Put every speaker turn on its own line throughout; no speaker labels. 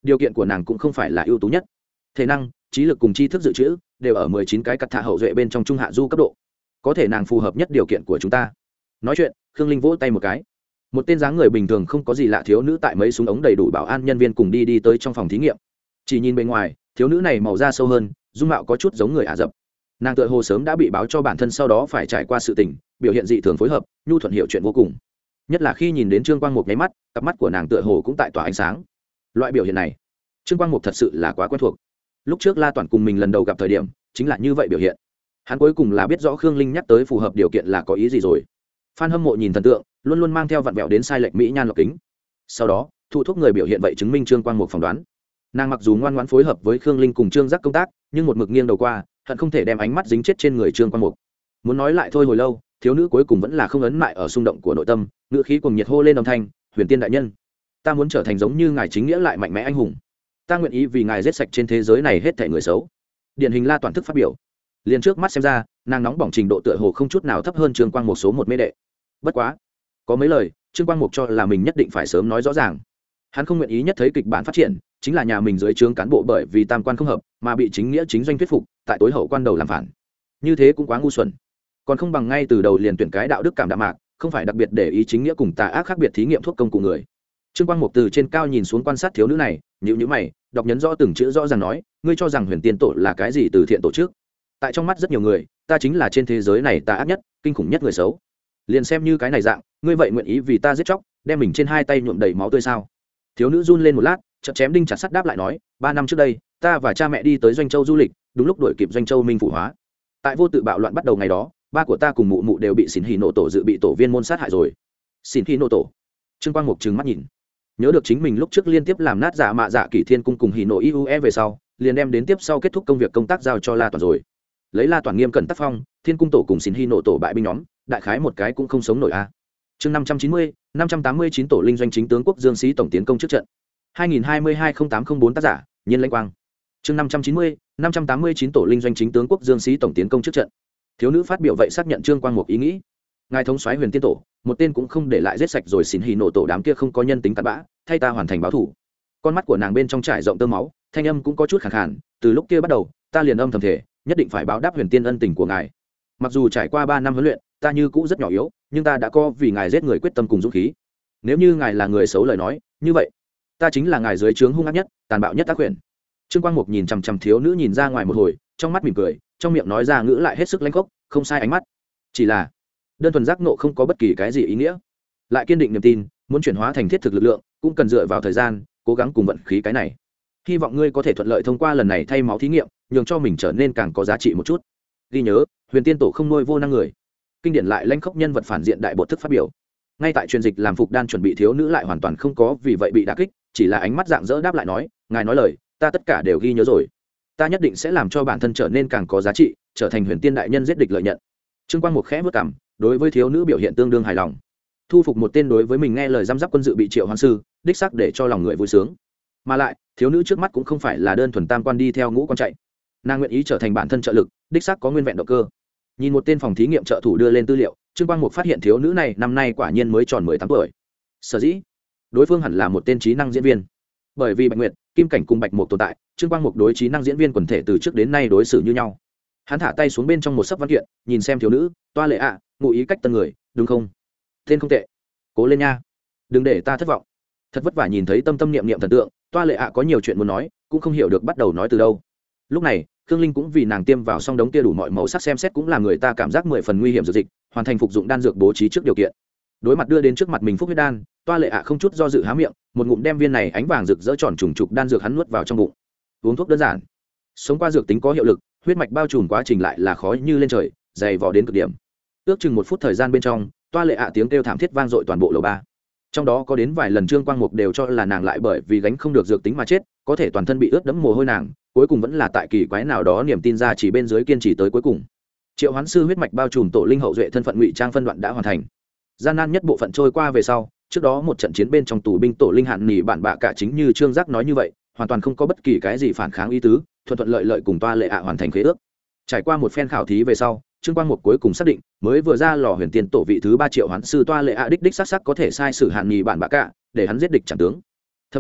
điều kiện của nàng cũng không phải là ưu tú nhất, thể năng, trí lực cùng tri thức dự trữ đều ở 19 cái cắt thạ hậu duệ bên trong trung hạ du cấp độ, có thể nàng phù hợp nhất điều kiện của chúng ta. Nói chuyện, Khương Linh vỗ tay một cái. Một tên dáng người bình thường không có gì lạ thiếu nữ tại mấy súng ống đầy đủ bảo an nhân viên cùng đi tới trong phòng thí nghiệm. Chỉ nhìn bên ngoài, thiếu nữ này màu da sâu hơn, dung mạo có chút giống người Ả Rập. Nàng tựa hồ sớm đã bị báo cho bản thân, sau đó phải trải qua sự tình, biểu hiện dị thường phối hợp, nhu thuận hiểu chuyện vô cùng. Nhất là khi nhìn đến Trương Quang Mục nháy mắt, cặp mắt của nàng tựa hồ cũng tại tỏa ánh sáng. Loại biểu hiện này, Trương Quang Mục thật sự là quá quen thuộc. Lúc trước La Toản cùng mình lần đầu gặp thời điểm, chính là như vậy biểu hiện. Hắn cuối cùng là biết rõ Khương Linh nhắc tới phù hợp điều kiện là có ý gì rồi. Phan hâm mộ nhìn thần tượng, luôn luôn mang theo vặn vẹo đến sai lệch mỹ nhan lọc kính. Sau đó, thụ thúc người biểu hiện vậy chứng minh Trương Quang Mục phỏng đoán. Nàng mặc dù ngoan ngoãn phối hợp với Khương Linh cùng Trương Giác công tác, nhưng một mực nghiêng đầu qua, hận không thể đem ánh mắt dính chết trên người Trương Quang Mục. Muốn nói lại thôi hồi lâu, thiếu nữ cuối cùng vẫn là không ấn mại ở xung động của nội tâm, ngữ khí cuồng nhiệt hô lên âm thanh, "Huyền Tiên đại nhân, ta muốn trở thành giống như ngài chính nghĩa lại mạnh mẽ anh hùng. Ta nguyện ý vì ngài giết sạch trên thế giới này hết thảy người xấu." Điển hình La Toản thức phát biểu. Liền trước mắt xem ra, nàng nóng bỏng trình độ tựa hồ không chút nào thấp hơn Trương Quang Mục số 1 mê đệ. Bất quá, có mấy lời, Trương Quang Mục cho là mình nhất định phải sớm nói rõ ràng. Hắn không nguyện ý nhất thấy kịch bản phát triển, chính là nhà mình dưới trướng cán bộ bởi vì tam quan không hợp, mà bị chính nghĩa chính doanh thuyết phục, tại tối hậu quan đầu làm phản. Như thế cũng quá ngu xuẩn. Còn không bằng ngay từ đầu liền tuyển cái đạo đức cảm đạm mạc, không phải đặc biệt để ý chính nghĩa cùng tà ác khác biệt thí nghiệm thuốc công cụ người. Trương Quang Mục từ trên cao nhìn xuống quan sát thiếu nữ này, nhíu mày, đọc nhấn rõ từng chữ rõ ràng nói, "Ngươi cho rằng Huyền Tiên tổ là cái gì từ thiện tổ chức? Tại trong mắt rất nhiều người, ta chính là trên thế giới này tà ác nhất, kinh khủng nhất người xấu. Liền xem như cái này dạng, ngươi vậy nguyện ý vì ta giết chóc, đem mình trên hai tay nhuộm đầy máu tươi sao?" Thiếu nữ run lên một lát, chợt chém đinh chặt sắt đáp lại nói, 3 năm trước đây, ta và cha mẹ đi tới Doanh Châu du lịch, đúng lúc đuổi kịp Doanh Châu Minh phủ hóa. Tại vô tự bạo loạn bắt đầu ngày đó, ba của ta cùng mụ mụ đều bị Xỉn Hỉ Nộ tổ dự bị tổ viên môn sát hại rồi. Xỉn Hỉ Nộ tổ? Trương Quang Mục trừng mắt nhìn. Nhớ được chính mình lúc trước liên tiếp làm nát Dạ Mạ Dạ Kỷ Thiên cung cùng Hỉ Nộ IUE về sau, liền đem đến tiếp sau kết thúc công việc công tác giao cho La Toản rồi. Lấy La Toản nghiêm cẩn tác phong, Thiên cung tổ cùng Xỉn Hỉ Nộ tổ bại binh nhóm, đại khái một cái cũng không sống nổi a. Chương 590, 589 tổ linh doanh chính tướng quốc Dương Sĩ tổng tiến công trước trận. 2022-0804 tác giả, Nhiên Lãnh Quang. Chương 590, 589 tổ linh doanh chính tướng quốc Dương Sĩ tổng tiến công trước trận. Thiếu nữ phát biểu vậy xác nhận Trương Quang Mục ý nghĩ. Ngài thống soái Huyền Tiên tổ, một tên cũng không để lại giết sạch rồi Xỉn Hỉ Nộ tổ đám kia không có nhân tính cặn bã, thay ta hoàn thành báo thủ. Con mắt của nàng bên trong trải rộng tơ máu, thanh âm cũng có chút khàn khàn, từ lúc kia bắt đầu, ta liền âm thầm thể, nhất định phải báo đáp Huyền Tiên ân tình của ngài. Mặc dù trải qua 3 năm huấn luyện, ta như cũ rất nhỏ yếu, nhưng ta đã có vì ngài giết người quyết tâm cùng dũng khí. Nếu như ngài là người xấu lời nói, như vậy, ta chính là ngài dưới trướng hung ác nhất, tàn bạo nhất tác quyền. Trương Quang Mục nhìn chằm chằm thiếu nữ nhìn ra ngoài một hồi, trong mắt mỉm cười, trong miệng nói ra ngữ lại hết sức lãnh khốc, không sai ánh mắt. Chỉ là đơn thuần giác nộ không có bất kỳ cái gì ý nghĩa, lại kiên định niềm tin, muốn chuyển hóa thành thiết thực lực lượng, cũng cần dựa vào thời gian, cố gắng cùng vận khí cái này. Hy vọng ngươi có thể thuận lợi thông qua lần này thay máu thí nghiệm, nhường cho mình trở nên càng có giá trị một chút. Ghi nhớ, Huyền Tiên tổ không nuôi vô năng người. Kinh điển lại lãnh khốc nhân vật phản diện đại bột thức phát biểu. Ngay tại truyền dịch làm phục đan chuẩn bị thiếu nữ lại hoàn toàn không có vì vậy bị đả kích, chỉ là ánh mắt dạng dỡ đáp lại nói, ngài nói lời, ta tất cả đều ghi nhớ rồi. Ta nhất định sẽ làm cho bản thân trở nên càng có giá trị, trở thành Huyền Tiên đại nhân giết địch lợi nhận. Trương Quang Mục khẽ vất cảm, đối với thiếu nữ biểu hiện tương đương hài lòng. Thu phục một tên đối với mình nghe lời giám giáp quân dự bị Triệu Hoán sư, đích xác để cho lòng người vui sướng. Mà lại, thiếu nữ trước mắt cũng không phải là đơn thuần tam quan đi theo ngũ quan chạy. Nàng nguyện ý trở thành bản thân trợ lực, đích xác có nguyên vẹn động cơ. Nhìn một tên phòng thí nghiệm trợ thủ đưa lên tư liệu, Trương Quang Mục phát hiện thiếu nữ này năm nay quả nhiên mới tròn 18 tuổi. Sở dĩ, đối phương hẳn là một tên trí năng diễn viên. Bởi vì Bạch Nguyệt, Kim Cảnh cùng Bạch Mục tồn tại, Trương Quang Mục đối trí năng diễn viên quần thể từ trước đến nay đối xử như nhau. Hắn thả tay xuống bên trong một sấp văn kiện, nhìn xem thiếu nữ, toa lệ ạ, ngụ ý cách tân người, đúng không? Tên không tệ, cố lên nha, đừng để ta thất vọng. Thật vất vả nhìn thấy tâm tâm niệm niệm thần tượng, toa lệ ạ có nhiều chuyện muốn nói, cũng không hiểu được bắt đầu nói từ đâu. Lúc này, Khương Linh cũng vì nàng tiêm vào xong đống kia đủ mọi màu sắc xem xét cũng là người ta cảm giác 10 phần nguy hiểm dược dịch, hoàn thành phục dụng đan dược bố trí trước điều kiện. Đối mặt đưa đến trước mặt mình phúc huyết đan, toa lệ ạ không chút do dự há miệng, một ngụm đem viên này ánh vàng rực rỡ tròn trùng trục đan dược hắn nuốt vào trong bụng. Uống thuốc đơn giản, sống qua dược tính có hiệu lực, huyết mạch bao trùm quá trình lại là khó như lên trời, dày vò đến cực điểm. Ước chừng 1 phút thời gian bên trong, toa lệ ạ tiếng kêu thảm thiết vang dội toàn bộ lầu 3. Trong đó có đến vài lần Trương Quang Mục đều cho là nàng lại bởi vì gánh không được dược tính mà chết, có thể toàn thân bị ướt đẫm mồ hôi nàng, cuối cùng vẫn là tại kỳ quái nào đó niềm tin ra chỉ bên dưới kiên trì tới cuối cùng. Triệu Hoán sư huyết mạch bao trùm tổ linh hậu duệ thân phận ngụy trang phân đoạn đã hoàn thành. Gian nan nhất bộ phận trôi qua về sau, trước đó một trận chiến bên trong tù binh tổ linh hạn nỉ bản bạ cả chính như Trương Giác nói như vậy, hoàn toàn không có bất kỳ cái gì phản kháng ý tứ, thuận thuận lợi lợi cùng toa lệ ạ hoàn thành khế ước. Trải qua một phen khảo thí về sau, Trương Quang Mục cuối cùng xác định, mới vừa ra lò Huyền Tiên tổ vị thứ 3 Triệu Hoán sư toa lệ ạ đích xác có thể sai sử hạn nỉ bản bạ cả, để hắn giết địch chẳng tướng. Thậm chí,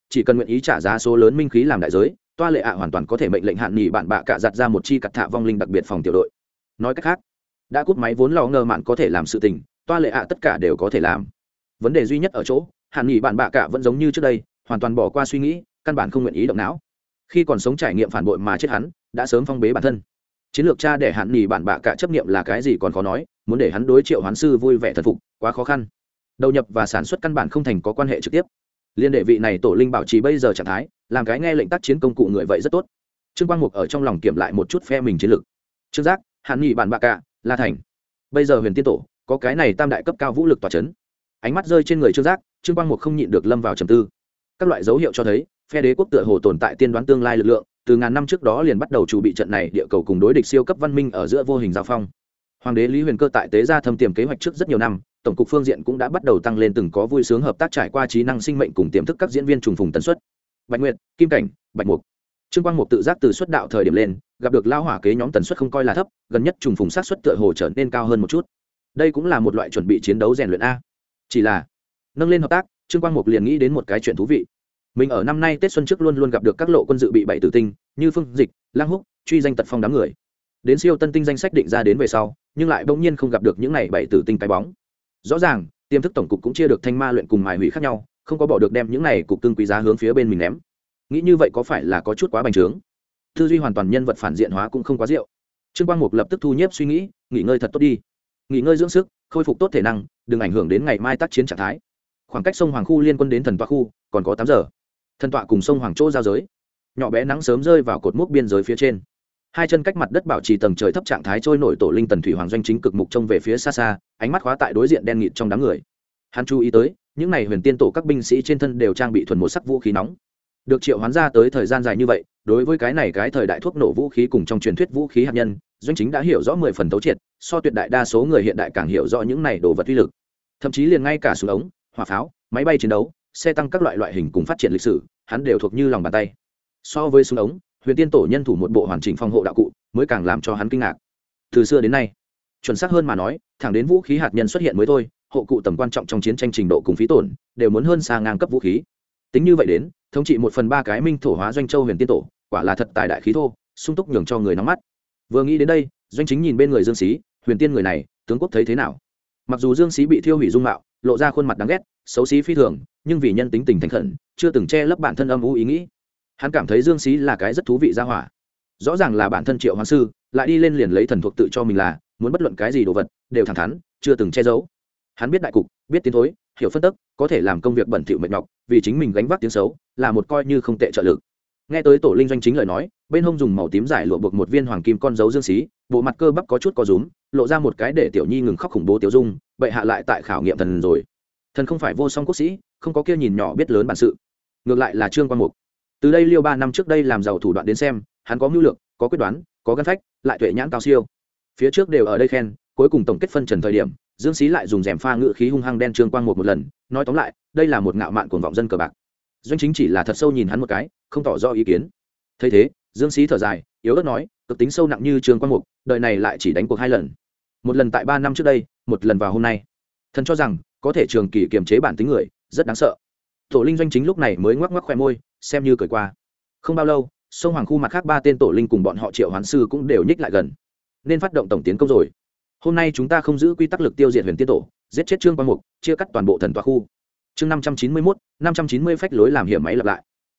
chỉ cần nguyện ý trả giá số lớn minh khí làm đại giới, toa lệ ạ hoàn toàn có thể mệnh lệnh hạn nghỉ bạn bạ cả giặt ra một chi cặt thạ vong linh đặc biệt phòng tiểu đội. Nói cách khác, đã cúp máy vốn lo ngờ mạn có thể làm sự tình, toa lệ ạ tất cả đều có thể làm. Vấn đề duy nhất ở chỗ, hạn nghỉ bạn bạ cả vẫn giống như trước đây, hoàn toàn bỏ qua suy nghĩ, căn bản không nguyện ý động não. Khi còn sống trải nghiệm phản bội mà chết hắn, đã sớm phong bế bản thân. Chiến lược cha để hạn nghỉ bạn bạ cả chấp niệm là cái gì còn khó nói, muốn để hắn đối Triệu Hoán sư vui vẻ thần phục, quá khó khăn. Đầu nhập và sản xuất căn bản không thành có quan hệ trực tiếp. Liên đệ vị này tổ linh bảo trì bây giờ trạng thái, làm cái nghe lệnh tác chiến công cụ người vậy rất tốt. Trương Quang Mục ở trong lòng kiểm lại một chút phe mình chiến lược. Trương Giác, hạn nghỉ bạn bạ cả, La Thành. Bây giờ Huyền Tiên tổ có cái này tam đại cấp cao vũ lực tỏa chấn. Ánh mắt rơi trên người Trương Giác, Trương Quang Mục không nhịn được lâm vào trầm tư. Các loại dấu hiệu cho thấy, phe đế quốc tựa hồ tồn tại tiên đoán tương lai lực lượng, từ ngàn năm trước đó liền bắt đầu chuẩn bị trận này địa cầu cùng đối địch siêu cấp văn minh ở giữa vô hình giao phong. Hoàng đế Lý Huyền Cơ tại tế gia thâm tiềm kế hoạch trước rất nhiều năm, tổng cục phương diện cũng đã bắt đầu tăng lên từng có vui sướng hợp tác trải qua trí năng sinh mệnh cùng tiềm thức các diễn viên trùng phùng tần suất. Bạch Nguyệt, Kim Cảnh, Bạch Mục. Trương Quang Mục tự giác từ xuất đạo thời điểm lên, gặp được lao hỏa kế nhóm tần suất không coi là thấp, gần nhất trùng phùng sát suất tựa hồ trở nên cao hơn một chút. Đây cũng là một loại chuẩn bị chiến đấu rèn luyện a. Chỉ là nâng lên hợp tác, Trương Quang Mục liền nghĩ đến một cái chuyện thú vị. Mình ở năm nay Tết xuân trước luôn luôn gặp được các lộ quân dự bị bảy tử tinh, như Phương Dịch, Lang Húc, truy danh tật phong đám người. Đến siêu tân tinh danh sách định ra đến về sau, nhưng lại bỗng nhiên không gặp được những này bảy tử tinh cái bóng. Rõ ràng, tiềm thức tổng cục cũng chia được thanh ma luyện cùng mài hủy khác nhau, không có bỏ được đem những này cục cưng quý giá hướng phía bên mình ném. Nghĩ như vậy có phải là có chút quá bành trướng? Tư duy hoàn toàn nhân vật phản diện hóa cũng không quá rượu. Trương Quang Mục lập tức thu nhếp suy nghĩ, nghỉ ngơi thật tốt đi. Nghỉ ngơi dưỡng sức, khôi phục tốt thể năng, đừng ảnh hưởng đến ngày mai tác chiến trạng thái. Khoảng cách sông Hoàng khu liên quân đến thần tọa khu còn có 8 giờ. Thần tọa cùng sông Hoàng chỗ giao giới. Nhỏ bé nắng sớm rơi vào cột mốc biên giới phía trên. Hai chân cách mặt đất bảo trì tầng trời thấp trạng thái trôi nổi tổ linh tần thủy hoàng doanh chính cực mục trông về phía xa xa, ánh mắt khóa tại đối diện đen nghịt trong đám người. Hắn chú ý tới, những này huyền tiên tổ các binh sĩ trên thân đều trang bị thuần một sắc vũ khí nóng. Được triệu hoán ra tới thời gian dài như vậy, đối với cái này cái thời đại thuốc nổ vũ khí cùng trong truyền thuyết vũ khí hạt nhân, doanh chính đã hiểu rõ 10 phần thấu triệt, so tuyệt đại đa số người hiện đại càng hiểu rõ những này đồ vật uy lực. Thậm chí liền ngay cả súng ống, hỏa pháo, máy bay chiến đấu, xe tăng các loại hình cùng phát triển lịch sử, hắn đều thuộc như lòng bàn tay. So với súng ống, huyền tiên tổ nhân thủ một bộ hoàn chỉnh phòng hộ đạo cụ, mới càng làm cho hắn kinh ngạc. Từ xưa đến nay, chuẩn xác hơn mà nói, thẳng đến vũ khí hạt nhân xuất hiện mới thôi, hộ cụ tầm quan trọng trong chiến tranh trình độ cùng phí tổn đều muốn hơn xa ngang cấp vũ khí. Tính như vậy đến, thống trị 1/3 cái minh thổ hóa doanh châu huyền tiên tổ, quả là thật tài đại khí thô, sung túc nhường cho người nóng mắt. Vừa nghĩ đến đây, doanh chính nhìn bên người Dương Xí, huyền tiên người này, tướng quốc thấy thế nào? Mặc dù Dương Xí bị thiêu hủy dung mạo, lộ ra khuôn mặt đáng ghét, xấu xí phi thường, nhưng vì nhân tính tình thành khẩn, chưa từng che lấp bản thân âm u ý nghĩ. Hắn cảm thấy Dương Xí là cái rất thú vị gia hỏa. Rõ ràng là bản thân Triệu Hoán sư, lại đi lên liền lấy thần thuộc tự cho mình là, muốn bất luận cái gì đồ vật, đều thẳng thắn, chưa từng che giấu. Hắn biết đại cục, biết tiến thối, hiểu phân tích, có thể làm công việc bẩn thỉu mệt nhọc, vì chính mình gánh vác tiếng xấu, là một coi như không tệ trợ lực. Nghe tới tổ linh doanh chính lời nói, bên hông dùng màu tím giải lụa buộc một viên hoàng kim con dấu Dương Xí, bộ mặt cơ bắp có chút co rúm, lộ ra một cái để tiểu nhi ngừng khóc khủng bố tiểu dung, bệ hạ lại tại khảo nghiệm thần rồi. Thần không phải vô song quốc sĩ, không có kia nhìn nhỏ biết lớn bản sự. Ngược lại là Trương Quang Mục. Từ đây liêu 3 năm trước đây làm giàu thủ đoạn đến xem, hắn có mưu lược, có quyết đoán, có gan phách, lại tuệ nhãn cao siêu. Phía trước đều ở đây khen, cuối cùng tổng kết phân trần thời điểm, Dương Xí lại dùng rèm pha ngự khí hung hăng đen Trương Quang một lần, nói tóm lại, đây là một ngạo mạn cuồng vọng dân cờ bạc. Doanh chính chỉ là thật sâu nhìn hắn một cái, không tỏ rõ ý kiến. Thấy thế, Dương Xí thở dài, yếu ớt nói, cực tính sâu nặng như Trương Quang Mục, đời này lại chỉ đánh cuộc 2 lần. Một lần tại 3 năm trước đây, một lần vào hôm nay. Thần cho rằng, có thể trường kỳ kiềm chế bản tính người, rất đáng sợ. Tổ linh doanh chính lúc này mới ngoắc ngoắc khóe môi, xem như cười qua. Không bao lâu, sông Hoàng khu mặt khác 3 tên tổ linh cùng bọn họ Triệu Hoán sư cũng đều nhích lại gần. Nên phát động tổng tiến công rồi. Hôm nay chúng ta không giữ quy tắc lực tiêu diệt huyền tiên tổ, giết chết Trương Quang Mục, chia cắt toàn bộ thần tọa khu. Chương 591, 590 phách lối làm hiểm máy lặp lại.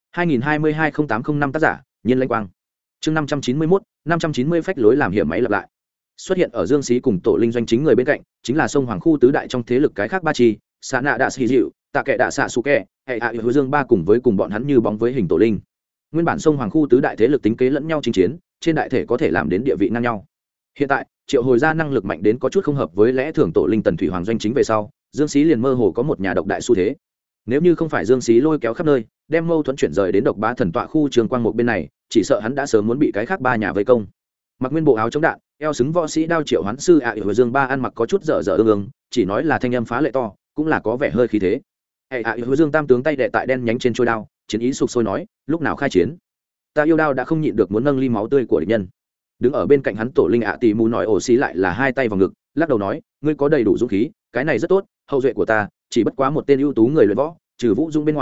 2022-0805 tác giả, Nhiên Lãnh Quang. Chương 591, 590 phách lối làm hiểm máy lặp lại. Xuất hiện ở Dương Xí cùng tổ linh doanh chính người bên cạnh, chính là sông Hoàng khu tứ đại trong thế lực cái khác 3 chi, Sa Nạ Đạ Sĩ Dịu, Tạ Kệ Đạ Xạ Su Kệ, hệ hạ Hứa Dương 3 cùng với cùng bọn hắn như bóng với hình tổ linh. Nguyên bản sông Hoàng khu tứ đại thế lực tính kế lẫn nhau chinh chiến, trên đại thể có thể làm đến địa vị ngang nhau. Hiện tại, triệu hồi ra năng lực mạnh đến có chút không hợp với lẽ thường tổ linh tần thủy hoàng doanh chính về sau, Dương Xí liền mơ hồ có một nhà độc đại xu thế. Nếu như không phải Dương Xí lôi kéo khắp nơi, đem mâu thuẫn chuyển rời đến độc bá thần tọa khu Trường Quang một bên này, chỉ sợ hắn đã sớm muốn bị cái khác 3 nhà vây công. Mặc nguyên bộ áo chống đạn, eo xứng võ sĩ đao Triệu Hoán sư Hứa Dương 3 ăn mặc có chút dở dở ương, chỉ nói là thanh âm phá lệ to, cũng là có vẻ hơi khí thế. Hứa Dương tam tướng tay đệ tại đen nhánh trên trôi đao, chiến ý sục sôi nói, lúc nào khai chiến? Ta yêu đao đã không nhịn được muốn nâng ly máu tươi của địch nhân. Đứng ở bên cạnh hắn tổ linh tỷ mù nói ổ xí lại là 2 tay vào ngực, lắc đầu nói, ngươi có đầy đủ dũng khí, cái này rất tốt, hậu duệ của ta chỉ bất quá một tên ưu tú người luyện võ, trừ Vũ Dung bên ngoài,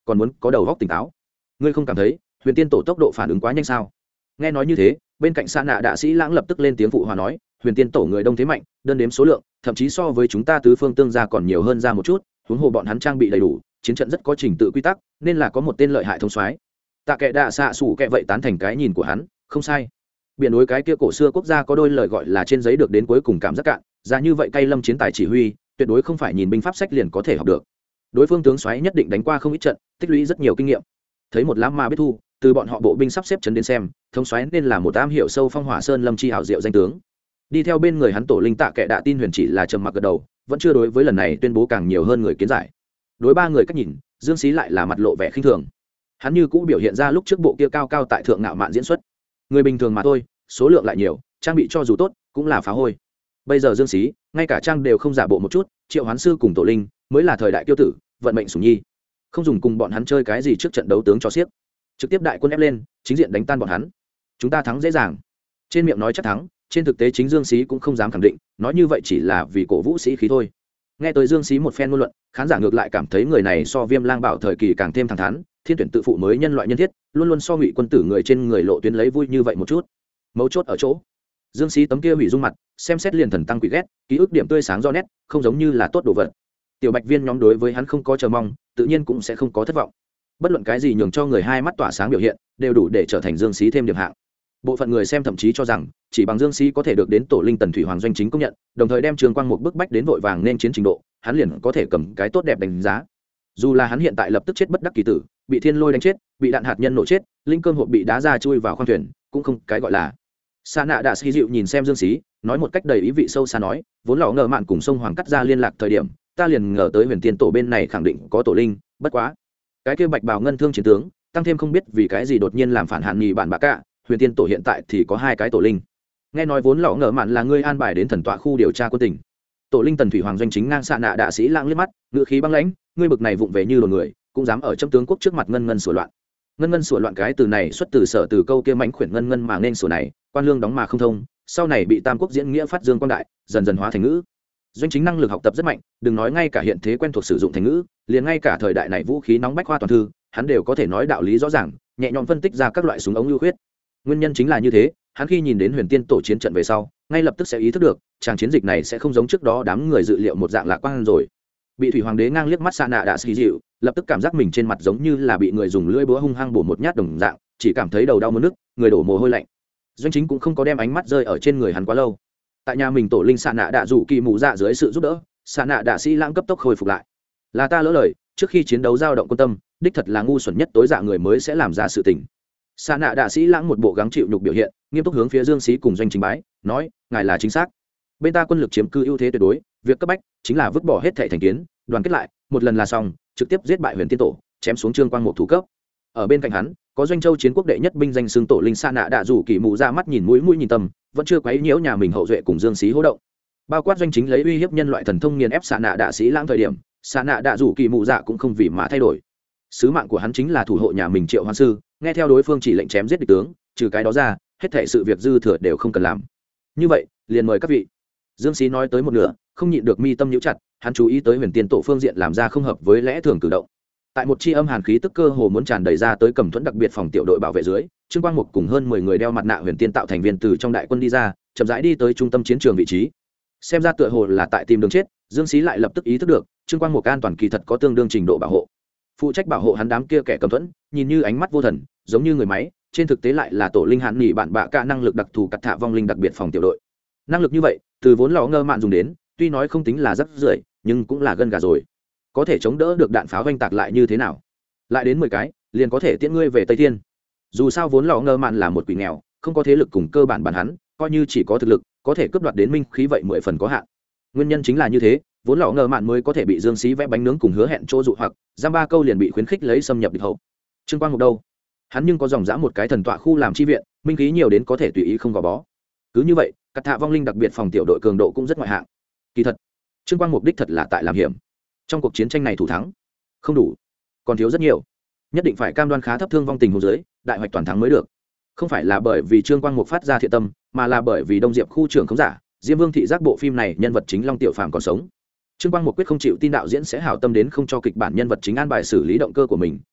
còn muốn có đầu góc tỉnh táo. Ngươi không cảm thấy huyền tiên tổ tốc độ phản ứng quá nhanh sao? Nghe nói như thế, bên cạnh Sa Nạ Đạ Sĩ Lãng lập tức lên tiếng phụ hòa nói, huyền tiên tổ người đông thế mạnh, đơn đếm số lượng thậm chí so với chúng ta tứ phương tương gia còn nhiều hơn ra một chút, huống hồ bọn hắn trang bị đầy đủ, chiến trận rất có trình tự quy tắc, nên là có một tên lợi hại thông soái. Tạ Kệ Đạ xạ sủ kệ vậy tán thành cái nhìn của hắn, không sai. Biển núi cái kia cổ xưa quốc gia có đôi lời gọi là trên giấy được đến cuối cùng cảm giác cạn, ra như vậy cay lâm chiến tài chỉ huy, tuyệt đối không phải nhìn binh pháp sách liền có thể học được. Đối phương tướng soái nhất định đánh qua không ít trận, tích lũy rất nhiều kinh nghiệm. Thấy một lãm ma biết thu, từ bọn họ bộ binh sắp xếp trấn đến xem, thống soái nên là một am hiểu sâu phong hỏa sơn lâm chi hảo diệu danh tướng. Đi theo bên người hắn tổ linh Tạ Kệ Đạ tin huyền chỉ là trầm mặc gật đầu, vẫn chưa đối với lần này tuyên bố càng nhiều hơn người kiến giải. Đối ba người cách nhìn, Dương Xí lại là mặt lộ vẻ khinh thường. Hắn như cũ biểu hiện ra lúc trước bộ kia cao cao tại thượng ngạo mạn diễn xuất. Người bình thường mà thôi, số lượng lại nhiều, trang bị cho dù tốt cũng là phá hôi. Bây giờ Dương Xí ngay cả trang đều không giả bộ một chút, Triệu Hoán sư cùng tổ linh mới là thời đại kiêu tử, vận mệnh sủng nhi, không dùng cùng bọn hắn chơi cái gì trước trận đấu tướng cho xiếc, trực tiếp đại quân ép lên, chính diện đánh tan bọn hắn. Chúng ta thắng dễ dàng. Trên miệng nói chắc thắng, trên thực tế chính Dương Xí cũng không dám khẳng định, nói như vậy chỉ là vì cổ vũ sĩ khí thôi. Nghe tới Dương Xí một phen ngôn luận, khán giả ngược lại cảm thấy người này so Viêm Lang Bảo thời kỳ càng thêm thẳng thắn, thiên tuyển tự phụ mới nhân loại nhân thiết, luôn luôn so Ngụy quân tử người trên người lộ tuyến lấy vui như vậy một chút. Mấu chốt ở chỗ, Dương Xí tấm kia hủy dung mặt, xem xét liền thần tăng quỷ ghét, ký ức điểm tươi sáng rõ nét, không giống như là tốt đồ vật. Tiểu Bạch Viên nhóm đối với hắn không có chờ mong, tự nhiên cũng sẽ không có thất vọng. Bất luận cái gì nhường cho người hai mắt tỏa sáng biểu hiện, đều đủ để trở thành Dương Xí thêm điểm hạng. Bộ phận người xem thậm chí cho rằng, chỉ bằng Dương Xí có thể được đến tổ linh Tần Thủy Hoàng doanh chính công nhận, đồng thời đem Trường Quang một bức bách đến vội vàng nên chiến trình độ, hắn liền có thể cầm cái tốt đẹp đánh giá. Dù là hắn hiện tại lập tức chết bất đắc kỳ tử, bị thiên lôi đánh chết, bị đạn hạt nhân nổ chết, linh cơm hộp bị đá ra chui vào khoang thuyền, cũng không cái gọi là. Sa Nạ Đạ Sĩ dịu nhìn xem Dương Xí, nói một cách đầy ý vị sâu xa nói, vốn lọ ngờ mạn cùng sông Hoàng cắt ra liên lạc thời điểm, ta liền ngờ tới huyền tiên tổ bên này khẳng định có tổ linh, bất quá cái kia bạch bào ngân thương chiến tướng tăng thêm không biết vì cái gì đột nhiên làm phản hạn nhì bản bạ cả, huyền tiên tổ hiện tại thì có hai cái tổ linh. Nghe nói vốn lọ ngờ mạn là ngươi an bài đến thần tọa khu điều tra quân tỉnh, tổ linh Tần Thủy Hoàng doanh chính ngang Sa Nạ Đạ Sĩ lãng liếc mắt, ngựa khí băng lãnh, ngươi bực này vụng về như đồn người, cũng dám ở trong tướng quốc trước mặt ngân ngân sủa loạn. Ngân ngân sủa loạn cái từ này xuất từ sở từ câu kia mãnh khuyển ngân ngân mà nên sủa này, quan lương đóng mà không thông, sau này bị tam quốc diễn nghĩa phát dương quang đại, dần dần hóa thành ngữ. Doanh chính năng lực học tập rất mạnh, đừng nói ngay cả hiện thế quen thuộc sử dụng thành ngữ, liền ngay cả thời đại này vũ khí nóng bách khoa toàn thư, hắn đều có thể nói đạo lý rõ ràng, nhẹ nhõm phân tích ra các loại súng ống ưu khuyết. Nguyên nhân chính là như thế, hắn khi nhìn đến huyền tiên tổ chiến trận về sau, ngay lập tức sẽ ý thức được, tràng chiến dịch này sẽ không giống trước đó đám người dự liệu một dạng lạc quan rồi. Bị thủy hoàng đế ngang liếc mắt Sa Nạ Đạ Sĩ dịu, lập tức cảm giác mình trên mặt giống như là bị người dùng lưỡi búa hung hăng bổ một nhát đồng dạng, chỉ cảm thấy đầu đau muốn nức, người đổ mồ hôi lạnh. Doanh chính cũng không có đem ánh mắt rơi ở trên người hắn quá lâu. Tại nhà mình tổ linh Sa Nạ Đạ rủ kỳ mù dạ dưới sự giúp đỡ, Sa Nạ Đạ Sĩ lãng cấp tốc hồi phục lại. Là ta lỡ lời, trước khi chiến đấu dao động quân tâm, đích thật là ngu xuẩn nhất tối dạ người mới sẽ làm ra sự tình. Sa Nạ Đạ Sĩ lãng một bộ gắng chịu nhục biểu hiện, nghiêm túc hướng phía Dương Xí cùng doanh chính bái, nói, ngài là chính xác. Bên ta quân lực chiếm cư ưu thế tuyệt đối, việc cấp bách chính là vứt bỏ hết thảy thành kiến, đoàn kết lại, một lần là xong, trực tiếp giết bại huyền tiên tổ, chém xuống Trương Quang một thủ cấp. Ở bên cạnh hắn, có doanh châu chiến quốc đệ nhất binh danh xưng tổ linh Sa Nạ Đạ rủ kỳ mù ra mắt nhìn mũi nhìn tâm, vẫn chưa quấy nhiễu nhà mình hậu duệ cùng Dương Xí hô động. Bao quát doanh chính lấy uy hiếp nhân loại thần thông nghiền ép Sa Nạ Đạ Sĩ lãng thời điểm, Sa Nạ Đạ rủ kỳ mù dạ cũng không vì mà thay đổi. Sứ mạng của hắn chính là thủ hộ nhà mình Triệu Hoán sư, nghe theo đối phương chỉ lệnh chém giết địch tướng, trừ cái đó ra, hết thảy sự việc dư thừa đều không cần làm. Như vậy, liền mời các vị. Dương Xí nói tới một nửa, không nhịn được mi tâm nhíu chặt, hắn chú ý tới huyền tiên tổ phương diện làm ra không hợp với lẽ thường cử động. Tại một chi âm hàn khí tức cơ hồ muốn tràn đầy ra tới cầm thuẫn đặc biệt phòng tiểu đội bảo vệ dưới, Trương Quang Mục cùng hơn 10 người đeo mặt nạ huyền tiên tạo thành viên từ trong đại quân đi ra, chậm rãi đi tới trung tâm chiến trường vị trí. Xem ra tựa hồ là tại tìm đường chết, Dương Xí lại lập tức ý thức được, Trương Quang Mục an toàn kỳ thật có tương đương trình độ bảo hộ. Phụ trách bảo hộ hắn đám kia kẻ cầm thuẫn, nhìn như ánh mắt vô thần, giống như người máy, trên thực tế lại là tổ linh hạn nghỉ bạn bạ cả năng lực đặc thù cắt thạ vong linh đặc biệt phòng tiểu đội. Năng lực như vậy, từ vốn lọ ngơ mạn dùng đến, tuy nói không tính là rất rưởi, nhưng cũng là gân gà rồi. Có thể chống đỡ được đạn pháo vanh tạc lại như thế nào? Lại đến 10 cái, liền có thể tiễn ngươi về Tây Thiên. Dù sao vốn lọ ngơ mạn là một quỷ nghèo, không có thế lực cùng cơ bản hắn, coi như chỉ có thực lực, có thể cướp đoạt đến minh khí vậy 10 phần có hạn. Nguyên nhân chính là như thế, vốn lọ ngơ mạn mới có thể bị Dương Xí vẽ bánh nướng cùng hứa hẹn chỗ dụ hoặc, giam 3 câu liền bị khuyến khích lấy xâm nhập địch hậu. Trương Quang Mục đâu? Hắn nhưng có dòng dã một cái thần tọa khu làm chi viện, minh khí nhiều đến có thể tùy ý không gò bó. Cứ như vậy, cắt thạ vong linh đặc biệt phòng tiểu đội cường độ cũng rất ngoại hạng. Kỳ thật, Trương Quang Mục đích thật là tại làm hiểm. Trong cuộc chiến tranh này thủ thắng không đủ, còn thiếu rất nhiều, nhất định phải cam đoan khá thấp thương vong tình huống dưới, đại hoạch toàn thắng mới được. Không phải là bởi vì Trương Quang Mục phát ra thiện tâm, mà là bởi vì Đông Diệp khu trưởng khống giả, Diêm Vương thị giác bộ phim này nhân vật chính Long Tiểu Phàm còn sống. Trương Quang Mục quyết không chịu tin đạo diễn sẽ hảo tâm đến không cho kịch bản nhân vật chính an bài xử lý động cơ của mình,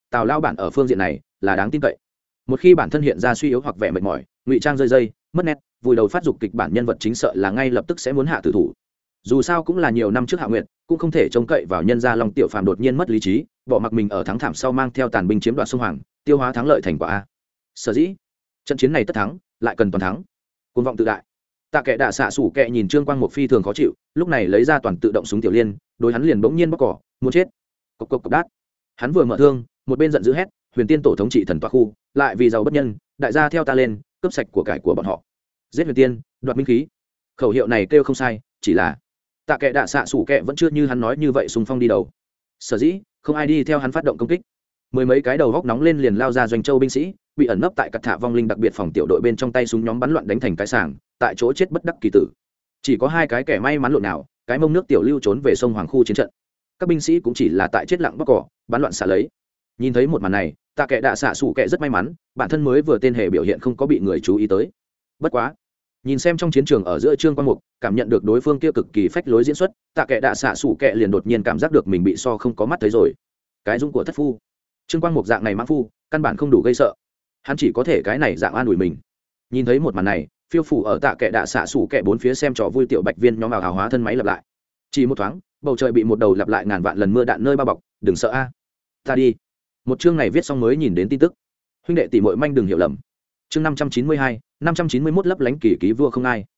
tào lao bản ở phương diện này là đáng tin cậy. Một khi bản thân hiện ra suy yếu hoặc vẻ mệt mỏi, ngụy trang rơi dây mất nét, vùi đầu phát dục kịch bản nhân vật chính sợ là ngay lập tức sẽ muốn hạ tử thủ. Dù sao cũng là nhiều năm trước Hạ Nguyệt, cũng không thể trông cậy vào nhân gia Long Tiểu Phàm đột nhiên mất lý trí, bỏ mặc mình ở thắng thảm sau mang theo tàn binh chiếm đoạt sông Hoàng, tiêu hóa thắng lợi thành quả a. Sở dĩ trận chiến này tất thắng, lại cần toàn thắng. Cuồng vọng tự đại. Tạ Kệ Đạ xạ sủ kệ nhìn Trương Quang Mục phi thường khó chịu, lúc này lấy ra toàn tự động súng tiểu liên, đối hắn liền bỗng nhiên bóc cỏ, muốn chết. Cộc cộc cộc đát. Hắn vừa mở thương, một bên giận dữ hét, Huyền Tiên tổ thống trị thần tọa khu, lại vì giàu bất nhân, đại gia theo ta lên, cướp sạch của cải của bọn họ. Giết Huyền Tiên, đoạt minh khí. Khẩu hiệu này kêu không sai, chỉ là Tạ Kệ Đạ xạ sủ kệ vẫn chưa như hắn nói như vậy xung phong đi đầu. Sở dĩ không ai đi theo hắn phát động công kích. Mười mấy cái đầu góc nóng lên liền lao ra doanh châu binh sĩ, bị ẩn nấp tại cật thả vong linh đặc biệt phòng tiểu đội bên trong tay súng nhóm bắn loạn đánh thành cái sàng, tại chỗ chết bất đắc kỳ tử. Chỉ có hai cái kẻ may mắn lộn nào, cái mông nước tiểu lưu trốn về sông Hoàng khu chiến trận. Các binh sĩ cũng chỉ là tại chết lặng bóc cỏ, bắn loạn xả lấy. Nhìn thấy một màn này, Tạ Kệ Đạ xạ sủ kệ rất may mắn, bản thân mới vừa tên hề biểu hiện không có bị người chú ý tới. Bất quá, nhìn xem trong chiến trường ở giữa Trương Quang Mục, cảm nhận được đối phương kia cực kỳ phách lối diễn xuất, Tạ Kệ Đạ xạ sủ kệ liền đột nhiên cảm giác được mình bị so không có mắt thấy rồi. Cái dũng của thất phu, Trương Quang Mục dạng này mãng phu, căn bản không đủ gây sợ. Hắn chỉ có thể cái này dạng an ủi mình. Nhìn thấy một màn này, phiêu phủ ở Tạ Kệ Đạ xạ sủ kệ bốn phía xem trò vui tiểu bạch viên nhóm ảo hào hóa thân máy lặp lại. Chỉ một thoáng, bầu trời bị một đầu lặp lại ngàn vạn lần mưa đạn nơi bao bọc, đừng sợ a. Ta đi. Một chương này viết xong mới nhìn đến tin tức. Huynh đệ tỷ muội manh đừng hiểu lầm. Chương 592, 591 lấp lánh kỳ ký vua không ai.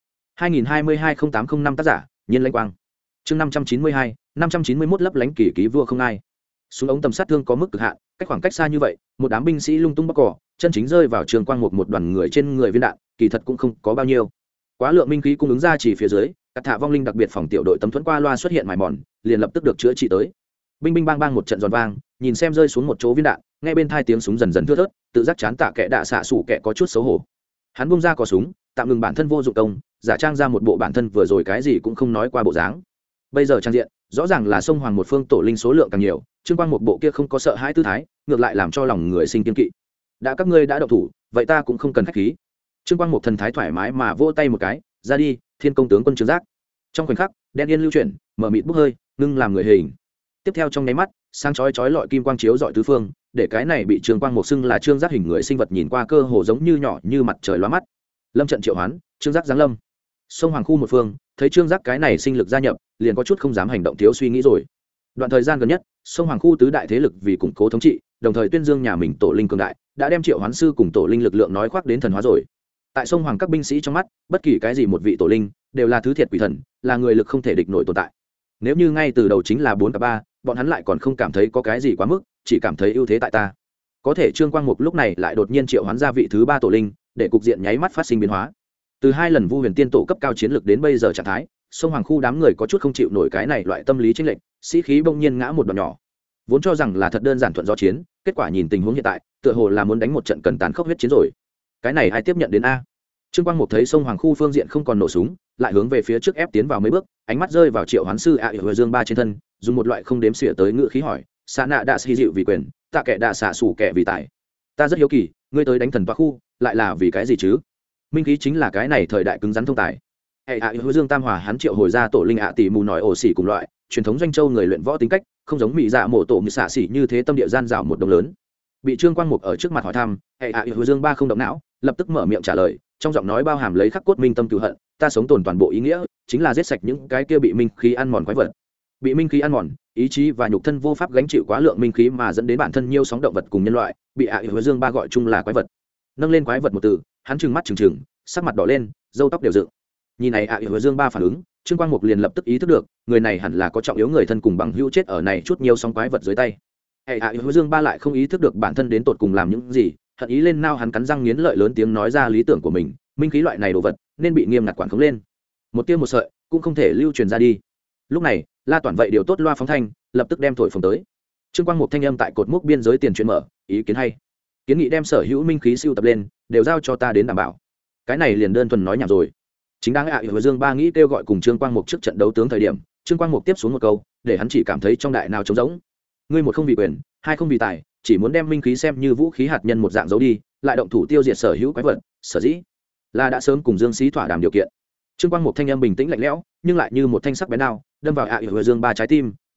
2022-0805 tác giả, Nhiên Lãnh Quang. Chương 592, 591 lấp lánh kỳ ký vua không ai. Súng ống tầm sát thương có mức cực hạn, cách khoảng cách xa như vậy, một đám binh sĩ lung tung bóc cỏ, chân chính rơi vào Trường Quang một đoàn người trên người viên đạn, kỳ thật cũng không có bao nhiêu. Quá lượng minh khí cung ứng ra chỉ phía dưới, cật thả vong linh đặc biệt phòng tiểu đội tấm thuẫn qua loa xuất hiện mài mòn, liền lập tức được chữa trị tới. Binh binh bang bang một trận giòn vang, nhìn xem rơi xuống một chỗ viên đạn, nghe bên tai tiếng súng dần dần thưa thớt, tự giác chán Tạ Kệ Đạ xạ sủ kệ có chút xấu hổ. Hắn buông ra cò súng, tạm ngừng bản thân vô dụng công, giả trang ra một bộ bản thân vừa rồi cái gì cũng không nói qua bộ dáng. Bây giờ trang diện, rõ ràng là sông Hoàng một phương tổ linh số lượng càng nhiều, Trương Quang một bộ kia không có sợ hãi tư thái, ngược lại làm cho lòng người sinh kiên kỵ. Đã các ngươi đã động thủ, vậy ta cũng không cần khách khí. Trương Quang một thần thái thoải mái mà vỗ tay một cái, ra đi, Thiên công tướng quân Trương Giác. Trong khoảnh khắc, đen yên lưu chuyển, mở mịt bốc hơi, ngưng làm người hình. Tiếp theo trong nháy mắt, sáng chói chói lọi kim quang chiếu rọi tứ phương, để cái này bị Trương Quang một xưng là Trương Giác hình người sinh vật nhìn qua cơ hồ giống như nhỏ như mặt trời lóa mắt. Lâm trận triệu hoán, Trương Giác giáng lâm. Sông Hoàng khu một phương, thấy Trương Giác cái này sinh lực gia nhập, liền có chút không dám hành động thiếu suy nghĩ rồi. Đoạn thời gian gần nhất, sông Hoàng khu tứ đại thế lực vì củng cố thống trị, đồng thời tuyên dương nhà mình tổ linh cường đại, đã đem triệu hoán sư cùng tổ linh lực lượng nói khoác đến thần hóa rồi. Tại sông Hoàng các binh sĩ trong mắt, bất kỳ cái gì một vị tổ linh đều là thứ thiệt quỷ thần, là người lực không thể địch nổi tồn tại. Nếu như ngay từ đầu chính là 4-3, bọn hắn lại còn không cảm thấy có cái gì quá mức, chỉ cảm thấy ưu thế tại ta. Có thể Trương Quang Mục lúc này lại đột nhiên triệu hoán ra vị thứ 3 tổ linh, để cục diện nháy mắt phát sinh biến hóa. Từ 2 lần Vu Huyền Tiên tổ cấp cao chiến lực đến bây giờ trạng thái, sông Hoàng khu đám người có chút không chịu nổi cái này loại tâm lý chênh lệch, sĩ khí bỗng nhiên ngã một đoạn nhỏ. Vốn cho rằng là thật đơn giản thuận do chiến, kết quả nhìn tình huống hiện tại, tựa hồ là muốn đánh một trận cần tàn khốc huyết chiến rồi. Cái này ai tiếp nhận đến a? Trương Quang Mục thấy sông Hoàng khu phương diện không còn nổ súng, lại hướng về phía trước ép tiến vào mấy bước, ánh mắt rơi vào Triệu Hoán sư Hứa Dương Ba trên thân, dùng một loại không đếm xỉa tới ngữ khí hỏi, "Sa nạ đã xì dịu vì quyền, Tạ Kệ Đạ xạ sủ kẻ vì tài. Ta rất hiếu kỳ, ngươi tới đánh thần toa khu, lại là vì cái gì chứ?" Minh khí chính là cái này thời đại cứng rắn thông tài. Hứa Dương Tam Hòa hắn triệu hồi ra tổ linh tỷ mù nói ổ xỉ cùng loại, truyền thống doanh châu người luyện võ tính cách, không giống mỹ dạ mổ tổ như xạ xỉ như thế tâm địa gian dảo một đồng lớn. Bị Trương Quang Mục ở trước mặt hỏi thăm, Hứa Dương Ba không động não, lập tức mở miệng trả lời, trong giọng nói bao hàm lấy khắc cốt minh tâm cừu hận, ta sống tồn toàn bộ ý nghĩa, chính là giết sạch những cái kia bị minh khí ăn mòn quái vật. Bị minh khí ăn mòn, ý chí và nhục thân vô pháp gánh chịu quá lượng minh khí mà dẫn đến bản thân nhiều sóng động vật cùng nhân loại, bị Hứa Dương Ba gọi chung là quái vật. Nâng lên quái vật một từ, hắn trừng mắt trừng, sắc mặt đỏ lên, râu tóc đều dựng. Nhìn này Hứa Dương Ba phản ứng, Trương Quang Mục liền lập tức ý thức được, người này hẳn là có trọng yếu người thân cùng bằng hữu chết ở này chút nhiều sóng quái vật dưới tay. Hứa Dương Ba lại không ý thức được bản thân đến tột cùng làm những gì, hận ý lên nao hắn cắn răng nghiến lợi lớn tiếng nói ra lý tưởng của mình, minh khí loại này đồ vật nên bị nghiêm ngặt quản khống lên, một tia một sợi cũng không thể lưu truyền ra đi. Lúc này La Toản vậy điều tốt loa phóng thanh, lập tức đem thổi phồng tới. Trương Quang Mục thanh âm tại cột mốc biên giới tiền truyền mở, ý kiến hay, kiến nghị đem sở hữu minh khí siêu tập lên, đều giao cho ta đến đảm bảo. Cái này liền đơn thuần nói nhảm rồi. Chính đáng Hứa Dương Ba nghĩ kêu gọi cùng Trương Quang Mục trước trận đấu tướng thời điểm, Trương Quang Mục tiếp xuống một câu, để hắn chỉ cảm thấy trong đại nào trống rỗng. Ngươi một không vì quyền, hai không vì tài, chỉ muốn đem minh khí xem như vũ khí hạt nhân một dạng giấu đi, lại động thủ tiêu diệt sở hữu quái vật, sở dĩ là đã sớm cùng Dương Sĩ thỏa đàm điều kiện. Trương Quang Mục thanh âm bình tĩnh lạnh lẽo, nhưng lại như một thanh sắc bén đao, đâm vào Hứa Dương Ba trái tim,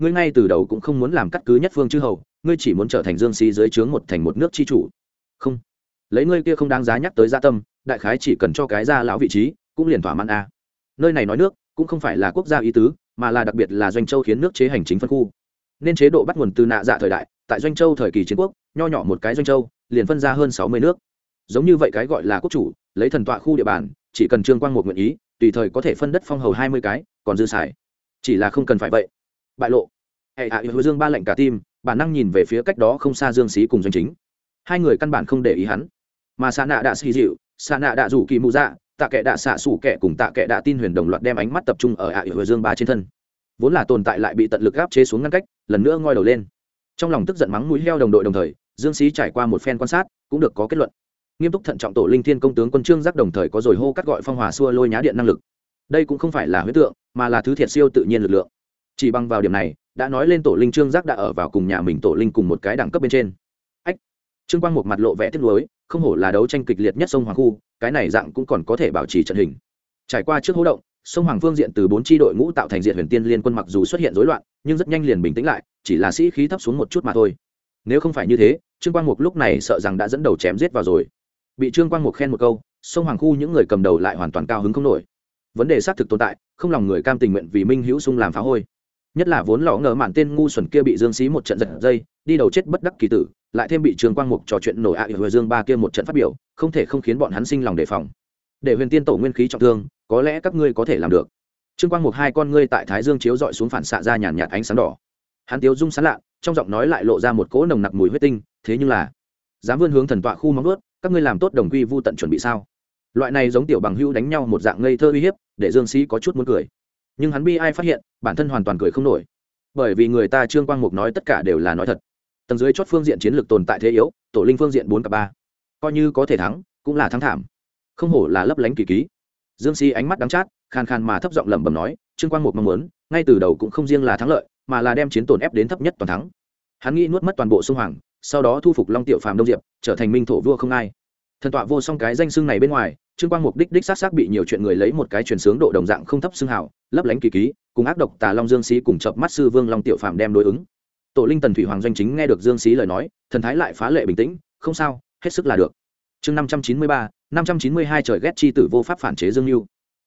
ngươi ngay từ đầu cũng không muốn làm cắt cứ nhất phương chư hầu, ngươi chỉ muốn trở thành dương sĩ dưới trướng một thành một nước chi chủ. Không, lấy ngươi kia không đáng giá nhắc tới gia tâm, đại khái chỉ cần cho cái gia lão vị trí cũng liền thỏa mãn a. Nơi này nói nước cũng không phải là quốc gia ý tứ, mà là đặc biệt là doanh châu khiến nước chế hành chính phân khu, nên chế độ bắt nguồn từ nạ dạ thời đại, tại doanh châu thời kỳ chiến quốc, nho nhỏ một cái doanh châu liền phân ra hơn 60 nước. Giống như vậy cái gọi là quốc chủ, lấy thần tọa khu địa bàn, chỉ cần Trương Quang một nguyện ý, tùy thời có thể phân đất phong hầu 20 cái, còn dư xài. Chỉ là không cần phải vậy. Bại lộ. Hứa Dương ba lệnh cả tim, bản năng nhìn về phía cách đó không xa Dương Sĩ cùng doanh chính. Hai người căn bản không để ý hắn, mà Sa Nạ Đạ Sĩ Dịu, Sa Nạ Đạ Dụ Kỳ Mù Dạ, Tạ Kệ Đạ Xạ Sủ Kệ cùng Tạ Kệ Đạ Tin Huyền đồng loạt đem ánh mắt tập trung ở Hứa Dương ba trên thân. Vốn là tồn tại lại bị tận lực áp chế xuống ngăn cách, lần nữa ngoi đầu lên. Trong lòng tức giận mắng mũi heo đồng đội đồng thời, Dương Sĩ trải qua một phen quan sát, cũng được có kết luận. Nghiêm túc thận trọng tổ linh thiên công tướng quân Trương Giác đồng thời có rồi hô cắt gọi phong hòa xua lôi nhá điện năng lực. Đây cũng không phải là huyễn tượng, mà là thứ thiệt siêu tự nhiên lực lượng. Chỉ bằng vào điểm này, đã nói lên tổ linh Trương Giác đã ở vào cùng nhà mình tổ linh cùng một cái đẳng cấp bên trên. Ách. Trương Quang một mặt lộ vẻ tiếc nuối, không hổ là đấu tranh kịch liệt nhất sông Hoàng khu, cái này dạng cũng còn có thể bảo trì trận hình. Trải qua trước hố động, sông Hoàng phương diện từ 4 chi đội ngũ tạo thành Diệt Huyền Tiên liên quân mặc dù xuất hiện rối loạn, nhưng rất nhanh liền bình tĩnh lại, chỉ là sĩ khí thấp xuống một chút mà thôi. Nếu không phải như thế, Trương Quang Mục lúc này sợ rằng đã dẫn đầu chém giết vào rồi. Bị Trương Quang Mục khen một câu, sông Hoàng khu những người cầm đầu lại hoàn toàn cao hứng không nổi. Vấn đề xác thực tồn tại, không lòng người cam tình nguyện vì Minh Hữu Sung làm phá hôi. Nhất là vốn lọ ngờ mạn tên ngu xuẩn kia bị Dương Sĩ một trận giật dây, đi đầu chết bất đắc kỳ tử, lại thêm bị Trương Quang Mục trò chuyện nổi Hứa Dương ba kia một trận phát biểu, không thể không khiến bọn hắn sinh lòng đề phòng. Để Huyền Tiên tổ nguyên khí trọng thương, có lẽ các ngươi có thể làm được. Trương Quang Mục hai con ngươi tại thái dương chiếu dọi xuống phản xạ ra nhàn nhạt ánh sáng đỏ. Hắn tiếu dung sán lạ, trong giọng nói lại lộ ra một cỗ nồng nặc mùi huyết tinh, thế nhưng là dám vươn hướng thần tọa khu móng vuốt, các ngươi làm tốt đồng quy vu tận chuẩn bị sao? Loại này giống tiểu bằng hữu đánh nhau một dạng ngây thơ uy hiếp, để Dương Sĩ có chút muốn cười. Nhưng hắn bi ai phát hiện, bản thân hoàn toàn cười không nổi. Bởi vì người ta Trương Quang Mục nói tất cả đều là nói thật. Tầng dưới chót phương diện chiến lược tồn tại thế yếu, tổ linh phương diện 4-3. Coi như có thể thắng, cũng là thắng thảm. Không hổ là lấp lánh kỳ ký. Dương Sĩ ánh mắt đắng chát, khàn khàn mà thấp giọng lẩm bẩm nói, Trương Quang Mục mong muốn, ngay từ đầu cũng không riêng là thắng lợi, mà là đem chiến tổn ép đến thấp nhất toàn thắng. Hắn nghĩ nuốt mất toàn bộ sông Hoàng, sau đó thu phục Long Tiểu Phàm Đông Diệp, trở thành minh thổ vua không ai. Thần tọa vô song cái danh xưng này bên ngoài, Trương Quang Mục đích xác bị nhiều chuyện người lấy một cái truyền sướng độ đồng dạng không thấp xưng hào, lấp lánh kỳ ký, cùng ác độc Tà Long Dương Sĩ cùng chợp mắt sư vương Long Tiểu Phàm đem đối ứng. Tổ linh Tần Thủy Hoàng doanh chính nghe được Dương Sĩ lời nói, thần thái lại phá lệ bình tĩnh, không sao, hết sức là được. Chương 593, 592 trời ghét chi tử vô pháp phản chế Dương Nưu.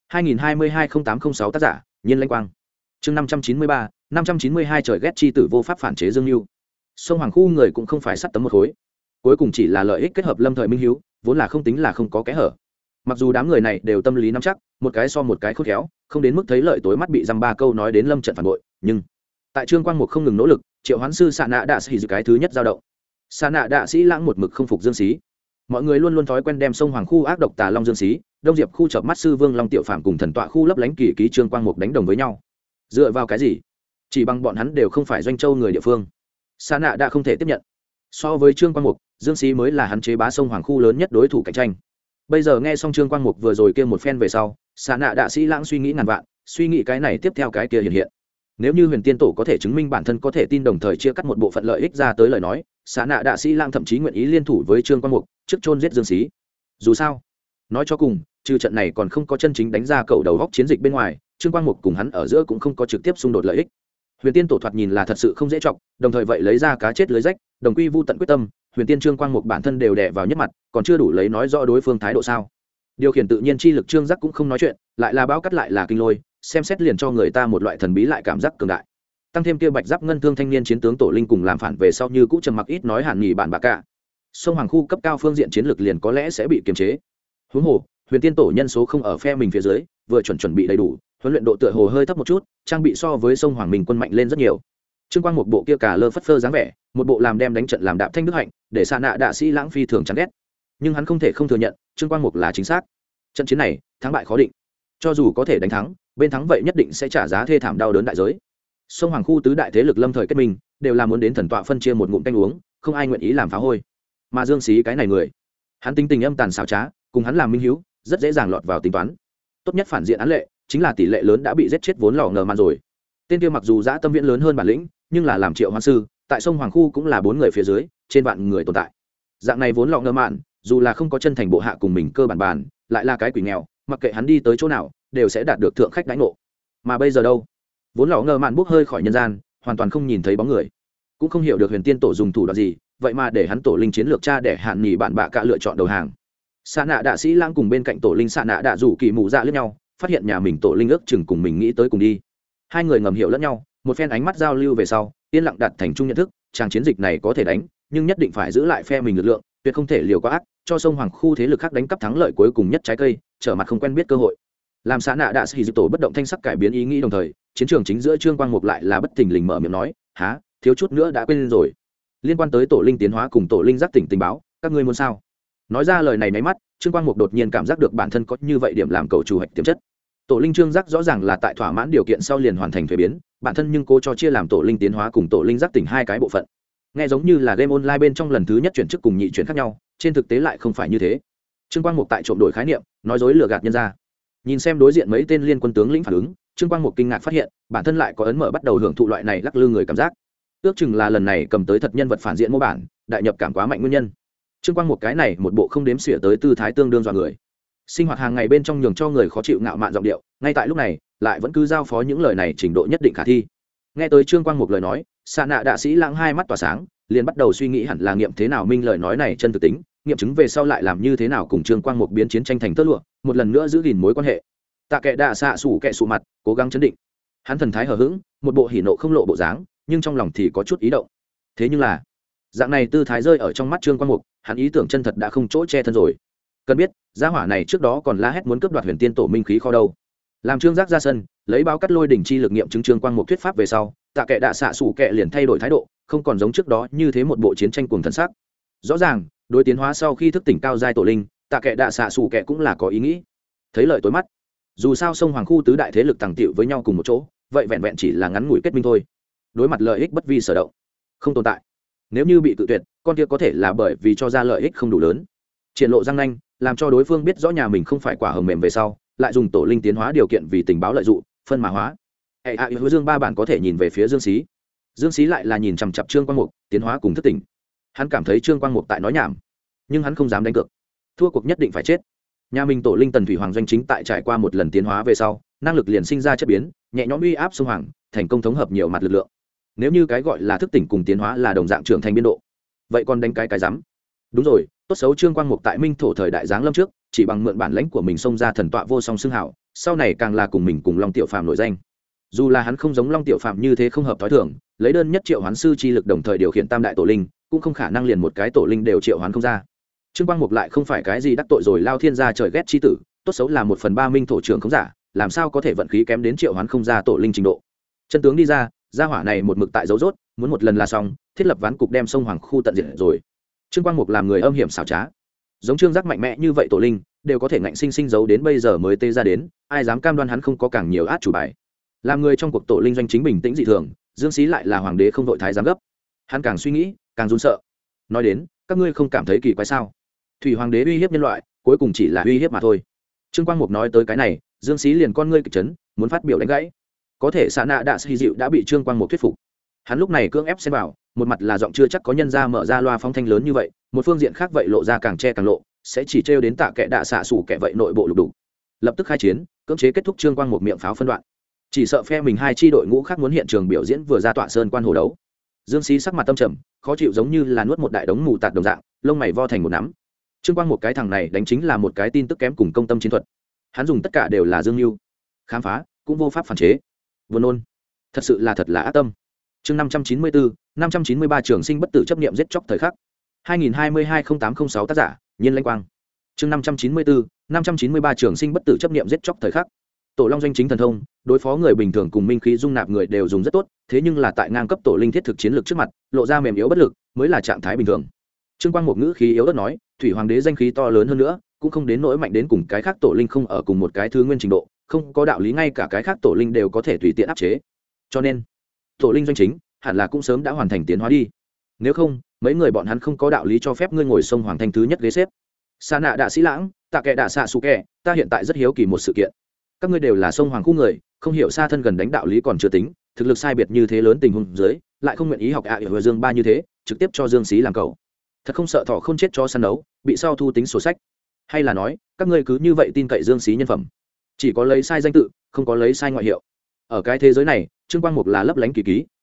2022-0806 tác giả, Nhiên Lãnh Quang. Chương 593, 592 trời ghét chi tử vô pháp phản chế Dương Nưu. Sông Hoàng khu người cũng không phải sắt tấm một khối, cuối cùng chỉ là lợi ích kết hợp lâm thời minh hiếu, vốn là không tính là không có kẽ hở. Mặc dù đám người này đều tâm lý nắm chắc, một cái so một cái khôn khéo, không đến mức thấy lợi tối mắt bị dăm ba câu nói đến lâm trận phản bội, nhưng tại Trương Quang Mục không ngừng nỗ lực, Triệu Hoán sư Sa Nạ Đạ Sĩ cái thứ nhất dao động. Sa Nạ Đạ Sĩ lãng một mực không phục Dương Sĩ. Mọi người luôn luôn thói quen đem sông Hoàng khu ác độc Tà Long Dương Sĩ, Đông Diệp khu chợp mắt sư vương Long Tiểu Phàm cùng thần tọa khu lấp lánh kỳ ký Trương Quang Mục đánh đồng với nhau. Dựa vào cái gì? Chỉ bằng bọn hắn đều không phải doanh châu người địa phương. Sa Nạ đã không thể tiếp nhận. So với Trương Quang Mục, Dương Sĩ mới là hắn chế bá sông Hoàng khu lớn nhất đối thủ cạnh tranh. Bây giờ nghe xong Trương Quang Mục vừa rồi kia một phen về sau, Sa Nạ Đạ Sĩ lãng suy nghĩ ngàn vạn, suy nghĩ cái này tiếp theo cái kia hiện hiện. Nếu như Huyền Tiên tổ có thể chứng minh bản thân có thể tin đồng thời chia cắt một bộ phận lợi ích ra tới lời nói, Sa Nạ Đạ Sĩ lãng thậm chí nguyện ý liên thủ với Trương Quang Mục, trước chôn giết Dương Sĩ. Dù sao, nói cho cùng, trừ trận này còn không có chân chính đánh ra cậu đầu góc chiến dịch bên ngoài, Trương Quang Mục cùng hắn ở giữa cũng không có trực tiếp xung đột lợi ích. Huyền Tiên tổ thoạt nhìn là thật sự không dễ trọng, đồng thời vậy lấy ra cá chết lưới rách, đồng quy vu tận quyết tâm, Huyền Tiên Trương Quang Mục bản thân đều đè vào nhất mặt, còn chưa đủ lấy nói rõ đối phương thái độ sao? Điều khiển tự nhiên chi lực Trương Giác cũng không nói chuyện, lại là bão cắt lại là kinh lôi, xem xét liền cho người ta một loại thần bí lại cảm giác cường đại. Tăng thêm kia bạch giáp ngân thương thanh niên chiến tướng tổ linh cùng làm phản về sau như cũ trầm mặc ít nói hàn nghỉ bản bạc cả. Sông Hoàng khu cấp cao phương diện chiến lược liền có lẽ sẽ bị kiềm chế. Huống hồ, Huyền Tiên tổ nhân số không ở phe mình phía dưới, vừa chuẩn bị đầy đủ, huấn luyện độ tựa hồ hơi thấp một chút, trang bị so với sông Hoàng mình quân mạnh lên rất nhiều. Trương Quang một bộ kia cả lơ phất phơ dáng vẻ, một bộ làm đem đánh trận làm đạp thanh đức hạnh, để Sa Nạ Đạ Sĩ lãng phi thường chán ghét. Nhưng hắn không thể không thừa nhận, Trương Quang Mục là chính xác. Trận chiến này, thắng bại khó định. Cho dù có thể đánh thắng, bên thắng vậy nhất định sẽ trả giá thê thảm đau đớn đại giới. Sông Hoàng khu tứ đại thế lực lâm thời kết minh, đều là muốn đến thần tọa phân chia một ngụm canh uống, không ai nguyện ý làm phá hôi. Mà Dương Sĩ cái này người, hắn tính tình âm tàn xảo trá, cùng hắn làm minh hiếu, rất dễ dàng lọt vào tính toán. Tốt nhất phản diện án lệ, chính là tỷ lệ lớn đã bị giết chết vốn lò ngờ màn rồi. Tên kia mặc dù dã tâm viễn lớn hơn bản lĩnh, nhưng là làm Triệu Hoán sư, tại sông Hoàng khu cũng là 4 người phía dưới, trên vạn người tồn tại. Dạng này vốn lọ ngờ mạn, dù là không có chân thành bộ hạ cùng mình cơ bản, lại là cái quỷ nghèo, mặc kệ hắn đi tới chỗ nào, đều sẽ đạt được thượng khách đãi ngộ. Mà bây giờ đâu? Vốn lọ ngờ mạn bốc hơi khỏi nhân gian, hoàn toàn không nhìn thấy bóng người, cũng không hiểu được huyền tiên tổ dùng thủ đoạn gì, vậy mà để hắn tổ linh chiến lược cha để hạn nghỉ bạn bạ cả lựa chọn đầu hàng. Xạ nạ đạ sĩ lãng cùng bên cạnh tổ linh xạ nạ đạ rủ kỳ mù dạ lẫn nhau, phát hiện nhà mình tổ linh ước chừng cùng mình nghĩ tới cùng đi. Hai người ngầm hiểu lẫn nhau, một phen ánh mắt giao lưu về sau, yên lặng đặt thành chung nhận thức, chàng chiến dịch này có thể đánh, nhưng nhất định phải giữ lại phe mình lực lượng, tuyệt không thể liều quá ác, cho sông hoàng khu thế lực khác đánh cắp thắng lợi cuối cùng nhất trái cây, trở mặt không quen biết cơ hội. Làm xạ nạ đạ sĩ dịp tổ bất động thanh sắc cải biến ý nghĩ đồng thời, chiến trường chính giữa Trương Quang Mục lại là bất thình lình mở miệng nói, há, thiếu chút nữa đã quên rồi. Liên quan tới tổ linh tiến hóa cùng tổ linh giác tỉnh tình báo, các ngươi muốn sao? Nói ra lời này nháy mắt, Trương Quang Mục đột nhiên cảm giác được bản thân có như vậy điểm làm cầu chủ hạch tiềm chất. Tổ linh trương giác rõ ràng là tại thỏa mãn điều kiện sau liền hoàn thành thuế biến, bản thân nhưng cố cho chia làm tổ linh tiến hóa cùng tổ linh giác tỉnh hai cái bộ phận. Nghe giống như là game online bên trong lần thứ nhất chuyển chức cùng nhị chuyển khác nhau, trên thực tế lại không phải như thế. Trương Quang Mục tại trộm đổi khái niệm, nói dối lừa gạt nhân ra. Nhìn xem đối diện mấy tên liên quân tướng lĩnh phản ứng, Trương Quang Mục kinh ngạc phát hiện, bản thân lại có ấn mở bắt đầu hưởng thụ loại này lắc lư người cảm giác. Ước chừng là lần này cầm tới thật nhân vật phản diện mô bản, đại nhập cảm quá mạnh nguyên nhân. Trương Quang Mục cái này một bộ không đếm xỉa tới tư thái tương đương dọa người. Sinh hoạt hàng ngày bên trong nhường cho người khó chịu ngạo mạn giọng điệu, ngay tại lúc này, lại vẫn cứ giao phó những lời này trình độ nhất định khả thi. Nghe tới Trương Quang Mục lời nói, xạ nạ đạ sĩ lãng hai mắt tỏa sáng, liền bắt đầu suy nghĩ hẳn là nghiệm thế nào minh lời nói này chân thực tính, nghiệm chứng về sau lại làm như thế nào cùng Trương Quang Mục biến chiến tranh thành tơ lụa, một lần nữa giữ gìn mối quan hệ. Tạ Kệ đạ xạ sủ kệ sụ mặt, cố gắng chấn định. Hắn thần thái hờ hững, một bộ hỉ nộ không lộ bộ dáng, nhưng trong lòng thì có chút ý động. Thế nhưng là, dạng này tư thái rơi ở trong mắt Trương Quang Mục, hắn ý tưởng chân thật đã không chỗ che thân rồi. Cần biết, gia hỏa này trước đó còn la hét muốn cướp đoạt huyền tiên tổ minh khí kho đâu. Làm Trương Giác ra sân, lấy báo cắt lôi đỉnh chi lực nghiệm chứng Trương Quang Mục thuyết pháp về sau, Tạ Kệ đạ xạ sủ kệ liền thay đổi thái độ, không còn giống trước đó như thế một bộ chiến tranh cuồng thần sắc. Rõ ràng, đối tiến hóa sau khi thức tỉnh cao giai tổ linh, Tạ Kệ đạ xạ sủ kệ cũng là có ý nghĩ. Thấy lợi tối mắt. Dù sao sông hoàng khu tứ đại thế lực tàng tiệu với nhau cùng một chỗ, vậy vẹn vẹn chỉ là ngắn ngủi kết minh thôi. Đối mặt lợi ích bất vi sở động, không tồn tại. Nếu như bị tự tuyệt, con kia có thể là bởi vì cho ra lợi ích không đủ lớn. Triển lộ răng nanh, làm cho đối phương biết rõ nhà mình không phải quả hồng mềm về sau, lại dùng tổ linh tiến hóa điều kiện vì tình báo lợi dụng, phân mã hóa. Hứa Dương ba bản có thể nhìn về phía Dương Xí. Dương Xí lại là nhìn chằm chằm Trương Quang Mục, tiến hóa cùng thức tỉnh. Hắn cảm thấy Trương Quang Mục tại nói nhảm, nhưng hắn không dám đánh cược. Thua cuộc nhất định phải chết. Nhà mình tổ linh Tần Thủy Hoàng doanh chính tại trải qua một lần tiến hóa về sau, năng lực liền sinh ra chất biến, nhẹ nhõm uy áp sông hoàng, thành công thống hợp nhiều mặt lực lượng. Nếu như cái gọi là thức tỉnh cùng tiến hóa là đồng dạng trưởng thành biên độ, vậy còn đánh cái rắm. Đúng rồi, tốt xấu Trương Quang Mục tại minh thổ thời đại giáng lâm trước, chỉ bằng mượn bản lãnh của mình xông ra thần tọa vô song xưng hảo, sau này càng là cùng mình cùng Long Tiểu Phàm nổi danh. Dù là hắn không giống Long Tiểu Phàm như thế không hợp thói thường, lấy đơn nhất triệu hoán sư chi lực đồng thời điều khiển tam đại tổ linh, cũng không khả năng liền một cái tổ linh đều triệu hoán không ra. Trương Quang Mục lại không phải cái gì đắc tội rồi lao thiên gia trời ghét chi tử, tốt xấu là 1/3 minh thổ trưởng không giả, làm sao có thể vận khí kém đến triệu hoán không ra tổ linh trình độ. Chân tướng đi ra, gia hỏa này một mực tại dấu rốt, muốn một lần là xong, thiết lập ván cục đem sông hoàng khu tận diệt rồi. Trương Quang Mục làm người âm hiểm xảo trá, giống Trương Giác mạnh mẽ như vậy tổ linh đều có thể ngạnh sinh sinh giấu đến bây giờ mới tê ra đến, ai dám cam đoan hắn không có càng nhiều át chủ bài. Làm người trong cuộc tổ linh doanh chính bình tĩnh dị thường, Dương Xí lại là hoàng đế không đội thái giám gấp, hắn càng suy nghĩ càng run sợ. Nói đến, các ngươi không cảm thấy kỳ quái sao? Thủy hoàng đế uy hiếp nhân loại, cuối cùng chỉ là uy hiếp mà thôi. Trương Quang Mục nói tới cái này, Dương Xí liền con ngươi kịch chấn, muốn phát biểu đánh gãy. Có thể xạ nạ đạ sĩ dịu đã bị Trương Quang Mục thuyết phục. Hắn lúc này cưỡng ép xen vào, một mặt là giọng chưa chắc có nhân ra mở ra loa phóng thanh lớn như vậy, một phương diện khác vậy lộ ra càng che càng lộ, sẽ chỉ trêu đến Tạ Kệ đạ xạ sủ kẻ vậy nội bộ lục đục. Lập tức khai chiến, cưỡng chế kết thúc Trương Quang Mục miệng pháo phân đoạn. Chỉ sợ phe mình hai chi đội ngũ khác muốn hiện trường biểu diễn vừa ra tọa sơn quan hồ đấu. Dương Xí sắc mặt tâm trầm, khó chịu giống như là nuốt một đại đống mù tạt đồng dạng, lông mày vo thành một nắm. Trương Quang Mục cái thằng này đánh chính là một cái tin tức kém cùng công tâm chiến thuật. Hắn dùng tất cả đều là dương mưu, khám phá, cũng vô pháp phản chế. Buồn nôn, thật là ác tâm. Chương 593 trường sinh bất tử chấp niệm giết chóc thời khắc. 2022-0806 tác giả, Nhiên Lãnh Quang. Chương 593 trường sinh bất tử chấp niệm giết chóc thời khắc. Tổ Long doanh chính thần thông, đối phó người bình thường cùng minh khí dung nạp người đều dùng rất tốt, thế nhưng là tại ngang cấp tổ linh thiết thực chiến lược trước mặt, lộ ra mềm yếu bất lực, mới là trạng thái bình thường. Trương Quang một ngữ khí yếu ớt nói, Thủy Hoàng đế danh khí to lớn hơn nữa, cũng không đến nỗi mạnh đến cùng cái khác tổ linh không ở cùng một cái thứ nguyên trình độ, không có đạo lý ngay cả cái khác tổ linh đều có thể tùy tiện áp chế. Cho nên, tổ linh doanh chính hẳn là cũng sớm đã hoàn thành tiến hóa đi. Nếu không, mấy người bọn hắn không có đạo lý cho phép ngươi ngồi sông hoàng thành thứ nhất ghế xếp. Sa nạ đạ sĩ lãng, Tạ Kệ đạ xạ sủ kẻ, ta hiện tại rất hiếu kỳ một sự kiện. Các ngươi đều là sông hoàng khu người, không hiểu xa thân gần đánh đạo lý còn chưa tính, thực lực sai biệt như thế lớn tình huống dưới, lại không nguyện ý học Hứa Dương ba như thế, trực tiếp cho Dương Xí làm cầu. Thật không sợ thọ không chết cho săn đấu, bị sau thu tính sổ sách. Hay là nói, các ngươi cứ như vậy tin cậy Dương Xí nhân phẩm, chỉ có lấy sai danh tự, không có lấy sai ngoại hiệu. Ở cái thế giới này, Trương Quang Mục là lấp lánh kỳ ký,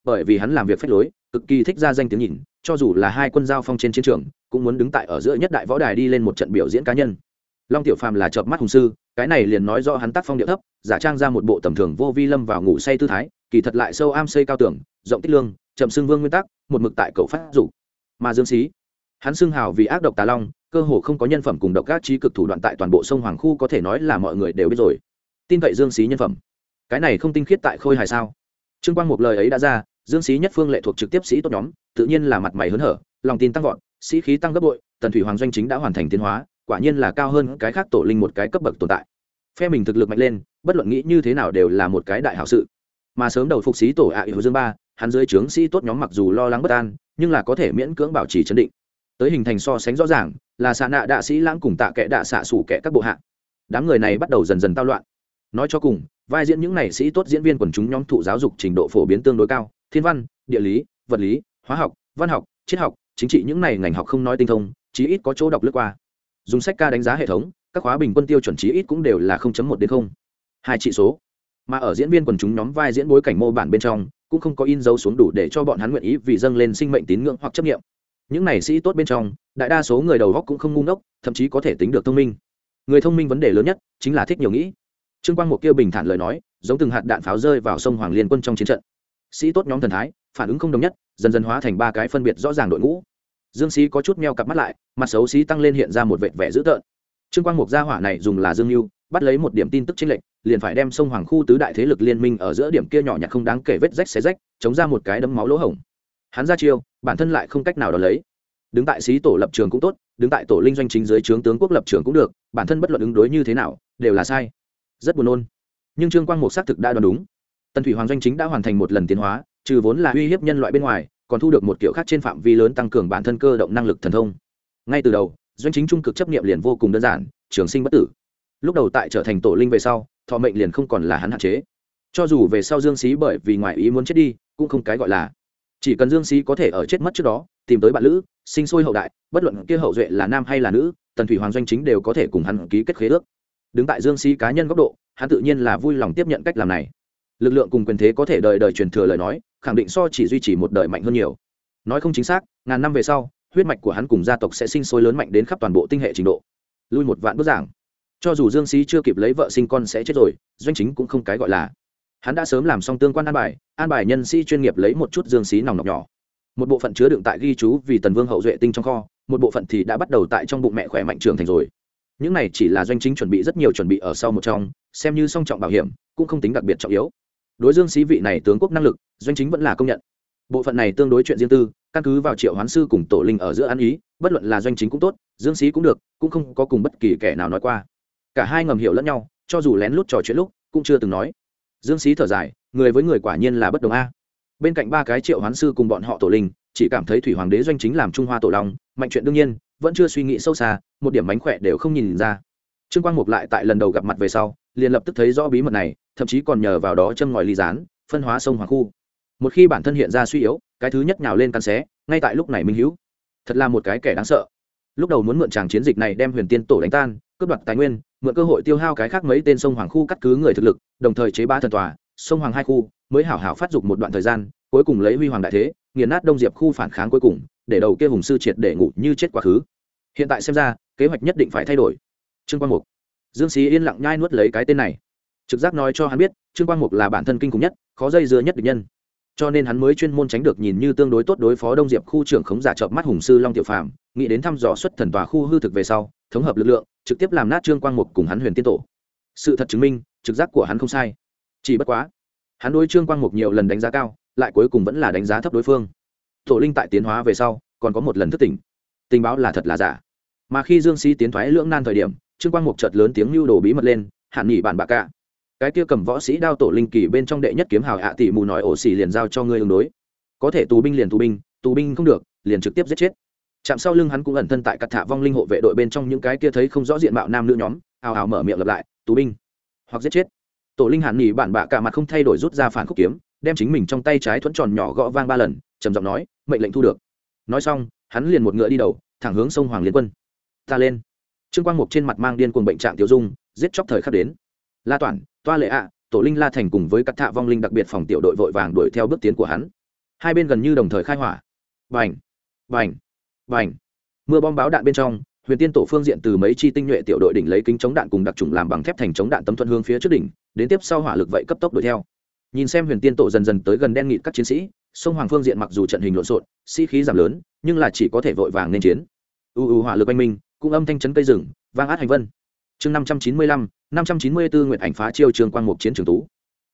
bởi vì hắn làm việc phách lối cực kỳ thích ra danh tiếng nhìn, cho dù là hai quân giao phong trên chiến trường cũng muốn đứng tại ở giữa nhất đại võ đài đi lên một trận biểu diễn cá nhân. Long Tiểu Phàm là chợp mắt hùng sư, cái này liền nói rõ hắn tác phong điệu thấp, giả trang ra một bộ tầm thường vô vi lâm vào ngủ say tư thái, kỳ thật lại sâu am xây cao tưởng, rộng tích lương, chậm xưng vương nguyên tắc, một mực tại cậu phát dục. Mà Dương Xí, hắn xưng hào vì ác độc tà long, cơ hồ không có nhân phẩm cùng độc ác trí cực thủ đoạn tại toàn bộ sông Hoàng khu có thể nói là mọi người đều biết rồi. Tin cậy Dương Xí nhân phẩm, cái này không tinh khiết tại Khôi Hài sao? Trương Quang một lời ấy đã ra, Dương Xí nhất phương lệ thuộc trực tiếp sĩ tốt nhóm, tự nhiên là mặt mày hớn hở, lòng tin tăng vọt, sĩ khí tăng gấp bội, Tần Thủy Hoàng doanh chính đã hoàn thành tiến hóa, quả nhiên là cao hơn cái khác tổ linh một cái cấp bậc tồn tại. Phe mình thực lực mạnh lên, bất luận nghĩ như thế nào đều là một cái đại hảo sự. Mà sớm đầu phục sĩ tổ Hữu Dương Ba, hắn dưới trướng sĩ tốt nhóm mặc dù lo lắng bất an, nhưng là có thể miễn cưỡng bảo trì trấn định. Tới hình thành so sánh rõ ràng, là xạ nạ đạ sĩ lãng cùng tạ kệ đạ xạ sủ kệ các bộ hạ. Đám người này bắt đầu dần dần tao loạn. Nói cho cùng, vai diễn những này sĩ tốt diễn viên quần chúng nhóm thụ giáo dục trình độ phổ biến tương đối cao, thiên văn, địa lý, vật lý, hóa học, văn học, triết học, chính trị những này ngành học không nói tinh thông, chí ít có chỗ đọc lướt qua. Dùng sách ca đánh giá hệ thống, các khóa bình quân tiêu chuẩn chí ít cũng đều là 0.1 đến 0. Hai trị số. Mà ở diễn viên quần chúng nhóm vai diễn bối cảnh mô bản bên trong, cũng không có in dấu xuống đủ để cho bọn hắn nguyện ý vì dâng lên sinh mệnh tín ngưỡng hoặc chấp nghiệm. Những này sĩ tốt bên trong, đại đa số người đầu óc cũng không ngu ngốc, thậm chí có thể tính được thông minh. Người thông minh vấn đề lớn nhất chính là thích nhiều nghĩ. Trương Quang một kia bình thản lời nói, giống từng hạt đạn pháo rơi vào sông Hoàng Liên quân trong chiến trận. Sĩ tốt nhóm thần thái, phản ứng không đồng nhất, dần dần hóa thành ba cái phân biệt rõ ràng đội ngũ. Dương Sĩ có chút meo cặp mắt lại, mặt xấu xí tăng lên hiện ra một vệt vẻ dữ tợn. Trương Quang Mục gia hỏa này dùng là Dương Nưu, bắt lấy một điểm tin tức chênh lệch, liền phải đem sông Hoàng khu tứ đại thế lực liên minh ở giữa điểm kia nhỏ nhặt không đáng kể vết rách xé rách, chống ra một cái đấm máu lỗ hổng. Hắn ra chiêu, bản thân lại không cách nào đó lấy. Đứng tại sĩ tổ lập trường cũng tốt, đứng tại tổ linh doanh chính dưới trướng tướng quốc lập trường cũng được, bản thân bất luận ứng đối như thế nào, đều là sai. Rất buồn nôn. Nhưng Trương Quang Mục xác thực đã đoán đúng. Tần Thủy Hoàng doanh chính đã hoàn thành một lần tiến hóa, trừ vốn là uy hiếp nhân loại bên ngoài, còn thu được một kiểu khác trên phạm vi lớn tăng cường bản thân cơ động năng lực thần thông. Ngay từ đầu, doanh chính trung cực chấp niệm liền vô cùng đơn giản, trường sinh bất tử. Lúc đầu tại trở thành tổ linh về sau, thọ mệnh liền không còn là hắn hạn chế. Cho dù về sau Dương Xí bởi vì ngoại ý muốn chết đi, cũng không cái gọi là. Chỉ cần Dương Xí có thể ở chết mất trước đó, tìm tới bạn lữ, sinh sôi hậu đại, bất luận kia hậu duệ là nam hay là nữ, Tần Thủy Hoàng doanh chính đều có thể cùng hắn ký kết khế ước. Đứng tại Dương Xí cá nhân góc độ, hắn tự nhiên là vui lòng tiếp nhận cách làm này. Lực lượng cùng quyền thế có thể đời đời truyền thừa lời nói, khẳng định so chỉ duy trì một đời mạnh hơn nhiều. Nói không chính xác, ngàn năm về sau, huyết mạch của hắn cùng gia tộc sẽ sinh sôi lớn mạnh đến khắp toàn bộ tinh hệ trình độ. Lui một vạn bước giảng, cho dù Dương Xí chưa kịp lấy vợ sinh con sẽ chết rồi, doanh chính cũng không cái gọi là. Hắn đã sớm làm xong tương quan an bài nhân sĩ chuyên nghiệp lấy một chút Dương Xí nòng nọc nhỏ. Một bộ phận chứa đựng tại ghi chú vì Tần Vương hậu duệ tinh trong kho, một bộ phận thì đã bắt đầu tại trong bụng mẹ khỏe mạnh trưởng thành rồi. Những này chỉ là doanh chính chuẩn bị rất nhiều chuẩn bị ở sau một trong, xem như song trọng bảo hiểm, cũng không tính đặc biệt trọng yếu. Đối Dương Xí vị này tướng quốc năng lực, doanh chính vẫn là công nhận. Bộ phận này tương đối chuyện riêng tư, căn cứ vào Triệu Hoán sư cùng tổ linh ở giữa ăn ý, bất luận là doanh chính cũng tốt, Dương Xí cũng được, cũng không có cùng bất kỳ kẻ nào nói qua. Cả hai ngầm hiểu lẫn nhau, cho dù lén lút trò chuyện lúc, cũng chưa từng nói. Dương Xí thở dài, người với người quả nhiên là bất đồng a. Bên cạnh ba cái Triệu Hoán sư cùng bọn họ tổ linh, chỉ cảm thấy Thủy Hoàng đế doanh chính làm Trung Hoa tổ long, mạnh chuyện đương nhiên, vẫn chưa suy nghĩ sâu xa, một điểm mánh khỏe đều không nhìn ra. Trương Quang Mục lại tại lần đầu gặp mặt về sau, liền lập tức thấy rõ bí mật này, thậm chí còn nhờ vào đó châm ngòi ly gián, phân hóa sông Hoàng khu. Một khi bản thân hiện ra suy yếu, cái thứ nhất nhào lên cắn xé, ngay tại lúc này minh hữu. Thật là một cái kẻ đáng sợ. Lúc đầu muốn mượn tràng chiến dịch này đem Huyền Tiên tổ đánh tan, cướp đoạt tài nguyên, mượn cơ hội tiêu hao cái khác mấy tên sông Hoàng khu cắt cứ người thực lực, đồng thời chế bá thần tòa, sông Hoàng hai khu, mới hảo hảo phát dục một đoạn thời gian, cuối cùng lấy huy hoàng đại thế, nghiền nát Đông Diệp khu phản kháng cuối cùng, để đầu kia hùng sư triệt để ngủ như chết quá khứ. Hiện tại xem ra, kế hoạch nhất định phải thay đổi. Trương Quang Mục, Dương Xí yên lặng nhai nuốt lấy cái tên này. Trực giác nói cho hắn biết, Trương Quang Mục là bản thân kinh khủng nhất, khó dây dưa nhất địch nhân. Cho nên hắn mới chuyên môn tránh được nhìn như tương đối tốt đối phó Đông Diệp khu trưởng khống giả chợp mắt hùng sư Long Tiểu Phàm, nghĩ đến thăm dò xuất thần tòa khu hư thực về sau, thống hợp lực lượng, trực tiếp làm nát Trương Quang Mục cùng hắn Huyền Tiên tổ. Sự thật chứng minh, trực giác của hắn không sai. Chỉ bất quá, hắn đối Trương Quang Mục nhiều lần đánh giá cao, lại cuối cùng vẫn là đánh giá thấp đối phương. Tổ linh tại tiến hóa về sau, còn có một lần thức tỉnh. Tình báo là thật là giả. Mà khi Dương Xí tiến thoái lưỡng nan thời điểm, Trương Quang Mục chợt lớn tiếng lưu đồ bí mật lên, hạn nghỉ bản bạc cả. Cái kia cầm võ sĩ đao tổ linh kỳ bên trong đệ nhất kiếm hào tỷ mù nói ổ xỉ liền giao cho ngươi ứng đối. Có thể tù binh liền tù binh không được, liền trực tiếp giết chết. Chạm sau lưng hắn cũng ẩn thân tại cắt thả vong linh hộ vệ đội bên trong những cái kia thấy không rõ diện mạo nam nữ nhóm, ào ào mở miệng lặp lại, tù binh hoặc giết chết. Tổ linh hạn nghỉ bản bạc cả mặt không thay đổi rút ra phản khúc kiếm, đem chính mình trong tay trái thuẫn tròn nhỏ gõ vang 3 lần, trầm giọng nói, mệnh lệnh thu được. Nói xong, hắn liền một ngựa đi đầu, thẳng hướng sông Hoàng Liên quân. Ta lên. Trương Quang Mục trên mặt mang điên cuồng bệnh trạng tiêu dung, giết chóc thời khắc đến. La Toản, Toa Lệ ạ, Tổ linh La Thành cùng với các thạ vong linh đặc biệt phòng tiểu đội vội vàng đuổi theo bước tiến của hắn. hai bên gần như đồng thời khai hỏa. Bành, bành, bành. Mưa bom báo đạn bên trong, Huyền Tiên tổ phương diện từ mấy chi tinh nhuệ tiểu đội đỉnh lấy kính chống đạn cùng đặc trùng làm bằng thép thành chống đạn tấm thuận hướng phía trước đỉnh, đến tiếp sau hỏa lực vậy cấp tốc đuổi theo. Nhìn xem Huyền Tiên tổ dần dần tới gần đen nghịt các chiến sĩ, sông Hoàng phương diện mặc dù trận hình lộn xộn, sĩ khí giảm lớn, nhưng là chỉ có thể vội vàng nên chiến. Hỏa lực oanh minh, cũng âm thanh chấn cây rừng, vang át hành vân. Chương 595, 594 Nguyệt ảnh phá chiêu trường quang mục chiến trường tú.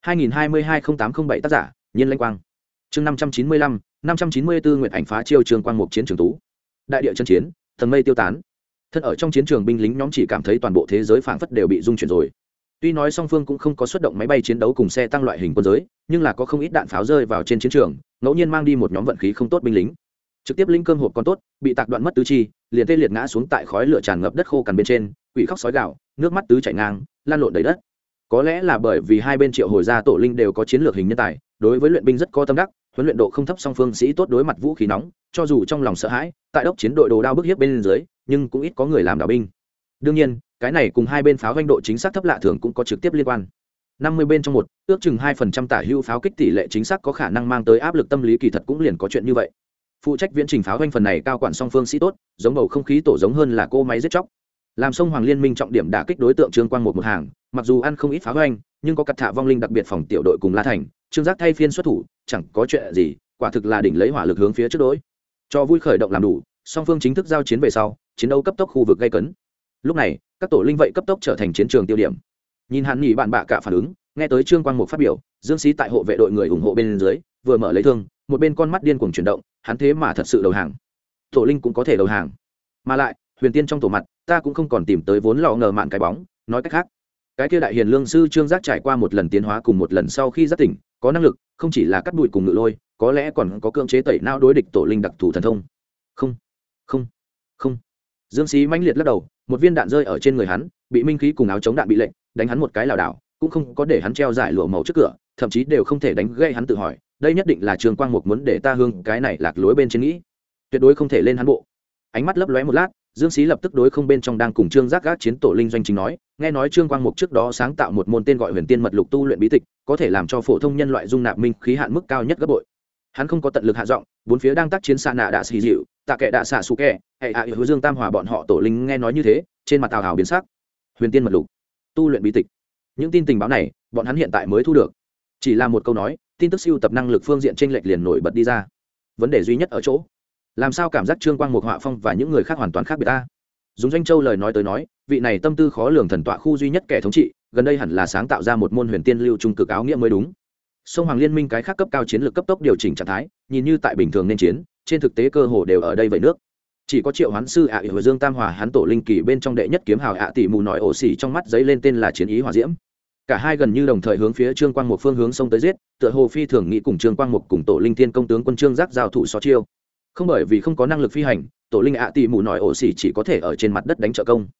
2022-0807 tác giả, Nhiên Lãnh Quang. Chương 595, 594 Nguyệt ảnh phá chiêu trường quang mục chiến trường tú. Đại địa chân chiến, thần mây tiêu tán. Thân ở trong chiến trường binh lính nhóm chỉ cảm thấy toàn bộ thế giới phảng phất đều bị rung chuyển rồi. Tuy nói song phương cũng không có xuất động máy bay chiến đấu cùng xe tăng loại hình quân giới, nhưng là có không ít đạn pháo rơi vào trên chiến trường, ngẫu nhiên mang đi một nhóm vận khí không tốt binh lính. Trực tiếp linh cơm hộp còn tốt, bị tạc đoạn mất tứ chi, liền tê liệt ngã xuống tại khói lửa tràn ngập đất khô cằn bên trên, quỷ khóc sói gào, nước mắt tứ chảy ngang, lan lộn đầy đất. Có lẽ là bởi vì hai bên triệu hồi ra tổ linh đều có chiến lược hình nhân tài, đối với luyện binh rất có tâm đắc, huấn luyện độ không thấp, song phương sĩ tốt đối mặt vũ khí nóng, cho dù trong lòng sợ hãi, tại đốc chiến đội đồ đao bức hiếp bên dưới, nhưng cũng ít có người làm đạo binh. Đương nhiên, cái này cùng hai bên pháo doanh độ chính xác thấp lạ thường cũng có trực tiếp liên quan. 50 bên trong một, ước chừng 2% tả hữu pháo kích tỷ lệ chính xác có khả năng mang tới áp lực tâm lý, kỳ thật cũng liền có chuyện như vậy. Phụ trách viễn trình pháo doanh phần này cao quản song phương sĩ tốt, giống bầu không khí tổ giống hơn là cô máy giết chóc. Làm sông Hoàng liên minh trọng điểm đả kích đối tượng Trương Quang một hàng, mặc dù ăn không ít pháo doanh, nhưng có cắt thả vong linh đặc biệt phòng tiểu đội cùng La Thành, Trương Giác thay phiên xuất thủ, chẳng có chuyện gì, quả thực là đỉnh lấy hỏa lực hướng phía trước đối. Cho vui khởi động làm đủ, song phương chính thức giao chiến về sau, chiến đấu cấp tốc khu vực gây cấn. Lúc này, các tổ linh vậy cấp tốc trở thành chiến trường tiêu điểm. Nhìn Hàn Nghị bạn bạ cả phản ứng, nghe tới Trương Quang một phát biểu, Dương Sĩ tại hộ vệ đội người ủng hộ bên dưới, vừa mở lấy thương, một bên con mắt điên cuồng chuyển động, hắn thế mà thật sự đầu hàng. Tổ linh cũng có thể đầu hàng. Mà lại, Huyền Tiên trong tổ mặt, ta cũng không còn tìm tới vốn lọ ngờ mạn cái bóng, nói cách khác, cái kia đại hiền lương sư Trương Giác trải qua một lần tiến hóa cùng một lần sau khi giác tỉnh, có năng lực, không chỉ là cắt đuổi cùng ngự lôi, có lẽ còn có cưỡng chế tẩy não đối địch tổ linh đặc thù thần thông. Không, không, không. Dương Sĩ mãnh liệt lắc đầu, một viên đạn rơi ở trên người hắn, bị minh khí cùng áo chống đạn bị lệnh, đánh hắn một cái lảo đảo, cũng không có để hắn treo giải lụa màu trước cửa, thậm chí đều không thể đánh gây hắn tự hỏi, đây nhất định là Trương Quang Mục muốn để ta hương cái này lạc lối bên trên nghĩ, tuyệt đối không thể lên hắn bộ. Ánh mắt lấp lóe một lát, Dương Sĩ lập tức đối không bên trong đang cùng Trương Giác gác chiến tổ linh doanh chính nói, nghe nói Trương Quang Mục trước đó sáng tạo một môn tên gọi Huyền Tiên mật lục tu luyện bí tịch, có thể làm cho phổ thông nhân loại dung nạp minh khí hạn mức cao nhất gấp bội. Hắn không có tận lực hạ giọng, bốn phía đang tác chiến xạ nạ đạ xì dịu, tạ kệ đạ xạ su kệ, hứa Dương Tam Hòa bọn họ tổ linh nghe nói như thế, trên mặt tào hào biến sắc. Huyền Tiên mật lục, tu luyện bí tịch. Những tin tình báo này, bọn hắn hiện tại mới thu được. Chỉ là một câu nói, tin tức siêu tập năng lực phương diện chênh lệch liền nổi bật đi ra. Vấn đề duy nhất ở chỗ, làm sao cảm giác Trương Quang Mục họa phong và những người khác hoàn toàn khác biệt ta. Dùng Doanh Châu lời nói tới nói, vị này tâm tư khó lường thần tọa khu duy nhất kẻ thống trị, gần đây hẳn là sáng tạo ra một môn huyền tiên lưu trung cực áo nghĩa mới đúng. Sông Hoàng liên minh cái khác cấp cao chiến lược cấp tốc điều chỉnh trạng thái, nhìn như tại bình thường nên chiến, trên thực tế cơ hồ đều ở đây vậy nước. Chỉ có Triệu Hoán sư Hứa Dương Tam Hòa hắn tổ linh kỳ bên trong đệ nhất kiếm hào tỷ mù nói ổ xỉ trong mắt giấy lên tên là chiến ý hỏa diễm. Cả hai gần như đồng thời hướng phía Trương Quang Mục phương hướng xông tới giết, tựa hồ phi thường nghĩ cùng Trương Quang Mục cùng tổ linh thiên công tướng quân Trương Giác giao thủ so chiêu. Không bởi vì không có năng lực phi hành, tổ linh tỷ mù nói ổ xỉ chỉ có thể ở trên mặt đất đánh trợ công.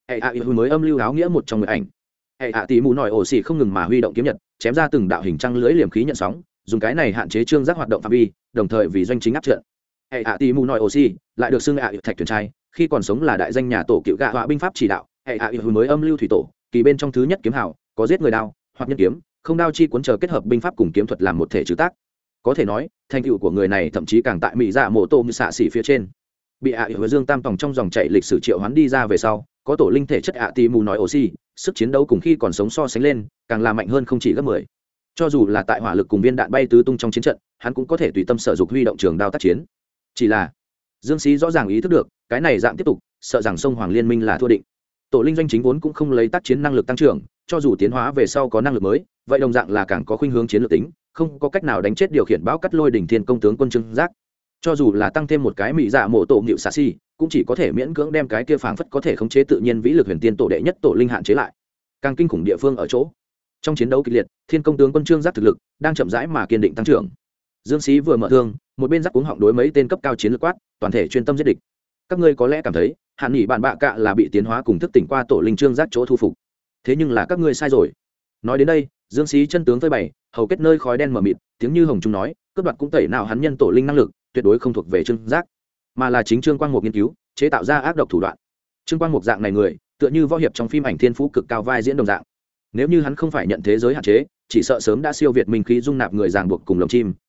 Mới âm lưu áo nghĩa một trong người ảnh. Tỷ mù nói ổ xỉ không ngừng mà huy động kiếm nhật, chém ra từng đạo hình trăng lưỡi liềm khí nhận sóng, dùng cái này hạn chế Trương Giác hoạt động phạm vi, đồng thời vì doanh chính áp trận. Tỷ mù nói ổ xỉ lại được xưng thạch thuyền trai, khi còn sống là đại danh nhà tổ cựu gạ họa binh pháp chỉ đạo. Mới âm lưu thủy tổ, kỳ bên trong thứ nhất kiếm hào, có giết người đao, hoặc nhân kiếm, không đao chi cuốn chờ kết hợp binh pháp cùng kiếm thuật làm một thể trừ tác. Có thể nói, thành tựu của người này thậm chí càng tại mỹ dạ mộ tô như xạ xỉ phía trên. Bị Hứa Dương Tam Tòng trong dòng chảy lịch sử triệu hoán đi ra về sau, có tổ linh thể chất tỷ mù nói oxy, sức chiến đấu cùng khi còn sống so sánh lên, càng là mạnh hơn không chỉ gấp 10. Cho dù là tại hỏa lực cùng viên đạn bay tứ tung trong chiến trận, hắn cũng có thể tùy tâm sở dục huy động trường đao tác chiến. Chỉ là, Dương Sĩ rõ ràng ý thức được, cái này dạng tiếp tục, sợ rằng sông Hoàng liên minh là thua định. Tổ linh doanh chính vốn cũng không lấy tác chiến năng lực tăng trưởng, cho dù tiến hóa về sau có năng lực mới, vậy đồng dạng là càng có khuynh hướng chiến lược tính, không có cách nào đánh chết điều khiển bão cắt lôi đỉnh thiên công tướng quân Trương Giác. Cho dù là tăng thêm một cái mỹ dạ mộ tổ nhịu xà xi, cũng chỉ có thể miễn cưỡng đem cái kia phảng phất có thể khống chế tự nhiên vĩ lực huyền tiên tổ đệ nhất tổ linh hạn chế lại. Càng kinh khủng địa phương ở chỗ, trong chiến đấu kịch liệt, thiên công tướng quân Trương Giác thực lực đang chậm rãi mà kiên định tăng trưởng. Dương Sĩ vừa mở thương, một bên giáp cuống họng đối mấy tên cấp cao chiến lược quát, toàn thể chuyên tâm giết địch. Các ngươi có lẽ cảm thấy, Hàn Nghị bạn bạ cạ là bị tiến hóa cùng thức tỉnh qua tổ linh Trương Giác chỗ thu phục. Thế nhưng là các ngươi sai rồi. Nói đến đây, Dương Sĩ chân tướng phơi bày, hầu kết nơi khói đen mờ mịt, tiếng như hồng trung nói, cướp đoạt cũng tẩy nào hắn nhân tổ linh năng lực, tuyệt đối không thuộc về Trương Giác, mà là chính Trương Quang Mục nghiên cứu, chế tạo ra ác độc thủ đoạn. Trương Quang Mục dạng này người, tựa như võ hiệp trong phim ảnh thiên phú cực cao vai diễn đồng dạng. Nếu như hắn không phải nhận thế giới hạn chế, chỉ sợ sớm đã siêu việt minh khí dung nạp người ràng buộc cùng lồng chim,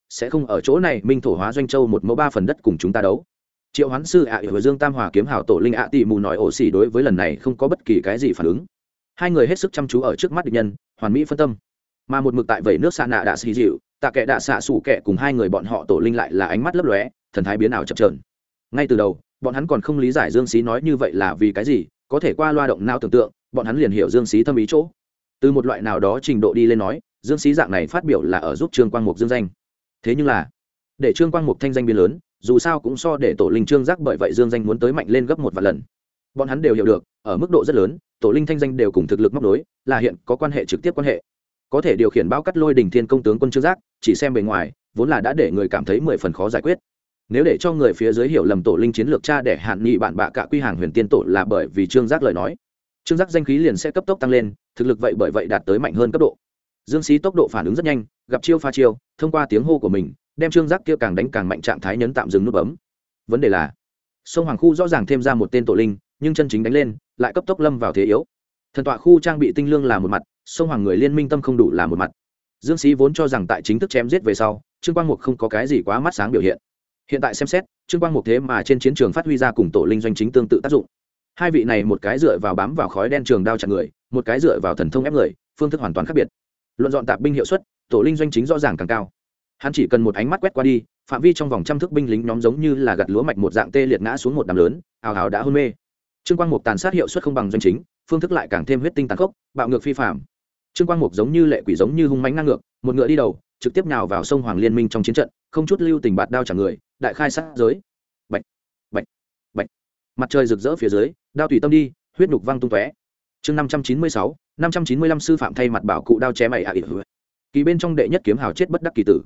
sẽ không ở chỗ này minh thổ hóa doanh châu một mẫu 3 phần đất cùng chúng ta đấu. Triệu Hoán sư ạ ở Dương Tam Hòa kiếm hảo tổ linh ạ tỷ mù nói ổ xỉ đối với lần này không có bất kỳ cái gì phản ứng. Hai người hết sức chăm chú ở trước mắt địch nhân, hoàn mỹ phân tâm. Mà một mực tại vẩy nước xạ nạ đã xì dịu, tạ kệ đạ xạ sủ kệ cùng hai người bọn họ tổ linh lại là ánh mắt lấp lóe, thần thái biến ảo chập chờn. Ngay từ đầu bọn hắn còn không lý giải Dương Xí nói như vậy là vì cái gì, có thể qua loa động não tưởng tượng, bọn hắn liền hiểu Dương Xí thâm ý chỗ. Từ một loại nào đó trình độ đi lên nói, Dương Xí dạng này phát biểu là ở giúp Trương Quang Mục dương danh. Thế nhưng là, để Trương Quang Mục thanh danh biến lớn, dù sao cũng so để tổ linh Trương Giác bởi vậy dương danh muốn tới mạnh lên gấp một vạn lần. Bọn hắn đều hiểu được, ở mức độ rất lớn, tổ linh thanh danh đều cùng thực lực móc đối, là hiện có quan hệ trực tiếp quan hệ. Có thể điều khiển bao cắt lôi đỉnh thiên công tướng quân Trương Giác, chỉ xem bề ngoài, vốn là đã để người cảm thấy 10 phần khó giải quyết. Nếu để cho người phía dưới hiểu lầm tổ linh chiến lược cha để hạn nghị bạn bạ cả quy hàng huyền tiên tổ là bởi vì Trương Giác lời nói, Trương Giác danh khí liền sẽ cấp tốc tăng lên, thực lực vậy bởi vậy đạt tới mạnh hơn cấp độ. Dương Xí tốc độ phản ứng rất nhanh, gặp chiêu pha chiêu, thông qua tiếng hô của mình, đem Trương Giác kia càng đánh càng mạnh trạng thái nhấn tạm dừng nút bấm. Vấn đề là, sông Hoàng khu rõ ràng thêm ra một tên tổ linh, nhưng chân chính đánh lên, lại cấp tốc lâm vào thế yếu. Thần tọa khu trang bị tinh lương là một mặt, sông Hoàng người liên minh tâm không đủ là một mặt. Dương Xí vốn cho rằng tại chính thức chém giết về sau, Trương Quang Mục không có cái gì quá mắt sáng biểu hiện. Hiện tại xem xét, Trương Quang Mục thế mà trên chiến trường phát huy ra cùng tổ linh doanh chính tương tự tác dụng. Hai vị này một cái dựa vào bám vào khói đen trường đao chặt người, một cái dựa vào thần thông ép người, phương thức hoàn toàn khác biệt. Luận dọn tạp binh hiệu suất, tổ linh doanh chính rõ ràng càng cao. Hắn chỉ cần một ánh mắt quét qua đi, phạm vi trong vòng trăm thước binh lính nhóm giống như là gặt lúa mạch một dạng tê liệt ngã xuống một đám lớn, ào ào đã hôn mê. Trương Quang Mục tàn sát hiệu suất không bằng doanh chính, phương thức lại càng thêm huyết tinh tàn khốc, bạo ngược phi phàm. Trương Quang Mục giống như lệ quỷ giống như hung mãnh ngang ngược, một ngựa đi đầu, trực tiếp nhào vào sông Hoàng liên minh trong chiến trận, không chút lưu tình bạt đao trả người, đại khai sát giới. Bạch, bạch, bạch. Mặt trời rực rỡ phía dưới, đao tùy tâm đi, huyết nhục văng tung tóe. Chương 596, 595 sư phạm thay mặt bảo cụ đao chém mày ạ. Kỳ bên trong đệ nhất kiếm hào chết bất đắc kỳ tử.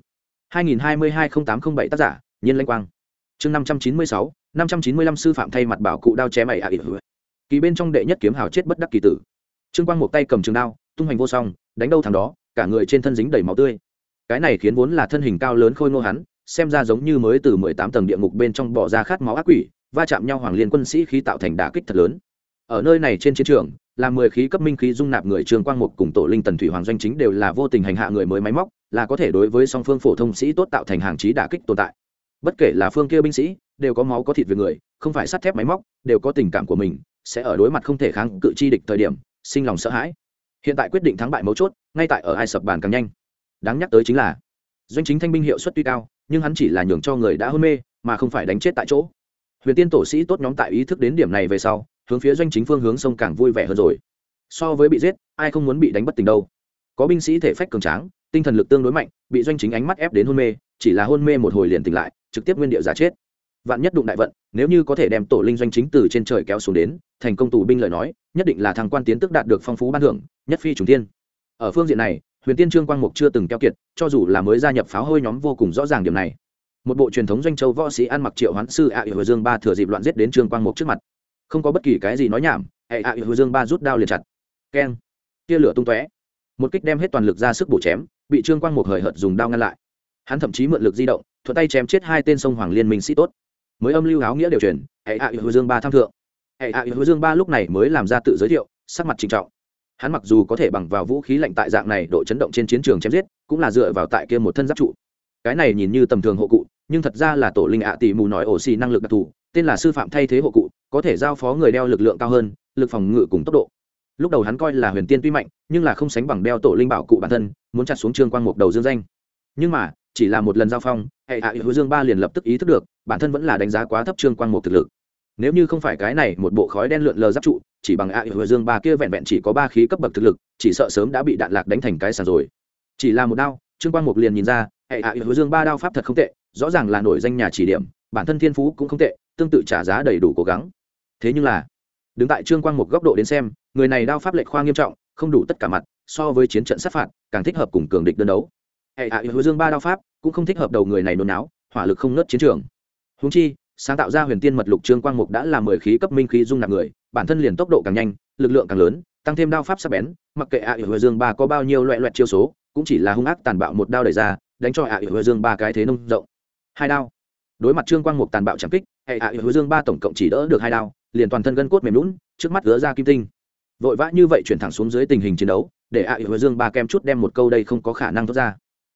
2022-0807 tác giả, Nhiên Lãnh Quang. Chương 596, 595 sư phạm thay mặt bảo cụ đao chém mày ạ. Kỳ bên trong đệ nhất kiếm hào chết bất đắc kỳ tử. Trương Quang một tay cầm trường đao, tung hoành vô song, đánh đâu thằng đó, cả người trên thân dính đầy máu tươi. Cái này khiến vốn là thân hình cao lớn khôi ngô hắn, xem ra giống như mới từ 18 tầng địa ngục bên trong bỏ ra khát máu ác quỷ, va chạm nhau Hoàng liên quân sĩ khí tạo thành đả kích thật lớn. Ở nơi này trên chiến trường, là 10 khí cấp minh khí dung nạp người Trương Quang Mục cùng tổ linh Tần Thủy Hoàng doanh chính đều là vô tình hành hạ người mới máy móc, là có thể đối với song phương phổ thông sĩ tốt tạo thành hàng chí đả kích tồn tại. Bất kể là phương kia binh sĩ, đều có máu có thịt về người, không phải sắt thép máy móc, đều có tình cảm của mình, sẽ ở đối mặt không thể kháng cự chi địch thời điểm, sinh lòng sợ hãi. Hiện tại quyết định thắng bại mấu chốt, ngay tại ở ai sập bàn càng nhanh. Đáng nhắc tới chính là, doanh chính thanh binh hiệu suất tuy cao, nhưng hắn chỉ là nhường cho người đã hôn mê, mà không phải đánh chết tại chỗ. Huyền tiên tổ sĩ tốt nhóm tại ý thức đến điểm này về sau, hướng phía doanh chính phương hướng sông càng vui vẻ hơn rồi. So với bị giết, ai không muốn bị đánh bất tỉnh đâu. Có binh sĩ thể phách cường tráng, tinh thần lực tương đối mạnh, bị doanh chính ánh mắt ép đến hôn mê, chỉ là hôn mê một hồi liền tỉnh lại, trực tiếp nguyên địa giả chết. Vạn nhất đụng đại vận, nếu như có thể đem tổ linh doanh chính từ trên trời kéo xuống đến, thành công tù binh lời nói, nhất định là thằng quan tiến tức đạt được phong phú ban thưởng, nhất phi trùng thiên. Ở phương diện này, Huyền Tiên Trương Quang Mục chưa từng keo kiệt, cho dù là mới gia nhập pháo hôi nhóm vô cùng rõ ràng điểm này. Một bộ truyền thống doanh châu võ sĩ ăn mặc Triệu Hoán sư ạ Hứa Dương Ba thừa dịp loạn giết đến Trương Quang Mục trước mặt, không có bất kỳ cái gì nói nhảm, ạ Hứa Dương Ba rút đao liền chặt. Keng, tia lửa tung tóe, một kích đem hết toàn lực ra sức bổ chém, bị Trương Quang Mục hời hợt dùng đao ngăn lại. Hắn thậm chí mượn lực di động, thuận tay chém chết 2 tên sông Hoàng liên minh sĩ tốt. Mới âm lưu áo nghĩa đều truyền, ạ Hứa Dương Ba tham thượng. ạ Hứa Dương Ba lúc này mới làm ra tự giới thiệu, sắc mặt trịnh trọng. Hắn mặc dù có thể bằng vào vũ khí lạnh tại dạng này độ chấn động trên chiến trường chém giết, cũng là dựa vào tại kia một thân giáp trụ. Cái này nhìn như tầm thường hộ cụ, nhưng thật ra là tổ linh ạ tỷ mù nói ổ xì năng lực đặc thù, tên là sư phạm thay thế hộ cụ, có thể giao phó người đeo lực lượng cao hơn, lực phòng ngự cùng tốc độ. Lúc đầu hắn coi là huyền tiên tuy mạnh, nhưng là không sánh bằng đeo tổ linh bảo cụ bản thân, muốn chặt xuống Trương Quang Mục đầu dương danh. Nhưng mà, chỉ là một lần giao phong, Hứa Dương Ba liền lập tức ý thức được, bản thân vẫn là đánh giá quá thấp Trương Quang Mục thực lực. Nếu như không phải cái này một bộ khói đen lượn lờ giáp trụ, chỉ bằng Hứa Dương Ba kia vẹn vẹn chỉ có 3 khí cấp bậc thực lực, chỉ sợ sớm đã bị đạn lạc đánh thành cái sàn rồi. Chỉ là một đao, Trương Quang Mục liền nhìn ra, Hứa Dương Ba đao pháp thật không tệ, rõ ràng là nổi danh nhà chỉ điểm, bản thân thiên phú cũng không tệ, tương tự trả giá đầy đủ cố gắng. Thế nhưng là, đứng tại Trương Quang Mục góc độ đến xem, người này đao pháp lệch khoa nghiêm trọng, không đủ tất cả mặt, so với chiến trận sát phạt, càng thích hợp cùng cường địch đơn đấu. Hứa Dương Ba đao pháp cũng không thích hợp đầu người này nôn náo, hỏa lực không ngớt chiến trường. Huống chi, sáng tạo ra huyền tiên mật lục Trương Quang Mục đã là 10 khí cấp minh khí dung nạp người, bản thân liền tốc độ càng nhanh, lực lượng càng lớn, tăng thêm đao pháp sắc bén, mặc kệ Hứa Dương Ba có bao nhiêu loẹt chiêu số, cũng chỉ là hung ác tàn bạo một đao đẩy ra, đánh cho Hứa Dương Ba cái thế nông rộng. 2 đao. Đối mặt Trương Quang Mục tàn bạo chạm kích, Hứa Dương Ba tổng cộng chỉ đỡ được 2 đao, liền toàn thân gân cốt mềm nhũn, trước mắt gỡ ra kim tinh. Vội vã như vậy chuyển thẳng xuống dưới tình hình chiến đấu, để Hứa Dương Ba kem chút đem một câu đây không có khả năng thoát ra.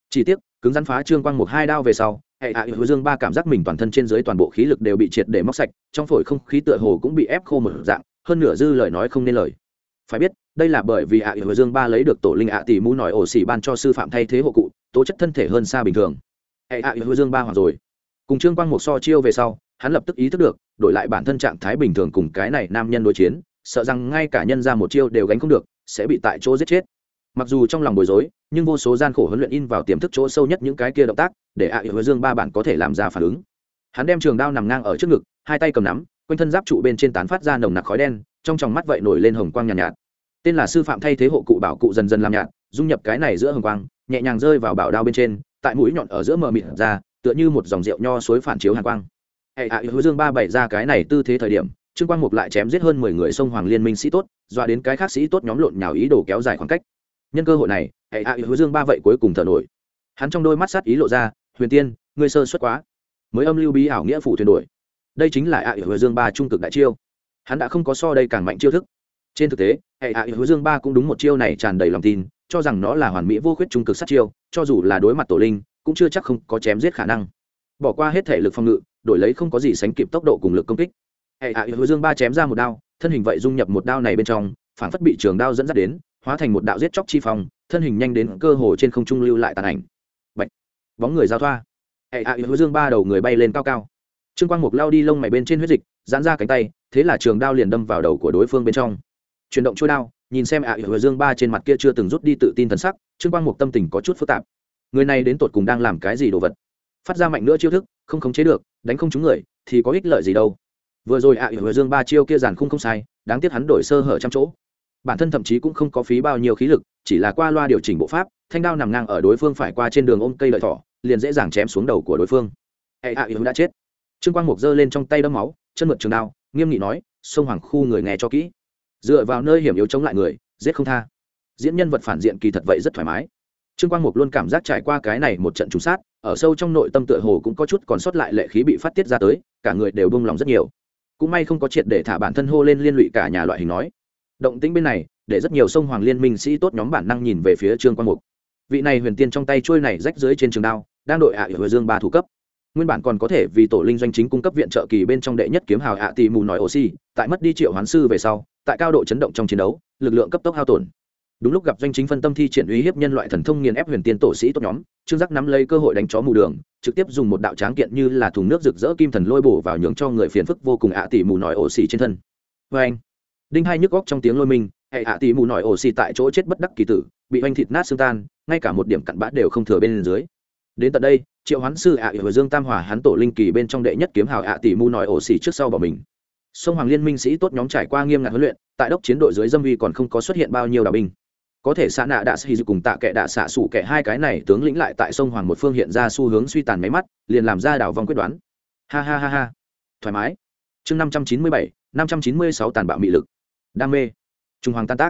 Chỉ tiếc cứng rắn phá Trương Quang Mục 2 đao về sau, hệ hạ hứa dương ba cảm giác mình toàn thân trên dưới toàn bộ khí lực đều bị triệt để móc sạch, trong phổi không khí tựa hồ cũng bị ép khô một dạng, hơn nửa dư lời nói không nên lời. Phải biết đây là bởi vì hạ hứa dương ba lấy được tổ linh tỷ mũ nổi ổ xỉ ban cho sư phạm thay thế hộ cụ, tố chất thân thể hơn xa bình thường. Hệ hạ hứa dương ba hoảng rồi. Cùng Trương Quang Mục so chiêu về sau, hắn lập tức ý thức được đổi lại bản thân trạng thái bình thường cùng cái này nam nhân đối chiến, sợ rằng ngay cả nhân ra một chiêu đều gánh không được, sẽ bị tại chỗ giết chết. Mặc dù trong lòng bối rối, nhưng vô số gian khổ huấn luyện in vào tiềm thức chỗ sâu nhất những cái kia động tác, để hứa dương ba bản có thể làm ra phản ứng. Hắn đem trường đao nằm ngang ở trước ngực, hai tay cầm nắm, quanh thân giáp trụ bên trên tán phát ra nồng nặc khói đen, trong tròng mắt vậy nổi lên hồng quang nhàn nhạt. Tên là sư phạm thay thế hộ cụ bảo cụ dần dần làm nhạt, dung nhập cái này giữa hồng quang, nhẹ nhàng rơi vào bảo đao bên trên, tại mũi nhọn ở giữa mờ mịt ra, tựa như một dòng rượu nho suối phản chiếu hàn quang. Hứa dương ba bày ra cái này tư thế thời điểm, Trương Quang Mục lại chém giết hơn 10 người sông Hoàng Liên Minh sĩ tốt, dọa đến cái khác sĩ tốt nhóm lộn nhào ý đồ kéo dài khoảng cách. Nhân cơ hội này, hứa dương ba vậy cuối cùng thở nổi. Hắn trong đôi mắt sát ý lộ ra, Huyền Tiên, ngươi sơ suất quá. Mới âm lưu bí ảo nghĩa phủ thuyền đổi. Đây chính là hứa dương ba trung cực đại chiêu. Hắn đã không có so đây càng mạnh chiêu thức. Trên thực tế, hứa dương ba cũng đúng một chiêu này tràn đầy lòng tin, cho rằng nó là hoàn mỹ vô khuyết trung cực sát chiêu, cho dù là đối mặt tổ linh, cũng chưa chắc không có chém giết khả năng. Bỏ qua hết thể lực phòng ngự, đổi lấy không có gì sánh kịp tốc độ cùng lực công kích. Hứa dương ba chém ra một đao, thân hình vậy dung nhập một đao này bên trong, phản phất bị trường đao dẫn dắt đến, hóa thành một đạo giết chóc chi phong, thân hình nhanh đến cơ hồ trên không trung lưu lại tàn ảnh. Bạch, bóng người giao thoa. Hứa dương ba đầu người bay lên cao cao. Trương Quang Mục lao đi lông mày bên trên huyết dịch, giãn ra cánh tay, thế là trường đao liền đâm vào đầu của đối phương bên trong. Chuyển động chuôi đao, nhìn xem hứa dương ba trên mặt kia chưa từng rút đi tự tin thần sắc, Trương Quang Mục tâm tình có chút phức tạp. Người này đến tột cùng đang làm cái gì đồ vật? Phát ra mạnh nữa chiêu thức, không khống chế được, đánh không trúng người, thì có ích lợi gì đâu. Vừa rồi hứa dương ba chiêu kia giàn khung không sai, đáng tiếc hắn đổi sơ hở trăm chỗ. Bản thân thậm chí cũng không có phí bao nhiêu khí lực, chỉ là qua loa điều chỉnh bộ pháp, thanh đao nằm ngang ở đối phương phải qua trên đường ôm cây lợi thỏ, liền dễ dàng chém xuống đầu của đối phương. Hứa đã chết. Trương Quang Mục giơ lên trong tay đấm máu, chân mượn trường đao, nghiêm nghị nói, sông Hoàng khu người nghe cho kỹ, dựa vào nơi hiểm yếu chống lại người, giết không tha. Diễn nhân vật phản diện kỳ thật vậy rất thoải mái. Trương Quang Mục luôn cảm giác trải qua cái này một trận trùng sát, ở sâu trong nội tâm tựa hồ cũng có chút còn sót lại lệ khí bị phát tiết ra tới, cả người đều buông lòng rất nhiều. Cũng may không có triệt để thả bản thân hô lên liên lụy cả nhà loại hình nói. Động tĩnh bên này, để rất nhiều sông Hoàng Liên Minh sĩ tốt nhóm bản năng nhìn về phía Trương Quang Mục. Vị này huyền tiên trong tay chuôi này rách dưới trên trường đao, đang đội hứa dương ba thủ cấp. Nguyên bản còn có thể vì tổ linh doanh chính cung cấp viện trợ kỳ bên trong đệ nhất kiếm hào tỷ mù nói oxy, tại mất đi triệu hoán sư về sau, tại cao độ chấn động trong chiến đấu, lực lượng cấp tốc hao tổn. Đúng lúc gặp doanh chính phân tâm thi triển uy hiếp nhân loại thần thông nghiền ép huyền tiên tổ sĩ tốt nhóm, Trương Giác nắm lấy cơ hội đánh chó mù đường, trực tiếp dùng một đạo tráng kiện như là thùng nước rực rỡ kim thần lôi bổ vào nhường cho người phiền phức vô cùng tỷ mù nói ổ xì trên thân. Và anh, đinh hai nhức góc trong tiếng lôi mình, tỷ mù nói ổ xì tại chỗ chết bất đắc kỳ tử, bị oanh thịt nát xương tan, ngay cả một điểm cặn bã đều không thừa bên dưới. Đến tận đây, triệu hoán sư hứa dương tam hỏa hắn tổ linh kỳ bên trong đệ nhất kiếm hào tỷ mù nói ổ xì trước sau bỏ mình. Sông Hoàng Liên Minh sĩ tốt nhóm trải qua nghiêm ngặt huấn luyện, tại đốc chiến đội dưới dâm uy còn không có xuất hiện bao nhiêu đạo binh. Có thể xã nạ đạ sĩ cùng tạ kệ đạ xạ sủ kẻ hai cái này tướng lĩnh lại tại sông Hoàng một phương hiện ra xu hướng suy tàn máy mắt, liền làm ra đảo vòng quyết đoán. Ha ha ha ha, thoải mái. Chương 597, 596 tàn bạo mị lực. Đam mê. Trung Hoàng tan tác.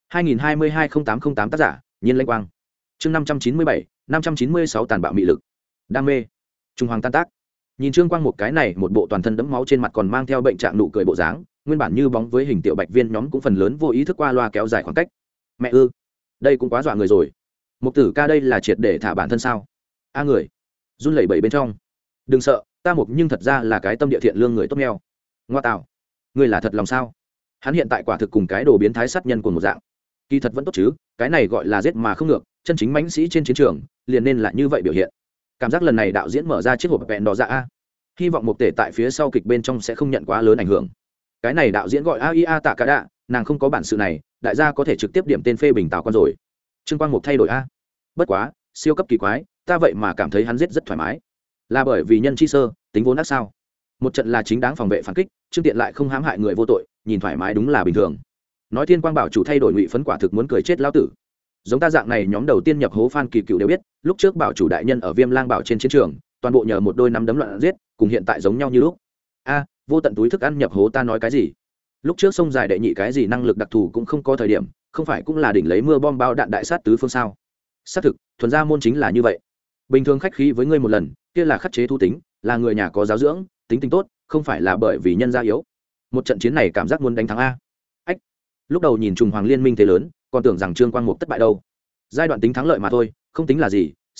2022-0808 tác giả, Nhiên Lãnh Quang. Chương 597, 596 tàn bạo mị lực. Đam mê. Trung Hoàng tan tác. Nhìn Trương Quang một cái này một bộ toàn thân đẫm máu trên mặt còn mang theo bệnh trạng nụ cười bộ dáng, nguyên bản như bóng với hình tiểu bạch viên nhóm cũng phần lớn vô ý thức qua loa kéo dài khoảng cách. Mẹ ư, đây cũng quá dọa người rồi. Mục tử ca đây là triệt để thả bản thân sao? A người run lẩy bẩy bên trong. Đừng sợ, ta mục nhưng thật ra là cái tâm địa thiện lương người tốt neo. Ngoa tạo, ngươi là thật lòng sao? Hắn hiện tại quả thực cùng cái đồ biến thái sát nhân của một dạng. Kỳ thật vẫn tốt chứ, cái này gọi là giết mà không ngược, chân chính mãnh sĩ trên chiến trường, liền nên là như vậy biểu hiện. Cảm giác lần này đạo diễn mở ra chiếc hộp vẹn đỏ dạ a. Hy vọng Mục Tể tại phía sau kịch bên trong sẽ không nhận quá lớn ảnh hưởng. Cái này đạo diễn gọi AIA Tạ Cả Đạ, nàng không có bản sự này, đại gia có thể trực tiếp điểm tên phê bình Tào Quan rồi. Trương Quang Mục thay đổi a. Bất quá, siêu cấp kỳ quái, ta vậy mà cảm thấy hắn giết rất thoải mái. Là bởi vì nhân chi sơ, tính vốn ác sao? Một trận là chính đáng phòng vệ phản kích, Trương Tiện lại không hãm hại người vô tội, nhìn thoải mái đúng là bình thường. Nói Thiên Quang bảo chủ thay đổi ngụy phấn quả thực muốn cười chết lão tử. Giống ta dạng này nhóm đầu tiên nhập hố fan kỳ cựu đều biết, lúc trước bảo chủ đại nhân ở Viêm Lang bảo trên chiến trường, toàn bộ nhờ một đôi nắm đấm loạn giết, cùng hiện tại giống nhau như lúc. A, vô tận túi thức ăn nhập hố ta nói cái gì? Lúc trước sông dài đệ nhị cái gì năng lực đặc thù cũng không có thời điểm, không phải cũng là đỉnh lấy mưa bom bao đạn đại sát tứ phương sao? Xác thực, thuần gia môn chính là như vậy. Bình thường khách khí với ngươi một lần, kia là khắc chế thu tính, là người nhà có giáo dưỡng, tính tình tốt, không phải là bởi vì nhân gia yếu. Một trận chiến này cảm giác muốn đánh thắng a. Ách. Lúc đầu nhìn trùng Hoàng Liên Minh thế lớn, còn tưởng rằng Trương Quang Mục thất bại đâu. Giai đoạn tính thắng lợi mà thôi, không tính là gì,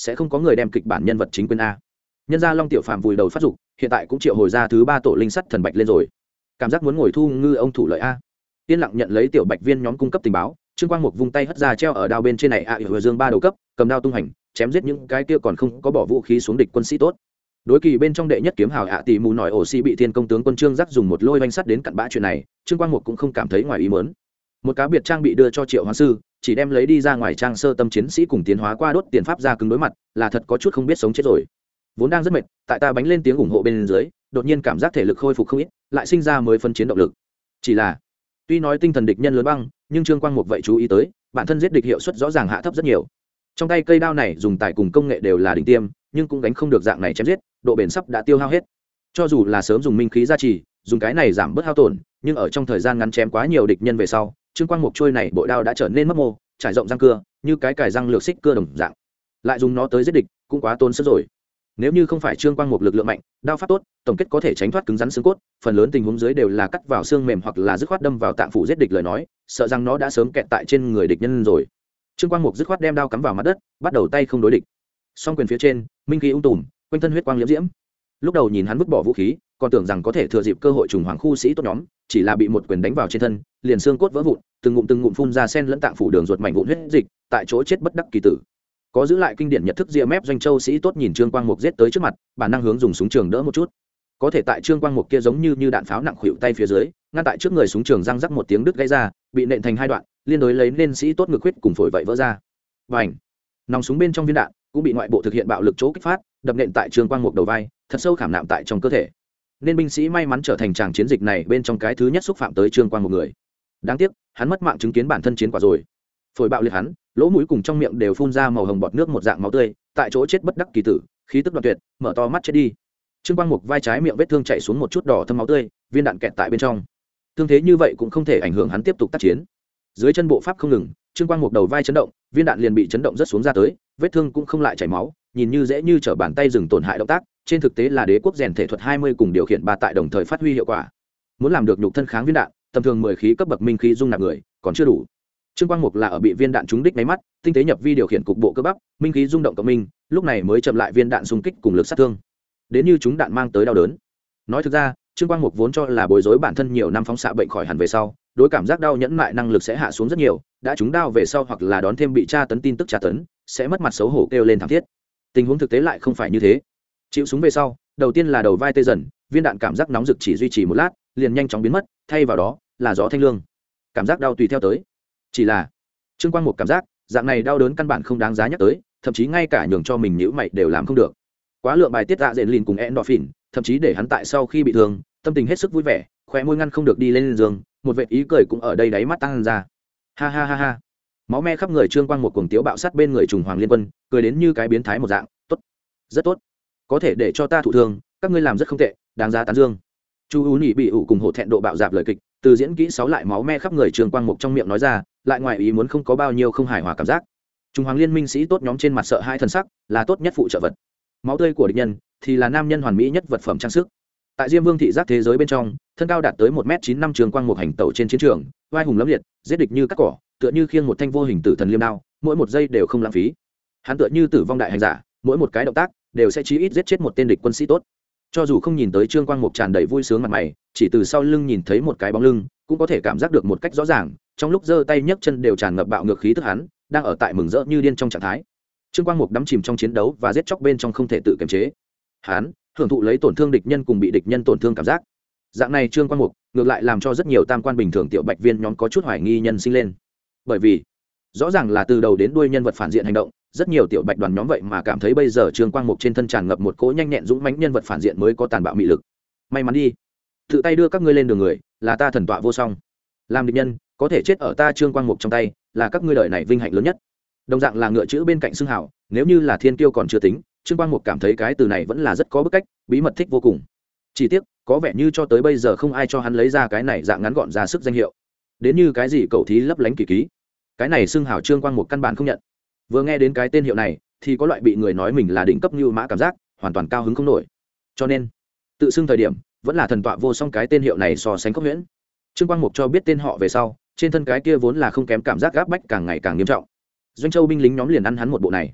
sẽ không có người đem kịch bản nhân vật chính quên a. Nhân gia Long Tiểu Phàm vùi đầu phát dục, hiện tại cũng triệu hồi ra thứ 3 tổ linh sắt thần bạch lên rồi, cảm giác muốn ngồi thu ngư ông thủ lợi a. Yên lặng nhận lấy tiểu bạch viên nhóm cung cấp tình báo, Trương Quang Mục vung tay hất ra treo ở đao bên trên này Dương 3 đầu cấp, cầm đao tung hành, chém giết những cái kia còn không có bỏ vũ khí xuống địch quân sĩ tốt. Đối kỳ bên trong đệ nhất kiếm hào tỷ mù nổi ổ xi bị thiên công tướng quân Trương Giác dùng một lôi vanh sắt đến cặn bã chuyện này, Trương Quang Mục cũng không cảm thấy ngoài ý muốn. Một cá biệt trang bị đưa cho Triệu Hoán sư, chỉ đem lấy đi ra ngoài trang sơ tâm chiến sĩ cùng tiến hóa qua đốt tiền pháp ra cứng đối mặt, là thật có chút không biết sống chết rồi. Vốn đang rất mệt, tại ta bánh lên tiếng ủng hộ bên dưới, đột nhiên cảm giác thể lực khôi phục không ít, lại sinh ra mới phân chiến động lực. Chỉ là, tuy nói tinh thần địch nhân lớn băng, nhưng Trương Quang Mục vậy chú ý tới, bản thân giết địch hiệu suất rõ ràng hạ thấp rất nhiều. Trong tay cây đao này dùng tài cùng công nghệ đều là đỉnh tiêm, nhưng cũng đánh không được dạng này chém giết, độ bền sắp đã tiêu hao hết. Cho dù là sớm dùng minh khí gia trì, dùng cái này giảm bớt hao tổn, nhưng ở trong thời gian ngắn chém quá nhiều địch nhân về sau, Trương Quang Mục trôi này bội đao đã trở nên mất mô, trải rộng răng cưa, như cái cài răng lược xích cưa đồng dạng. Lại dùng nó tới giết địch, cũng quá tốn sức rồi. Nếu như không phải Trương Quang Mục lực lượng mạnh, đao pháp tốt, tổng kết có thể tránh thoát cứng rắn xương cốt, phần lớn tình huống dưới đều là cắt vào xương mềm hoặc là dứt khoát đâm vào tạng phủ giết địch lời nói, sợ rằng nó đã sớm kẹt tại trên người địch nhân rồi. Trương Quang Mục dứt khoát đem đao cắm vào mặt đất, bắt đầu tay không đối địch. Song quyền phía trên, minh khí ung tùm, quanh thân huyết quang liễm diễm. Lúc đầu nhìn hắn vứt bỏ vũ khí, còn tưởng rằng có thể thừa dịp cơ hội trùng hoàng khu sĩ tốt nhóm, chỉ là bị một quyền đánh vào trên thân, liền xương cốt vỡ vụn, từng ngụm phun ra sen lẫn tạng phủ đường ruột mảnh vụn huyết dịch, tại chỗ chết bất đắc kỳ tử. Có giữ lại kinh điển nhật thức ria mép doanh châu sĩ tốt nhìn Trương Quang Mục giết tới trước mặt, bản năng hướng dùng súng trường đỡ một chút. Có thể tại Trương Quang Mục kia giống như đạn pháo nặng khuỵu tay phía dưới, ngăn tại trước người súng trường răng rắc một tiếng đứt gãy ra, bị nện thành hai đoạn, liên đối lấy nên sĩ tốt ngực huyết cùng phổi vậy vỡ ra. Bành! Nòng súng bên trong viên đạn cũng bị ngoại bộ thực hiện bạo lực chỗ kích phát, đập nện tại Trương Quang Mục đầu vai, thật sâu khảm nạm tại trong cơ thể. Nên binh sĩ may mắn trở thành tràng chiến dịch này bên trong cái thứ nhất xúc phạm tới Trương Quang một người. Đáng tiếc, hắn mất mạng chứng kiến bản thân chiến quả rồi. Phổi bạo liệt hắn, lỗ mũi cùng trong miệng đều phun ra màu hồng bọt nước một dạng máu tươi, tại chỗ chết bất đắc kỳ tử, khí tức đoạn tuyệt, mở to mắt chết đi. Trương Quang Mục vai trái miệng vết thương chảy xuống một chút đỏ thâm máu tươi, viên đạn kẹt tại bên trong. Thương thế như vậy cũng không thể ảnh hưởng hắn tiếp tục tác chiến. Dưới chân bộ pháp không ngừng, Trương Quang Mục đầu vai chấn động, viên đạn liền bị chấn động rất xuống ra tới, vết thương cũng không lại chảy máu, nhìn như dễ như trở bàn tay dừng tổn hại động tác, trên thực tế là đế quốc rèn thể thuật 20 cùng điều khiển 3 tại đồng thời phát huy hiệu quả. Muốn làm được nhục thân kháng viên đạn, tầm thường 10 khí cấp bậc minh khí dung nạp người, còn chưa đủ. Trương Quang Mục là ở bị viên đạn trúng đích máy mắt, tinh tế nhập vi điều khiển cục bộ cơ bắp, minh khí rung động cộng minh, lúc này mới chậm lại viên đạn xung kích cùng lực sát thương. Đến như chúng đạn mang tới đau đớn. Nói thực ra, Trương Quang Mục vốn cho là bối rối bản thân nhiều năm phóng xạ bệnh khỏi hẳn về sau, đối cảm giác đau nhẫn mại năng lực sẽ hạ xuống rất nhiều, đã trúng đau về sau hoặc là đón thêm bị tra tấn tin tức tra tấn, sẽ mất mặt xấu hổ kêu lên thảm thiết. Tình huống thực tế lại không phải như thế. Chịu súng về sau, đầu tiên là đầu vai tê dần, viên đạn cảm giác nóng rực chỉ duy trì một lát, liền nhanh chóng biến mất, thay vào đó là gió thanh lương. Cảm giác đau tùy theo tới. Chỉ là Trương Quang Mục cảm giác, dạng này đau đớn căn bản không đáng giá nhắc tới, thậm chí ngay cả nhường cho mình nhíu mày đều làm không được. Quá lượng bài tiết dạ dện lìn cùng endorphin, thậm chí để hắn tại sau khi bị thương, tâm tình hết sức vui vẻ, khóe môi ngăn không được đi lên giường, một vệt ý cười cũng ở đây đáy mắt tăng ra. Ha ha ha ha. Máu me khắp người Trương Quang Mục cuồng tiếu bạo sát bên người trùng hoàng liên quân, cười đến như cái biến thái một dạng, tốt, rất tốt, có thể để cho ta thụ thương, các ngươi làm rất không tệ, đáng giá tán dương. Chu U Nhị bị ủ cùng hổ thẹn độ bạo dạp lời kịch, từ diễn kỹ 6 lại máu me khắp người Trương Quang Mục trong miệng nói ra, lại ngoài ý muốn không có bao nhiêu không hài hòa cảm giác. Trung hoàng liên minh sĩ tốt nhóm trên mặt sợ hai thần sắc, là tốt nhất phụ trợ vật. Máu tươi của địch nhân thì là nam nhân hoàn mỹ nhất vật phẩm trang sức. Tại Diêm Vương thị giác thế giới bên trong, thân cao đạt tới 1m95 Trương Quang Mục hành tẩu trên chiến trường, vai hùng lẫm liệt, giết địch như cắt cỏ, tựa như khiêng một thanh vô hình tử thần liêm đao, mỗi một giây đều không lãng phí. Hắn tựa như tử vong đại hành giả, mỗi một cái động tác đều sẽ chí ít giết chết một tên địch quân sĩ tốt. Cho dù không nhìn tới Trương Quang Mục tràn đầy vui sướng mặt mày, chỉ từ sau lưng nhìn thấy một cái bóng lưng, cũng có thể cảm giác được một cách rõ ràng, trong lúc giơ tay nhấc chân đều tràn ngập bạo ngược khí tức hắn, đang ở tại mừng rỡ như điên trong trạng thái. Trương Quang Mục đắm chìm trong chiến đấu và giết chóc bên trong không thể tự kiềm chế. Hắn hưởng thụ lấy tổn thương địch nhân cùng bị địch nhân tổn thương cảm giác. Dạng này Trương Quang Mục ngược lại làm cho rất nhiều tam quan bình thường tiểu bạch viên nhóm có chút hoài nghi nhân sinh lên. Bởi vì rõ ràng là từ đầu đến đuôi nhân vật phản diện hành động, rất nhiều tiểu bạch đoàn nhóm vậy mà cảm thấy bây giờ Trương Quang Mục trên thân tràn ngập một cỗ nhanh nhẹn dũng mãnh nhân vật phản diện mới có tàn bạo mị lực. May mắn đi, tự tay đưa các ngươi lên đường người, là ta thần tọa vô song. Làm địch nhân có thể chết ở ta Trương Quang Mục trong tay, là các ngươi đời này vinh hạnh lớn nhất. Đồng dạng là ngựa chữ bên cạnh xưng hào, nếu như là thiên kiêu còn chưa tính, Trương Quang Mục cảm thấy cái từ này vẫn là rất có bức cách, bí mật thích vô cùng. Chỉ tiếc, có vẻ như cho tới bây giờ không ai cho hắn lấy ra cái này dạng ngắn gọn ra sức danh hiệu. Đến như cái gì cậu thí lấp lánh kỳ ký, cái này xưng hào Trương Quang Mục căn bản không nhận. Vừa nghe đến cái tên hiệu này, thì có loại bị người nói mình là đỉnh cấp như mã cảm giác, hoàn toàn cao hứng không nổi. Cho nên, tự xưng thời điểm, vẫn là thần tọa vô song cái tên hiệu này so sánh khốc huyễn. Trương Quang Mục cho biết tên họ về sau, trên thân cái kia vốn là không kém cảm giác gáp bách càng ngày càng nghiêm trọng. Doanh Châu binh lính nhóm liền ăn hắn một bộ này.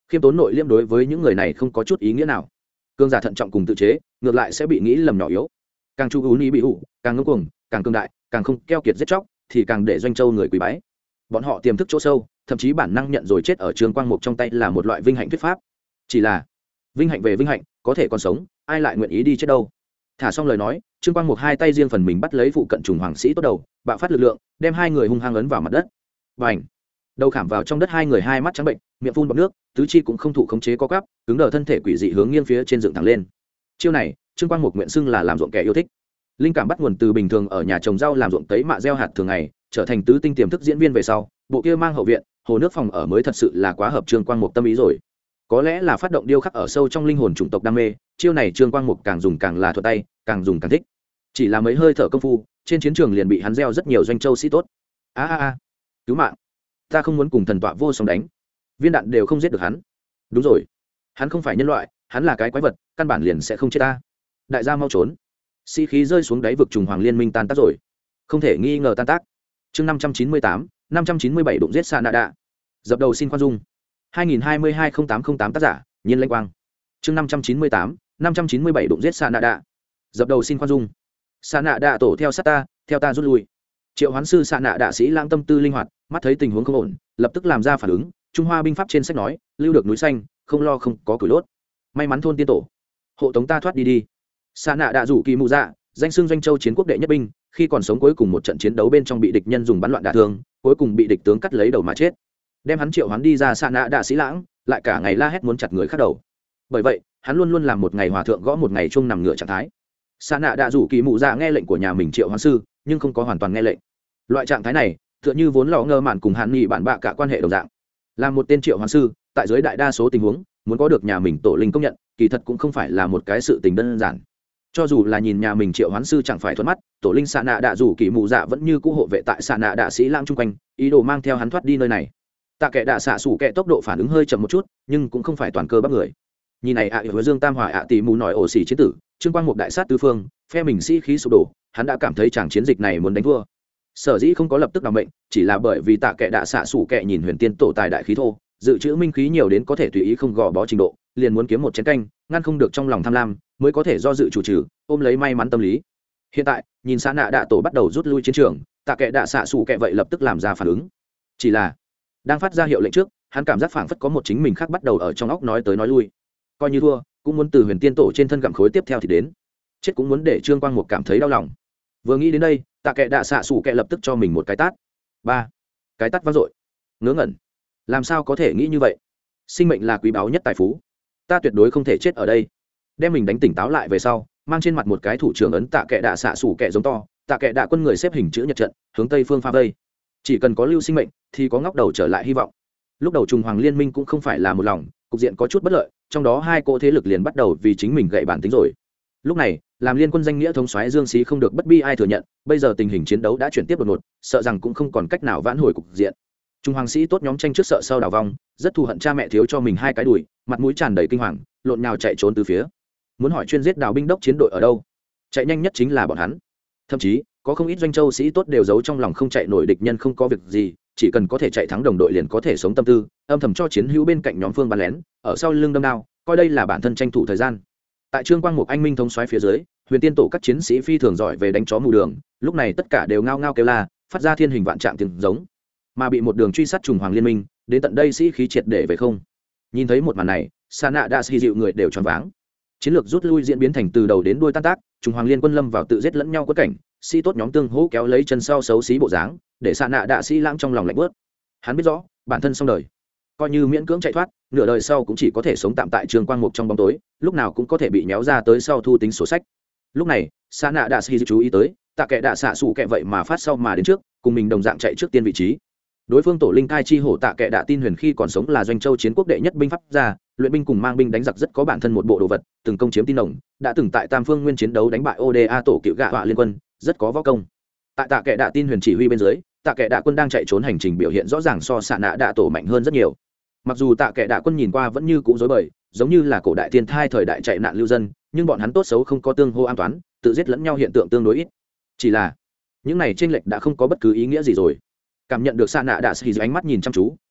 khiêm tốn nội liêm đối với những người này không có chút ý nghĩa nào. Cương giả thận trọng cùng tự chế ngược lại sẽ bị nghĩ lầm nhỏ yếu, càng chu ú ni bị hụ càng ngông cuồng, càng cương đại, càng không keo kiệt giết chóc thì càng để doanh châu người quý bái. Bọn họ tiềm thức chỗ sâu, thậm chí bản năng nhận rồi chết ở Trương Quang Mục trong tay là một loại vinh hạnh thuyết pháp. Chỉ là vinh hạnh về vinh hạnh, có thể còn sống ai lại nguyện ý đi chết đâu. Thả xong lời nói, Trương Quang Mục hai tay riêng phần mình bắt lấy phụ cận trùng hoàng sĩ tốt đầu, bạo phát lực lượng đem hai người hung hăng ấn vào mặt đất. Bành! Đầu khảm vào trong đất, hai người hai mắt trắng bệnh, miệng phun bọt nước, tứ chi cũng không thụ khống chế co quắp, cứng đờ thân thể quỷ dị hướng nghiêng phía trên dựng thẳng lên. Chiêu này Trương Quang Mục nguyện xưng là làm ruộng kẻ yêu thích. Linh cảm bắt nguồn từ bình thường ở nhà trồng rau làm ruộng tấy mạ gieo hạt thường ngày, trở thành tứ tinh tiềm thức diễn viên về sau, bộ kia mang hậu viện hồ nước phòng ở mới thật sự là quá hợp Trương Quang Mục tâm ý rồi. Có lẽ là phát động điêu khắc ở sâu trong linh hồn chủng tộc đam mê, chiêu này Trương Quang Mục càng dùng càng là thuận tay, càng dùng càng thích. Chỉ là mấy hơi thở công phu, trên chiến trường liền bị hắn gieo rất nhiều doanh châu sĩ tốt. A, cứu mạng, ta không muốn cùng thần tọa vô song đánh, viên đạn đều không giết được hắn. Đúng rồi, hắn không phải nhân loại, hắn là cái quái vật, căn bản liền sẽ không chết ta. Đại gia mau trốn. Sĩ khí rơi xuống đáy vực trùng hoàng liên minh tan tác rồi, không thể nghi ngờ tan tác. Chương 597 đụng giết Sanada. Dập đầu xin khoan dung. 2022-0808 tác giả, Nhiên Lãnh Quang. Chương 597 đụng giết Sanada. Dập đầu xin khoan dung. Sanada tổ theo sát ta, theo ta rút lui. Triệu Hoán sư Sanada sĩ lãng tâm tư linh hoạt, mắt thấy tình huống không ổn, lập tức làm ra phản ứng. Trung Hoa binh pháp trên sách nói, lưu được núi xanh, không lo không có củi đốt. May mắn thôn tiên tổ, hộ tống ta thoát đi đi. Sanada rủ kỳ mù dạ, danh xưng doanh châu chiến quốc đệ nhất binh, khi còn sống cuối cùng một trận chiến đấu bên trong bị địch nhân dùng bắn loạn đả thương, cuối cùng bị địch tướng cắt lấy đầu mà chết. Đem hắn triệu hoán đi ra Sanada sĩ lãng, lại cả ngày la hét muốn chặt người khác đầu. Bởi vậy, hắn luôn luôn làm một ngày hòa thượng gõ một ngày chuông nằm ngửa trạng thái. Sanada rủ kỳ mù dạ nghe lệnh của nhà mình triệu hoán sư, nhưng không có hoàn toàn nghe lệnh. Loại trạng thái này, tựa như vốn lọ ngơ mạn cùng Hàn Nghị bản bạ cả quan hệ đồng dạng. Làm một tên triệu hoán sư, tại dưới đại đa số tình huống, muốn có được nhà mình tổ linh công nhận, kỳ thật cũng không phải là một cái sự tình đơn giản. Cho dù là nhìn nhà mình triệu hoán sư chẳng phải thuận mắt, tổ linh xạ nạ đạ rủ kỳ mù dạ vẫn như cũ hộ vệ tại xạ nạ đạ sĩ lãng chung quanh, ý đồ mang theo hắn thoát đi nơi này. Tạ kệ đạ xạ sủ kệ tốc độ phản ứng hơi chậm một chút, nhưng cũng không phải toàn cơ bắp người. Nhìn này hứa dương tam hòa tỷ mù nói ổ xỉ chiến tử, Trương Quang Mục đại sát tứ phương, phe mình sĩ khí sụp đổ, hắn đã cảm thấy chàng chiến dịch này muốn đánh thua. Sở dĩ không có lập tức đảm mệnh, chỉ là bởi vì tạ kệ đạ xạ sủ kệ nhìn huyền tiên tổ tài đại khí thô, dự trữ minh khí nhiều đến có thể tùy ý không gò bó trình độ, liền muốn kiếm một chén canh, ngăn không được trong lòng tham lam, mới có thể do dự chủ trừ, ôm lấy may mắn tâm lý. Hiện tại nhìn xã nạ đạ tổ bắt đầu rút lui chiến trường, tạ kệ đạ xạ sủ kệ vậy lập tức làm ra phản ứng. Chỉ là đang phát ra hiệu lệnh trước, hắn cảm giác phảng phất có một chính mình khác bắt đầu ở trong óc nói tới nói lui. Coi như thua cũng muốn từ huyền tiên tổ trên thân gặm khối tiếp theo thì đến, chết cũng muốn để Trương Quang Mục cảm thấy đau lòng. Vừa nghĩ đến đây, tạ kệ đạ xạ sủ kệ lập tức cho mình một cái tát. Ba cái tát vang dội. Ngớ ngẩn, làm sao có thể nghĩ như vậy? Sinh mệnh là quý báu nhất tài phú, ta tuyệt đối không thể chết ở đây. Đem mình đánh tỉnh táo lại về sau, mang trên mặt một cái thủ trưởng ấn tạ kệ đạ xạ sủ kệ giống to, tạ kệ đạ quân người xếp hình chữ nhật trận hướng tây phương pha vây. Chỉ cần có lưu sinh mệnh thì có ngóc đầu trở lại hy vọng. Lúc đầu trùng hoàng liên minh cũng không phải là một lòng, cục diện có chút bất lợi, trong đó hai cỗ thế lực liền bắt đầu vì chính mình gậy bản tính rồi. Lúc này làm liên quân danh nghĩa thống soái Dương Xí không được bất bi ai thừa nhận, bây giờ tình hình chiến đấu đã chuyển tiếp đột ngột, sợ rằng cũng không còn cách nào vãn hồi cục diện. Trung hoàng sĩ tốt nhóm tranh trước sợ sau đảo vong, rất thù hận cha mẹ thiếu cho mình hai cái đùi, mặt mũi tràn đầy kinh hoàng, lộn nhào chạy trốn từ phía. Muốn hỏi chuyên giết đào binh đốc chiến đội ở đâu, chạy nhanh nhất chính là bọn hắn. Thậm chí có không ít doanh châu sĩ tốt đều giấu trong lòng không chạy nổi địch nhân không có việc gì, chỉ cần có thể chạy thắng đồng đội liền có thể sống tâm tư, âm thầm cho chiến hữu bên cạnh nhóm phương bắn lén, ở sau lưng đâm đao, coi đây là bản thân tranh thủ thời gian. Tại Trương Quang Mục anh minh thống soái phía dưới, huyền tiên tổ các chiến sĩ phi thường giỏi về đánh chó mù đường, lúc này tất cả đều ngao ngao kêu la, phát ra thiên hình vạn trạng tiếng giống. Mà bị một đường truy sát trùng hoàng liên minh, đến tận đây sĩ khí triệt để về không. Nhìn thấy một màn này, Sana đã dịu người đều choáng váng. Chiến lược rút lui diễn biến thành từ đầu đến đuôi tan tác, trùng hoàng liên quân lâm vào tự giết lẫn nhau quất cảnh, sĩ tốt nhóm tương hỗ kéo lấy chân sau xấu xí bộ dáng, để Sana đã sĩ lãng trong lòng lạnh bớt. Hắn biết rõ, bản thân xong đời, coi như miễn cưỡng chạy thoát, nửa đời sau cũng chỉ có thể sống tạm tại Trường Quang Mục trong bóng tối, lúc nào cũng có thể bị nhéo ra tới sau thu tính sổ sách. Lúc này, Sana đã chú ý tới, tạ kệ đạ xạ sủ kệ vậy mà phát sau mà đến trước, cùng mình đồng dạng chạy trước tiên vị trí. Đối phương tổ linh cai chi hổ tạ kệ đạ tin huyền khi còn sống là doanh châu chiến quốc đệ nhất binh pháp gia, luyện binh cùng mang binh đánh giặc rất có bản thân một bộ đồ vật, từng công chiếm tin đồng, đã từng tại Tam Phương Nguyên chiến đấu đánh bại Oda tổ cựu gạ họa liên quân, rất có võ công. Tại tạ kệ đạ tin huyền chỉ huy bên dưới, tạ kệ đạ quân đang chạy trốn hành trình biểu hiện rõ ràng so xạ nạ đạ tổ mạnh hơn rất nhiều. Mặc dù tạ kệ đạ quân nhìn qua vẫn như cũ rối bời, giống như là cổ đại thiên thai thời đại chạy nạn lưu dân, nhưng bọn hắn tốt xấu không có tương hô an toán, tự giết lẫn nhau hiện tượng tương đối ít. Chỉ là những này chênh lệch đã không có bất cứ ý nghĩa gì rồi. Cảm nhận được xạ nạ đạ xì ánh mắt nhìn chăm chú,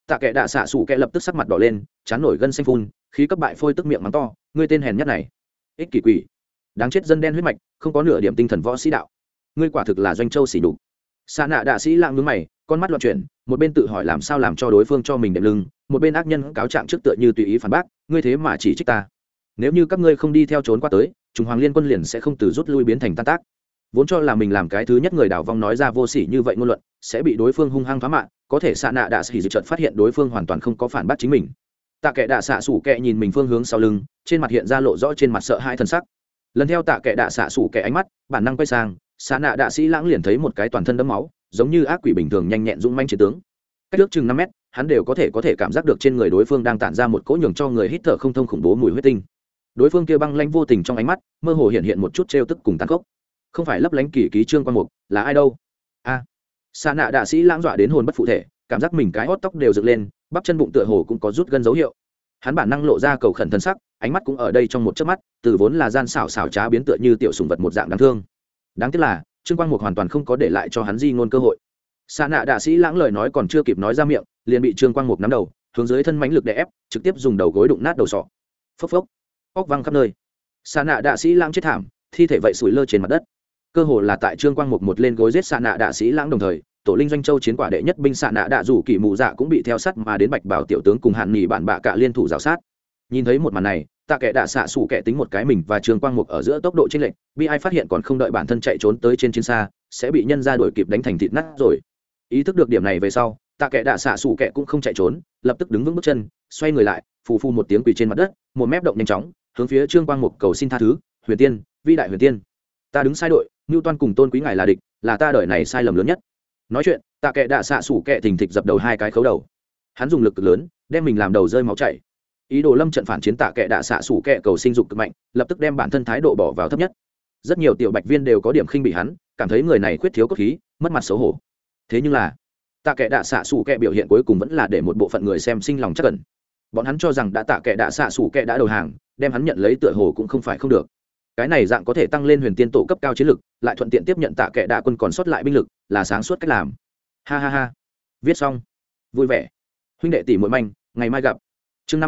Tạ Kệ Đạ xạ xủ kẹ lập tức sắc mặt đỏ lên, chán nổi gân xanh phun, khí cấp bại phôi tức miệng mắng to, ngươi tên hèn nhất này, ích kỷ quỷ, đáng chết dân đen huyết mạch, không có nửa điểm tinh thần võ sĩ đạo, ngươi quả thực là doanh châu xỉ đục. Sa nạ đạ sĩ lặng nhướng mày, con mắt loạn chuyển, một bên tự hỏi làm sao làm cho đối phương cho mình đệm lưng, một bên ác nhân cáo trạng trước tựa như tùy ý phản bác, ngươi thế mà chỉ trích ta, nếu như các ngươi không đi theo trốn qua tới, Trung Hoàng Liên Quân liền sẽ không từ rút lui biến thành tan tác. Vốn cho là mình làm cái thứ nhất người đảo vong nói ra vô sỉ như vậy ngôn luận sẽ bị đối phương hung hăng phá mạng, có thể Sa nạ đạ sĩ chợt phát hiện đối phương hoàn toàn không có phản bác chính mình. Tạ Kệ Đạ xạ sủ kẹ nhìn mình phương hướng sau lưng, trên mặt hiện ra lộ rõ trên mặt sợ hãi thần sắc. Lần theo Tạ Kệ Đạ xạ sủ kẹ ánh mắt, bản năng quay sang, Sa nạ đạ sĩ lãng liền thấy một cái toàn thân đẫm máu, giống như ác quỷ bình thường nhanh nhẹn dũng manh chiến tướng. Cách ước chừng 5 mét, hắn đều có thể cảm giác được trên người đối phương đang tản ra một cỗ nhường cho người hít thở không thông khủng bố mùi huyết tinh. Đối phương kia băng lãnh vô tình trong ánh mắt, mơ hồ hiện một chút trêu tức cùng tàn khốc. Không phải lấp lánh kỳ ký trương quan mục, là ai đâu? A. Sa nạ đạ sĩ lãng dọa đến hồn bất phụ thể, cảm giác mình cái hót tóc đều dựng lên, bắp chân bụng tựa hồ cũng có rút gân dấu hiệu. Hắn bản năng lộ ra cầu khẩn thân sắc, ánh mắt cũng ở đây trong một chớp mắt, từ vốn là gian xảo xảo trá biến tựa như tiểu sủng vật một dạng đáng thương. Đáng tiếc là trương quang mục hoàn toàn không có để lại cho hắn di ngôn cơ hội. Sa nạ đạ sĩ lãng lời nói còn chưa kịp nói ra miệng, liền bị trương quang mục nắm đầu hướng dưới thân mãnh lực đè ép, trực tiếp dùng đầu gối đụng nát đầu sọ. Phốc phốc, óc văng khắp nơi. Sa nạ đạ sĩ lãng chết thảm, thi thể vậy sủi lơ trên mặt đất. Cơ hồ là tại trương quang mục một lên gối giết Sa nạ đạ sĩ lãng đồng thời, tổ linh doanh châu chiến quả đệ nhất binh Sa nạ đạ rủ kỳ mù dạ cũng bị theo sát mà đến bạch bảo tiểu tướng cùng hạn nghỉ bản bạ cả liên thủ rào sát. Nhìn thấy một màn này, Tạ Kệ Đạ xạ sủ kẻ tính một cái mình và trương quang mục ở giữa tốc độ chênh lệch, bị ai phát hiện còn không đợi bản thân chạy trốn tới trên chiến xa, sẽ bị nhân ra đuổi kịp đánh thành thịt nát rồi. Ý thức được điểm này về sau, Tạ Kệ Đạ xạ sủ kẻ cũng không chạy trốn, lập tức đứng vững bước chân, xoay người lại, phù phù một tiếng quỳ trên mặt đất, một mép động nhanh chóng hướng phía trương quang mục cầu xin tha thứ. Huyền tiên, vĩ đại huyền tiên, ta đứng sai đội, Newton cùng tôn quý ngài là địch, là ta đời này sai lầm lớn nhất. Nói chuyện, Tạ Kệ Đạ xạ sủ kẻ thình thịch dập đầu 2 cái khấu đầu. Hắn dùng lực cực lớn, đem mình làm đầu rơi máu chảy. Ý đồ lâm trận phản chiến Tạ Kệ Đạ xạ sủ kẻ cầu sinh dục cực mạnh, lập tức đem bản thân thái độ bỏ vào thấp nhất. Rất nhiều tiểu bạch viên đều có điểm khinh bị hắn, cảm thấy người này khuyết thiếu cốt khí, mất mặt xấu hổ. Thế nhưng là Tạ Kệ Đạ xạ sủ kẻ biểu hiện cuối cùng vẫn là để một bộ phận người xem sinh lòng chắc ẩn. Bọn hắn cho rằng đã Tạ Kệ Đạ xạ sủ kẻ đã đầu hàng, đem hắn nhận lấy tựa hồ cũng không phải không được. Cái này dạng có thể tăng lên huyền tiên tổ cấp cao chiến lực, lại thuận tiện tiếp nhận Tạ Kệ Đạ quân còn sót lại binh lực, là sáng suốt cách làm. Ha ha ha. Viết xong. Vui vẻ. Huynh đệ tỷ muội manh, ngày mai gặp. Chương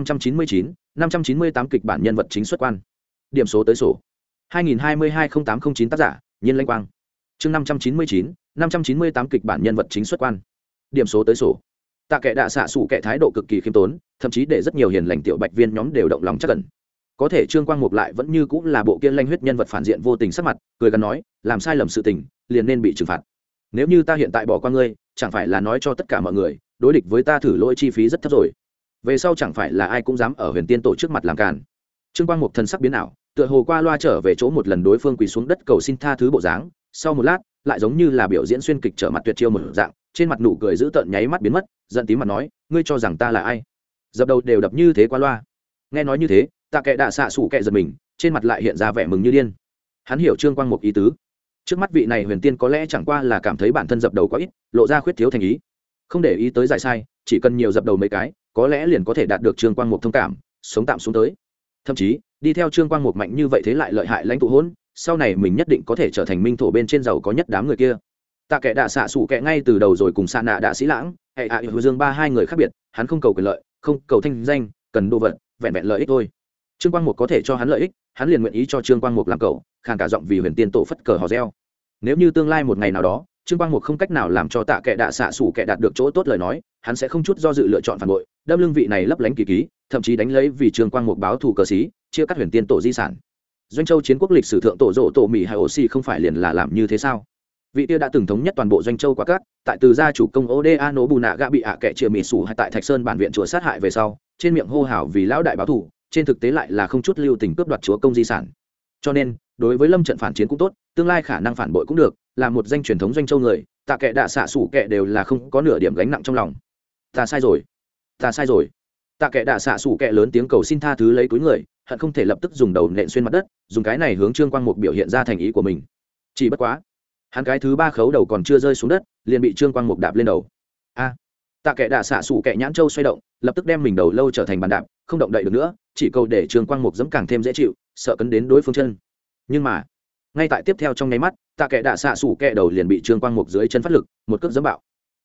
599, 598 kịch bản nhân vật chính xuất quan. Điểm số tới sổ. 2022-0809 tác giả, Nhiên Lanh Quang. Chương 599, 598 kịch bản nhân vật chính xuất quan. Điểm số tới sổ. Tạ Kệ Đạ xạ sủ kẻ thái độ cực kỳ khiêm tốn, thậm chí để rất nhiều hiền lành tiểu bạch viên nhóm đều động lòng chắc ẩn. Có thể trương quang mục lại vẫn như cũng là bộ kia lanh huyết nhân vật phản diện vô tình sắc mặt, cười gần nói, làm sai lầm sự tình liền nên bị trừng phạt. Nếu như ta hiện tại bỏ qua ngươi, chẳng phải là nói cho tất cả mọi người đối địch với ta thử lỗi chi phí rất thấp rồi, về sau chẳng phải là ai cũng dám ở huyền tiên tổ trước mặt làm càn. Trương quang mục thần sắc biến ảo, tựa hồ qua loa trở về chỗ một lần đối phương quỳ xuống đất cầu xin tha thứ bộ dáng, sau một lát lại giống như là biểu diễn xuyên kịch trở mặt tuyệt chiêu một dạng, trên mặt nụ cười dữ tợn nháy mắt biến mất, giận tím mặt nói, ngươi cho rằng ta là ai? Dập đầu đều đập như thế qua loa. Nghe nói như thế, Tạ Kệ Đạ xạ sủ kệ giật mình, trên mặt lại hiện ra vẻ mừng như điên. Hắn hiểu trương quang mục ý tứ, trước mắt vị này huyền tiên có lẽ chẳng qua là cảm thấy bản thân dập đầu quá ít, lộ ra khuyết thiếu thành ý, không để ý tới giải sai, chỉ cần nhiều dập đầu mấy cái, có lẽ liền có thể đạt được trương quang mục thông cảm, sống tạm xuống tới. Thậm chí đi theo trương quang mục mạnh như vậy thế lại lợi hại lãnh tụ hỗn, sau này mình nhất định có thể trở thành minh thổ bên trên giàu có nhất đám người kia. Tạ Kệ Đạ xạ sủ kệ ngay từ đầu rồi cùng Sa nạ đạ sĩ lãng, hệ hạ hữu dương ba hai người khác biệt, hắn không cầu quyền lợi, không cầu thanh danh, cần đồ vật, vẹn vẹn lợi ích thôi. Trương quang mục có thể cho hắn lợi ích, hắn liền nguyện ý cho trương quang mục làm cậu, khàn cả giọng vì huyền tiên tổ phất cờ hò reo. Nếu như tương lai một ngày nào đó trương quang mục không cách nào làm cho Tạ Kệ Đạ xạ sủ kệ đạt được chỗ tốt lời nói, hắn sẽ không chút do dự lựa chọn phản bội, đâm lưng vị này lấp lánh kỳ ký, thậm chí đánh lấy vì trương quang mục báo thù cờ xí, chia cắt huyền tiên tổ di sản. Doanh châu chiến quốc lịch sử thượng tổ rộ tổ mỹ hay oxy không phải liền là làm như thế sao? Vị kia đã từng thống nhất toàn bộ doanh châu quá cát, tại từ gia chủ công Oda Nobunaga bị ạ kệ chia mì sủ hay tại Thạch Sơn bản viện chúa sát hại về sau, trên miệng hô hào vì lão đại báo thù, trên thực tế lại là không chút lưu tình cướp đoạt chúa công di sản. Cho nên đối với lâm trận phản chiến cũng tốt, tương lai khả năng phản bội cũng được, là một danh truyền thống doanh châu người, Tạ Kệ Đạ xạ sủ kệ đều là không có nửa điểm gánh nặng trong lòng. Ta sai rồi, ta sai rồi. Tạ Kệ Đạ xạ sủ kệ lớn tiếng cầu xin tha thứ lấy túi người, hận không thể lập tức dùng đầu nện xuyên mặt đất, dùng cái này hướng trương quang mục biểu hiện ra thành ý của mình. Chỉ bất quá, hắn cái thứ 3 khấu đầu còn chưa rơi xuống đất, liền bị trương quang mục đạp lên đầu. A! Tạ Kệ Đạ xạ sủ kệ nhãn châu xoay động, lập tức đem mình đầu lâu trở thành bàn đạp, không động đậy được nữa, chỉ cầu để trương quang mục giẫm càng thêm dễ chịu, sợ cấn đến đối phương chân. Nhưng mà ngay tại tiếp theo trong nháy mắt, Tạ Kệ Đạ xạ sủ kệ đầu liền bị trương quang mục dưới chân phát lực một cước giẫm bạo.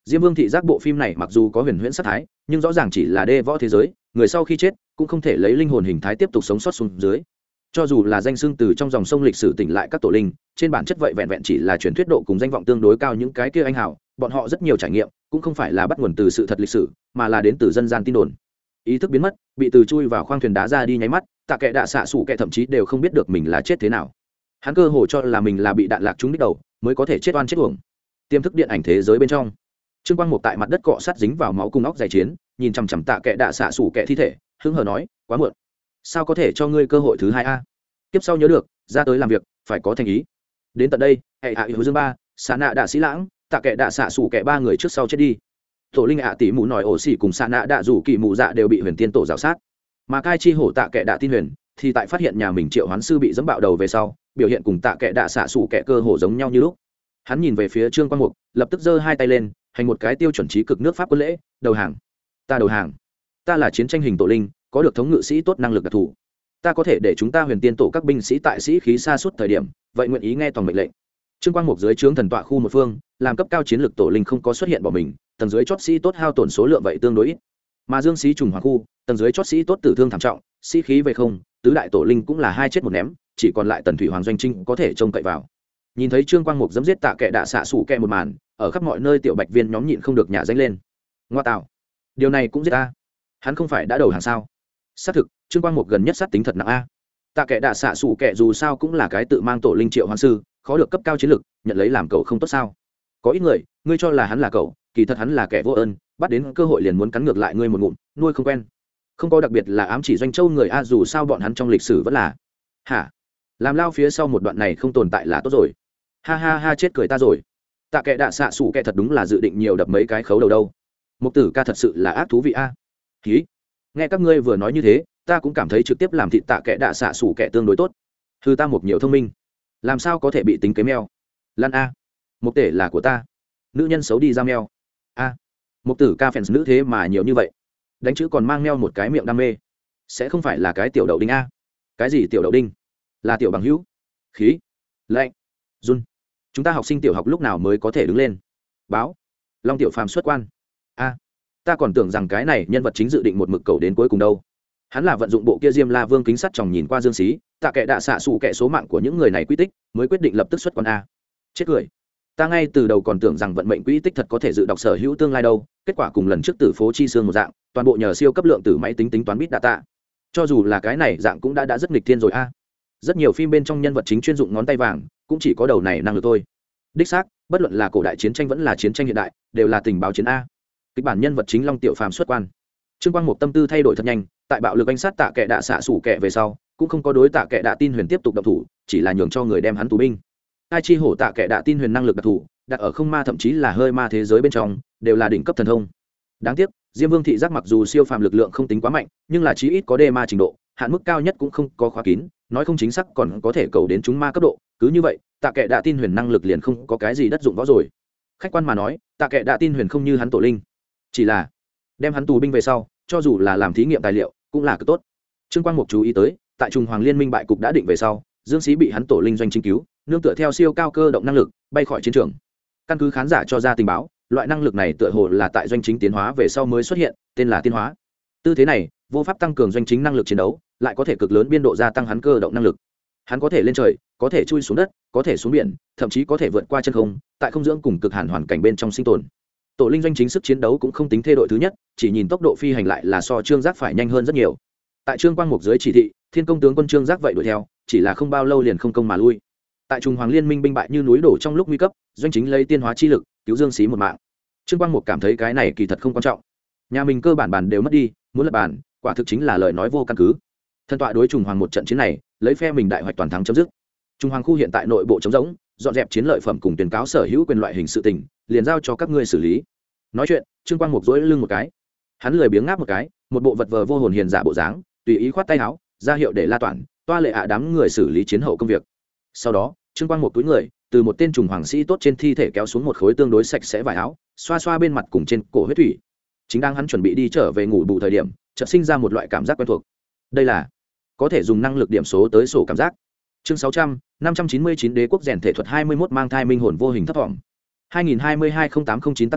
Diêm Vương thị giác bộ phim này mặc dù có huyền huyễn sắc thái, nhưng rõ ràng chỉ là đê võ thế giới, người sau khi chết cũng không thể lấy linh hồn hình thái tiếp tục sống sót xuống dưới. Cho dù là danh xưng từ trong dòng sông lịch sử tỉnh lại các tổ linh, trên bản chất vậy vẹn vẹn chỉ là truyền thuyết độ cùng danh vọng tương đối cao những cái kia anh hào, bọn họ rất nhiều trải nghiệm, cũng không phải là bắt nguồn từ sự thật lịch sử, mà là đến từ dân gian tin đồn. Ý thức biến mất, bị từ chui vào khoang thuyền đá ra đi nháy mắt, Tạ Kệ Đạ xạ sủ kệ thậm chí đều không biết được mình là chết thế nào. Hắn cơ hồ cho là mình là bị đạn lạc trúng đích đầu, mới có thể chết oan chết uổng. Tiềm thức điện ảnh thế giới bên trong, Trương Quang Mục tại mặt đất cọ sát dính vào máu cung óc dày chiến, nhìn chằm chằm Tạ Kệ Đạ xạ sủ kệ thi thể, hứng hờ nói, quá muộn. Sao có thể cho ngươi cơ hội thứ hai a? Tiếp sau nhớ được, ra tới làm việc phải có thành ý. Đến tận đây, hệ hạ hữu dương ba, xạ nạ đạ sĩ lãng, Tạ Kệ Đạ xạ sủ kệ ba người trước sau chết đi. Tổ linh ạ tỷ mù nói ổ xỉ cùng xạ nạ đạ rủ kỳ mù dạ đều bị huyền tiên tổ rào sát, mà cai chi hổ Tạ Kệ Đạ tin huyền thì tại phát hiện nhà mình triệu hoán sư bị dẫm bạo đầu về sau, biểu hiện cùng Tạ Kệ Đạ xạ sủ kệ cơ hồ giống nhau như lúc. Hắn nhìn về phía Trương Quang Mục, lập tức giơ hai tay lên, hành một cái tiêu chuẩn trí cực nước pháp quân lễ, đầu hàng. Ta đầu hàng. Ta là chiến tranh hình tổ linh, có được thống ngự sĩ tốt năng lực đặc thù. Ta có thể để chúng ta huyền tiên tổ các binh sĩ tại sĩ khí xa suốt thời điểm, vậy nguyện ý nghe toàn mệnh lệnh. Trương Quang Mục dưới trướng thần tọa khu một phương, làm cấp cao chiến lược tổ linh không có xuất hiện bỏ mình, tầng dưới chót sĩ tốt hao tổn số lượng vậy tương đối ít. Mà Dương Sĩ trùng hoàng khu, tầng dưới chót sĩ tốt tử thương thảm trọng, sĩ khí về không, tứ đại tổ linh cũng là hai chết một ném, chỉ còn lại Tần Thủy Hoàng doanh trinh có thể trông cậy vào. Nhìn thấy Trương Quang Mục dẫm giết Tạ Kệ Đạ xạ sủ kệ một màn, ở khắp mọi nơi tiểu bạch viên nhóm nhịn không được nhả danh lên. Ngoa tạo, điều này cũng giết ta. Hắn không phải đã đầu hàng sao? Xác thực, Trương Quang Mục gần nhất sát tính thật nặng a. Tạ Kệ Đạ xạ sủ kệ dù sao cũng là cái tự mang tổ linh triệu hoán sư, khó được cấp cao chiến lực, nhận lấy làm cậu không tốt sao? Có ít người, ngươi cho là hắn là cậu, kỳ thật hắn là kẻ vô ơn, bắt đến cơ hội liền muốn cắn ngược lại ngươi một ngụm, nuôi không quen. Không có đặc biệt là ám chỉ doanh châu người a, dù sao bọn hắn trong lịch sử vẫn là hả? Làm lao phía sau một đoạn này không tồn tại là tốt rồi. Ha ha ha, chết cười ta rồi. Tạ Kệ Đạ xạ sủ kệ thật đúng là dự định nhiều đập mấy cái khấu đầu đâu. Mục tử ca thật sự là ác thú vị a. Ký. Nghe các ngươi vừa nói như thế, ta cũng cảm thấy trực tiếp làm thịt Tạ Kệ Đạ xạ sủ kệ tương đối tốt. Hư ta một nhiều thông minh, làm sao có thể bị tính kế meo. Lan a. Mục tể là của ta. Nữ nhân xấu đi ra meo. A. Mục tử ca fans nữ thế mà nhiều như vậy. Đánh chữ còn mang meo một cái miệng đam mê. Sẽ không phải là cái tiểu đậu đinh a? Cái gì tiểu đậu đinh? Là tiểu bằng hữu. Khí. Lạnh. Run. Chúng ta học sinh tiểu học lúc nào mới có thể đứng lên? Báo. Long tiểu phàm xuất quan. A. Ta còn tưởng rằng cái này nhân vật chính dự định một mực cầu đến cuối cùng đâu. Hắn là vận dụng bộ kia Diêm La Vương kính sắt tròng nhìn qua Dương Xí, Tạ Kệ Đạ xạ sủ kệ số mạng của những người này quy tích, mới quyết định lập tức xuất quan a. Chết cười. Ta ngay từ đầu còn tưởng rằng vận mệnh quỹ tích thật có thể dự đọc sở hữu tương lai đâu, kết quả cùng lần trước tử phố chi xương một dạng, toàn bộ nhờ siêu cấp lượng tử máy tính tính toán bit data. Cho dù là cái này dạng cũng đã rất nghịch thiên rồi a. Rất nhiều phim bên trong nhân vật chính chuyên dụng ngón tay vàng, cũng chỉ có đầu này năng lực thôi. Đích xác, bất luận là cổ đại chiến tranh vẫn là chiến tranh hiện đại, đều là tình báo chiến a. Kịch bản nhân vật chính Long Tiểu Phàm xuất quan. Trương Quang Mục tâm tư thay đổi thật nhanh, tại bạo lực anh sát Tạ Kệ Đạ xạ sủ kệ về sau, cũng không có đối Tạ Kệ Đạ tin huyền tiếp tục động thủ, chỉ là nhường cho người đem hắn tù binh. Hai chi hổ Tạ Kệ Đạ tin huyền năng lực đặc thù, đặt ở không ma thậm chí là hơi ma thế giới bên trong, đều là đỉnh cấp thần thông. Đáng tiếc, Diêm Vương thị giác mặc dù siêu phàm lực lượng không tính quá mạnh, nhưng là chí ít có đê ma trình độ, hạn mức cao nhất cũng không có khóa kín, nói không chính xác còn có thể cầu đến chúng ma cấp độ, cứ như vậy, Tạ Kệ Đạ tin huyền năng lực liền không có cái gì đất dụng võ rồi. Khách quan mà nói, Tạ Kệ Đạ tin huyền không như hắn tổ linh, chỉ là đem hắn tù binh về sau, cho dù là làm thí nghiệm tài liệu, cũng là cực tốt. Trương Quang Mục chú ý tới, tại Trung Hoàng Liên minh bại cục đã định về sau, Dương Xí bị hắn tổ linh doanh chính cứu, nương tựa theo siêu cao cơ động năng lực, bay khỏi chiến trường. Căn cứ khán giả cho ra tình báo, loại năng lực này tựa hồ là tại doanh chính tiến hóa về sau mới xuất hiện, tên là tiên hóa. Tư thế này, vô pháp tăng cường doanh chính năng lực chiến đấu, lại có thể cực lớn biên độ gia tăng hắn cơ động năng lực. Hắn có thể lên trời, có thể chui xuống đất, có thể xuống biển, thậm chí có thể vượt qua chân không, tại không dưỡng cùng cực hàn hoàn cảnh bên trong sinh tồn. Tổ linh doanh chính sức chiến đấu cũng không tính thê đội thứ nhất, chỉ nhìn tốc độ phi hành lại là so Trương Giác phải nhanh hơn rất nhiều. Tại Trương Quang Mục dưới chỉ thị, Thiên Công tướng quân Trương Giác vậy đuổi theo, chỉ là không bao lâu liền không công mà lui. Tại Trung Hoàng Liên minh binh bại như núi đổ trong lúc nguy cấp, doanh chính lấy tiên hóa chi lực cứu Dương Xí một mạng. Trương Quang Mục cảm thấy cái này kỳ thật không quan trọng. Nhà mình cơ bản bàn đều mất đi, muốn lập bàn, quả thực chính là lời nói vô căn cứ. Thân tọa đối Trung Hoàng một trận chiến này, lấy phe mình đại hoạch toàn thắng chấm dứt. Trung Hoàng khu hiện tại nội bộ trống rỗng, dọn dẹp chiến lợi phẩm cùng tuyên cáo sở hữu quyền loại hình sự tình, liền giao cho các ngươi xử lý. Nói chuyện, Trương Quang Mục dỗi lưng một cái, hắn lười biếng ngáp một cái, một bộ vật vờ vô hồn hiền giả bộ dáng, tùy ý khoát tay áo, ra hiệu để La Toản, toa lệ ạ đám người xử lý chiến hậu công việc. Sau đó, Trương Quang Mục túi người, từ một tên trùng hoàng sĩ tốt trên thi thể kéo xuống một khối tương đối sạch sẽ vải áo, xoa xoa bên mặt cùng trên cổ huyết thủy. Chính đang hắn chuẩn bị đi trở về ngủ bù thời điểm, chợt sinh ra một loại cảm giác quen thuộc. Đây là có thể dùng năng lực điểm số tới sổ cảm giác. Chương 600, 599 đế quốc rèn thể thuật 21 mang thai minh hồn vô hình thấp vọng. 2022-0809 tác giả,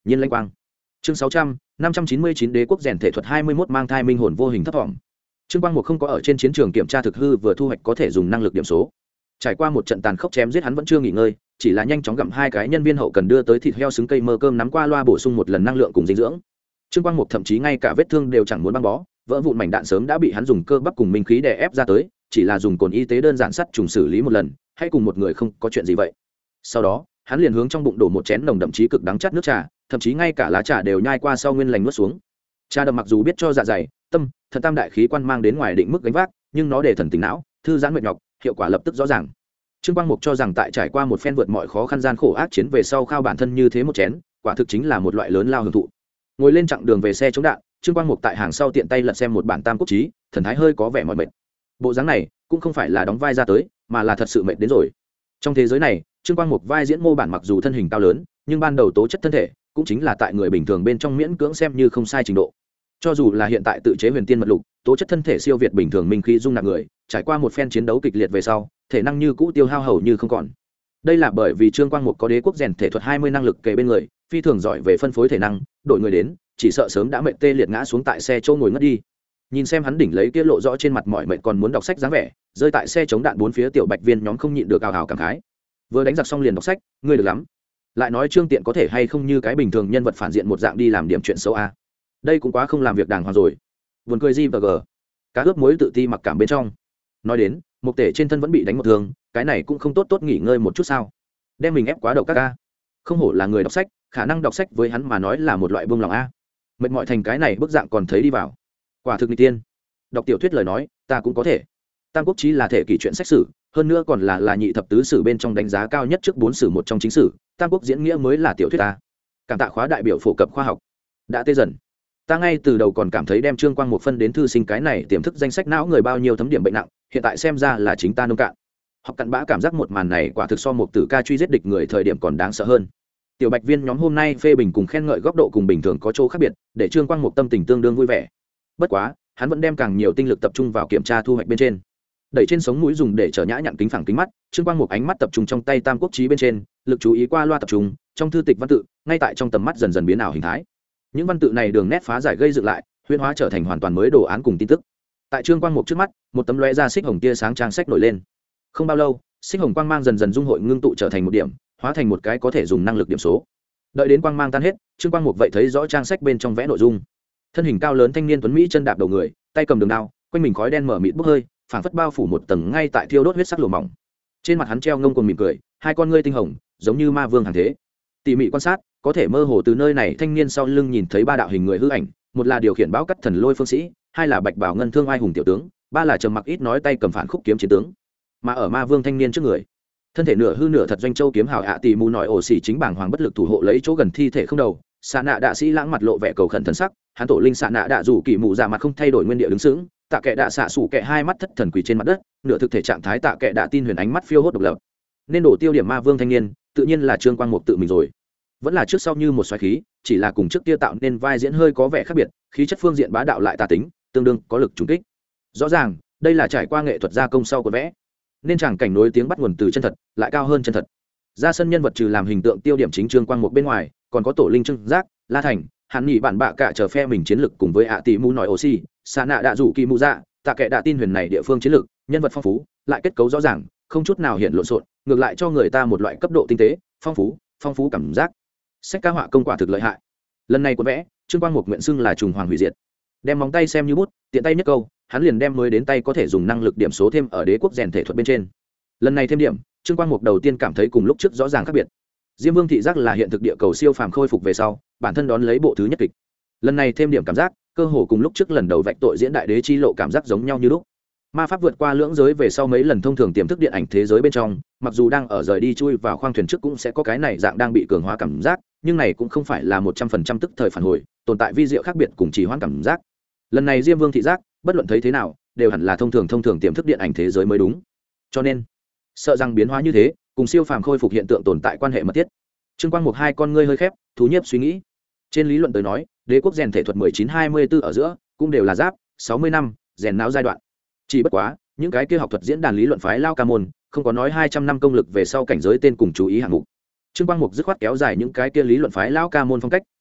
nhiên lanh quang. Chương 600, 599 đế quốc rèn thể thuật 21 mang thai minh hồn vô hình thấp thỏm. Trương Quang Mục không có ở trên chiến trường kiểm tra thực hư vừa thu hoạch có thể dùng năng lực điểm số. Trải qua một trận tàn khốc chém giết hắn vẫn chưa nghỉ ngơi, chỉ là nhanh chóng gặm 2 cái nhân viên hậu cần đưa tới thịt heo xứng cây mơ cơm nắm qua loa bổ sung một lần năng lượng cùng dinh dưỡng. Trương Quang Mục thậm chí ngay cả vết thương đều chẳng muốn băng bó, vỡ vụn mảnh đạn sớm đã bị hắn dùng cơ bắp cùng minh khí đè ép ra tới, chỉ là dùng cồn y tế đơn giản sắt trùng xử lý một lần, hay cùng một người không có chuyện gì vậy. Sau đó, hắn liền hướng trong bụng đổ một chén nồng đậm chí cực đắng chát nước trà, thậm chí ngay cả lá trà đều nhai qua sau nguyên lành nuốt xuống. Trà đậm mặc dù biết cho dạ dày, tâm, thần tam đại khí quan mang đến ngoài định mức gánh vác, nhưng nó để thần tỉnh não, thư giãn mệt nhọc, hiệu quả lập tức rõ ràng. Trương Quang Mục cho rằng tại trải qua một phen vượt mọi khó khăn gian khổ ác chiến về sau khao bản thân như thế một chén, quả thực chính là một loại lớn lao hưởng thụ. Ngồi lên chặng đường về xe chống đạn, Trương Quang Mục tại hàng sau tiện tay lật xem một bản Tam Quốc Chí, thần thái hơi có vẻ mỏi mệt. Bộ dáng này cũng không phải là đóng vai ra tới, mà là thật sự mệt đến rồi. Trong thế giới này, Trương Quang Mục vai diễn mô bản mặc dù thân hình cao lớn, nhưng ban đầu tố chất thân thể cũng chính là tại người bình thường bên trong miễn cưỡng xem như không sai trình độ. Cho dù là hiện tại tự chế huyền tiên mật lục, tố chất thân thể siêu việt bình thường minh khí dung nạp người, trải qua một phen chiến đấu kịch liệt về sau, thể năng như cũ tiêu hao hầu như không còn. Đây là bởi vì Trương Quang Mục có đế quốc rèn thể thuật 20 năng lực kề bên người, phi thường giỏi về phân phối thể năng, đội người đến, chỉ sợ sớm đã mệt tê liệt ngã xuống tại xe chỗ ngồi ngất đi. Nhìn xem hắn đỉnh lấy kia lộ rõ trên mặt mỏi mệt còn muốn đọc sách dáng vẻ, rơi tại xe chống đạn bốn phía tiểu bạch viên nhóm không nhịn được ào ào cảm khái. Vừa đánh giặc xong liền đọc sách, ngươi được lắm. Lại nói Trương Tiện có thể hay không như cái bình thường nhân vật phản diện một dạng đi làm điểm chuyện xấu a. Đây cũng quá không làm việc đàng hoàng rồi. Buồn cười gì và gờ. Cá ướp muối tự ti mặc cảm bên trong. Nói đến, một tể trên thân vẫn bị đánh một thương, cái này cũng không tốt nghỉ ngơi một chút sao? Đem mình ép quá độc các ca. Không hổ là người đọc sách, khả năng đọc sách với hắn mà nói là một loại buông lòng a. Mệt mỏi thành cái này bức dạng còn thấy đi vào. Quả thực nghịch tiên. Đọc tiểu thuyết lời nói, ta cũng có thể. Tam Quốc Chí là thể kỷ truyện sách sử, hơn nữa còn là nhị thập tứ sử bên trong đánh giá cao nhất trước 4 sử một trong chính sử, Tam Quốc diễn nghĩa mới là tiểu thuyết ta. Cảm tạ khóa đại biểu phổ cập khoa học. Đã tê dần. Ta ngay từ đầu còn cảm thấy đem Trương Quang Mục phân đến thư sinh cái này tiềm thức danh sách não người bao nhiêu thấm điểm bệnh nặng, hiện tại xem ra là chính ta nông cạn. Học cặn bã cảm giác một màn này quả thực so một tử ca truy giết địch người thời điểm còn đáng sợ hơn. Tiểu bạch viên nhóm hôm nay phê bình cùng khen ngợi góc độ cùng bình thường có chỗ khác biệt, để Trương Quang Mục tâm tình tương đương vui vẻ. Bất quá, hắn vẫn đem càng nhiều tinh lực tập trung vào kiểm tra thu hoạch bên trên. Đẩy trên sống mũi dùng để trở nhã nhặn kính phẳng kính mắt, Trương Quang Mục ánh mắt tập trung trong tay Tam Quốc Chí bên trên, lực chú ý qua loa tập trung trong thư tịch văn tự, ngay tại trong tầm mắt dần dần biến ảo hình thái. Những văn tự này đường nét phá giải gây dựng lại, huyễn hóa trở thành hoàn toàn mới đồ án cùng tin tức. Tại Trương Quang Mục trước mắt, một tấm lóe ra xích hồng tia sáng trang sách nổi lên. Không bao lâu, xích hồng quang mang dần dần dung hội ngưng tụ trở thành một điểm, hóa thành một cái có thể dùng năng lực điểm số. Đợi đến quang mang tan hết, Trương Quang Mục vậy thấy rõ trang sách bên trong vẽ nội dung. Thân hình cao lớn thanh niên tuấn mỹ chân đạp đầu người, tay cầm đường đao, quanh mình khói đen mở mịt bốc hơi, phảng phất bao phủ một tầng ngay tại thiêu đốt huyết sắc lửa mỏng. Trên mặt hắn treo ngông cuồng mỉm cười, hai con ngươi tinh hồng, giống như ma vương hàng thế. Tỉ mỉ quan sát, có thể mơ hồ từ nơi này thanh niên sau lưng nhìn thấy 3 đạo hình người hư ảnh, một là điều khiển bão cắt thần lôi phương sĩ, hai là bạch bảo ngân thương ai hùng tiểu tướng, ba là trầm mặc ít nói tay cầm phản khúc kiếm chiến tướng. Mà ở ma vương thanh niên trước người, thân thể nửa hư nửa thật doanh châu kiếm hào ạ tỷ mù nổi ổ xỉ chính bảng hoàng bất lực thủ hộ lấy chỗ gần thi thể không đầu. Xạ nạ đạ sĩ lãng mặt lộ vẻ cầu khẩn thần sắc, hắn tổ linh xạ nạ đạ dù kỳ mù ra mặt không thay đổi nguyên địa đứng sững, tạ kệ đạ xạ sủ kệ hai mắt thất thần quỳ trên mặt đất, nửa thực thể trạng thái tạ kệ đạ tin huyền ánh mắt phiêu hốt độc lập. Nên đổ tiêu điểm ma vương thanh niên, tự nhiên là Trương Quang Mục tự mình rồi. Vẫn là trước sau như một xoáy khí, chỉ là cùng trước kia tạo nên vai diễn hơi có vẻ khác biệt, khí chất phương diện bá đạo lại tà tính, tương đương có lực trùng kích. Rõ ràng, đây là trải qua nghệ thuật gia công sau của vẽ, nên chẳng cảnh nối tiếng bắt nguồn từ chân thật, lại cao hơn chân thật. Ra sân nhân vật trừ làm hình tượng tiêu điểm chính Trương Quang Mục bên ngoài, còn có tổ linh Trương Giác, La Thành, Hàn Nghị bản bạ cả chờ phe mình chiến lực cùng với ạ tỷ mù nói oxy, xạ nạ đạ rủ kỳ mù dạ, tạ kệ đạ tin huyền này địa phương chiến lực, nhân vật phong phú, lại kết cấu rõ ràng, không chút nào hiện lộn xộn, ngược lại cho người ta một loại cấp độ tinh tế, phong phú cảm giác. Sách ca họa công quả thực lợi hại. Lần này của vẽ, Trương Quang Mục nguyện xưng là trùng hoàng hủy diệt. Đem móng tay xem như bút, tiện tay nhất câu, hắn liền đem mới đến tay có thể dùng năng lực điểm số thêm ở đế quốc rèn thể thuật bên trên. Lần này thêm điểm, Trương Quang Mục đầu tiên cảm thấy cùng lúc trước rõ ràng khác biệt. Diêm Vương thị giác là hiện thực địa cầu siêu phàm khôi phục về sau, bản thân đón lấy bộ thứ nhất kịch. Lần này thêm điểm cảm giác, cơ hồ cùng lúc trước lần đầu vạch tội diễn đại đế chi lộ cảm giác giống nhau như lúc. Ma pháp vượt qua lưỡng giới về sau mấy lần thông thường tiềm thức điện ảnh thế giới bên trong, mặc dù đang ở rời đi chui vào khoang thuyền trước cũng sẽ có cái này dạng đang bị cường hóa cảm giác, nhưng này cũng không phải là 100% tức thời phản hồi, tồn tại vi diệu khác biệt cùng trì hoãn cảm giác. Lần này Diêm Vương thị giác, bất luận thấy thế nào, đều hẳn là thông thường tiềm thức điện ảnh thế giới mới đúng. Cho nên, sợ rằng biến hóa như thế, cùng siêu phàm khôi phục hiện tượng tồn tại quan hệ mật thiết. Trương Quang Mục hai con ngươi hơi khép, thú nhiếp suy nghĩ. Trên lý luận tới nói, đế quốc rèn thể thuật 1924 ở giữa, cũng đều là giáp 60 năm, rèn não giai đoạn. Chỉ bất quá, những cái kia học thuật diễn đàn lý luận phái lao ca môn, không có nói 200 năm công lực về sau cảnh giới tên cùng chú ý hạng mục. Trương Quang Mục dứt khoát kéo dài những cái kia lý luận phái lao ca môn phong cách,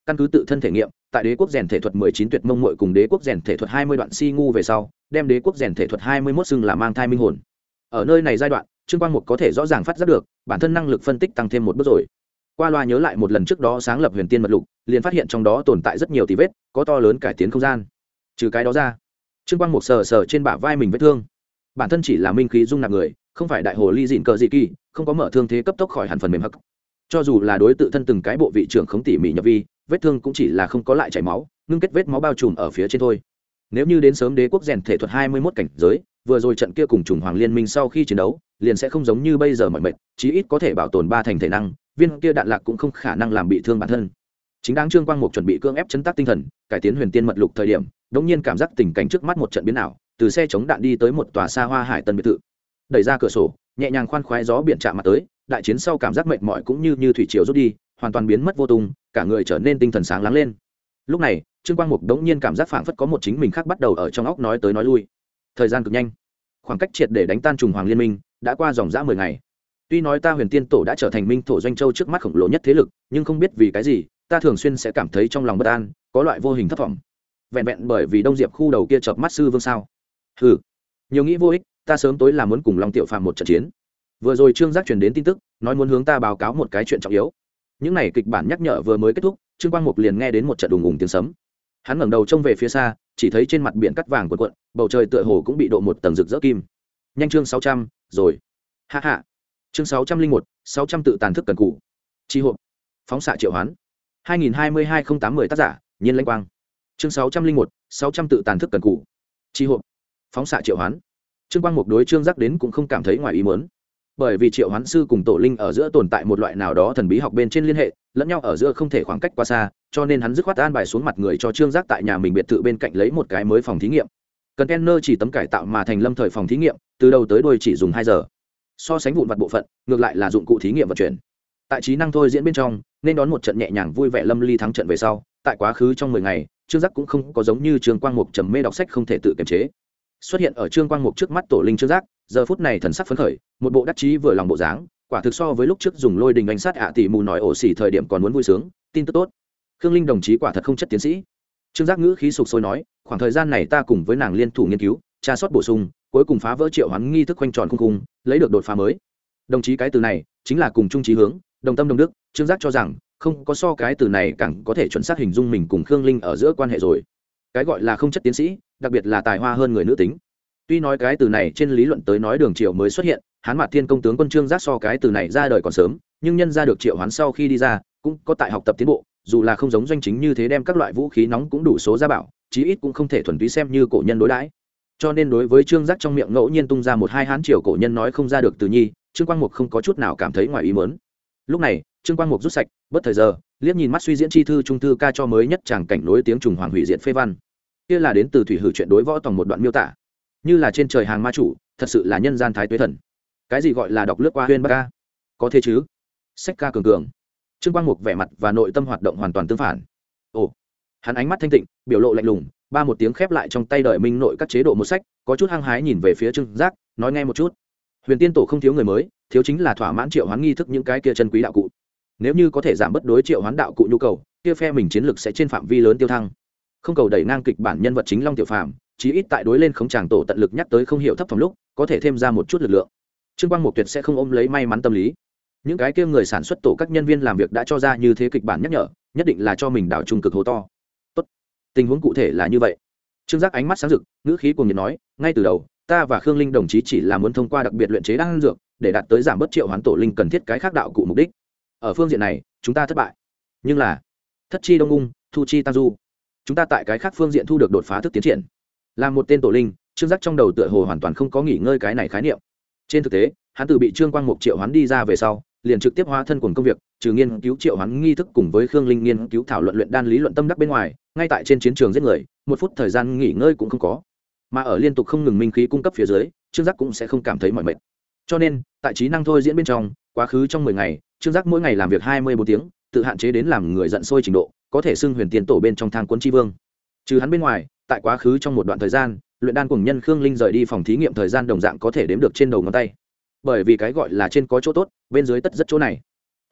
căn cứ tự thân thể nghiệm, tại đế quốc rèn thể thuật 19 tuyệt mông muội cùng đế quốc rèn thể thuật 20 đoạn si ngu về sau, đem đế quốc rèn thể thuật 21 xưng là mang thai minh hồn. Ở nơi này giai đoạn, Trương Quang Mục có thể rõ ràng phát giác được, bản thân năng lực phân tích tăng thêm một bước rồi. Qua loa nhớ lại một lần trước đó sáng lập Huyền Tiên mật lục, liền phát hiện trong đó tồn tại rất nhiều tì vết, có to lớn cải tiến không gian. Trừ cái đó ra, Trương Quang Mục sờ sờ trên bả vai mình vết thương. Bản thân chỉ là minh khí dung nạp người, không phải đại hồ ly dịn cờ dị kỳ, không có mở thương thế cấp tốc khỏi hẳn phần mềm hắc. Cho dù là đối tự thân từng cái bộ vị trưởng không tỉ mỉ nhập vi, vết thương cũng chỉ là không có lại chảy máu, ngưng kết vết máu bao trùm ở phía trên thôi. Nếu như đến sớm đế quốc rèn thể thuật 21 cảnh giới, vừa rồi trận kia cùng trùng hoàng liên minh sau khi chiến đấu, liền sẽ không giống như bây giờ mỏi mệt, chí ít có thể bảo tồn 3 thành thể năng, viên kia đạn lạc cũng không khả năng làm bị thương bản thân. Chính đáng Trương Quang Mục chuẩn bị cưỡng ép chấn tác tinh thần, cải tiến Huyền Tiên mật lục thời điểm, đống nhiên cảm giác tình cảnh trước mắt một trận biến ảo, từ xe chống đạn đi tới một tòa xa hoa hải tân biệt thự. Đẩy ra cửa sổ, nhẹ nhàng khoan khoái gió biển chạm mặt tới, đại chiến sau cảm giác mệt mỏi cũng như thủy triều rút đi, hoàn toàn biến mất vô tung, cả người trở nên tinh thần sáng láng lên. Lúc này, Trương Quang Mục đống nhiên cảm giác phảng phất có một chính mình khác bắt đầu ở trong óc nói tới nói lui. Thời gian cực nhanh, khoảng cách triệt để đánh tan trùng hoàng liên minh đã qua dòng dã 10 ngày. Tuy nói ta Huyền Tiên tổ đã trở thành minh thổ doanh châu trước mắt khổng lồ nhất thế lực, nhưng không biết vì cái gì, ta thường xuyên sẽ cảm thấy trong lòng bất an, có loại vô hình thất vọng. Vẹn vẹn bởi vì Đông Diệp khu đầu kia chợp mắt sư vương sao? Hừ, nhiều nghĩ vô ích, ta sớm tối là muốn cùng Long Tiểu Phàm một trận chiến. Vừa rồi Trương Giác truyền đến tin tức, nói muốn hướng ta báo cáo một cái chuyện trọng yếu. Những này kịch bản nhắc nhở vừa mới kết thúc, Trương Quang Mục liền nghe đến một trận đùng ùng tiếng sấm. Hắn ngẩng đầu trông về phía xa, chỉ thấy trên mặt biển cắt vàng cuộn cuộn, bầu trời tựa hồ cũng bị độ một tầng rực rỡ kim. Nhanh chương 600, rồi. Ha ha. Chương 601, 600 tự tàn thức cần cụ. Chi hộp. Phóng xạ triệu hoán. 2022-08-10 tác giả, Nhiên Lãnh Quang. Chương 601, 600 tự tàn thức cần cụ. Chi hộp. Phóng xạ triệu hoán. Trương Quang Mục đối Trương Giác đến cũng không cảm thấy ngoài ý muốn. Bởi vì triệu hoán sư cùng tổ linh ở giữa tồn tại một loại nào đó thần bí học bên trên liên hệ, lẫn nhau ở giữa không thể khoảng cách quá xa, cho nên hắn dứt khoát an bài xuống mặt người cho Trương Giác tại nhà mình biệt thự bên cạnh lấy một cái mới phòng thí nghiệm. Container chỉ tấm cải tạo mà thành lâm thời phòng thí nghiệm, từ đầu tới đuôi chỉ dùng 2 giờ. So sánh vụn vặt bộ phận, ngược lại là dụng cụ thí nghiệm vận chuyển. Tại trí năng thôi diễn bên trong, nên đón một trận nhẹ nhàng vui vẻ lâm ly thắng trận về sau, tại quá khứ trong 10 ngày, Trương Giác cũng không có giống như Trương Quang Mục trầm mê đọc sách không thể tự kiềm chế. Xuất hiện ở Trương Quang Mục trước mắt tổ linh Trương Giác, giờ phút này thần sắc phấn khởi, một bộ đắc chí vừa lòng bộ dáng, quả thực so với lúc trước dùng lôi đình đánh sát tỷ mù nói ổ xỉ thời điểm còn muốn vui sướng. Tin tức tốt, Khương Linh đồng chí quả thật không chất tiến sĩ. Trương Giác ngữ khí sục sôi nói, khoảng thời gian này ta cùng với nàng liên thủ nghiên cứu, tra sót bổ sung, cuối cùng phá vỡ triệu hoán nghi thức quanh tròn khung khung, lấy được đột phá mới. Đồng chí cái từ này chính là cùng chung chí hướng, đồng tâm đồng đức. Trương Giác cho rằng không có so cái từ này càng có thể chuẩn xác hình dung mình cùng Khương Linh ở giữa quan hệ rồi. Cái gọi là không chất tiến sĩ, đặc biệt là tài hoa hơn người nữ tính. Tuy nói cái từ này trên lý luận tới nói đường triều mới xuất hiện, Hán Mạt Thiên công tướng quân Trương Giác so cái từ này ra đời còn sớm, nhưng nhân ra được triệu hoán sau khi đi ra, cũng có tại học tập tiến bộ, dù là không giống doanh chính như thế đem các loại vũ khí nóng cũng đủ số ra bảo, chí ít cũng không thể thuần túy xem như cổ nhân đối đãi. Cho nên đối với Trương Giác trong miệng ngẫu nhiên tung ra một hai Hán triều cổ nhân nói không ra được từ nhi, Trương Quang Mục không có chút nào cảm thấy ngoài ý muốn. Lúc này, Trương Quang Mục rút sạch, bất thời giờ, liếc nhìn mắt suy diễn chi thư trung thư ca cho mới nhất chàng cảnh nối tiếng trùng hoàng hủy diệt phê văn. Kia là đến từ thủy hử chuyện đối võ tòng một đoạn miêu tả, như là trên trời hàng ma chủ, thật sự là nhân gian thái tuế thần. Cái gì gọi là đọc lướt qua huyên bắc ca? Có thế chứ? Sách ca cường cường. Trương Quang Mục vẻ mặt và nội tâm hoạt động hoàn toàn tương phản. Ồ, hắn ánh mắt thanh tịnh, biểu lộ lạnh lùng, ba một tiếng khép lại trong tay đợi minh nội các chế độ một sách, có chút hăng hái nhìn về phía Trương Giác, nói nghe một chút. Huyền Tiên tổ không thiếu người mới, thiếu chính là thỏa mãn triệu hoán nghi thức những cái kia chân quý đạo cụ. Nếu như có thể giảm bớt đối triệu hoán đạo cụ nhu cầu, kia phe mình chiến lực sẽ trên phạm vi lớn tiêu thăng. Không cầu đẩy ngang kịch bản nhân vật chính Long Tiểu Phàm, chí ít tại đối lên không tràng tổ tận lực nhắc tới không hiểu thấp phòng lúc, có thể thêm ra một chút lực lượng. Trương Quang Mục tuyệt sẽ không ôm lấy may mắn tâm lý. Những cái kia người sản xuất tổ các nhân viên làm việc đã cho ra như thế kịch bản nhắc nhở, nhất định là cho mình đảo trung cực hố to. Tốt, tình huống cụ thể là như vậy. Trương Giác ánh mắt sáng rực, ngữ khí cuồng nhiệt nói, ngay từ đầu, ta và Khương Linh đồng chí chỉ là muốn thông qua đặc biệt luyện chế đan dược, để đạt tới giảm bớt triệu hoán tổ linh cần thiết cái khác đạo cụ mục đích. Ở phương diện này, chúng ta thất bại. Nhưng là thất chi đông ung, thu chi tam du, chúng ta tại cái khác phương diện thu được đột phá thức tiến triển. Làm một tên tổ linh, Trương Giác trong đầu tựa hồ hoàn toàn không có nghỉ ngơi cái này khái niệm. Trên thực tế, hắn từ bị Trương Quang Mục triệu hoán đi ra về sau, liền trực tiếp hóa thân cùng công việc, trừ nghiên cứu triệu hoán nghi thức cùng với Khương Linh nghiên cứu thảo luận luyện đan lý luận tâm đắc bên ngoài, ngay tại trên chiến trường giết người, một phút thời gian nghỉ ngơi cũng không có. Mà ở liên tục không ngừng minh khí cung cấp phía dưới, Trương Giác cũng sẽ không cảm thấy mỏi mệt. Cho nên, tại trí năng thôi diễn bên trong, quá khứ trong 10 ngày, Trương Giác mỗi ngày làm việc 24 tiếng, tự hạn chế đến làm người giận sôi trình độ, có thể xưng Huyền Tiên tổ bên trong thang cuốn chi vương. Trừ hắn bên ngoài, tại quá khứ trong một đoạn thời gian, luyện đan cùng nhân Khương Linh rời đi phòng thí nghiệm thời gian đồng dạng có thể đếm được trên đầu ngón tay. Bởi vì cái gọi là trên có chỗ tốt, bên dưới tất rất chỗ này.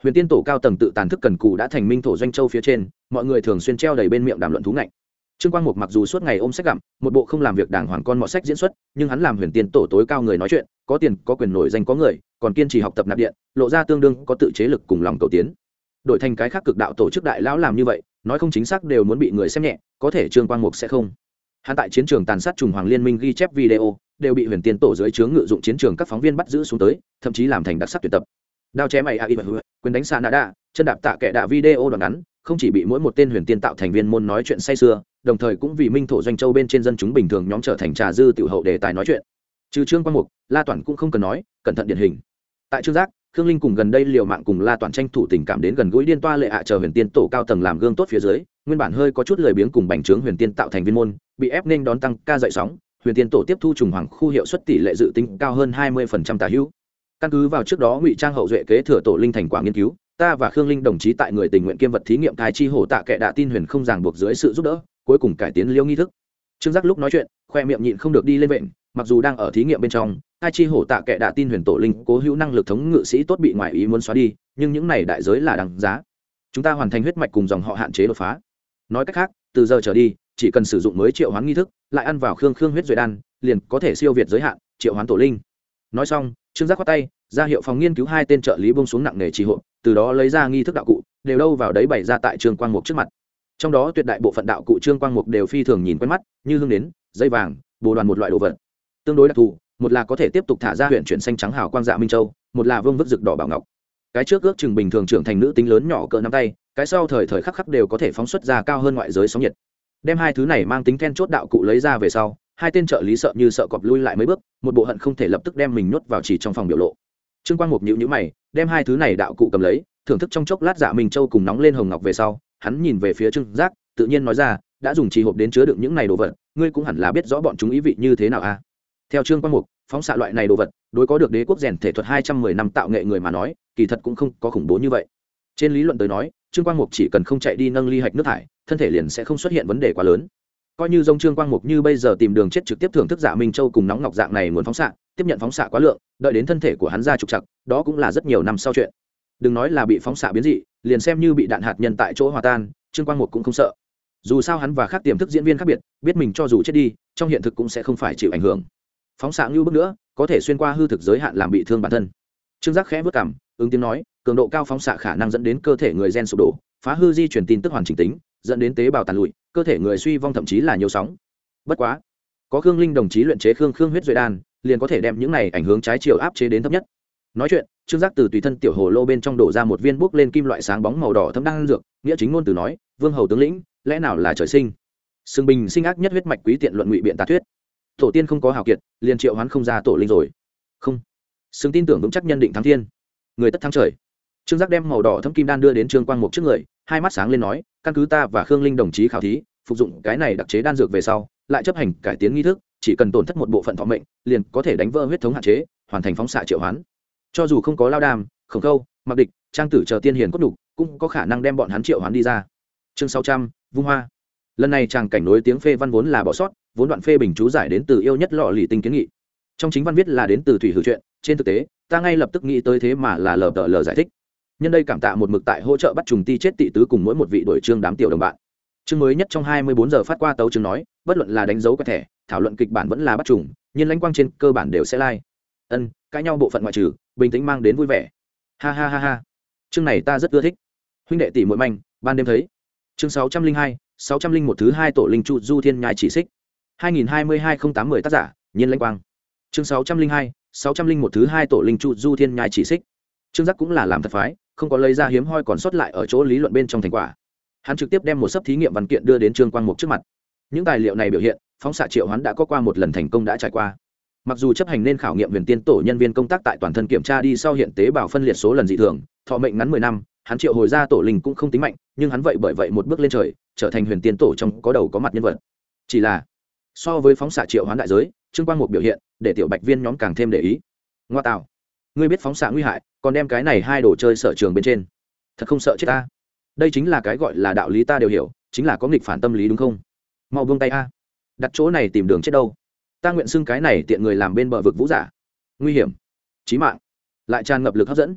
Huyền Tiên Tổ cao tầng tự tàn thức cần cù đã thành minh thổ doanh châu phía trên, mọi người thường xuyên treo đầy bên miệng đàm luận thú ngạnh. Trương Quang Mục mặc dù suốt ngày ôm sách gặm, một bộ không làm việc đàng hoàng con mọ sách diễn xuất, nhưng hắn làm Huyền Tiên Tổ tối cao người nói chuyện, có tiền, có quyền, nổi danh có người, còn kiên trì học tập nạp điện, lộ ra tương đương có tự chế lực cùng lòng cầu tiến. Đổi thành cái khác cực đạo tổ chức đại lão làm như vậy, nói không chính xác đều muốn bị người xem nhẹ, có thể Trương Quang Mục sẽ không. Hắn tại chiến trường tàn sát trùng hoàng liên minh ghi chép video, đều bị Huyền Tiên Tổ dưới trướng ngự dụng chiến trường các phóng viên bắt giữ xuống tới, thậm chí làm thành đặc sắc tuyển tập. Đao chém mày quyền đánh xa nã đạ, chân đạp tạ kệ đạ video đoạn ngắn, không chỉ bị mỗi một tên huyền tiên tạo thành viên môn nói chuyện say sưa, đồng thời cũng vì minh thổ doanh châu bên trên dân chúng bình thường nhóm trở thành trà dư tiểu hậu đề tài nói chuyện. Trừ Trương Quang Mục, La Toản cũng không cần nói, cẩn thận điển hình. Tại Trương Giác, Khương Linh cùng gần đây liều mạng cùng La Toản tranh thủ tình cảm đến gần gũi điên toa lệ ạ chờ huyền tiên tổ cao tầng làm gương tốt phía dưới, nguyên bản hơi có chút lười biếng cùng bành trướng huyền tiên tạo thành viên môn, bị ép nên đón tăng ca dậy sóng, huyền tiên tổ tiếp thu trùng hoàng khu hiệu suất tỷ lệ dự tính cao hơn 20% tả hữu. Căn cứ vào trước đó ngụy trang hậu duệ kế thừa tổ linh thành quả nghiên cứu, ta và Khương Linh đồng chí tại người tình nguyện kiêm vật thí nghiệm thai chi hổ tạ kệ đạ tin huyền không ràng buộc dưới sự giúp đỡ, cuối cùng cải tiến liêu nghi thức. Trương Giác lúc nói chuyện, khoe miệng nhịn không được đi lên vện, mặc dù đang ở thí nghiệm bên trong, thai chi hổ tạ kệ đạ tin huyền tổ linh cố hữu năng lực thống ngự sĩ tốt bị ngoại ý muốn xóa đi, nhưng những này đại giới là đáng giá. Chúng ta hoàn thành huyết mạch cùng dòng họ hạn chế đột phá. Nói cách khác, từ giờ trở đi, chỉ cần sử dụng mới triệu hoán nghi thức, lại ăn vào khương huyết duệ đan, liền có thể siêu việt giới hạn, triệu hoán tổ linh. Nói xong, Trương Giác khoát tay, ra hiệu phòng nghiên cứu hai tên trợ lý buông xuống nặng nề trì hộ, từ đó lấy ra nghi thức đạo cụ, đều đâu vào đấy bày ra tại Trương Quang Mục trước mặt. Trong đó tuyệt đại bộ phận đạo cụ Trương Quang Mục đều phi thường nhìn quen mắt, như hương nến, dây vàng, bồ đoàn một loại đồ vật. Tương đối đặc thù, một là có thể tiếp tục thả ra huyền chuyển xanh trắng hào quang dạ minh châu, một là vương vức rực đỏ bảo ngọc. Cái trước ước chừng bình thường trưởng thành nữ tính lớn nhỏ cỡ nắm tay, cái sau thời thời khắc khắc đều có thể phóng xuất ra cao hơn ngoại giới sóng nhiệt. Đem hai thứ này mang tính then chốt đạo cụ lấy ra về sau, hai tên trợ lý sợ như sợ cọp lui lại mấy bước, một bộ hận không thể lập tức đem mình nhốt vào chỉ trong phòng biểu lộ. Trương Quang Mục nhíu nhíu mày, đem hai thứ này đạo cụ cầm lấy, thưởng thức trong chốc lát dạ minh châu cùng nóng lên hồng ngọc về sau, hắn nhìn về phía Trương Giác, tự nhiên nói ra, đã dùng trì hộp đến chứa đựng những này đồ vật, ngươi cũng hẳn là biết rõ bọn chúng ý vị như thế nào a. Theo Trương Quang Mục, phóng xạ loại này đồ vật, đối có được đế quốc rèn thể thuật 210 năm tạo nghệ người mà nói, kỳ thật cũng không có khủng bố như vậy. Trên lý luận tới nói, Trương Quang Mục chỉ cần không chạy đi nâng ly hạch nước thải, thân thể liền sẽ không xuất hiện vấn đề quá lớn. Coi như dòng Trương Quang Mục như bây giờ tìm đường chết trực tiếp thưởng thức dạ minh châu cùng nóng ngọc dạng này nguồn phóng xạ, tiếp nhận phóng xạ quá lượng, đợi đến thân thể của hắn ra trục trặc, đó cũng là rất nhiều năm sau chuyện. Đừng nói là bị phóng xạ biến dị, liền xem như bị đạn hạt nhân tại chỗ hòa tan, Trương Quang Mục cũng không sợ. Dù sao hắn và khác tiềm thức diễn viên khác biệt, biết mình cho dù chết đi, trong hiện thực cũng sẽ không phải chịu ảnh hưởng. Phóng xạ như bước nữa, có thể xuyên qua hư thực giới hạn làm bị thương bản thân. Trương Giác khẽ vớt cằm, ứng tiếng nói, cường độ cao phóng xạ khả năng dẫn đến cơ thể người gen sụp đổ, phá hư di truyền tin tức hoàn chỉnh tính, dẫn đến tế bào tàn lụi, cơ thể người suy vong thậm chí là nhiều sóng. Bất quá, có Khương Linh đồng chí luyện chế khương huyết duệ đan, liền có thể đem những này ảnh hưởng trái chiều áp chế đến thấp nhất. Nói chuyện, Trương Giác từ tùy thân tiểu hồ lô bên trong đổ ra một viên bốc lên kim loại sáng bóng màu đỏ thấm đan dược, nghĩa chính ngôn từ nói, vương hầu tướng lĩnh, lẽ nào là trời sinh? Sương Bình sinh ác nhất huyết mạch quý tiện luận ngụy biện tà thuyết. Tổ tiên không có hào kiệt, liền triệu hoán không ra tổ linh rồi. Không. Sương tin tưởng vững chắc nhân định thắng thiên, người tất thắng trời. Trương Giác đem màu đỏ thấm kim đan đưa đến Trương Quang Mục trước người, hai mắt sáng lên nói, căn cứ ta và Khương Linh đồng chí khảo thí, phục dụng cái này đặc chế đan dược về sau, lại chấp hành cải tiến nghi thức, chỉ cần tổn thất một bộ phận thọ mệnh, liền có thể đánh vỡ huyết thống hạn chế, hoàn thành phóng xạ triệu hoán. Cho dù không có lao đàm, khổng khâu, mặc địch, trang tử chờ tiên hiền cốt đục, cũng có khả năng đem bọn hắn triệu hoán đi ra. Chương 600, vung hoa. Lần này chàng cảnh nối tiếng phê văn vốn là bỏ sót, vốn đoạn phê bình chú giải đến từ yêu nhất lọ lì tinh kiến nghị. Trong chính văn viết là đến từ thủy hư chuyện, trên thực tế, ta ngay lập tức nghĩ tới thế mà là lờ giải thích. Nhân đây cảm tạ một mực tại hỗ trợ bắt trùng ti chết tị tứ cùng mỗi một vị đội chương đám tiểu đồng bạn. Chương mới nhất trong 24 giờ phát qua tấu chương nói, bất luận là đánh dấu quẹt thẻ, thảo luận kịch bản vẫn là bắt trùng, nhiên lãnh quang trên cơ bản đều sẽ like. Cãi nhau bộ phận ngoại trừ, bình tĩnh mang đến vui vẻ. Ha ha ha ha. Chương này ta rất ưa thích. Huynh đệ tỷ muội manh, ban đêm thấy. Chương 602, 601 thứ 2 tổ linh chu du thiên nhai chỉ xích. 2022-08-10 tác giả, nhiên lãnh quang. Chương 602, 601 thứ 2 tổ linh chu du thiên nhai chỉ xích. Trương Giác cũng là làm thật phái, không có lấy ra hiếm hoi còn sót lại ở chỗ lý luận bên trong thành quả. Hắn trực tiếp đem một sấp thí nghiệm văn kiện đưa đến Trương Quang Mục trước mặt. Những tài liệu này biểu hiện, phóng xạ triệu hoán đã có qua một lần thành công đã trải qua. Mặc dù chấp hành nên khảo nghiệm huyền tiên tổ nhân viên công tác tại toàn thân kiểm tra đi sau hiện tế bào phân liệt số lần dị thường, thọ mệnh ngắn 10 năm, hắn triệu hồi ra tổ linh cũng không tính mạnh, nhưng hắn vậy bởi vậy một bước lên trời, trở thành huyền tiên tổ trong có đầu có mặt nhân vật. Chỉ là so với phóng xạ triệu hoán đại giới, Trương Quang Mục biểu hiện, để tiểu bạch viên nhóm càng thêm để ý. Ngoa tạo, ngươi biết phóng xạ nguy hại, còn đem cái này hai đồ chơi sở trường bên trên, thật không sợ chết ta. Đây chính là cái gọi là đạo lý ta đều hiểu, chính là có nghịch phản tâm lý đúng không? Mau buông tay a, đặt chỗ này tìm đường chết đâu. Ta nguyện xưng cái này tiện người làm bên bờ vực vũ giả, nguy hiểm, chí mạng, lại tràn ngập lực hấp dẫn.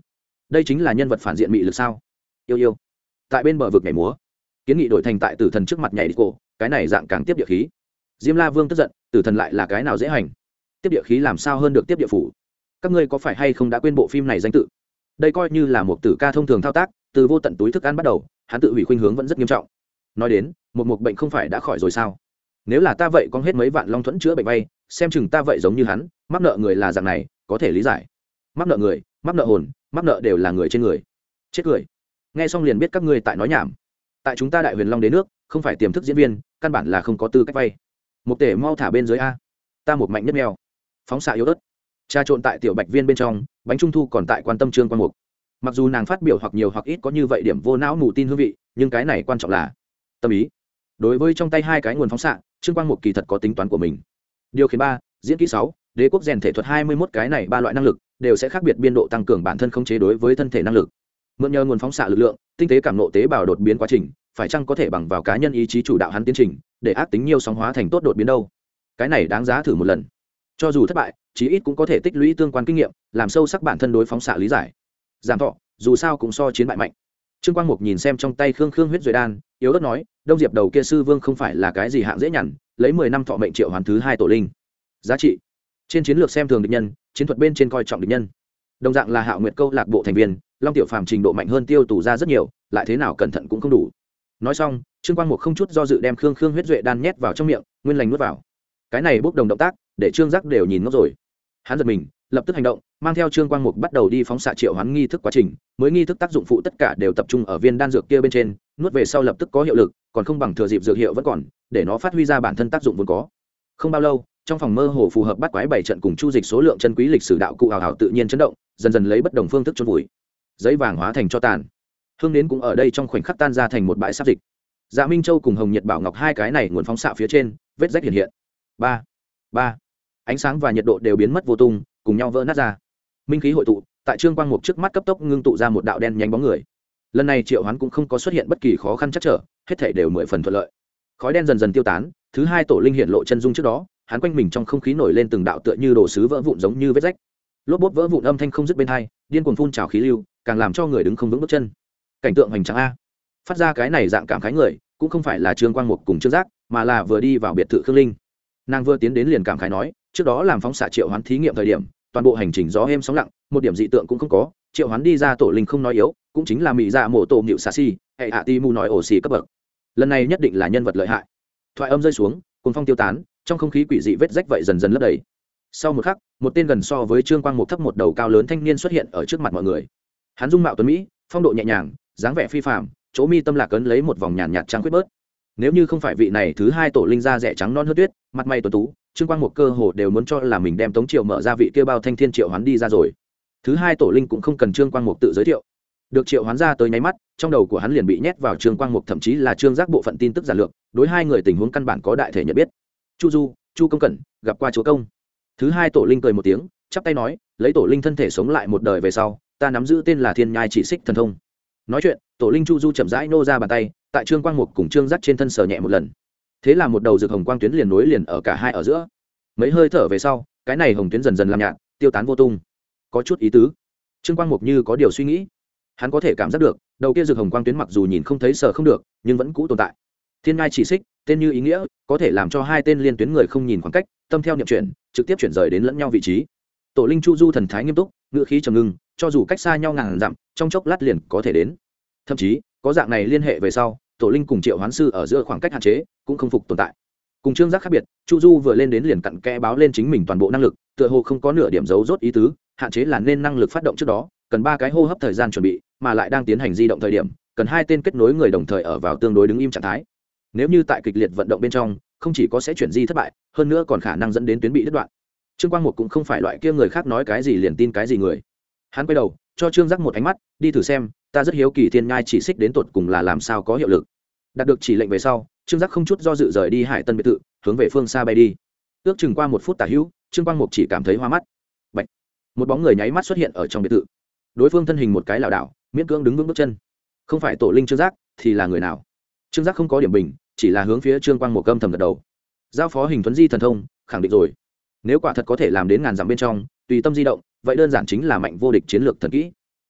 đây chính là nhân vật phản diện mị lực sao? Yêu yêu tại bên bờ vực nhảy múa, kiến nghị đổi thành tại tử thần trước mặt nhảy đi cổ, cái này dạng càng tiếp địa khí. Diêm La Vương tức giận, tử thần lại là cái nào dễ hành, tiếp địa khí làm sao hơn được tiếp địa phủ. Các ngươi có phải hay không đã quên bộ phim này danh tự? Đây coi như là một tử ca thông thường thao tác, từ vô tận túi thức ăn bắt đầu, hắn tự hủy khuynh hướng vẫn rất nghiêm trọng. Nói đến một bệnh không phải đã khỏi rồi sao? Nếu là ta vậy có hết mấy vạn long thuẫn chữa bệnh vay, xem chừng ta vậy giống như hắn, mắc nợ người là dạng này, có thể lý giải. Mắc nợ người, mắc nợ hồn, mắc nợ đều là người trên người. Chết cười. Nghe xong liền biết các ngươi tại nói nhảm. Tại chúng ta Đại Huyền Long Đế nước, không phải tiềm thức diễn viên, căn bản là không có tư cách vay. Một tể mau thả bên dưới a. Ta một mạnh nhất mèo. Phóng xạ yếu ớt. Cha trộn tại tiểu bạch viên bên trong, bánh trung thu còn tại quan tâm Trương Quan Mục. Mặc dù nàng phát biểu hoặc nhiều hoặc ít có như vậy điểm vô não mù tin hương vị, nhưng cái này quan trọng là tâm ý. Đối với trong tay hai cái nguồn phóng xạ, Trương Quang Mục kỳ thật có tính toán của mình. Điều khiển 3, diễn kỹ 6, đế quốc rèn thể thuật 21 cái này ba loại năng lực đều sẽ khác biệt biên độ tăng cường bản thân khống chế đối với thân thể năng lực. Mượn nhờ nguồn phóng xạ lực lượng, tinh tế cảm nộ tế bào đột biến quá trình, phải chăng có thể bằng vào cá nhân ý chí chủ đạo hắn tiến trình, để ác tính nhiều sóng hóa thành tốt đột biến đâu? Cái này đáng giá thử một lần. Cho dù thất bại, chí ít cũng có thể tích lũy tương quan kinh nghiệm, làm sâu sắc bản thân đối phóng xạ lý giải. Giảm thọ, dù sao cũng so chiến bại mạnh. Trương Quang Mục nhìn xem trong tay khương huyết duệ đan, yếu ớt nói, Đông Diệp đầu kia sư vương không phải là cái gì hạng dễ nhằn, lấy 10 năm thọ mệnh triệu hoàn thứ 2 tổ linh. Giá trị. Trên chiến lược xem thường địch nhân, chiến thuật bên trên coi trọng địch nhân. Đồng dạng là Hạo Nguyệt câu lạc bộ thành viên, Long Tiểu Phàm trình độ mạnh hơn Tiêu Tù ra rất nhiều, lại thế nào cẩn thận cũng không đủ. Nói xong, Trương Quang Mục không chút do dự đem khương huyết duệ đan nhét vào trong miệng, nguyên lành nuốt vào. Cái này bốc đồng động tác, để Trương Giác đều nhìn ngốc rồi. Hắn giật mình, lập tức hành động, mang theo Trương Quang Mục bắt đầu đi phóng xạ triệu hoán nghi thức quá trình, mới nghi thức tác dụng phụ tất cả đều tập trung ở viên đan dược kia bên trên, nuốt về sau lập tức có hiệu lực, còn không bằng thừa dịp dược hiệu vẫn còn, để nó phát huy ra bản thân tác dụng vốn có. Không bao lâu, trong phòng mơ hồ phù hợp bắt quái bảy trận cùng chu dịch số lượng chân quý lịch sử đạo cụ hào hào tự nhiên chấn động, dần dần lấy bất đồng phương thức chôn vùi. Giấy vàng hóa thành cho tàn, hương nến cũng ở đây trong khoảnh khắc tan ra thành một bãi sáp dịch. Dạ Minh Châu cùng Hồng Nhiệt Bảo Ngọc hai cái này nguồn phóng xạ phía trên, vết rách hiện hiện. Ba, ánh sáng và nhiệt độ đều biến mất vô tung, cùng nhau vỡ nát ra. Minh khí hội tụ, tại Trương Quang Mục trước mắt cấp tốc ngưng tụ ra một đạo đen nhánh bóng người. Lần này triệu hoán cũng không có xuất hiện bất kỳ khó khăn chắc trở, hết thảy đều 10 phần thuận lợi. Khói đen dần dần tiêu tán, thứ 2 tổ linh hiện lộ chân dung trước đó, hắn quanh mình trong không khí nổi lên từng đạo tựa như đồ sứ vỡ vụn giống như vết rách. Lốp bốp vỡ vụn âm thanh không dứt bên tai, điên cuồng phun trào khí lưu, càng làm cho người đứng không vững bước chân. Cảnh tượng hoành tráng a. Phát ra cái này dạng cảm khái người, cũng không phải là Trương Quang Mục cùng Trương Giác, mà là vừa đi vào biệt thự Khương Linh. Nàng vừa tiến đến liền cảm khái nói, trước đó làm phóng xạ triệu hoán thí nghiệm thời điểm, toàn bộ hành trình gió êm sóng lặng, một điểm dị tượng cũng không có, triệu hoán đi ra tổ linh không nói yếu, cũng chính là mỹ dạ mổ tổ nhịu xà xi, hệ hạ ti mu nói ổ xì cấp bậc. Lần này nhất định là nhân vật lợi hại. Thoại âm rơi xuống, cuồng phong tiêu tán, trong không khí quỷ dị vết rách vậy dần dần lấp đầy. Sau một khắc, một tên gần so với Trương Quang Mục thấp một đầu cao lớn thanh niên xuất hiện ở trước mặt mọi người. Hắn dung mạo tuấn mỹ, phong độ nhẹ nhàng, dáng vẻ phi phàm, chỗ mi tâm lạc ấn lấy một vòng nhàn nhạt trắng quyết bớt. Nếu như không phải vị này thứ 2 tổ linh da rẻ trắng non hơn tuyết, mặt mày tuấn tú, Trương Quang Mục cơ hồ đều muốn cho là mình đem Tống Triệu mở ra vị kia bao thanh thiên triệu hoán đi ra rồi. Thứ 2 tổ linh cũng không cần Trương Quang Mục tự giới thiệu, được triệu hoán ra tới nháy mắt, trong đầu của hắn liền bị nhét vào Trương Quang Mục thậm chí là Trương Giác bộ phận tin tức giản lược, đối hai người tình huống căn bản có đại thể nhận biết. Chu Du, Chu Công Cẩn, gặp qua chúa công. Thứ 2 tổ linh cười một tiếng, chắp tay nói, lấy tổ linh thân thể sống lại một đời về sau, ta nắm giữ tên là Thiên Nhai Chỉ Xích thần thông. Nói chuyện, tổ linh Chu Du chậm rãi nô ra bàn tay, tại Trương Quang Mục cùng Trương Giác trên thân sờ nhẹ một lần. Thế là một đầu rực hồng quang tuyến liền nối liền ở cả hai ở giữa. Mấy hơi thở về sau, cái này hồng tuyến dần dần làm nhạt, tiêu tán vô tung. Có chút ý tứ. Trương Quang Mục như có điều suy nghĩ. Hắn có thể cảm giác được, đầu kia rực hồng quang tuyến mặc dù nhìn không thấy sờ không được, nhưng vẫn cũ tồn tại. Thiên Ngai Chỉ Xích, tên như ý nghĩa, có thể làm cho hai tên liên tuyến người không nhìn khoảng cách, tâm theo niệm chuyển, trực tiếp chuyển rời đến lẫn nhau vị trí. Tổ linh Chu Du thần thái nghiêm túc, ngữ khí trầm ngưng, cho dù cách xa nhau ngàn dặm, trong chốc lát liền có thể đến. Thậm chí, có dạng này liên hệ về sau, tổ linh cùng triệu hoán sư ở giữa khoảng cách hạn chế cũng không phục tồn tại. Cùng Trương Giác khác biệt, Chu Du vừa lên đến liền cặn kẽ báo lên chính mình toàn bộ năng lực, tựa hồ không có nửa điểm giấu rốt ý tứ, hạn chế là nên năng lực phát động trước đó cần 3 cái hô hấp thời gian chuẩn bị, mà lại đang tiến hành di động thời điểm cần 2 tên kết nối người đồng thời ở vào tương đối đứng im trạng thái. Nếu như tại kịch liệt vận động bên trong, không chỉ có sẽ chuyển di thất bại, hơn nữa còn khả năng dẫn đến tuyến bị đứt đoạn. Trương Quang Mục cũng không phải loại kia người khác nói cái gì liền tin cái gì người. Hắn quay đầu cho Trương Giác một ánh mắt, đi thử xem, ta rất hiếu kỳ Thiên Nhai Chỉ Xích đến tột cùng là làm sao có hiệu lực. Đạt được chỉ lệnh về sau, Trương Giác không chút do dự rời đi Hải Tân biệt thự, hướng về phương xa bay đi. Ước chừng qua 1 phút tả hữu, Trương Quang Mục chỉ cảm thấy hoa mắt. Bạch, một bóng người nháy mắt xuất hiện ở trong biệt thự. Đối phương thân hình một cái lảo đảo, miễn cưỡng đứng vững bước chân. Không phải tổ linh Trương Giác thì là người nào? Trương Giác không có điểm bình, chỉ là hướng phía Trương Quang Mục âm thầm gật đầu. Giao phó hình thuấn di thần thông, khẳng định rồi. Nếu quả thật có thể làm đến ngàn dặm bên trong, tùy tâm di động, vậy đơn giản chính là mạnh vô địch chiến lược thần kỹ.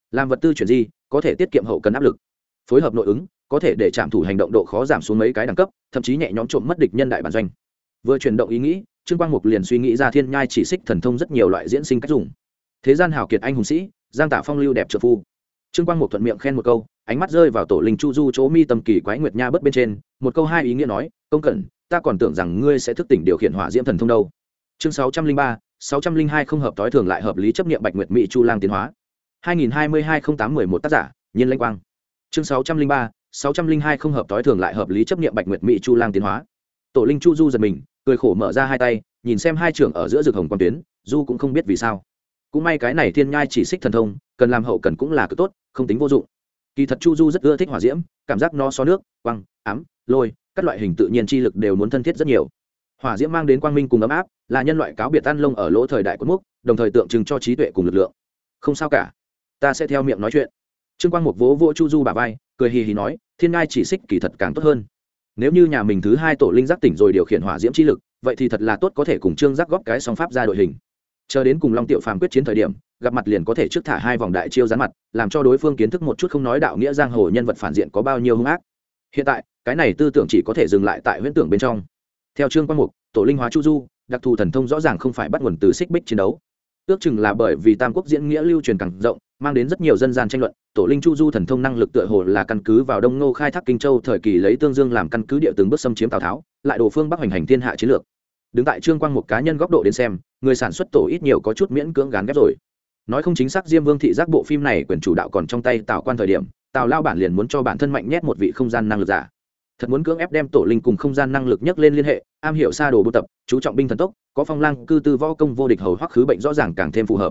làm vật tư chuyển di có thể tiết kiệm hậu cần áp lực, phối hợp nội ứng có thể để trạm thủ hành động độ khó giảm xuống mấy cái đẳng cấp, thậm chí nhẹ nhõm trộm mất địch nhân đại bản doanh. Vừa chuyển động ý nghĩ, Trương Quang Mục liền suy nghĩ ra thiên nhai chỉ xích thần thông rất nhiều loại diễn sinh cách dùng. Thế gian hào kiệt anh hùng sĩ, giang tả phong lưu đẹp trợ phu. Trương Quang Mục thuận miệng khen một câu, ánh mắt rơi vào tổ linh chu du chỗ mi tâm kỳ quái nguyệt nha bất bên trên, một câu hai ý nghĩa nói, công cẩn, ta còn tưởng rằng ngươi sẽ thức tỉnh điều khiển hỏa diễm thần thông đâu. Chương 603, 602 không hợp tối thường lại hợp lý chấp niệm bạch nguyệt mỹ chu lang tiến hóa. 2022-08-11 tác giả, Nhiên Lãnh Quang. Chương 603, 602 không hợp tối thường lại hợp lý chấp niệm bạch nguyệt mỹ chu lang tiến hóa. Tổ linh chu du giật mình, cười khổ mở ra hai tay, nhìn xem hai trưởng ở giữa rực hồng quang tuyến, du cũng không biết vì sao. Cũng may cái này thiên nhai chỉ xích thần thông, cần làm hậu cần cũng là cực tốt, không tính vô dụng. Kỳ thật chu du rất ưa thích hỏa diễm, cảm giác nó so nước, quang, ám, lôi, các loại hình tự nhiên chi lực đều muốn thân thiết rất nhiều. Hỏa diễm mang đến quang minh cùng ấm áp, là nhân loại cáo biệt tan lông ở lỗ thời đại cốt mốc, đồng thời tượng trưng cho trí tuệ cùng lực lượng. Không sao cả, ta sẽ theo miệng nói chuyện. Trương Quang Mục vỗ vỗ chu du bả vai, cười hì hì nói, thiên ngai chỉ xích kỳ thật càng tốt hơn. Nếu như nhà mình thứ hai tổ linh giác tỉnh rồi điều khiển hỏa diễm chi lực, vậy thì thật là tốt, có thể cùng Trương Giác góp cái song pháp ra đội hình. Chờ đến cùng Long Tiểu Phàm quyết chiến thời điểm, gặp mặt liền có thể trước thả hai vòng đại chiêu gián mặt, làm cho đối phương kiến thức một chút không nói đạo nghĩa giang hồ nhân vật phản diện có bao nhiêu hung ác. Hiện tại, cái này tư tưởng chỉ có thể dừng lại tại huyễn tưởng bên trong. Theo Trương Quang Mục, tổ linh hóa chu du, đặc thù thần thông rõ ràng không phải bắt nguồn từ xích bích chiến đấu. Ước chừng là bởi vì Tam Quốc diễn nghĩa lưu truyền càng rộng, mang đến rất nhiều dân gian tranh luận, tổ linh chu du thần thông năng lực tựa hồ là căn cứ vào Đông Ngô khai thác Kinh Châu thời kỳ lấy Tương Dương làm căn cứ địa từng bước xâm chiếm Tào Tháo, lại đồ phương Bắc hoành hành thiên hạ chiến lược. Đứng tại Trương Quang một cá nhân góc độ đến xem, người sản xuất tổ ít nhiều có chút miễn cưỡng gán ghép rồi. Nói không chính xác, Diêm Vương thị giác bộ phim này quyền chủ đạo còn trong tay Tào Quan thời điểm, Tào lao bản liền muốn cho bản thân mạnh nhét một vị không gian năng lực giả. Thật muốn cưỡng ép đem tổ linh cùng không gian năng lực nhắc lên liên hệ, am hiểu xa đồ buôn tập, chú trọng binh thần tốc, có phong lang cư tư võ công vô địch hầu hoặc khứ bệnh rõ ràng càng thêm phù hợp.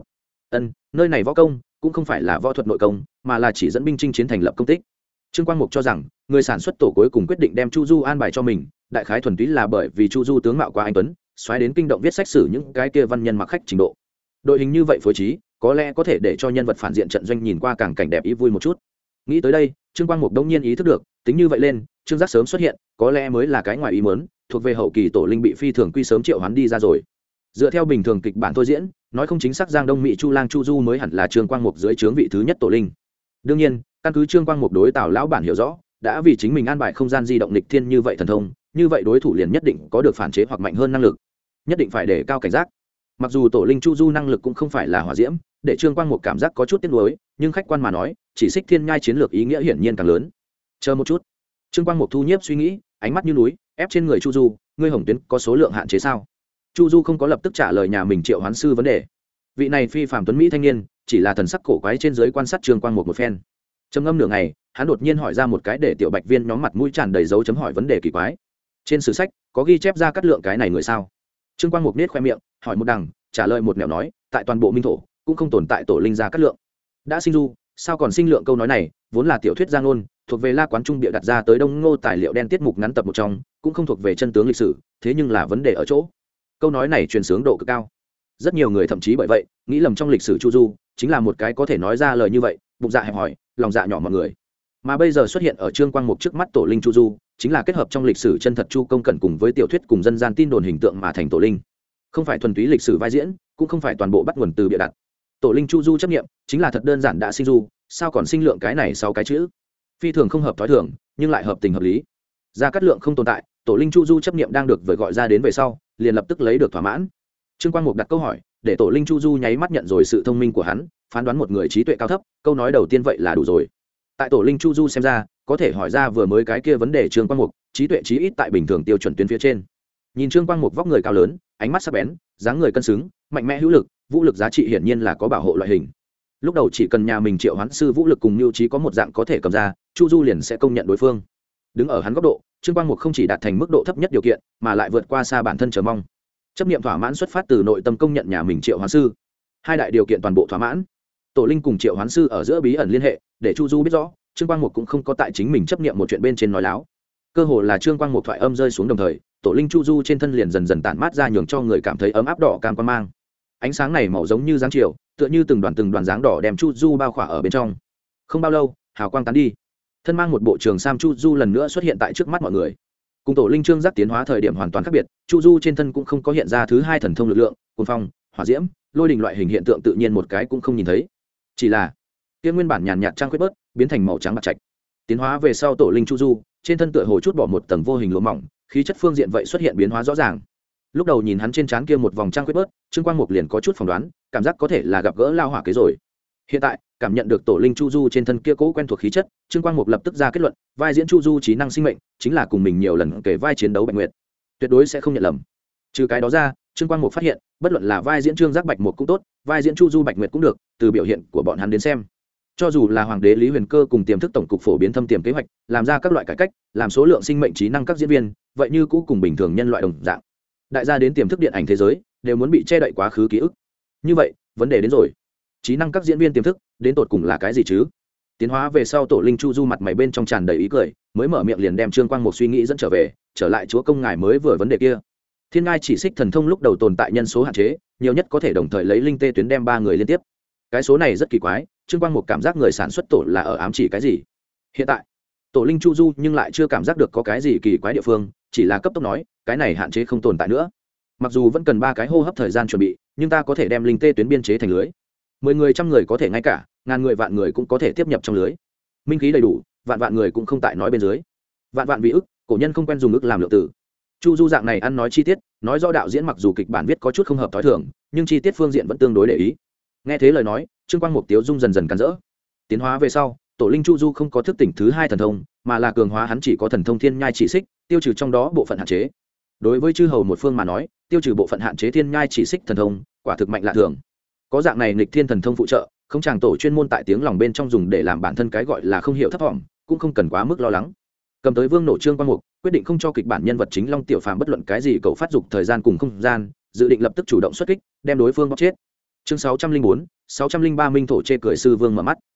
Nơi này võ công cũng không phải là võ thuật nội công, mà là chỉ dẫn binh chinh chiến thành lập công tích. Trương Quang Mục cho rằng, người sản xuất tổ cuối cùng quyết định đem Chu Du an bài cho mình, đại khái thuần túy là bởi vì Chu Du tướng mạo quá anh tuấn, xoáy đến kinh động viết sách sử những cái kia văn nhân mặc khách trình độ. Đội hình như vậy phối trí, có lẽ có thể để cho nhân vật phản diện trận doanh nhìn qua càng cảnh đẹp ý vui một chút. Nghĩ tới đây, Trương Quang Mục đông nhiên ý thức được, tính như vậy lên, Trương Giác sớm xuất hiện, có lẽ mới là cái ngoài ý muốn, thuộc về hậu kỳ tổ linh bị phi thường quy sớm triệu hoán đi ra rồi. Dựa theo bình thường kịch bản thôi diễn, nói không chính xác Giang Đông Mỹ Chu Lang Chu Du mới hẳn là Trương Quang Mục dưới trướng vị thứ nhất tổ linh. Đương nhiên, căn cứ Trương Quang Mục đối Tào lão bản hiểu rõ, đã vì chính mình an bài không gian di động lịch thiên như vậy thần thông, như vậy đối thủ liền nhất định có được phản chế hoặc mạnh hơn năng lực, nhất định phải để cao cảnh giác. Mặc dù tổ linh Chu Du năng lực cũng không phải là hỏa diễm, để Trương Quang Mục cảm giác có chút tiếc nuối, nhưng khách quan mà nói, chỉ xích thiên nhai chiến lược ý nghĩa hiển nhiên càng lớn. Chờ một chút. Trương Quang Mục thu nhiếp suy nghĩ, ánh mắt như núi ép trên người Chu Du, ngươi Hồng Tuyến có số lượng hạn chế sao? Chu Du không có lập tức trả lời nhà mình triệu hoán sư vấn đề. Vị này phi phàm tuấn mỹ thanh niên, chỉ là thần sắc cổ quái trên dưới quan sát Trương Quang Mục một phen. Trầm ngâm nửa ngày, hắn đột nhiên hỏi ra một cái để tiểu bạch viên nhóm mặt mũi tràn đầy dấu chấm hỏi vấn đề kỳ quái. Trên sử sách có ghi chép ra cắt lượng cái này người sao? Trương Quang Mục nết khoe miệng, hỏi một đằng, trả lời một nẻo nói, tại toàn bộ minh thổ cũng không tồn tại tổ linh gia cắt lượng. Đã sinh du, sao còn sinh lượng? Câu nói này vốn là tiểu thuyết giang ngôn, thuộc về La Quán Trung bịa đặt ra tới Đông Ngô tài liệu đen tiết mục ngắn tập một trong, cũng không thuộc về chân tướng lịch sử, thế nhưng là vấn đề ở chỗ câu nói này truyền sướng độ cực cao. Rất nhiều người thậm chí bởi vậy nghĩ lầm trong lịch sử Chu Du chính là một cái có thể nói ra lời như vậy, bụng dạ hẹp hòi, lòng dạ nhỏ mọi người. Mà bây giờ xuất hiện ở Trương Quang Mục trước mắt tổ linh Chu Du, chính là kết hợp trong lịch sử chân thật Chu Công Cẩn cùng với tiểu thuyết cùng dân gian tin đồn hình tượng mà thành tổ linh, không phải thuần túy lịch sử vai diễn, cũng không phải toàn bộ bắt nguồn từ bịa đặt. Tổ linh Chu Du chấp niệm chính là thật đơn giản đã sinh du, sao còn sinh lượng cái này sau cái chữ, phi thường không hợp thói thường, nhưng lại hợp tình hợp lý. Gia Cát Lượng không tồn tại, tổ linh Chu Du chấp niệm đang được vời gọi ra đến về sau, liền lập tức lấy được thỏa mãn. Trương Quang Mục đặt câu hỏi, để tổ linh Chu Du nháy mắt nhận rồi sự thông minh của hắn, phán đoán một người trí tuệ cao thấp, câu nói đầu tiên vậy là đủ rồi. Tại tổ linh Chu Du xem ra, có thể hỏi ra vừa mới cái kia vấn đề Trương Quang Mục, trí tuệ chí ít tại bình thường tiêu chuẩn tuyến phía trên. Nhìn Trương Quang Mục vóc người cao lớn, ánh mắt sắc bén, dáng người cân xứng, mạnh mẽ hữu lực, vũ lực giá trị hiển nhiên là có bảo hộ loại hình. Lúc đầu chỉ cần nhà mình triệu hoán sư vũ lực cùng nhu trí có một dạng có thể cầm ra, Chu Du liền sẽ công nhận đối phương. Đứng ở hắn góc độ, Trương Quang Mục không chỉ đạt thành mức độ thấp nhất điều kiện, mà lại vượt qua xa bản thân chờ mong. Chấp niệm thỏa mãn xuất phát từ nội tâm công nhận nhà mình triệu hoán sư, hai đại điều kiện toàn bộ thỏa mãn. Tổ linh cùng triệu hoán sư ở giữa bí ẩn liên hệ, để Chu Du biết rõ, Trương Quang Mục cũng không có tại chính mình chấp niệm một chuyện bên trên nói láo. Cơ hồ là Trương Quang Mục thoại âm rơi xuống đồng thời, tổ linh Chu Du trên thân liền dần dần tản mát ra, nhường cho người cảm thấy ấm áp đỏ cam quan mang. Ánh sáng này màu giống như dáng chiều, tựa như từng đoàn dáng đỏ đem Chu Du bao khỏa ở bên trong. Không bao lâu, hào quang tán đi, thân mang một bộ trường sam Chu Du lần nữa xuất hiện tại trước mắt mọi người. Cùng tổ linh Trương Giác tiến hóa thời điểm hoàn toàn khác biệt, Chu Du trên thân cũng không có hiện ra thứ hai thần thông lực lượng, cuồng phong, hỏa diễm, lôi đình loại hình hiện tượng tự nhiên một cái cũng không nhìn thấy. Chỉ là kia nguyên bản nhàn nhạt trang khuyết bớt biến thành màu trắng bạc trạch. Tiến hóa về sau tổ linh chu du trên thân tựa hồ chút bỏ một tầng vô hình lụa mỏng, khí chất phương diện vậy xuất hiện biến hóa rõ ràng. Lúc đầu nhìn hắn trên trán kia một vòng trang khuyết bớt, Trương Quang Mục liền có chút phỏng đoán, cảm giác có thể là gặp gỡ lao hỏa kế rồi. Hiện tại cảm nhận được tổ linh chu du trên thân kia cố quen thuộc khí chất, Trương Quang Mục lập tức ra kết luận, vai diễn chu du trí năng sinh mệnh chính là cùng mình nhiều lần kể vai chiến đấu Bạch Nguyệt, tuyệt đối sẽ không nhận lầm. Trừ cái đó ra, Trương Quang Mục phát hiện, bất luận là vai diễn Trương Giác Bạch Mục cũng tốt, vai diễn chu du Bạch Nguyệt cũng được, từ biểu hiện của bọn hắn đến xem, cho dù là hoàng đế Lý Huyền Cơ cùng tiềm thức tổng cục phổ biến thâm tiềm kế hoạch, làm ra các loại cải cách, làm số lượng sinh mệnh trí năng các diễn viên, vậy như cũ cùng bình thường nhân loại đồng dạng. Đại gia đến tiềm thức điện ảnh thế giới, đều muốn bị che đậy quá khứ ký ức. Như vậy, vấn đề đến rồi. Trí năng các diễn viên tiềm thức, đến tột cùng là cái gì chứ? Tiến hóa về sau tổ linh chu du mặt mày bên trong tràn đầy ý cười, mới mở miệng liền đem Trương Quang Mục suy nghĩ dẫn trở về, trở lại chúa công ngài mới vừa vấn đề kia. Thiên ngai chỉ xích thần thông lúc đầu tồn tại nhân số hạn chế, nhiều nhất có thể đồng thời lấy linh tê tuyến đem 3 người liên tiếp. Cái số này rất kỳ quái, Trương Quang Mục cảm giác người sản xuất tổ là ở ám chỉ cái gì. Hiện tại tổ linh chu du nhưng lại chưa cảm giác được có cái gì kỳ quái địa phương, chỉ là cấp tốc nói cái này hạn chế không tồn tại nữa. Mặc dù vẫn cần 3 cái hô hấp thời gian chuẩn bị, nhưng ta có thể đem linh tê tuyến biên chế thành lưới. 10 người, 100 người có thể ngay cả, ngàn người, vạn người cũng có thể tiếp nhập trong lưới. Minh khí đầy đủ, vạn người cũng không tại nói bên dưới. Vạn vì ức, cổ nhân không quen dùng ức làm lượng tử. Chu du dạng này ăn nói chi tiết, nói rõ đạo diễn mặc dù kịch bản viết có chút không hợp thói thường, nhưng chi tiết phương diện vẫn tương đối để ý. Nghe thế lời nói, Trương Quang Mục tiếu dung dần dần cắn rỡ. Tiến hóa về sau, tổ linh chu du không có thức tỉnh thứ 2 thần thông, mà là cường hóa hắn chỉ có thần thông thiên nhai chỉ xích, tiêu trừ trong đó bộ phận hạn chế. Đối với chư hầu một phương mà nói, tiêu trừ bộ phận hạn chế thiên nhai chỉ xích thần thông, quả thực mạnh lạ thường. Có dạng này nghịch thiên thần thông phụ trợ, không chàng tổ chuyên môn tại tiếng lòng bên trong dùng để làm bản thân cái gọi là không hiểu thấp vọng, cũng không cần quá mức lo lắng. Cầm tới vương nổ Trương Quang Mục, quyết định không cho kịch bản nhân vật chính Long Tiểu Phàm bất luận cái gì cậu phát dục thời gian cùng không gian, dự định lập tức chủ động xuất kích, đem đối phương bóp chết. Chương 604, 603 Minh thổ chê cười sư vương mở mắt.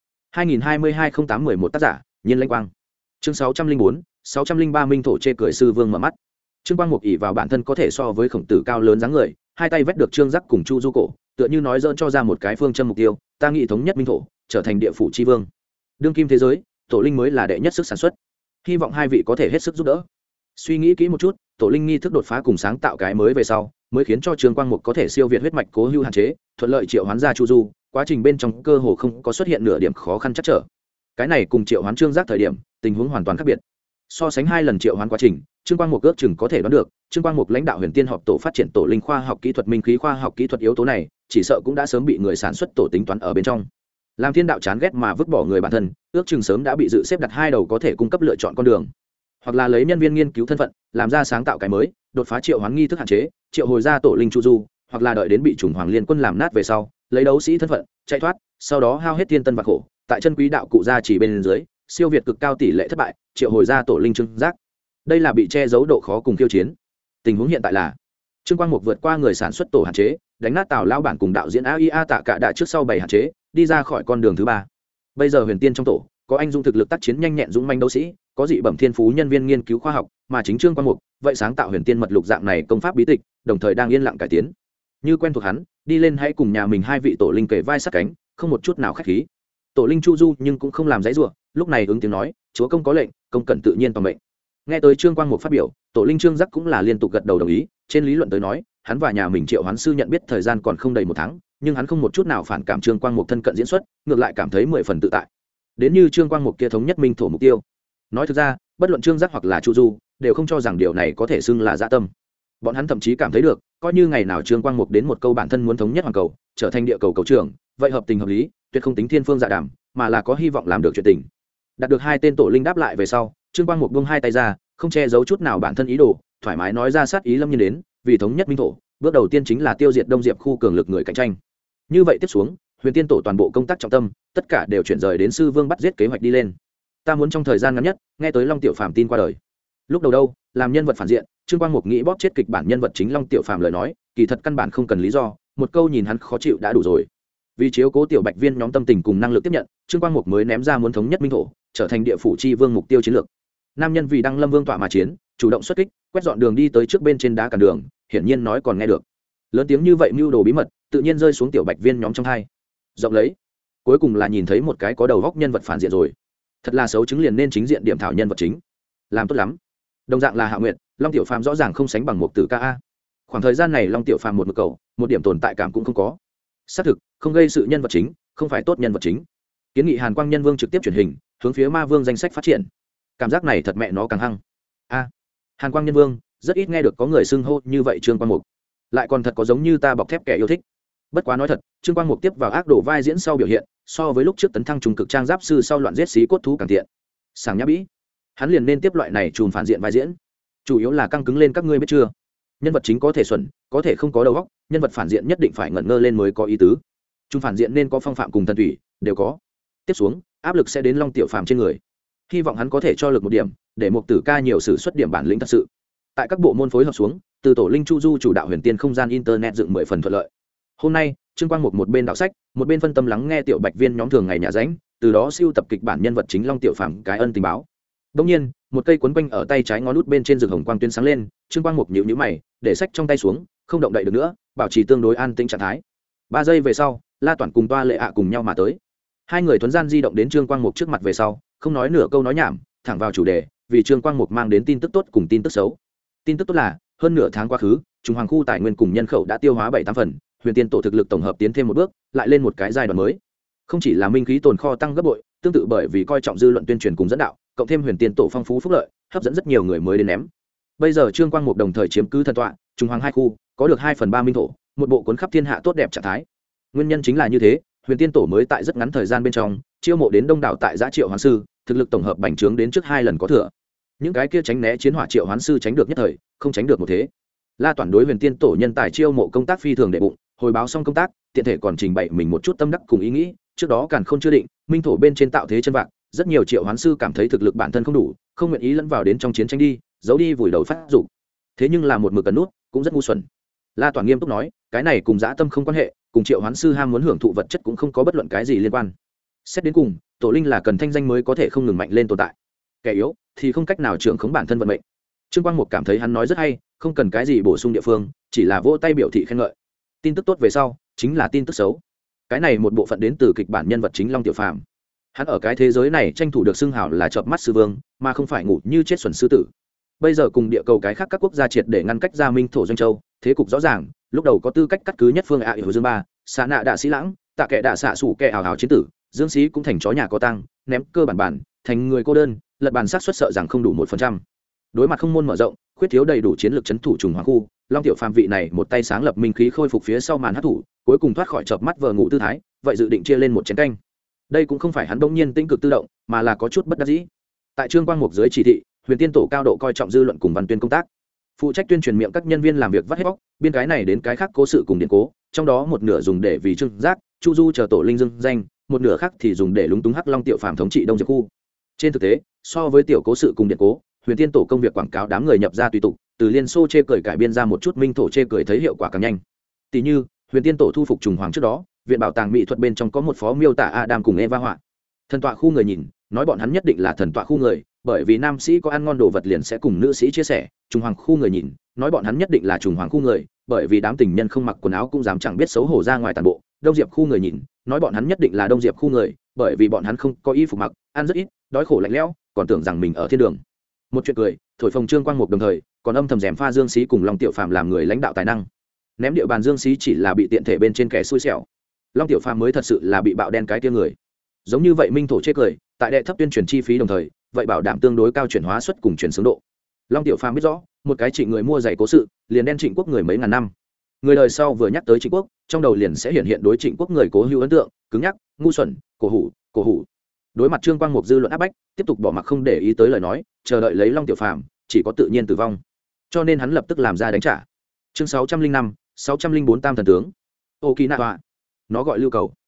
2022-08-11 tác giả, Nhiên Lãnh Quang. Chương 604, 603 Minh thổ chê cười sư vương mở mắt. Trương Quang Mục ỷ vào bản thân có thể so với khổng tử cao lớn dáng người, hai tay vét được Trương Giác cùng Chu Du cổ, tựa như nói dỡn cho ra một cái phương châm mục tiêu, ta nghĩ thống nhất minh thổ, trở thành địa phủ chi vương. Đương kim thế giới, tổ linh mới là đệ nhất sức sản xuất. Hy vọng hai vị có thể hết sức giúp đỡ. Suy nghĩ kỹ một chút, tổ linh nghi thức đột phá cùng sáng tạo cái mới về sau, mới khiến cho Trương Quang Mục có thể siêu việt huyết mạch cố hữu hạn chế, thuận lợi triệu hoán ra Chu Du, quá trình bên trong cơ hồ không có xuất hiện nửa điểm khó khăn chắc trở. Cái này cùng triệu hoán Trương Giác thời điểm, tình huống hoàn toàn khác biệt. So sánh 2 lần triệu hoán quá trình, Trương Quang Mục ước chừng có thể đoán được, Trương Quang Mục lãnh đạo Huyền Tiên họp tổ phát triển tổ linh khoa học kỹ thuật minh khí khoa học kỹ thuật yếu tố này, chỉ sợ cũng đã sớm bị người sản xuất tổ tính toán ở bên trong. Làm thiên đạo chán ghét mà vứt bỏ người bản thân, ước chừng sớm đã bị dự xếp đặt 2 đầu có thể cung cấp lựa chọn con đường. Hoặc là lấy nhân viên nghiên cứu thân phận, làm ra sáng tạo cái mới, đột phá triệu hoán nghi thức hạn chế, triệu hồi ra tổ linh Chu Du, hoặc là đợi đến bị chủng hoàng liên quân làm nát về sau, lấy đấu sĩ thân phận, chạy thoát, sau đó hao hết thiên tân và khổ, tại chân quý đạo cụ gia chỉ bên dưới, siêu việt cực cao tỷ lệ thất bại, triệu hồi ra tổ linh Trương Giác. Đây là bị che giấu độ khó cùng khiêu chiến. Tình huống hiện tại là Trương Quang Mục vượt qua người sản xuất tổ hạn chế, đánh nát Tào lão bản cùng đạo diễn AIA Tạ Cả đã trước sau 7 hạn chế, đi ra khỏi con đường thứ 3. Bây giờ Huyền Tiên trong tổ, có anh dũng thực lực tác chiến nhanh nhẹn dũng manh đấu sĩ, có dị bẩm thiên phú nhân viên nghiên cứu khoa học, mà chính Trương Quang Mục, vậy sáng tạo Huyền Tiên mật lục dạng này công pháp bí tịch, đồng thời đang yên lặng cải tiến. Như quen thuộc hắn, đi lên hãy cùng nhà mình 2 vị tổ linh kề vai sát cánh, không một chút nào khách khí. Tổ linh Chu Du nhưng cũng không làm dãy rủa, lúc này ứng tiếng nói, chúa công có lệnh, công cần tự nhiên toàn mệnh. Nghe tới Trương Quang Mục phát biểu, tổ linh Trương Giác cũng là liên tục gật đầu đồng ý. Trên lý luận tới nói, hắn và nhà mình triệu hoán sư nhận biết thời gian còn không đầy 1 tháng, nhưng hắn không một chút nào phản cảm Trương Quang Mục thân cận diễn xuất, ngược lại cảm thấy 10 phần tự tại. Đến như Trương Quang Mục kia thống nhất minh thổ mục tiêu, nói thực ra, bất luận Trương Giác hoặc là Chu Du, đều không cho rằng điều này có thể xưng là dã tâm. Bọn hắn thậm chí cảm thấy được, coi như ngày nào Trương Quang Mục đến một câu bản thân muốn thống nhất hoàng cầu, trở thành địa cầu cầu trưởng, vậy hợp tình hợp lý, tuyệt không tính thiên phương dạ đàm, mà là có hy vọng làm được chuyện tình. Đạt được 2 tên tổ linh đáp lại về sau, Trương Quang Mục buông 2 tay ra, không che giấu chút nào bản thân ý đồ, thoải mái nói ra sát ý Lâm Nhiên đến, vì thống nhất minh thổ, bước đầu tiên chính là tiêu diệt Đông Diệp khu cường lực người cạnh tranh. Như vậy tiếp xuống, Huyền Tiên tổ toàn bộ công tác trọng tâm, tất cả đều chuyển rời đến sư vương bắt giết kế hoạch đi lên. Ta muốn trong thời gian ngắn nhất, nghe tới Long Tiểu Phàm tin qua đời. Lúc đầu đâu, làm nhân vật phản diện, Trương Quang Mục nghĩ bóp chết kịch bản nhân vật chính Long Tiểu Phàm lời nói, kỳ thật căn bản không cần lý do, một câu nhìn hắn khó chịu đã đủ rồi. Vì chiếu cố tiểu Bạch Viên nhóm tâm tình cùng năng lực tiếp nhận, Trương Quang Mục mới ném ra muốn thống nhất minh thổ, trở thành địa phủ chi vương mục tiêu chiến lược. Nam nhân vì đăng lâm vương tọa mà chiến, chủ động xuất kích, quét dọn đường đi tới trước bên trên đá cản đường, hiển nhiên nói còn nghe được. Lớn tiếng như vậy mưu đồ bí mật, tự nhiên rơi xuống tiểu Bạch Viên nhóm trong tai. Rộng lấy, cuối cùng là nhìn thấy một cái có đầu góc nhân vật phản diện rồi. Thật là xấu chứng liền nên chính diện điểm thảo nhân vật chính. Làm tốt lắm. Đồng dạng là Hạ Nguyệt, Long Tiểu Phàm rõ ràng không sánh bằng một tử ca a. Khoảng thời gian này Long Tiểu Phàm một mực cầu, một điểm tồn tại cảm cũng không có. Xác thực, không gây sự nhân vật chính, không phải tốt nhân vật chính. kiến nghị Hàn Quang Nhân Vương trực tiếp chuyển hình hướng phía ma vương danh sách phát triển. Cảm giác này thật mẹ nó càng hăng. Hàn Quang Nhân Vương, rất ít nghe được có người xưng hô như vậy. Trương Quang Mục lại còn thật có giống như ta bọc thép kẻ yêu thích. Bất quá nói thật, Trương Quang Mục tiếp vào ác đổ vai diễn sau biểu hiện, so với lúc trước tấn thăng trùng cực trang giáp sư sau loạn giết xí cốt thú càng tiện. Sảng nhã bĩ, hắn liền nên tiếp loại này trùm phản diện vai diễn. Chủ yếu là căng cứng lên, các ngươi biết chưa? Nhân vật chính có thể xuẩn, có thể không có đầu óc, nhân vật phản diện nhất định phải ngẩn ngơ lên mới có ý tứ. Trùm phản diện nên có phong phạm cùng thần thủy, đều có. Tiếp xuống, áp lực sẽ đến Long Tiểu Phàm trên người. Hy vọng hắn có thể cho lực một điểm, để Mục Tử Ca nhiều sử xuất điểm bản lĩnh thật sự. Tại các bộ môn phối hợp xuống, từ tổ linh chu du chủ đạo huyền tiên không gian internet dựng 10 phần thuận lợi. Hôm nay, Trương Quang Mục một bên đọc sách, một bên phân tâm lắng nghe tiểu bạch viên nhóm thường ngày nhà ránh, từ đó siêu tập kịch bản nhân vật chính Long Tiểu Phàm cái ân tình báo. Đương nhiên, một cây quấn quanh ở tay trái ngón út bên trên rực hồng quang tuyến sáng lên, Trương Quang Mục nhíu nhíu mày, để sách trong tay xuống, không động đậy được nữa, bảo trì tương đối an tĩnh trạng thái. 3 giây về sau, La Toản cùng Toa Lệ ạ cùng nhau mà tới. Hai người thuấn gian di động đến Trương Quang Mục trước mặt về sau, không nói nửa câu nói nhảm, thẳng vào chủ đề, vì Trương Quang Mục mang đến tin tức tốt cùng tin tức xấu. Tin tức tốt là, hơn nửa tháng quá khứ, Trung Hoàng khu tài nguyên cùng nhân khẩu đã tiêu hóa 7-8 phần, huyền tiên tổ thực lực tổng hợp tiến thêm một bước, lại lên một cái giai đoạn mới. Không chỉ là minh khí tồn kho tăng gấp bội, tương tự bởi vì coi trọng dư luận tuyên truyền cùng dẫn đạo, cộng thêm huyền tiên tổ phong phú phúc lợi, hấp dẫn rất nhiều người mới đến ném. Bây giờ Trương Quang Mục đồng thời chiếm cứ thần tọa, Trung Hoàng hai khu, có được 2/3 minh thổ, một bộ cuốn khắp thiên hạ tốt đẹp trạng thái. Nguyên nhân chính là như thế, huyền tiên tổ mới tại rất ngắn thời gian bên trong, chiêu mộ đến đông đảo tại Giá Triệu Hoán sư, thực lực tổng hợp bành trướng đến trước 2 lần có thừa. Những cái kia tránh né chiến hỏa Triệu Hoán sư tránh được nhất thời, không tránh được một thế. La Toản đối huyền tiên tổ nhân tài chiêu mộ công tác phi thường đệ bụng, hồi báo xong công tác, tiện thể còn trình bày mình một chút tâm đắc cùng ý nghĩ, trước đó Càn Khôn chưa định, minh thổ bên trên tạo thế chân vạc, rất nhiều Triệu Hoán sư cảm thấy thực lực bản thân không đủ, không nguyện ý lẫn vào đến trong chiến tranh đi, giấu đi vùi đầu phát dục. Thế nhưng là một mực cần nút, cũng rất ngu xuẩn. La Toản nghiêm túc nói, cái này cùng dã tâm không quan hệ, cùng Triệu Hoán sư ham muốn hưởng thụ vật chất cũng không có bất luận cái gì liên quan. Xét đến cùng, tổ linh là cần thanh danh mới có thể không ngừng mạnh lên tồn tại. Kẻ yếu thì không cách nào trưởng khống bản thân vận mệnh. Trương Quang Mục cảm thấy hắn nói rất hay, không cần cái gì bổ sung địa phương, chỉ là vỗ tay biểu thị khen ngợi. Tin tức tốt về sau, chính là tin tức xấu. Cái này một bộ phận đến từ kịch bản nhân vật chính Long Tiểu Phàm. Hắn ở cái thế giới này tranh thủ được xưng hào là chợp mắt sư vương, mà không phải ngủ như chết xuẩn sư tử. Bây giờ cùng địa cầu cái khác các quốc gia triệt để ngăn cách ra minh thổ doanh châu, thế cục rõ ràng, lúc đầu có tư cách cắt cứ nhất phương ạ ở dương ba, xạ nạ đạ sĩ lãng, tạ kệ đạ xạ sủ kệ hào hào chiến tử, dương sĩ cũng thành chó nhà có tăng, ném cơ bản, thành người cô đơn, lật bàn sát suất sợ rằng không đủ 1%. Đối mặt không môn mở rộng, khuyết thiếu đầy đủ chiến lược trấn thủ trùng hoàng khu, Long Tiểu Phàm vị này một tay sáng lập minh khí khôi phục phía sau màn hấp thủ, cuối cùng thoát khỏi chợp mắt vờ ngủ tư thái, vậy dự định chia lên một chén canh. Đây cũng không phải hắn bỗng nhiên tĩnh cực tự động, mà là có chút bất đắc dĩ. Tại Trương Quang Mục dưới chỉ thị, huyền tiên tổ cao độ coi trọng dư luận cùng văn tuyên công tác, phụ trách tuyên truyền miệng các nhân viên làm việc vắt hết bóc, biên cái này đến cái khác cố sự cùng điện cố, trong đó một nửa dùng để vì Trương Giác, Chu Du chờ tổ linh dương danh, một nửa khác thì dùng để lúng túng hắc Long Tiểu Phàm thống trị Đông Diệp khu. Trên thực tế, so với tiểu cố sự cùng điện cố, huyền tiên tổ công việc quảng cáo đám người nhập ra tùy tục, từ liên xô chê cười cải biên ra một chút minh thổ chê cười thấy hiệu quả càng nhanh. Tỷ như huyền tiên tổ thu phục trùng hoàng trước đó, viện bảo tàng mỹ thuật bên trong có một phó miêu tả Adam cùng Eva họa. Thần tọa khu người nhìn, nói bọn hắn nhất định là thần tọa khu người, bởi vì nam sĩ có ăn ngon đồ vật liền sẽ cùng nữ sĩ chia sẻ. Trùng hoàng khu người nhìn, nói bọn hắn nhất định là trùng hoàng khu người, bởi vì đám tình nhân không mặc quần áo cũng dám chẳng biết xấu hổ ra ngoài tàn bộ. Đông Diệp khu người nhìn, nói bọn hắn nhất định là Đông Diệp khu người, bởi vì bọn hắn không có y phục mặc, ăn rất ít, đói khổ lạnh lẽo, còn tưởng rằng mình ở thiên đường. Một chuyện cười, thổi phồng Trương Quang Mục đồng thời còn âm thầm rèm pha Dương Sĩ cùng Long Tiểu Phàm làm người lãnh đạo tài năng. Ném địa bàn Dương Sĩ chỉ là bị tiện thể bên trên kẻ xui xẻo, Long Tiểu Phàm mới thật sự là bị bạo đen cái tia người. Giống như vậy minh thổ chê cười, tại đệ thấp tuyên truyền chi phí đồng thời, vậy bảo đảm tương đối cao chuyển hóa suất cùng chuyển xướng độ. Long Tiểu Phàm biết rõ, một cái Trịnh người mua giày cố sự, liền đen Trịnh Quốc người mấy ngàn năm. Người đời sau vừa nhắc tới Trịnh Quốc, trong đầu liền sẽ hiện đối Trịnh Quốc người cố hữu ấn tượng, cứng nhắc, ngu xuẩn, cổ hủ. Đối mặt Trương Quang Mục dư luận áp bách, tiếp tục bỏ mặc không để ý tới lời nói, chờ đợi lấy Long Tiểu Phàm, chỉ có tự nhiên tử vong. Cho nên hắn lập tức làm ra đánh trả. Chương 605, 604 Tam thần tướng. Okinawa. Nó gọi lưu cầu.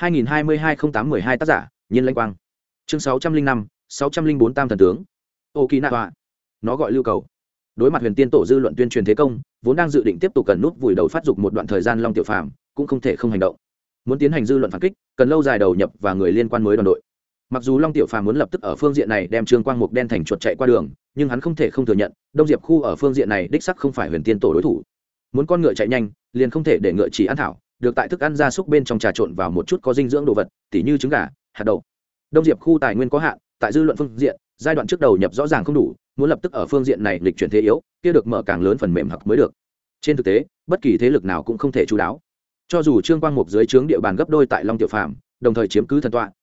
2022-08-12 tác giả, Nhiên Lãnh Quang. Chương 605, 604 Tam thần tướng. Okinawa. Nó gọi lưu cầu. Đối mặt huyền tiên tổ dư luận tuyên truyền thế công, vốn đang dự định tiếp tục cần nút vùi đầu phát dục một đoạn thời gian Long Tiểu Phàm, cũng không thể không hành động. Muốn tiến hành dư luận phản kích, cần lâu dài đầu nhập và người liên quan mới đoàn đội. Mặc dù Long Tiểu Phàm muốn lập tức ở phương diện này đem Trương Quang Mục đen thành chuột chạy qua đường, nhưng hắn không thể không thừa nhận, Đông Diệp khu ở phương diện này đích sắc không phải huyền tiên tổ đối thủ. Muốn con ngựa chạy nhanh, liền không thể để ngựa chỉ ăn thảo, được tại thức ăn gia súc bên trong trà trộn vào một chút có dinh dưỡng đồ vật, tỉ như trứng gà, hạt đậu. Đông Diệp khu tài nguyên có hạn, tại dư luận phương diện, giai đoạn trước đầu nhập rõ ràng không đủ, muốn lập tức ở phương diện này lịch chuyển thế yếu, kia được mở càng lớn phần mềm học mới được. Trên thực tế, bất kỳ thế lực nào cũng không thể chú đáo. Cho dù Trương Quang Mục dưới trướng địa bàn gấp đôi tại Long Tiểu Phàm, đồng thời chiếm cứ thần tọa,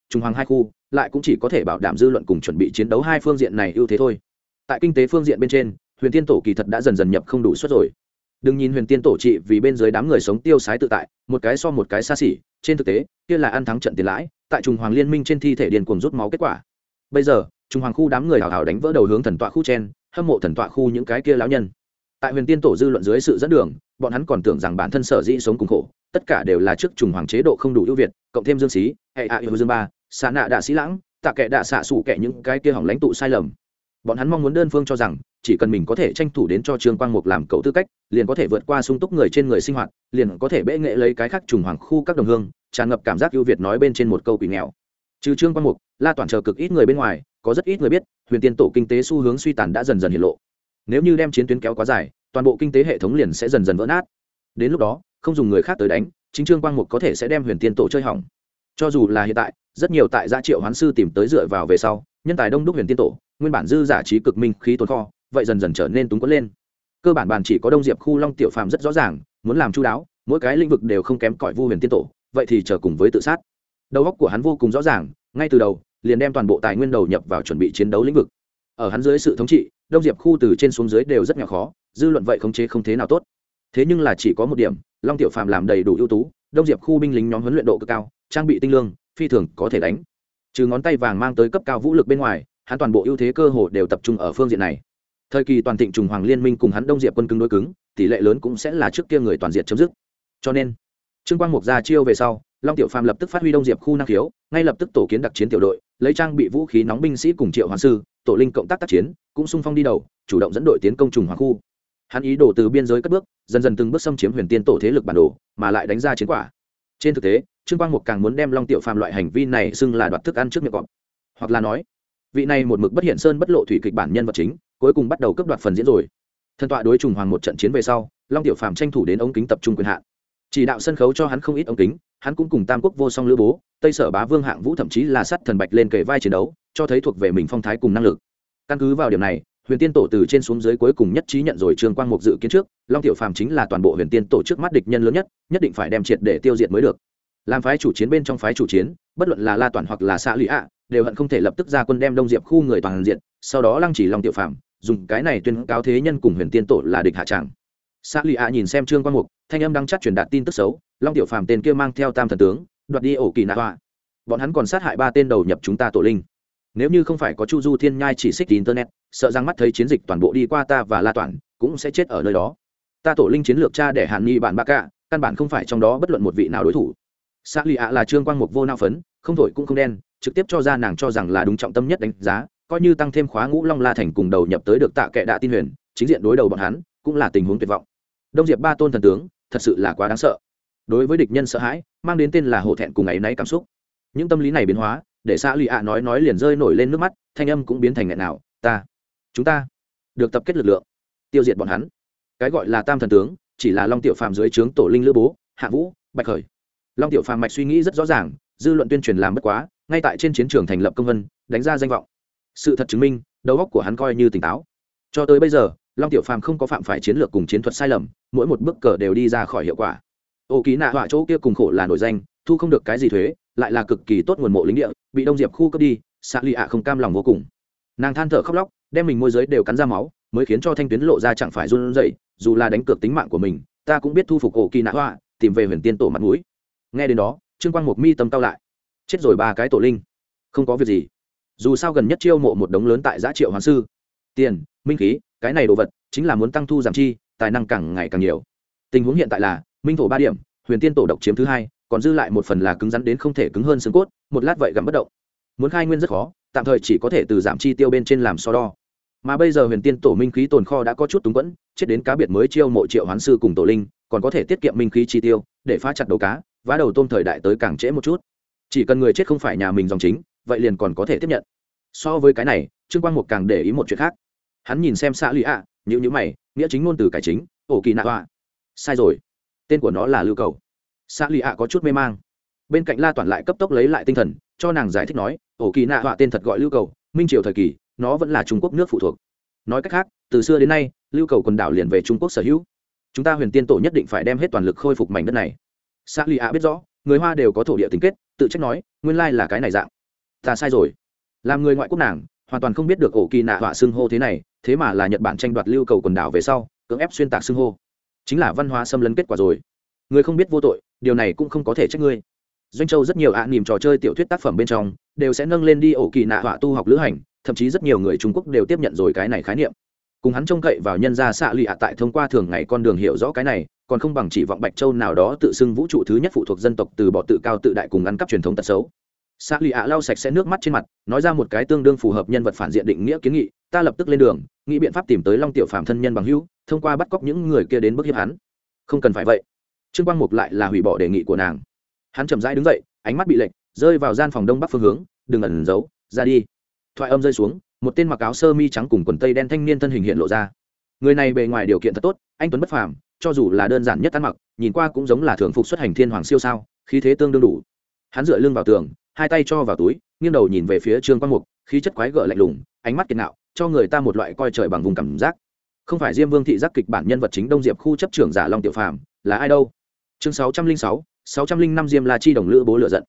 trung hoàng hai khu lại cũng chỉ có thể bảo đảm dư luận cùng chuẩn bị chiến đấu hai phương diện này ưu thế thôi. Tại kinh tế phương diện bên trên, huyền tiên tổ kỳ thật đã dần dần nhập không đủ suất rồi. Đừng nhìn huyền tiên tổ trị vì bên dưới đám người sống tiêu sái tự tại, một cái so một cái xa xỉ, trên thực tế kia là ăn thắng trận tiền lãi, tại trung hoàng liên minh trên thi thể điền cuồng rút máu kết quả. Bây giờ trung hoàng khu đám người hào hào đánh vỡ đầu hướng thần tọa khu chen, hâm mộ thần tọa khu những cái kia lão nhân. Tại huyền tiên tổ dư luận dưới sự dẫn đường, bọn hắn còn tưởng rằng bản thân sở dĩ sống cùng khổ, tất cả đều là trước trùng hoàng chế độ không đủ ưu việt, cộng thêm dương xí, hệ ạ yêu dương ba, xạ nạ đạ sĩ lãng, tạ kệ đạ xạ sủ kệ những cái kia hỏng lãnh tụ sai lầm. Bọn hắn mong muốn đơn phương cho rằng chỉ cần mình có thể tranh thủ đến cho Trương Quang Mục làm cậu tư cách, liền có thể vượt qua sung túc người trên người sinh hoạt, liền có thể bệ nghệ lấy cái khác trùng hoàng khu các đồng hương, tràn ngập cảm giác ưu việt nói bên trên một câu quỷ nghèo. Trừ Trương Quang Mục, La Toàn chờ cực ít người bên ngoài, có rất ít người biết, huyền tiên tổ kinh tế xu hướng suy tàn đã dần dần hiện lộ. Nếu như đem chiến tuyến kéo quá dài, toàn bộ kinh tế hệ thống liền sẽ dần dần vỡ nát. Đến lúc đó, không dùng người khác tới đánh, chính Trương Quang Mục có thể sẽ đem huyền tiên tổ chơi hỏng. Cho dù là hiện tại, rất nhiều tại gia triệu hoán sư tìm tới dựa vào về sau, nhân tài đông đúc huyền tiên tổ, nguyên bản dư giả trí cực minh khí tồn kho, vậy dần dần trở nên túng quẫn lên. Cơ bản bàn chỉ có Đông Diệp khu Long Tiểu Phàm rất rõ ràng, muốn làm chu đáo, mỗi cái lĩnh vực đều không kém cỏi Vu Huyền Tiên tổ, vậy thì chờ cùng với tự sát. Đầu óc của hắn vô cùng rõ ràng, ngay từ đầu, liền đem toàn bộ tài nguyên đầu nhập vào chuẩn bị chiến đấu lĩnh vực. Ở hắn dưới sự thống trị, Đông Diệp khu từ trên xuống dưới đều rất nhỏ khó, dư luận vậy khống chế không thế nào tốt. Thế nhưng là chỉ có một điểm, Long Tiểu Phàm làm đầy đủ ưu tú, Đông Diệp khu binh lính nhóm huấn luyện độ cực cao, trang bị tinh lương, phi thường có thể đánh. Trừ ngón tay vàng mang tới cấp cao vũ lực bên ngoài, hắn toàn bộ ưu thế cơ hồ đều tập trung ở phương diện này. Thời kỳ toàn thịnh trùng hoàng liên minh cùng hắn Đông Diệp quân cứng đối cứng, tỷ lệ lớn cũng sẽ là trước kia người toàn diện chấm dứt. Cho nên, Trương Quang Mục ra chiêu về sau, Long Tiểu Phàm lập tức phát huy Đông Diệp khu năng khiếu, ngay lập tức tổ kiến đặc chiến tiểu đội, lấy trang bị vũ khí nóng binh sĩ cùng triệu hoán sư, tổ linh cộng tác tác chiến, cũng xung phong đi đầu, chủ động dẫn đội tiến công trùng hoàng khu. Hắn ý đồ từ biên giới cất bước, dần dần từng bước xâm chiếm huyền tiên tổ thế lực bản đồ, mà lại đánh ra chiến quả. Trên thực tế, Trương Quang Mục càng muốn đem Long Tiểu Phàm loại hành vi này xưng là đoạt thức ăn trước miệng cọp, hoặc là nói, vị này một mực bất hiện sơn bất lộ thủy kịch bản nhân vật chính, cuối cùng bắt đầu cướp đoạt phần diễn rồi. Thần tọa đối trùng hoàng một trận chiến về sau, Long Tiểu Phàm tranh thủ đến ống kính tập trung quyền hạn, chỉ đạo sân khấu cho hắn không ít ống kính, hắn cũng cùng Tam Quốc vô song lữ bố, Tây Sở Bá Vương Hạng Vũ thậm chí là sát thần Bạch lên kề vai chiến đấu, cho thấy thuộc về mình phong thái cùng năng lực. Căn cứ vào điểm này, huyền tiên tổ từ trên xuống dưới cuối cùng nhất trí nhận rồi Trương Quang Mục dự kiến trước, Long Tiểu Phàm chính là toàn bộ huyền tiên tổ trước mắt địch nhân lớn nhất, nhất định phải đem triệt để tiêu diệt mới được. Làm phái chủ chiến bên trong phái chủ chiến, bất luận là La Toàn hoặc là Xã Lụy ạ, đều hận không thể lập tức ra quân đem Đông Diệp khu người toàn diện, sau đó lăng chỉ Long Tiểu Phàm, dùng cái này tuyên cáo thế nhân cùng huyền tiên tổ là địch hạ tràng. Xã Lụy ạ nhìn xem Trương Quang Mục, thanh âm đang chắc truyền đạt tin tức xấu, Long Tiểu Phàm tên kia mang theo tam thần tướng, đoạt đi ổ kỳ nạ hoa. Bọn hắn còn sát hại 3 tên đầu nhập chúng ta tổ linh. Nếu như không phải có Chu Du Thiên Nhai chỉ xích internet, sợ rằng mắt thấy chiến dịch toàn bộ đi qua ta và La Toàn, cũng sẽ chết ở nơi đó. Ta tổ linh chiến lược cha để Hàn Nhi bản bạc cả, căn bản không phải trong đó bất luận một vị nào đối thủ. Xã Lụy ạ là Trương Quang Mục vô não phấn, không thổi cũng không đen, trực tiếp cho ra nàng cho rằng là đúng trọng tâm nhất đánh giá, coi như tăng thêm khóa ngũ Long La Thành cùng đầu nhập tới được Tạ Kệ Đạ Tin Huyền, chính diện đối đầu bọn hắn, cũng là tình huống tuyệt vọng. Đông Diệp 3 tôn thần tướng, thật sự là quá đáng sợ. Đối với địch nhân sợ hãi, mang đến tên là hổ thẹn cùng ấy nấy cảm xúc. Những tâm lý này biến hóa, để Xã Lụy ạ nói liền rơi nổi lên nước mắt, thanh âm cũng biến thành nghẹn nào, chúng ta được tập kết lực lượng, tiêu diệt bọn hắn. Cái gọi là tam thần tướng, chỉ là Long Tiểu Phàm dưới trướng tổ linh lữ bố, Hạ Vũ, Bạch Khởi. Long Tiểu Phàm mạch suy nghĩ rất rõ ràng, dư luận tuyên truyền làm bất quá, ngay tại trên chiến trường thành lập công vân, đánh ra danh vọng. Sự thật chứng minh, đầu óc của hắn coi như tỉnh táo. Cho tới bây giờ, Long Tiểu Phàm không có phạm phải chiến lược cùng chiến thuật sai lầm, mỗi một bước cờ đều đi ra khỏi hiệu quả. Ô Ký Nạ họa chỗ kia cùng khổ là nổi danh, thu không được cái gì thuế, lại là cực kỳ tốt nguồn mộ lính địa, bị Đông Diệp khu cướp đi, Xã Lụy ạ không cam lòng vô cùng. Nàng than thở khóc lóc, đem mình môi giới đều cắn ra máu, mới khiến cho thanh tuyến lộ ra chẳng phải run rẩy, dù là đánh cược tính mạng của mình, ta cũng biết thu phục Ô Ký Nạ họa, tìm về huyền tiên tổ mặt mũi. Nghe đến đó, Trương Quang Mục mi tâm cao lại. Chết rồi 3 cái tổ linh, không có việc gì. Dù sao gần nhất chiêu mộ một đống lớn tại giá triệu hoàn sư, tiền, minh khí, cái này đồ vật chính là muốn tăng thu giảm chi, tài năng càng ngày càng nhiều. Tình huống hiện tại là minh thổ 3 điểm, huyền tiên tổ độc chiếm thứ 2, còn dư lại một phần là cứng rắn đến không thể cứng hơn xương cốt, một lát vậy gặm bất động. Muốn khai nguyên rất khó, tạm thời chỉ có thể từ giảm chi tiêu bên trên làm so đo. Mà bây giờ huyền tiên tổ minh khí tồn kho đã có chút túng quẫn, chết đến cá biệt mới chiêu mộ triệu hoán sư cùng tổ linh, còn có thể tiết kiệm minh khí chi tiêu, để phá chặt đầu cá, vá đầu tôm thời đại tới càng trễ một chút. Chỉ cần người chết không phải nhà mình dòng chính, vậy liền còn có thể tiếp nhận. So với cái này, Trương Quang Mục càng để ý một chuyện khác. Hắn nhìn xem Xã Lụy ạ, nhíu mày, nghĩa chính ngôn từ cải chính, Ổ Kỳ Nạ họa. Sai rồi, tên của nó là Lưu Cầu. Xã Lụy ạ có chút mê mang. Bên cạnh La Toàn lại cấp tốc lấy lại tinh thần, cho nàng giải thích nói, Ổ Kỳ Nạ họa tên thật gọi Lưu Cầu, minh triều thời kỳ, nó vẫn là Trung Quốc nước phụ thuộc. Nói cách khác, từ xưa đến nay, Lưu Cầu quần đảo liền về Trung Quốc sở hữu. Chúng ta huyền tiên tổ nhất định phải đem hết toàn lực khôi phục mảnh đất này. Xã Lụy ạ biết rõ, người Hoa đều có thổ địa tính kết, tự trách nói, nguyên lai là cái này dạng. ta sai rồi. Làm người ngoại quốc nàng hoàn toàn không biết được ổ kỳ nạ họa xưng hô thế này, thế mà là Nhật Bản tranh đoạt lưu cầu quần đảo về sau cưỡng ép xuyên tạc xưng hô, chính là văn hóa xâm lấn kết quả rồi. Người không biết vô tội, điều này cũng không có thể trách ngươi. Doanh Châu rất nhiều niềm trò chơi tiểu thuyết tác phẩm bên trong đều sẽ nâng lên đi ổ kỳ nạ họa tu học lữ hành, thậm chí rất nhiều người Trung Quốc đều tiếp nhận rồi cái này khái niệm. Cùng hắn trông cậy vào nhân gia xạ lụy tại thông qua thường ngày con đường hiểu rõ cái này, còn không bằng chỉ vọng Bạch Châu nào đó tự xưng vũ trụ thứ nhất phụ thuộc dân tộc từ bỏ tự cao tự đại cùng ăn cắp truyền thống tật xấu. Xạ lụy lau sạch sẽ nước mắt trên mặt, nói ra một cái tương đương phù hợp nhân vật phản diện định nghĩa kiến nghị, ta lập tức lên đường, nghĩ biện pháp tìm tới Long Tiểu Phàm thân nhân bằng hữu, thông qua bắt cóc những người kia đến bức hiếp hắn. Không cần phải vậy. Trương Quang Mục lại là hủy bỏ đề nghị của nàng. Hắn chậm rãi đứng dậy, ánh mắt bị lệch, rơi vào gian phòng đông bắc phương hướng, đừng ẩn giấu, ra đi. Thoại âm rơi xuống, một tên mặc áo sơ mi trắng cùng quần tây đen thanh niên thân hình hiện lộ ra. Người này bề ngoài điều kiện thật tốt, anh tuấn bất phàm, cho dù là đơn giản nhất ăn mặc, nhìn qua cũng giống là thường phục xuất hành thiên hoàng siêu sao, khí thế tương đương đủ. Hắn dựa lưng vào tường, hai tay cho vào túi, nghiêng đầu nhìn về phía Trương Quang Mục, khí chất quái gở lạnh lùng, ánh mắt kiệt ngạo, cho người ta một loại coi trời bằng vùng cảm giác. Không phải Diêm Vương thị giác kịch bản nhân vật chính Đông Diệp khu chấp trưởng giả Long Tiểu Phàm, là ai đâu? Chương 606, 605 Diêm La Chi đồng lữ bố lửa giận.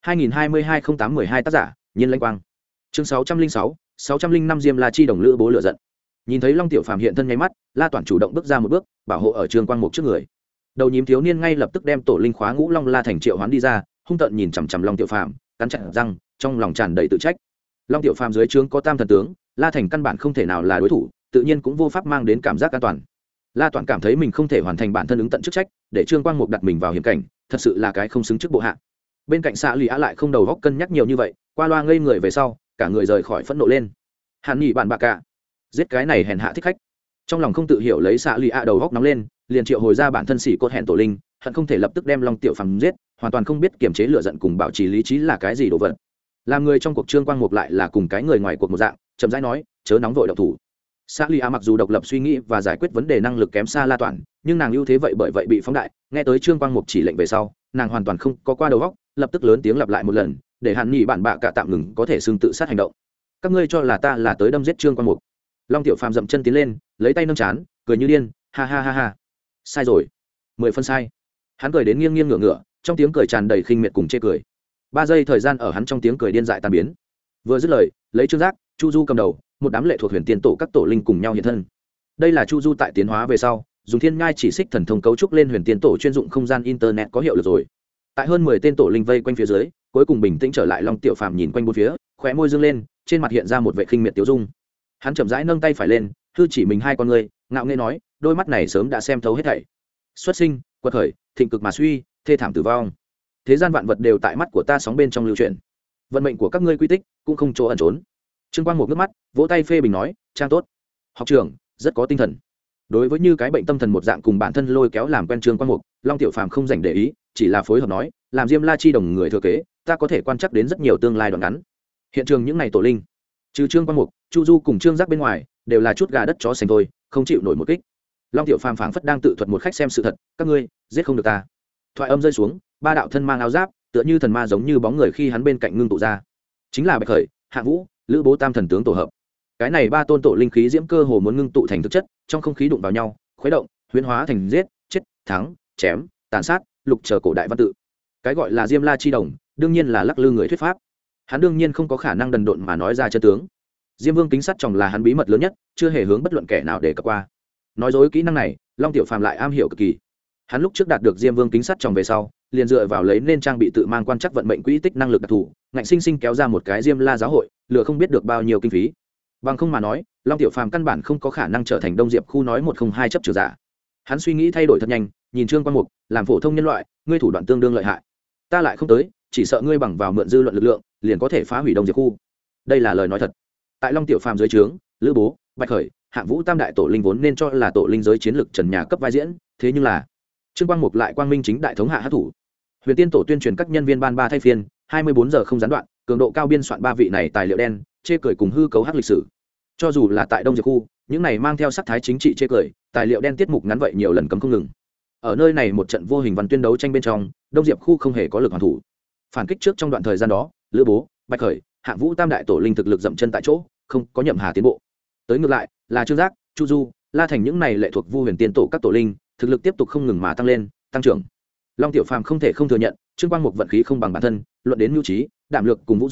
2022-08-12 tác giả, Nhiên Lãnh Quang. Chương 606, 605 Diêm La Chi đồng lữ bố lửa giận. Nhìn thấy Long Tiểu Phàm hiện thân nháy mắt, La Toản chủ động bước ra một bước, bảo hộ ở Trương Quang Mục trước người. Đầu nhím thiếu niên ngay lập tức đem tổ linh khóa Ngũ Long La Thành triệu hoán đi ra, hung tợn nhìn chằm chằm Long Tiểu Phàm, cắn chặt răng, trong lòng tràn đầy tự trách. Long Tiểu Phàm dưới trướng có Tam thần tướng, La Thành căn bản không thể nào là đối thủ, tự nhiên cũng vô pháp mang đến cảm giác an toàn. La Toản cảm thấy mình không thể hoàn thành bản thân ứng tận chức trách, để Trương Quang Mục đặt mình vào hiểm cảnh, thật sự là cái không xứng chức bộ hạ. Bên cạnh xạ lụy á lại không đầu góc cân nhắc nhiều như vậy, qua loa ngây người về sau, cả người rời khỏi phẫn nộ lên. Hàn nhị bạn bạc cả, giết cái này hèn hạ thích khách. Trong lòng không tự hiểu lấy xạ lụy á đầu góc nóng lên, liền triệu hồi ra bản thân sĩ cốt hẹn tổ linh, hận không thể lập tức đem Long Tiểu Phàm giết, hoàn toàn không biết kiềm chế lửa giận cùng bảo trì lý trí là cái gì đồ vật. Làm người trong cuộc Trương Quang Mục lại là cùng cái người ngoài cuộc một dạng, chậm rãi nói, chớ nóng vội động thủ. Xã Ly A mặc dù độc lập suy nghĩ và giải quyết vấn đề năng lực kém xa La Toản, nhưng nàng ưu thế vậy bởi vậy bị phóng đại. Nghe tới Trương Quang Mục chỉ lệnh về sau, nàng hoàn toàn không có qua đầu óc, lập tức lớn tiếng lặp lại một lần, để Hàn Nhị bản bạ cả tạm ngừng có thể xưng tự sát hành động. Các ngươi cho là ta là tới đâm giết Trương Quang Mục? Long Tiểu Phàm dậm chân tiến lên, lấy tay nâng chán, cười như điên, ha ha ha ha. Sai rồi, 10 phân sai. Hắn cười đến nghiêng nghiêng ngửa ngửa, trong tiếng cười tràn đầy khinh miệt cùng chê cười. 3 giây thời gian ở hắn trong tiếng cười điên dại tan biến. Vừa dứt lời, lấy Trương Giác, Chu Du cầm đầu, một đám lệ thuộc huyền tiên tổ các tổ linh cùng nhau hiện thân. Đây là Chu Du tại tiến hóa về sau, dùng thiên ngai chỉ xích thần thông cấu trúc lên huyền tiên tổ chuyên dụng không gian internet có hiệu lực rồi. Tại hơn 10 tên tổ linh vây quanh phía dưới, cuối cùng bình tĩnh trở lại. Long Tiểu Phàm nhìn quanh bốn phía, khóe môi dương lên, trên mặt hiện ra một vẻ khinh miệt tiêu dung. Hắn chậm rãi nâng tay phải lên, hư chỉ mình hai con người, ngạo nghễ nói, đôi mắt này sớm đã xem thấu hết thảy. Xuất sinh, quật khởi, thịnh cực mà suy, thê thảm tử vong. Thế gian vạn vật đều tại mắt của ta sóng bên trong lưu truyền. Vận mệnh của các ngươi quy tích cũng không chỗ ẩn trốn. Trương Quang một nước mắt, vỗ tay phê bình nói, trang tốt. Học trưởng rất có tinh thần. Đối với như cái bệnh tâm thần một dạng cùng bản thân lôi kéo làm quen Trương Quang Mục, Long Tiểu Phàm không dành để ý, chỉ là phối hợp nói, làm Diêm La Chi đồng người thừa kế, ta có thể quan chắc đến rất nhiều tương lai đoạn ngắn. Hiện trường những này tổ linh, trừ Trương Quang Mục, Chu Du cùng Trương Giác bên ngoài, đều là chút gà đất chó sành thôi, không chịu nổi một kích. Long Tiểu Phàm phảng phất đang tự thuật một khách xem sự thật, các ngươi giết không được ta. Thoại âm rơi xuống, ba đạo thân mang áo giáp, tựa như thần ma giống như bóng người khi hắn bên cạnh ngưng tụ ra, chính là Bạch Khởi, Hạ Vũ, Lữ Bố tam thần tướng tổ hợp. Cái này ba tôn tổ linh khí diễm cơ hồ muốn ngưng tụ thành thực chất, trong không khí đụng vào nhau, khuấy động, huyễn hóa thành giết, chết, thắng, chém, tàn sát, lục chờ cổ đại văn tự. Cái gọi là Diêm La Chi đồng, đương nhiên là lắc lư người thuyết pháp. Hắn đương nhiên không có khả năng đần độn mà nói ra chân tướng. Diêm Vương kính sắt chồng là hắn bí mật lớn nhất, chưa hề hướng bất luận kẻ nào để cập qua. Nói dối kỹ năng này, Long Tiểu Phàm lại am hiểu cực kỳ. Hắn lúc trước đạt được Diêm Vương kính sắt chồng về sau, liền dựa vào lấy nên trang bị tự mang quan chắc vận mệnh quỹ tích năng lực đặc thù, ngạnh sinh sinh kéo ra một cái Diêm La giáo hội, lừa không biết được bao nhiêu kinh phí. Bằng không mà nói, Long Tiểu Phàm căn bản không có khả năng trở thành Đông Diệp khu nói 102 chấp trừ giả. Hắn suy nghĩ thay đổi thật nhanh, nhìn Trương Quang Mục, làm phổ thông nhân loại, ngươi thủ đoạn tương đương lợi hại. Ta lại không tới, chỉ sợ ngươi bằng vào mượn dư luận lực lượng, liền có thể phá hủy Đông Diệp khu. Đây là lời nói thật. Tại Long Tiểu Phàm dưới trướng, Lữ Bố, Bạch Khởi, Hạng Vũ tam đại tổ linh vốn nên cho là tổ linh giới chiến lực trần nhà cấp vai diễn, thế nhưng là Trương Quang Mục lại quang minh chính đại thống hạ hắc thủ. Huyền Tiên tổ tuyên truyền các nhân viên ban 3 thay phiên, 24 giờ không gián đoạn, cường độ cao biên soạn 3 vị này tài liệu đen, chê cười cùng hư cấu hắc lịch sử. Cho dù là tại Đông Diệp khu, những này mang theo sắc thái chính trị chê cười, tài liệu đen tiết mục ngắn vậy nhiều lần cấm không ngừng. Ở nơi này một trận vô hình văn tuyên đấu tranh bên trong, Đông Diệp khu không hề có lực hoàn thủ. Phản kích trước trong đoạn thời gian đó, Lữ Bố, Bạch Khởi, Hạng Vũ tam đại tổ linh thực lực dậm chân tại chỗ, không có nhậm hà tiến bộ. Tới ngược lại, là Trương Giác, Chu Du, La Thành những này lệ thuộc Vu Huyền Tiên tổ các tổ linh, thực lực tiếp tục không ngừng mà tăng lên, tăng trưởng. Long Tiểu Phàm không thể không thừa nhận, Trương Quang Mục vận khí không bằng bản thân, luận đến nhu trí, đảm lược cùng vũ dũng,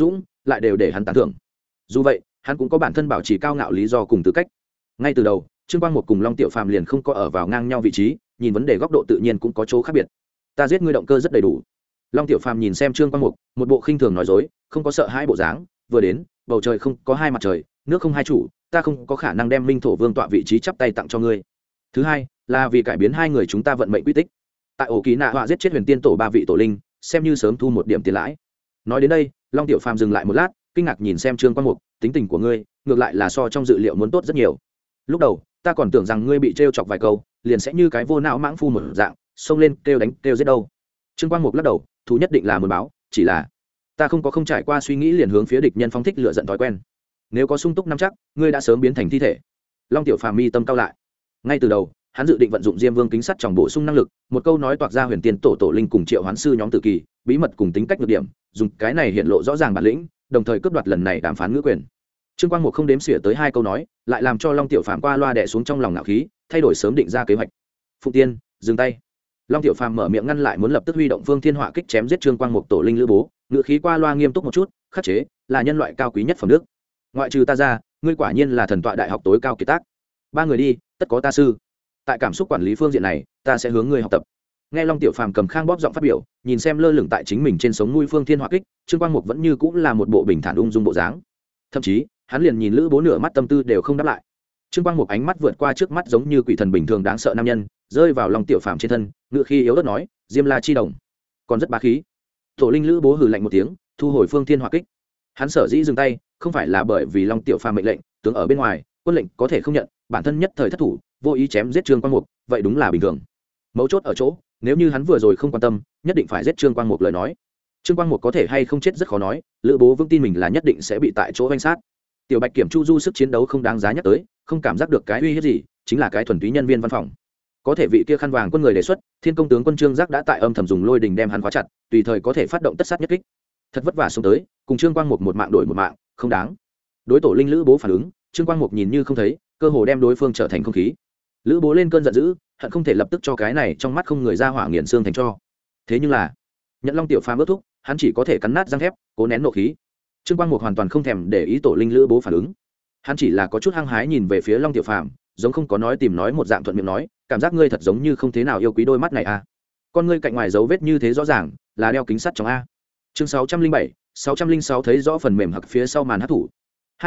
lại đều để hắn tán thưởng. Dù vậy hắn cũng có bản thân bảo trì cao ngạo lý do cùng tư cách. Ngay từ đầu Trương Quang Một cùng Long Tiểu Phàm liền không có ở vào ngang nhau vị trí, nhìn vấn đề góc độ tự nhiên cũng có chỗ khác biệt. Ta giết ngươi động cơ rất đầy đủ. Long Tiểu Phàm nhìn xem Trương Quang Một, một bộ khinh thường nói dối, không có sợ hãi bộ dáng, vừa đến, bầu trời không có hai mặt trời, nước không hai chủ, ta không có khả năng đem Minh Thổ Vương tọa vị trí chắp tay tặng cho ngươi. Thứ hai, là vì cải biến hai người chúng ta vận mệnh quy tích. Tại ổ kỳ nạ họa giết chết Huyền Tiên tổ ba vị tổ linh, xem như sớm thu một điểm tiền lãi. Nói đến đây, Long Tiểu Phàm dừng lại một lát, kinh ngạc nhìn xem Trương Quang Mục, tính tình của ngươi ngược lại là so trong dự liệu muốn tốt rất nhiều. Lúc đầu ta còn tưởng rằng ngươi bị trêu chọc vài câu liền sẽ như cái vô não mãng phu một dạng xông lên kêu đánh kêu giết đâu. Trương Quang Mục lắc đầu, thú nhất định là muốn báo, chỉ là ta không trải qua suy nghĩ liền hướng phía địch nhân phóng thích lửa giận thói quen. Nếu có sung túc nắm chắc, ngươi đã sớm biến thành thi thể. Long Tiểu Phàm mi tâm cao lại. Ngay từ đầu hắn dự định vận dụng Diêm Vương kính sắt tròng bổ sung năng lực, một câu nói toạc ra Huyền Tiên tổ linh cùng Triệu Hoán sư nhóm tử kỳ bí mật cùng tính cách nhược điểm, dùng cái này hiện lộ rõ ràng bản lĩnh, đồng thời cướp đoạt lần này đàm phán ngữ quyền. Trương Quang Mục không đếm xỉa tới hai câu nói, lại làm cho Long Tiểu Phàm qua loa đè xuống trong lòng ngạo khí, thay đổi sớm định ra kế hoạch. Phụng Tiên, dừng tay. Long Tiểu Phàm mở miệng ngăn lại muốn lập tức huy động Phương Thiên Họa kích chém giết Trương Quang Mục tổ linh lữ bố, ngữ khí qua loa nghiêm túc một chút, khắc chế, là nhân loại cao quý nhất phẩm đức. Ngoại trừ ta ra, ngươi quả nhiên là thần tọa đại học tối cao kiệt tác. Ba người đi, tất có ta sư. Tại cảm xúc quản lý phương diện này, ta sẽ hướng ngươi học tập. Nghe Long Tiểu Phàm cầm khang bóp giọng phát biểu, nhìn xem lơ lửng tại chính mình trên sống mũi Phương Thiên Họa kích, Trương Quang Mục vẫn như cũng là một bộ bình thản ung dung bộ dáng. Thậm chí hắn liền nhìn lữ bố nửa mắt tâm tư đều không đáp lại. Trương Quang Mục ánh mắt vượt qua trước mắt giống như quỷ thần bình thường đáng sợ nam nhân, rơi vào Long Tiểu Phàm trên thân, ngựa khi yếu ớt nói, Diêm La chi đồng, còn rất bá khí. Tổ linh lữ bố hừ lạnh một tiếng, thu hồi Phương Thiên Họa kích. Hắn sở dĩ dừng tay, không phải là bởi vì Long Tiểu Phàm mệnh lệnh, tướng ở bên ngoài, quân lệnh có thể không nhận, bản thân nhất thời thất thủ, vô ý chém giết Trương Quang Mục, vậy đúng là bình thường. Mấu chốt ở chỗ, nếu như hắn vừa rồi không quan tâm, nhất định phải giết Trương Quang Mục lời nói. Trương Quang Mục có thể hay không chết rất khó nói, lữ bố vững tin mình là nhất định sẽ bị tại chỗ vanh sát. Tiểu Bạch Kiểm Chu Du sức chiến đấu không đáng giá nhắc tới, không cảm giác được cái uy hiếp gì, chính là cái thuần túy nhân viên văn phòng. Có thể vị kia khăn vàng quân người đề xuất, Thiên công tướng quân Trương Giác đã tại âm thầm dùng lôi đình đem hắn khóa chặt, tùy thời có thể phát động tất sát nhất kích. Thật vất vả xuống tới, cùng Trương Quang Mục một mạng đổi một mạng, không đáng. Đối tổ linh lữ bố phản ứng, Trương Quang Mục nhìn như không thấy, cơ hồ đem đối phương trở thành không khí. Lữ bố lên cơn giận dữ, hận không thể lập tức cho cái này trong mắt không người ra hỏa nghiền xương thành cho. Thế nhưng là, nhận Long Tiểu Phàm ước thúc, hắn chỉ có thể cắn nát răng thép, cố nén nộ khí. Trương Quang Mục hoàn toàn không thèm để ý tổ linh lữ bố phản ứng, hắn chỉ là có chút hăng hái nhìn về phía Long Tiểu Phàm, giống không có nói tìm nói một dạng thuận miệng nói, cảm giác ngươi thật giống như không thế nào yêu quý đôi mắt này a. Con ngươi cạnh ngoài dấu vết như thế rõ ràng, là đeo kính sắt trong a. Chương 607, 606 thấy rõ phần mềm hặc phía sau màn hắc thủ.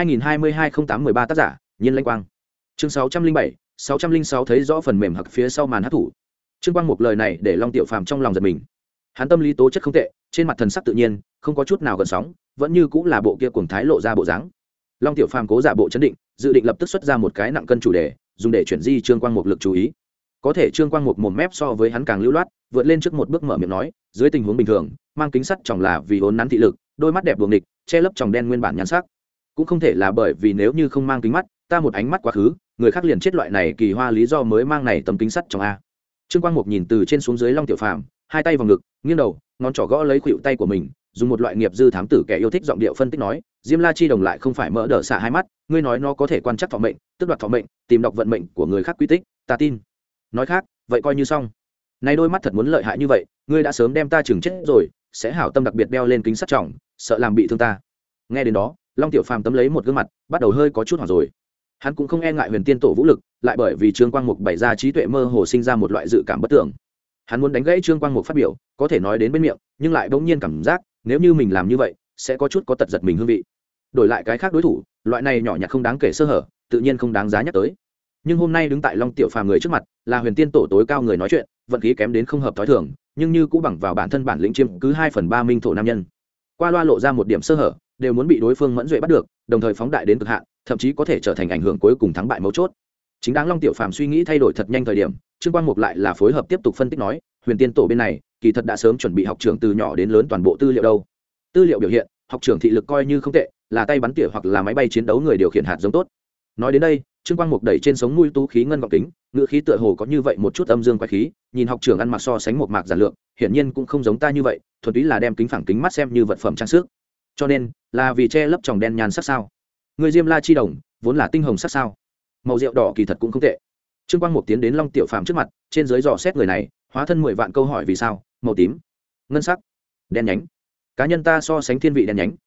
2022-08-13 tác giả, Nhiên Lãnh Quang. Chương 607, 606 thấy rõ phần mềm hặc phía sau màn hắc thủ. Trương Quang Mục lời này để Long Tiểu Phàm trong lòng giật mình. Hắn tâm lý tố chất không tệ, trên mặt thần sắc tự nhiên, không có chút nào gợn sóng, vẫn như cũng là bộ kia cuồng thái lộ ra bộ dáng. Long Tiểu Phàm cố giả bộ chấn định, dự định lập tức xuất ra một cái nặng cân chủ đề, dùng để chuyển di Trương Quang Mục lực chú ý. Có thể Trương Quang Mục mồm mép so với hắn càng lưu loát, vượt lên trước một bước mở miệng nói, dưới tình huống bình thường, mang kính sắt tròng là vì vốn nắn thị lực, đôi mắt đẹp buồng địch, che lấp tròng đen nguyên bản nhan sắc. Cũng không thể là bởi vì nếu như không mang kính mắt, ta một ánh mắt quá khứ, người khác liền chết loại này kỳ hoa lý do mới mang này tấm kính sắt tròng a. Trương Quang Mục nhìn từ trên xuống dưới Long Tiểu Phàm, hai tay vào ngực, nghiêng đầu, ngón trỏ gõ lấy khuỷu tay của mình, dùng một loại nghiệp dư thám tử kẻ yêu thích giọng điệu phân tích nói, Diêm La chi đồng lại không phải mỡ đỡ xạ hai mắt, ngươi nói nó có thể quan trắc thọ mệnh, tước đoạt thọ mệnh, tìm đọc vận mệnh của người khác quy tích, ta tin. Nói khác, vậy coi như xong. Này đôi mắt thật muốn lợi hại như vậy, ngươi đã sớm đem ta chừng chết rồi, sẽ hảo tâm đặc biệt đeo lên kính sắt trọng, sợ làm bị thương ta. Nghe đến đó, Long Tiểu Phàm tấm lấy một gương mặt, bắt đầu hơi có chút hoảng rồi. Hắn cũng không e ngại Huyền Tiên tổ vũ lực, lại bởi vì Trương Quang Mục bày ra trí tuệ mơ hồ sinh ra một loại dự cảm bất tưởng. Hắn muốn đánh gãy Trương Quang Mục phát biểu, có thể nói đến bên miệng, nhưng lại bỗng nhiên cảm giác, nếu như mình làm như vậy, sẽ có chút có tật giật mình hương vị. Đổi lại cái khác đối thủ, loại này nhỏ nhặt không đáng kể sơ hở, tự nhiên không đáng giá nhắc tới. Nhưng hôm nay đứng tại Long Tiểu Phàm người trước mặt, là Huyền Tiên tổ tối cao người nói chuyện, vận khí kém đến không hợp thói thường, nhưng như cũng bằng vào bản thân bản lĩnh chiếm cứ 2/3 minh thổ nam nhân. Qua loa lộ ra một điểm sơ hở, đều muốn bị đối phương mẫn duệ bắt được, đồng thời phóng đại đến cực hạn, thậm chí có thể trở thành ảnh hưởng cuối cùng thắng bại mấu chốt. Chính đáng Long Tiểu Phàm suy nghĩ thay đổi thật nhanh thời điểm, Trương Quang Mục lại là phối hợp tiếp tục phân tích nói, Huyền Tiên tổ bên này, kỳ thật đã sớm chuẩn bị học trưởng từ nhỏ đến lớn toàn bộ tư liệu đâu. Tư liệu biểu hiện, học trưởng thị lực coi như không tệ, là tay bắn tỉa hoặc là máy bay chiến đấu người điều khiển hạt giống tốt. Nói đến đây, Trương Quang Mục đẩy trên sống mũi tú khí ngân gọng kính, ngựa khí tựa hồ có như vậy một chút âm dương quái khí, nhìn học trưởng ăn mặc so sánh một mạc giản lược, hiển nhiên cũng không giống ta như vậy, thuần túy là đem kính phẳng kính mắt xem như vật phẩm trang sức. Cho nên, là vì che lấp tròng đen nhàn sắc sao? Người Diêm La chi đồng, vốn là tinh hồng sắc sao? Màu rượu đỏ kỳ thật cũng không tệ. Trương Quang Mục tiến đến Long Tiểu Phàm trước mặt, trên dưới dò xét người này, hóa thân 10 vạn câu hỏi vì sao, màu tím, ngân sắc, đen nhánh. Cá nhân ta so sánh thiên vị đen nhánh.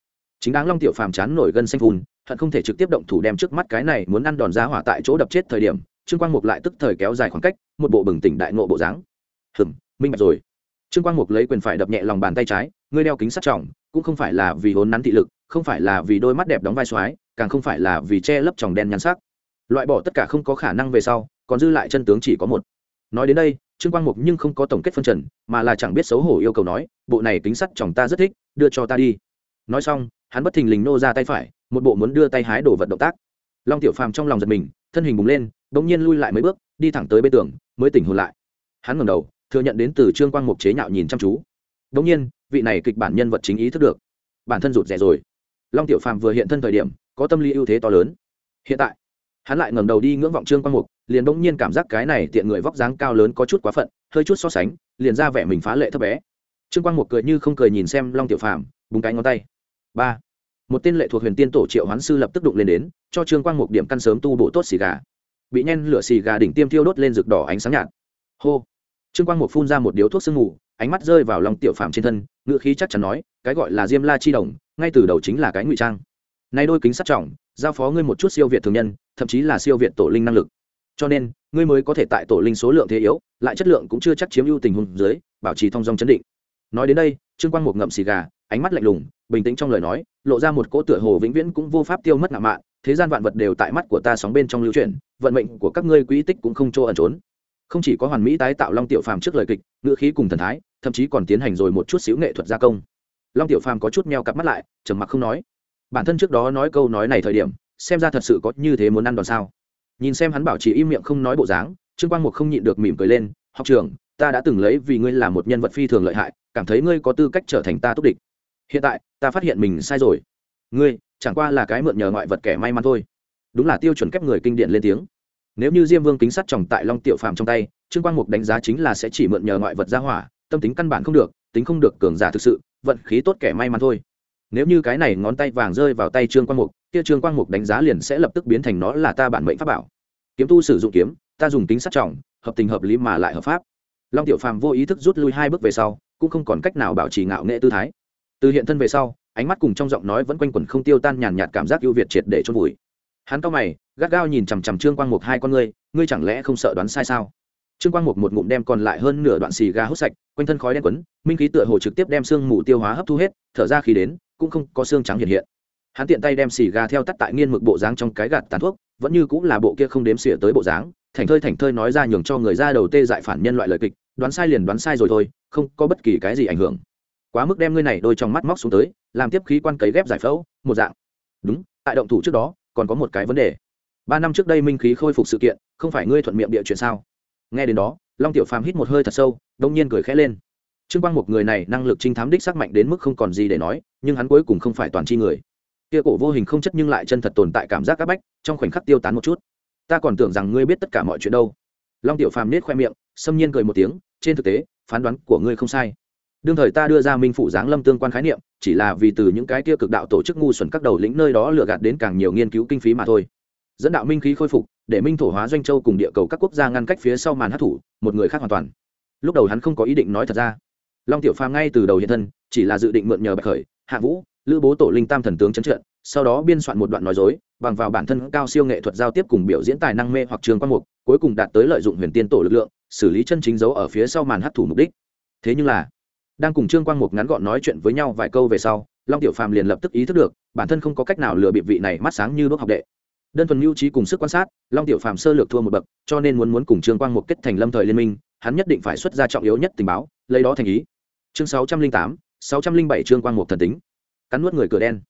chính đáng Long Tiểu Phàm chán nổi gân xanh phun, hận không thể trực tiếp động thủ đem trước mắt cái này muốn ăn đòn ra hỏa tại chỗ đập chết thời điểm, Trương Quang Mục lại tức thời kéo dài khoảng cách, một bộ bừng tỉnh đại ngộ bộ dáng. Minh bạch rồi. Trương Quang Mục lấy quyền phải đập nhẹ lòng bàn tay trái, ngươi đeo kính sắt trọng, cũng không phải là vì vốn nắn thị lực, không phải là vì đôi mắt đẹp đóng vai xoái, càng không phải là vì che lấp tròng đen nhăn sắc. Loại bỏ tất cả không có khả năng về sau, còn dư lại chân tướng chỉ có một. Nói đến đây, Trương Quang Mục nhưng không có tổng kết phân trần, mà là chẳng biết xấu hổ yêu cầu nói, bộ này kính sắt trọng ta rất thích, đưa cho ta đi. Nói xong, hắn bất thình lình nô ra tay phải, một bộ muốn đưa tay hái đồ vật động tác. Long Tiểu Phàm trong lòng giật mình, thân hình bùng lên, bỗng nhiên lui lại mấy bước, đi thẳng tới bên tường, mới tỉnh hồn lại. Hắn ngẩng đầu, thừa nhận đến từ Trương Quang Mục chế nhạo nhìn chăm chú. Bỗng nhiên, vị này kịch bản nhân vật chính ý thức được, bản thân rụt rè rồi. Long Tiểu Phàm vừa hiện thân thời điểm, có tâm lý ưu thế to lớn. Hiện tại, hắn lại ngẩng đầu đi ngưỡng vọng Trương Quang Mục, liền bỗng nhiên cảm giác cái này tiện người vóc dáng cao lớn có chút quá phận, hơi chút so sánh, liền ra vẻ mình phá lệ thấp bé. Trương Quang Mục cười như không cười nhìn xem Long Tiểu Phàm, búng cái ngón tay. Ba, một tên lệ thuộc Huyền Tiên tổ triệu hoán sư lập tức đụng lên đến, cho Trương Quang Mục điểm căn sớm tu bổ tốt xì gà. Bị nhen lửa xì gà đỉnh tiêm thiêu đốt lên rực đỏ ánh sáng nhạt. Hô. Trương Quang Mục phun ra một điếu thuốc sương mù, ánh mắt rơi vào Long Tiểu Phàm trên thân, ngựa khí chắc chắn nói, cái gọi là Diêm La chi đồng, ngay từ đầu chính là cái ngụy trang. Nay đôi kính sắt trọng, giao phó ngươi một chút siêu việt thường nhân, thậm chí là siêu việt tổ linh năng lực. Cho nên, ngươi mới có thể tại tổ linh số lượng thế yếu, lại chất lượng cũng chưa chắc chiếm ưu tình huống dưới, bảo trì thông dong chấn định. Nói đến đây, Trương Quang Mục ngậm xì gà, ánh mắt lạnh lùng, bình tĩnh trong lời nói, lộ ra một cỗ tựa hồ vĩnh viễn cũng vô pháp tiêu mất ngạo mạn, thế gian vạn vật đều tại mắt của ta sóng bên trong lưu chuyển, vận mệnh của các ngươi quỹ tích cũng không chỗ ẩn trốn. Không chỉ có hoàn mỹ tái tạo Long Tiểu Phàm trước lời kịch, ngữ khí cùng thần thái, thậm chí còn tiến hành rồi một chút xíu nghệ thuật gia công. Long Tiểu Phàm có chút meo cặp mắt lại, trầm mặc không nói. Bản thân trước đó nói câu nói này thời điểm, xem ra thật sự có như thế muốn ăn đòn sao? Nhìn xem hắn bảo trì im miệng không nói bộ dáng, Trương Quang Mục không nhịn được mỉm cười lên, "Học trưởng, ta đã từng lấy vì ngươi là một nhân vật phi thường lợi hại, cảm thấy ngươi có tư cách trở thành ta túc địch. Hiện tại, ta phát hiện mình sai rồi. Ngươi chẳng qua là cái mượn nhờ ngoại vật kẻ may mắn thôi." Đúng là tiêu chuẩn kép người kinh điển lên tiếng. Nếu như Diêm Vương kính sắt tròng tại Long Tiểu Phàm trong tay, Trương Quang Mục đánh giá chính là sẽ chỉ mượn nhờ ngoại vật ra hỏa, tâm tính căn bản không được, tính không được cường giả thực sự, vận khí tốt kẻ may mắn thôi. Nếu như cái này ngón tay vàng rơi vào tay Trương Quang Mục, kia Trương Quang Mục đánh giá liền sẽ lập tức biến thành nó là ta bản mệnh pháp bảo. Kiếm tu sử dụng kiếm, ta dùng kính sắt tròng, hợp tình hợp lý mà lại hợp pháp. Long Tiểu Phàm vô ý thức rút lui hai bước về sau, cũng không còn cách nào bảo trì ngạo nghệ tư thái. Từ hiện thân về sau, ánh mắt cùng trong giọng nói vẫn quanh quẩn không tiêu tan nhàn nhạt cảm giác ưu việt triệt để chôn vùi. Hắn cau mày, gắt gao nhìn chằm chằm Trương Quang Mục hai con ngươi chẳng lẽ không sợ đoán sai sao? Trương Quang Mục một ngụm đem còn lại hơn nửa đoạn xì gà hút sạch, quanh thân khói đen quấn, minh khí tựa hồ trực tiếp đem xương mù tiêu hóa hấp thu hết, thở ra khí đến, cũng không có xương trắng hiện hiện. Hắn tiện tay đem xì gà theo tắt tại nghiên mực bộ dáng trong cái gạt tàn thuốc, vẫn như cũng là bộ kia không đếm xỉa tới bộ dáng, thảnh thơi nói ra nhường cho người ra đầu tê dại phản nhân loại lời kịch, đoán sai liền đoán sai rồi thôi, không có bất kỳ cái gì ảnh hưởng. Quá mức đem ngươi này đôi trong mắt móc xuống tới, làm tiếp khí quan cấy ghép giải phẫu, một dạng. Đúng, tại động thủ trước đó, còn có một cái vấn đề. 3 năm trước đây minh khí khôi phục sự kiện, không phải ngươi thuận miệng địa chuyện sao? Nghe đến đó, Long Tiểu Phàm hít một hơi thật sâu, đông nhiên cười khẽ lên. Trương Quang Mục người này năng lực trinh thám đích xác mạnh đến mức không còn gì để nói, nhưng hắn cuối cùng không phải toàn chi người. Kia cổ vô hình không chất nhưng lại chân thật tồn tại cảm giác áp bách, trong khoảnh khắc tiêu tán một chút. Ta còn tưởng rằng ngươi biết tất cả mọi chuyện đâu. Long Tiểu Phàm nhếch khoe miệng, xâm nhiên cười một tiếng, trên thực tế, phán đoán của ngươi không sai. Đương thời ta đưa ra minh phụ giáng lâm tương quan khái niệm, chỉ là vì từ những cái kia cực đạo tổ chức ngu xuẩn các đầu lĩnh nơi đó lừa gạt đến càng nhiều nghiên cứu kinh phí mà thôi. Dẫn đạo minh khí khôi phục, để minh thổ hóa doanh châu cùng địa cầu các quốc gia ngăn cách phía sau màn hắc thủ, một người khác hoàn toàn. Lúc đầu hắn không có ý định nói thật ra. Long Tiểu Phàm ngay từ đầu hiện thân, chỉ là dự định mượn nhờ Bạch Khởi, Hạ Vũ, Lữ Bố tổ linh tam thần tướng trấn trận, sau đó biên soạn một đoạn nói dối, bằng vào bản thân cao siêu nghệ thuật giao tiếp cùng biểu diễn tài năng mê hoặc Trương Quang Mục, cuối cùng đạt tới lợi dụng Huyền Tiên tổ lực lượng, xử lý chân chính dấu ở phía sau màn hắc thủ mục đích. Thế nhưng là, đang cùng Trương Quang Mục ngắn gọn nói chuyện với nhau vài câu về sau, Long Tiểu Phàm liền lập tức ý thức được, bản thân không có cách nào lừa bịp vị này mắt sáng như đuốc học đệ. Đơn thuần mưu trí cùng sức quan sát, Long Tiểu Phàm sơ lược thua một bậc, cho nên muốn cùng Trương Quang Mục kết thành lâm thời liên minh, hắn nhất định phải xuất ra trọng yếu nhất tình báo, lấy đó thành ý. Chương 608, 607 Trương Quang Mục thần tính. Cắn nuốt người cửa đen.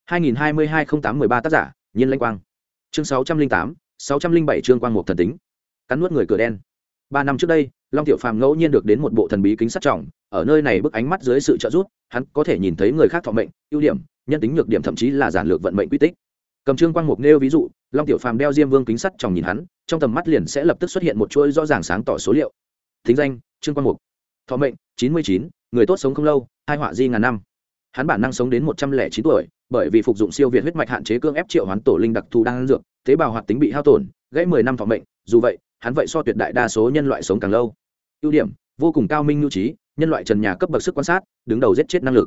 2022-08-13 tác giả, Nhiên Lãnh Quang. Chương 608, 607 Trương Quang Mục thần tính. Cắn nuốt người cửa đen. 3 năm trước đây, Long Tiểu Phàm ngẫu nhiên được đến một bộ thần bí kính sắt trọng, ở nơi này bức ánh mắt dưới sự trợ giúp, hắn có thể nhìn thấy người khác thọ mệnh, ưu điểm, nhân tính nhược điểm thậm chí là giản lược vận mệnh quy tích. Cầm Trương Quang Mục nêu ví dụ, Long Tiểu Phàm đeo Diêm Vương kính sắt trọng nhìn hắn, trong tầm mắt liền sẽ lập tức xuất hiện một chuỗi rõ ràng sáng tỏ số liệu. Thính danh: Trương Quang Mục. Thọ mệnh: 99, người tốt sống không lâu, hai họa di ngàn năm. Hắn bản năng sống đến 109 tuổi, bởi vì phục dụng siêu việt huyết mạch hạn chế cương ép triệu hoán tổ linh đặc thù đang dược, tế bào hoạt tính bị hao tổn, gãy 10 năm thọ mệnh, dù vậy, hắn vậy so tuyệt đại đa số nhân loại sống càng lâu. Ưu điểm: vô cùng cao minh nhu trí, nhân loại trần nhà cấp bậc sức quan sát, đứng đầu giết chết năng lực.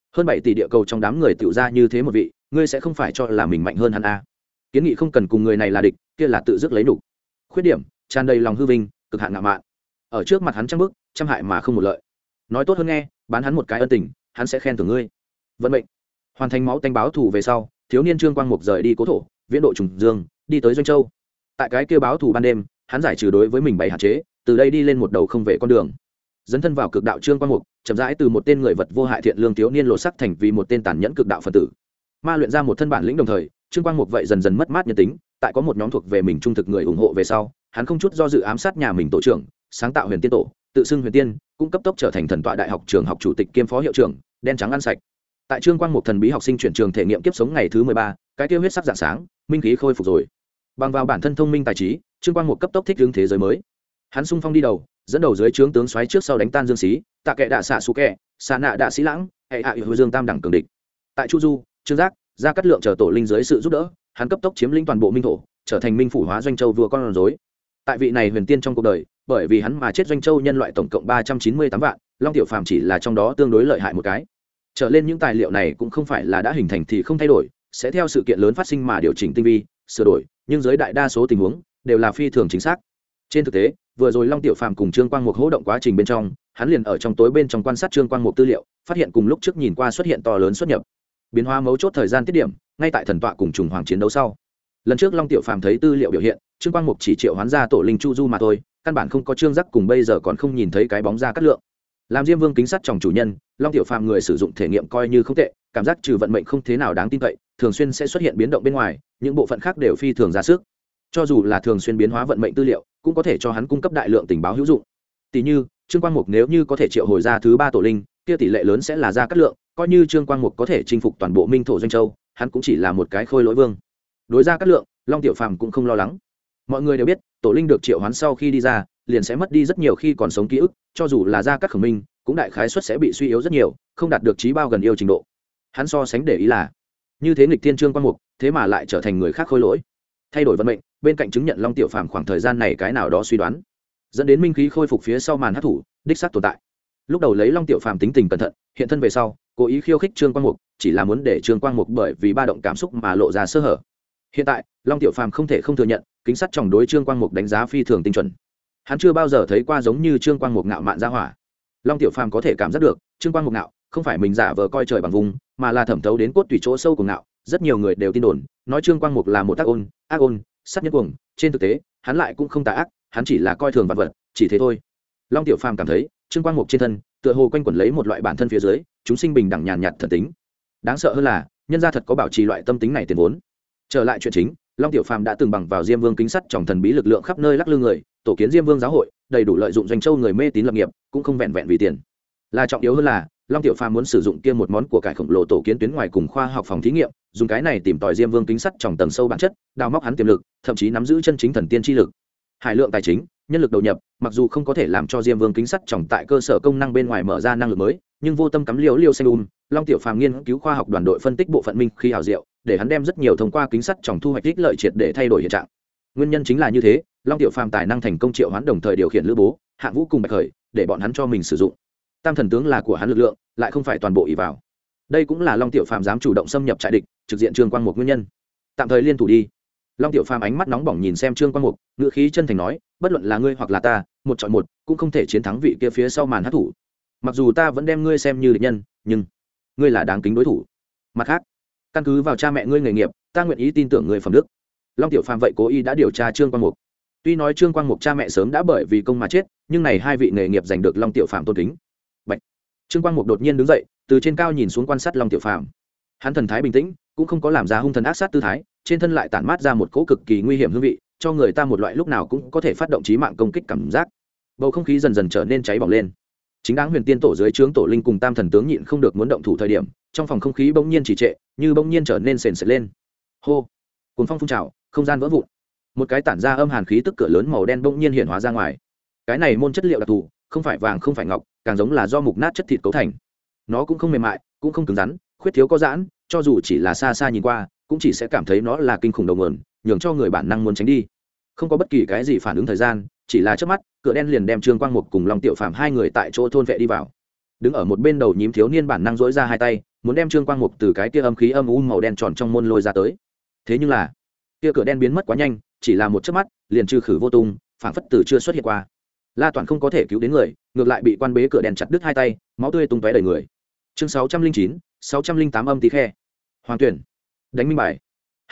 hơn 7 tỷ địa cầu trong đám người tiểu ra như thế một vị, ngươi sẽ không phải cho là mình mạnh hơn hắn a? Kiến nghị không cần cùng người này là địch, kia là tự dứt lấy đủ. Khuyết điểm, tràn đầy lòng hư vinh, cực hạn ngạo mạn. Ở trước mặt hắn trăm bức, trăm hại mà không một lợi. Nói tốt hơn nghe, bán hắn một cái ân tình, hắn sẽ khen thưởng ngươi. Vận mệnh. Hoàn thành máu tanh báo thù về sau, thiếu niên Trương Quang Mục rời đi Cố Thổ, viễn độ trùng dương, đi tới Doanh Châu. Tại cái kia báo thù ban đêm, hắn giải trừ đối với mình bảy hạn chế, từ đây đi lên một đầu không về con đường. Dấn thân vào cực đạo Trương Quang Mục, chậm rãi từ một tên người vật vô hại thiện lương thiếu niên lột sắc thành vì một tên tàn nhẫn cực đạo phân tử. Ma luyện ra một thân bản lĩnh đồng thời, Trương Quang Mục vậy dần dần mất mát nhân tính, tại có một nhóm thuộc về mình trung thực người ủng hộ về sau, hắn không chút do dự ám sát nhà mình tổ trưởng, sáng tạo Huyền Tiên Tổ, tự xưng Huyền Tiên, cũng cấp tốc trở thành thần tọa đại học trường học chủ tịch kiêm phó hiệu trưởng, đen trắng ăn sạch. Tại Trương Quang Mục thần bí học sinh chuyển trường thể nghiệm kiếp sống ngày thứ 13, cái tiêu huyết sắc dạng sáng, minh khí khôi phục rồi. Bằng vào bản thân thông minh tài trí, Trương Quang Mục cấp tốc thích ứng thế giới mới. Hắn xung phong đi đầu, dẫn đầu dưới trướng tướng soái trước sau đánh tan Dương Xí, Tạ Kệ Đạ Xạ Sú Kệ, Sa Nạ Đạ Sĩ Lãng, hệ hạ Hứa Dương tam đẳng cường địch. Tại Chu Du, Trương Giác, Gia Cát Lượng chờ tổ linh dưới sự giúp đỡ, hắn cấp tốc chiếm lĩnh toàn bộ Minh thổ, trở thành Minh phủ hóa Doanh Châu vua con rối. Tại vị này huyền tiên trong cuộc đời, bởi vì hắn mà chết Doanh Châu nhân loại tổng cộng 398 vạn, Long Tiểu Phàm chỉ là trong đó tương đối lợi hại một cái. Trở lên những tài liệu này cũng không phải là đã hình thành thì không thay đổi, sẽ theo sự kiện lớn phát sinh mà điều chỉnh tinh vi, sửa đổi, nhưng dưới đại đa số tình huống đều là phi thường chính xác. Trên thực tế, vừa rồi Long Tiểu Phàm cùng Trương Quang Mục hỗ động quá trình bên trong, hắn liền ở trong tối bên trong quan sát Trương Quang Mục tư liệu, phát hiện cùng lúc trước nhìn qua xuất hiện to lớn xuất nhập. Biến hóa mấu chốt thời gian tiết điểm, ngay tại thần tọa cùng trùng hoàng chiến đấu sau. Lần trước Long Tiểu Phàm thấy tư liệu biểu hiện, Trương Quang Mục chỉ triệu hoán ra tổ linh Chu Du mà thôi, căn bản không có Trương Giác cùng bây giờ còn không nhìn thấy cái bóng ra cát lượng. Làm Diêm Vương kính sắt trọng chủ nhân, Long Tiểu Phàm người sử dụng thể nghiệm coi như không tệ, cảm giác trừ vận mệnh không thế nào đáng tin cậy, thường xuyên sẽ xuất hiện biến động bên ngoài, những bộ phận khác đều phi thường ra sức. Cho dù là thường xuyên biến hóa vận mệnh tư liệu, cũng có thể cho hắn cung cấp đại lượng tình báo hữu dụng. Tỷ như, Trương Quang Mục nếu như có thể triệu hồi ra thứ 3 tổ linh, kia tỷ lệ lớn sẽ là ra cát lượng, coi như Trương Quang Mục có thể chinh phục toàn bộ Minh thổ Doanh Châu, hắn cũng chỉ là một cái khôi lỗi vương. Đối ra cát lượng, Long Tiểu Phàm cũng không lo lắng. Mọi người đều biết, tổ linh được triệu hoán sau khi đi ra, liền sẽ mất đi rất nhiều khi còn sống ký ức, cho dù là ra cát khổng minh, cũng đại khái suất sẽ bị suy yếu rất nhiều, không đạt được trí bao gần yêu trình độ. Hắn so sánh để ý là, như thế nghịch thiên Trương Quang Mục, thế mà lại trở thành người khác khôi lỗi. Thay đổi vận mệnh, bên cạnh chứng nhận Long Tiểu Phàm khoảng thời gian này cái nào đó suy đoán, dẫn đến minh khí khôi phục phía sau màn hắc thủ, đích xác tồn tại. Lúc đầu lấy Long Tiểu Phàm tính tình cẩn thận, hiện thân về sau, cố ý khiêu khích Trương Quang Mục, chỉ là muốn để Trương Quang Mục bởi vì ba động cảm xúc mà lộ ra sơ hở. Hiện tại, Long Tiểu Phàm không thể không thừa nhận, kính sắt trong đối Trương Quang Mục đánh giá phi thường tinh chuẩn. Hắn chưa bao giờ thấy qua giống như Trương Quang Mục ngạo mạn ra hỏa. Long Tiểu Phàm có thể cảm giác được, Trương Quang Mục ngạo, không phải mình giả vờ coi trời bằng vùng, mà là thẩm thấu đến cốt tủy chỗ sâu của ngạo. Rất nhiều người đều tin đồn, nói Trương Quang Mục là một ác ôn, sát nhân cuồng. Trên thực tế, hắn lại cũng không tà ác, hắn chỉ là coi thường vật vật, chỉ thế thôi. Long Tiểu Phàm cảm thấy, Trương Quang Mục trên thân, tựa hồ quanh quẩn lấy một loại bản thân phía dưới, chúng sinh bình đẳng nhàn nhạt thần tính. Đáng sợ hơn là, nhân gia thật có bảo trì loại tâm tính này tiền vốn. Trở lại chuyện chính, Long Tiểu Phàm đã từng bằng vào Diêm Vương kính sắt trong thần bí lực lượng khắp nơi lắc lư người, tổ kiến Diêm Vương giáo hội, đầy đủ lợi dụng Doanh Châu người mê tín lập nghiệp, cũng không vẹn vẹn vì tiền. Là trọng yếu hơn là, Long Tiểu Phàm muốn sử dụng kia một món của cải khổng lồ tổ kiến tuyến ngoài cùng khoa học phòng thí nghiệm, dùng cái này tìm tòi Diêm Vương kính sắt trong tầng sâu bản chất, đào móc hắn tiềm lực, thậm chí nắm giữ chân chính thần tiên chi lực. Hải lượng tài chính, nhân lực đầu nhập, mặc dù không có thể làm cho Diêm Vương kính sắt trong tại cơ sở công năng bên ngoài mở ra năng lực mới, nhưng vô tâm cắm liêu xanh Long Tiểu Phàm nghiên cứu khoa học đoàn đội phân tích bộ phận minh khi hảo diệu, để hắn đem rất nhiều thông qua kính sắt trong thu hoạch ích lợi triệt để thay đổi hiện trạng. Nguyên nhân chính là như thế, Long Tiểu Phàm tài năng thành công triệu hoán đồng thời điều khiển Lữ Bố, Hạng Vũ cùng Bạch Khởi, để bọn hắn cho mình sử dụng. Tam thần tướng là của hắn lực lượng, lại không phải toàn bộ ỷ vào. Đây cũng là Long Tiểu Phàm dám chủ động xâm nhập trại địch, trực diện Trương Quang Mục nguyên nhân. Tạm thời liên thủ đi. Long Tiểu Phàm ánh mắt nóng bỏng nhìn xem Trương Quang Mục, ngữ khí chân thành nói, bất luận là ngươi hoặc là ta, một chọi một, cũng không thể chiến thắng vị kia phía sau màn hắc thủ. Mặc dù ta vẫn đem ngươi xem như địch nhân, nhưng ngươi là đáng kính đối thủ. Mặt khác, căn cứ vào cha mẹ ngươi nghề nghiệp, ta nguyện ý tin tưởng ngươi phẩm đức. Long Tiểu Phàm vậy cố ý đã điều tra Trương Quang Mục. Tuy nói Trương Quang Mục cha mẹ sớm đã bởi vì công mà chết, nhưng này hai vị nghề nghiệp giành được Long Tiểu Phàm tôn kính. Bạch. Trương Quang Mục đột nhiên đứng dậy, từ trên cao nhìn xuống quan sát Long Tiểu Phàm. Hắn thần thái bình tĩnh, cũng không có làm ra hung thần ác sát tư thái, trên thân lại tản mát ra một cỗ cực kỳ nguy hiểm hương vị, cho người ta một loại lúc nào cũng có thể phát động chí mạng công kích cảm giác. Bầu không khí dần dần trở nên cháy bỏng lên. Chính đáng Huyền Tiên tổ dưới trướng tổ linh cùng Tam thần tướng nhịn không được muốn động thủ thời điểm, trong phòng không khí bỗng nhiên trì trệ, như bỗng nhiên trở nên sền sệt lên. Hô! Cuồng phong phun trào, không gian vỡ vụn. Một cái tản ra âm hàn khí tức cửa lớn màu đen bỗng nhiên hiện hóa ra ngoài. Cái này môn chất liệu đặc thù, không phải vàng không phải ngọc, càng giống là do mục nát chất thịt cấu thành. Nó cũng không mềm mại, cũng không cứng rắn, khuyết thiếu có giãn, cho dù chỉ là xa xa nhìn qua, cũng chỉ sẽ cảm thấy nó là kinh khủng đầu nguồn, nhường cho người bản năng muốn tránh đi. Không có bất kỳ cái gì phản ứng thời gian, chỉ là chớp mắt, cửa đen liền đem Trương Quang Mục cùng Long Tiểu Phàm hai người tại chỗ thôn vệ đi vào. Đứng ở một bên đầu nhím thiếu niên bản năng duỗi ra hai tay, muốn đem Trương Quang Mục từ cái kia âm khí âm u màu đen tròn trong môn lôi ra tới. Thế nhưng là kia cửa đen biến mất quá nhanh, chỉ là một chớp mắt liền trừ khử vô tung, phảng phất từ chưa xuất hiện qua. La Toàn không có thể cứu đến người, ngược lại bị quan bế cửa đèn chặt đứt hai tay, máu tươi tung tóe đầy người. Chương 609, 608 âm tí khe. Hoàng tuyển. Đánh minh bài.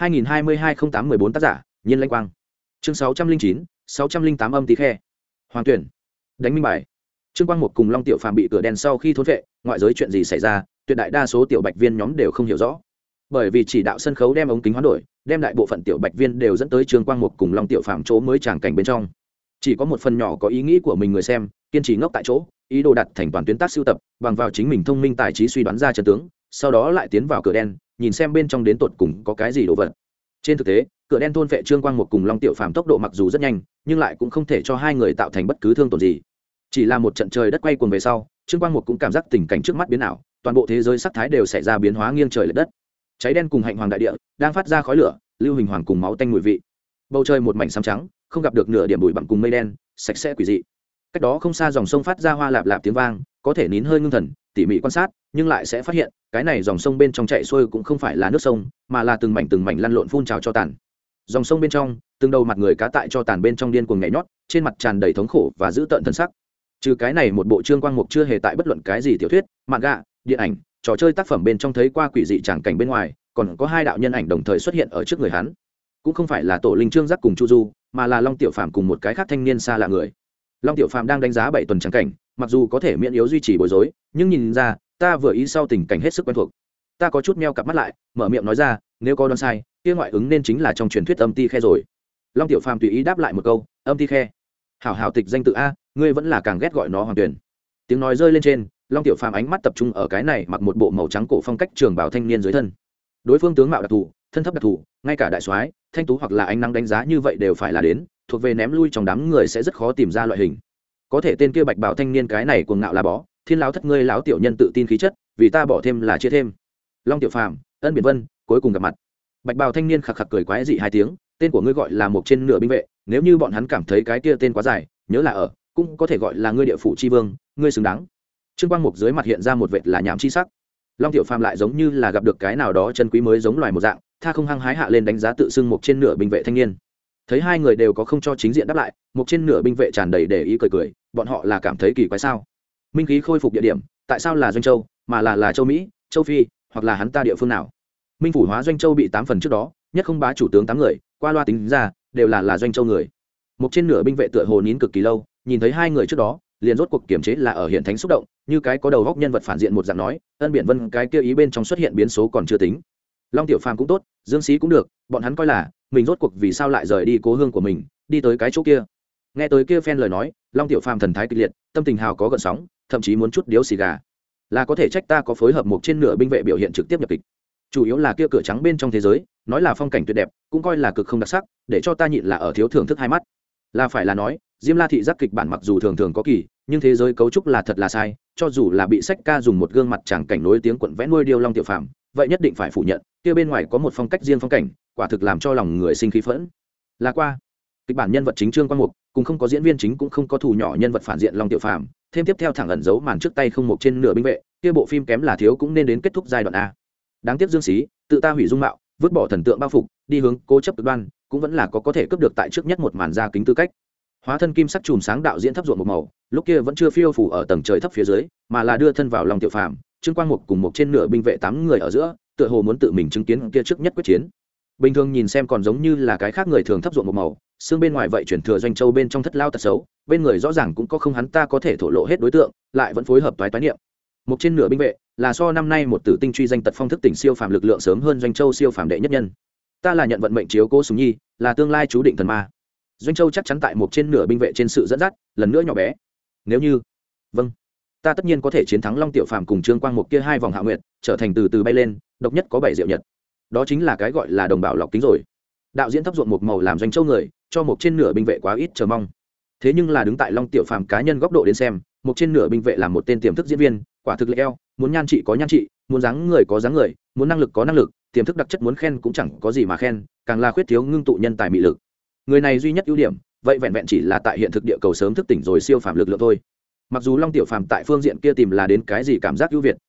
2022-08-14 tác giả, Nhiên Lãnh Quang. Chương 609, 608 âm tí khe. Hoàng tuyển. Đánh minh bài. Trương Quang Mục cùng Long Tiểu Phàm bị cửa đen sau khi thốn vệ, ngoại giới chuyện gì xảy ra, tuyệt đại đa số tiểu bạch viên nhóm đều không hiểu rõ. Bởi vì chỉ đạo sân khấu đem ống kính hoán đổi, đem đại bộ phận tiểu bạch viên đều dẫn tới Trương Quang Mục cùng Long Tiểu Phàm chỗ mới tràng cảnh bên trong. Chỉ có một phần nhỏ có ý nghĩ của mình người xem, kiên trì ngốc tại chỗ, ý đồ đặt thành toàn tuyến tác sưu tập, bằng vào chính mình thông minh tài trí suy đoán ra trận tướng, sau đó lại tiến vào cửa đen, nhìn xem bên trong đến tột cùng có cái gì đồ vật. Trên thực tế, cửa đen thôn vệ Trương Quang Mục cùng Long Tiểu Phàm tốc độ mặc dù rất nhanh, nhưng lại cũng không thể cho hai người tạo thành bất cứ thương tổn gì. Chỉ là một trận trời đất quay cuồng về sau, Trương Quang Mục cũng cảm giác tình cảnh trước mắt biến ảo, toàn bộ thế giới sắc thái đều xảy ra biến hóa nghiêng trời lệch đất. Cháy đen cùng hạnh hoàng đại địa đang phát ra khói lửa, lưu hình hoàng cùng máu tanh mùi vị. Bầu trời một mảnh xám trắng, không gặp được nửa điểm bụi bặm cùng mây đen, sạch sẽ quỷ dị. Cách đó không xa dòng sông phát ra hoa lạp lạp tiếng vang, có thể nín hơi ngưng thần, tỉ mỉ quan sát, nhưng lại sẽ phát hiện, cái này dòng sông bên trong chảy xuôi cũng không phải là nước sông, mà là từng mảnh lăn lộn phun trào cho tàn. Dòng sông bên trong, từng đầu mặt người cá tại cho tàn bên trong điên cuồng nhảy nhót, trên mặt tràn đầy thống khổ và dữ tợn thân sắc. Trừ cái này một bộ Trương Quang Mục chưa hề tại bất luận cái gì tiểu thuyết, manga, điện ảnh, trò chơi tác phẩm bên trong thấy qua quỷ dị tràng cảnh bên ngoài, còn có hai đạo nhân ảnh đồng thời xuất hiện ở trước người hắn. Cũng không phải là Tổ Linh Trương Giác cùng Chu Du, mà là Long Tiểu Phàm cùng một cái khác thanh niên xa lạ người. Long Tiểu Phàm đang đánh giá 7 tuần tràng cảnh, mặc dù có thể miễn yếu duy trì bối rối, nhưng nhìn ra, ta vừa ý sau tình cảnh hết sức quen thuộc. Ta có chút meo cặp mắt lại, mở miệng nói ra, nếu có đoán sai, kia ngoại ứng nên chính là trong truyền thuyết âm ti khe rồi. Long Tiểu Phàm tùy ý đáp lại một câu, âm ti khe. Hảo hảo tịch danh tự a, ngươi vẫn là càng ghét gọi nó Hoàng tuyển. Tiếng nói rơi lên trên, Long Tiểu Phàm ánh mắt tập trung ở cái này mặc một bộ màu trắng cổ phong cách trường bào thanh niên dưới thân. Đối phương tướng mạo đặc thù, thân thấp đặc thù, ngay cả đại soái, thanh tú hoặc là ánh nắng đánh giá như vậy đều phải là đến, thuộc về ném lui trong đám người sẽ rất khó tìm ra loại hình. Có thể tên kia bạch bào thanh niên cái này cuồng ngạo là bó, thiên láo thất ngươi láo tiểu nhân tự tin khí chất, vì ta bỏ thêm là chia thêm. Long Tiểu Phàm, Ân Biển Vân, cuối cùng gặp mặt. Bạch bào thanh niên khặc khặc cười quái dị hai tiếng, tên của ngươi gọi là một trên nửa binh vệ, nếu như bọn hắn cảm thấy cái kia tên quá dài, nhớ là ở, cũng có thể gọi là ngươi địa phủ chi vương, ngươi xứng đáng. Trương Quang Mục dưới mặt hiện ra một vệt là nhảm chi sắc. Long Tiểu Phàm lại giống như là gặp được cái nào đó chân quý mới giống loài một dạng, tha không hăng hái hạ lên đánh giá tự xưng một trên nửa binh vệ thanh niên. Thấy hai người đều có không cho chính diện đáp lại, một trên nửa binh vệ tràn đầy để ý cười cười, bọn họ là cảm thấy kỳ quái sao? Minh khí khôi phục địa điểm, tại sao là Doanh Châu, mà là Châu Mỹ, Châu Phi, hoặc là hắn ta địa phương nào? Minh phủ hóa Doanh Châu bị 8 phần trước đó, nhất không bá chủ tướng 8 người, qua loa tính ra, đều là Doanh Châu người. Một trên nửa binh vệ tựa hồ nín cực kỳ lâu, nhìn thấy hai người trước đó, liền rốt cuộc kiểm chế là ở hiện thánh xúc động, như cái có đầu góc nhân vật phản diện một dạng nói, Ân Biển Vân cái kia ý bên trong xuất hiện biến số còn chưa tính. Long Tiểu Phàm cũng tốt, Dương Sĩ cũng được, bọn hắn coi là mình rốt cuộc vì sao lại rời đi cố hương của mình, đi tới cái chỗ kia. Nghe tới kia phen lời nói, Long Tiểu Phàm thần thái kịch liệt, tâm tình hào có gợn sóng, thậm chí muốn chút điếu xì gà. Là có thể trách ta có phối hợp một trên nửa binh vệ biểu hiện trực tiếp nhập kịch. Chủ yếu là kia cửa trắng bên trong thế giới, nói là phong cảnh tuyệt đẹp, cũng coi là cực không đặc sắc, để cho ta nhịn là ở thiếu thưởng thức hai mắt. Là phải là nói, Diêm La thị giác kịch bản mặc dù thường thường có kỳ, nhưng thế giới cấu trúc là thật là sai, cho dù là bị sách ca dùng một gương mặt tràng cảnh nối tiếng quận vẽ nuôi điêu Long Tiểu Phàm, vậy nhất định phải phủ nhận, kia bên ngoài có một phong cách riêng phong cảnh, quả thực làm cho lòng người sinh khí phẫn. Là qua, kịch bản nhân vật chính Trương Quang Mục, cùng không có diễn viên chính cũng không có thủ nhỏ nhân vật phản diện Long Tiểu Phàm, thêm tiếp theo thẳng ẩn giấu màn trước tay không một trên nửa binh vệ, kia bộ phim kém là thiếu cũng nên đến kết thúc giai đoạn a. Đáng tiếc Dương Sĩ, tự ta hủy dung mạo, vứt bỏ thần tượng bao phục, đi hướng cố chấp cực đoan, cũng vẫn là có thể cướp được tại trước nhất một màn ra kính tư cách. Hóa thân kim sắc chùm sáng đạo diễn thấp ruộng một màu, lúc kia vẫn chưa phiêu phủ ở tầng trời thấp phía dưới, mà là đưa thân vào Long Tiểu Phàm, Trương Quang Mục cùng một trên nửa binh vệ 8 người ở giữa, tựa hồ muốn tự mình chứng kiến kia trước nhất quyết chiến. Bình thường nhìn xem còn giống như là cái khác người thường thấp ruộng một màu, xương bên ngoài vậy chuyển thừa Doanh Châu bên trong thất lao tật xấu, bên người rõ ràng cũng có không hắn ta có thể thổ lộ hết đối tượng, lại vẫn phối hợp toái niệm. Một trên nửa binh vệ là so năm nay một tử tinh truy danh tật phong thức tỉnh siêu phàm lực lượng sớm hơn Doanh Châu siêu phàm đệ nhất nhân. Ta là nhận vận mệnh chiếu cố Sùng Nhi, là tương lai chú định thần ma. Doanh Châu chắc chắn tại một trên nửa binh vệ trên sự dẫn dắt, lần nữa nhỏ bé. Nếu như, vâng, ta tất nhiên có thể chiến thắng Long Tiểu Phàm cùng Trương Quang Mục kia hai vòng hạ nguyệt, trở thành từ từ bay lên, độc nhất có 7 diệu nhật. Đó chính là cái gọi là đồng bào lọc kính rồi. Đạo diễn thấp ruộng một màu làm Doanh Châu người, cho một trên nửa binh vệ quá ít chờ mong. Thế nhưng là đứng tại Long Tiểu Phàm cá nhân góc độ đến xem, một trên nửa binh vệ là một tên tiềm thức diễn viên, quả thực lệch eo, muốn nhan trị có nhan trị, muốn dáng người có dáng người, muốn năng lực có năng lực, tiềm thức đặc chất muốn khen cũng chẳng có gì mà khen, càng là khuyết thiếu ngưng tụ nhân tài mị lực. Người này duy nhất ưu điểm, vậy vẹn vẹn chỉ là tại hiện thực địa cầu sớm thức tỉnh rồi siêu phàm lực lượng thôi. Mặc dù Long Tiểu Phàm tại phương diện kia tìm là đến cái gì cảm giác ưu việt,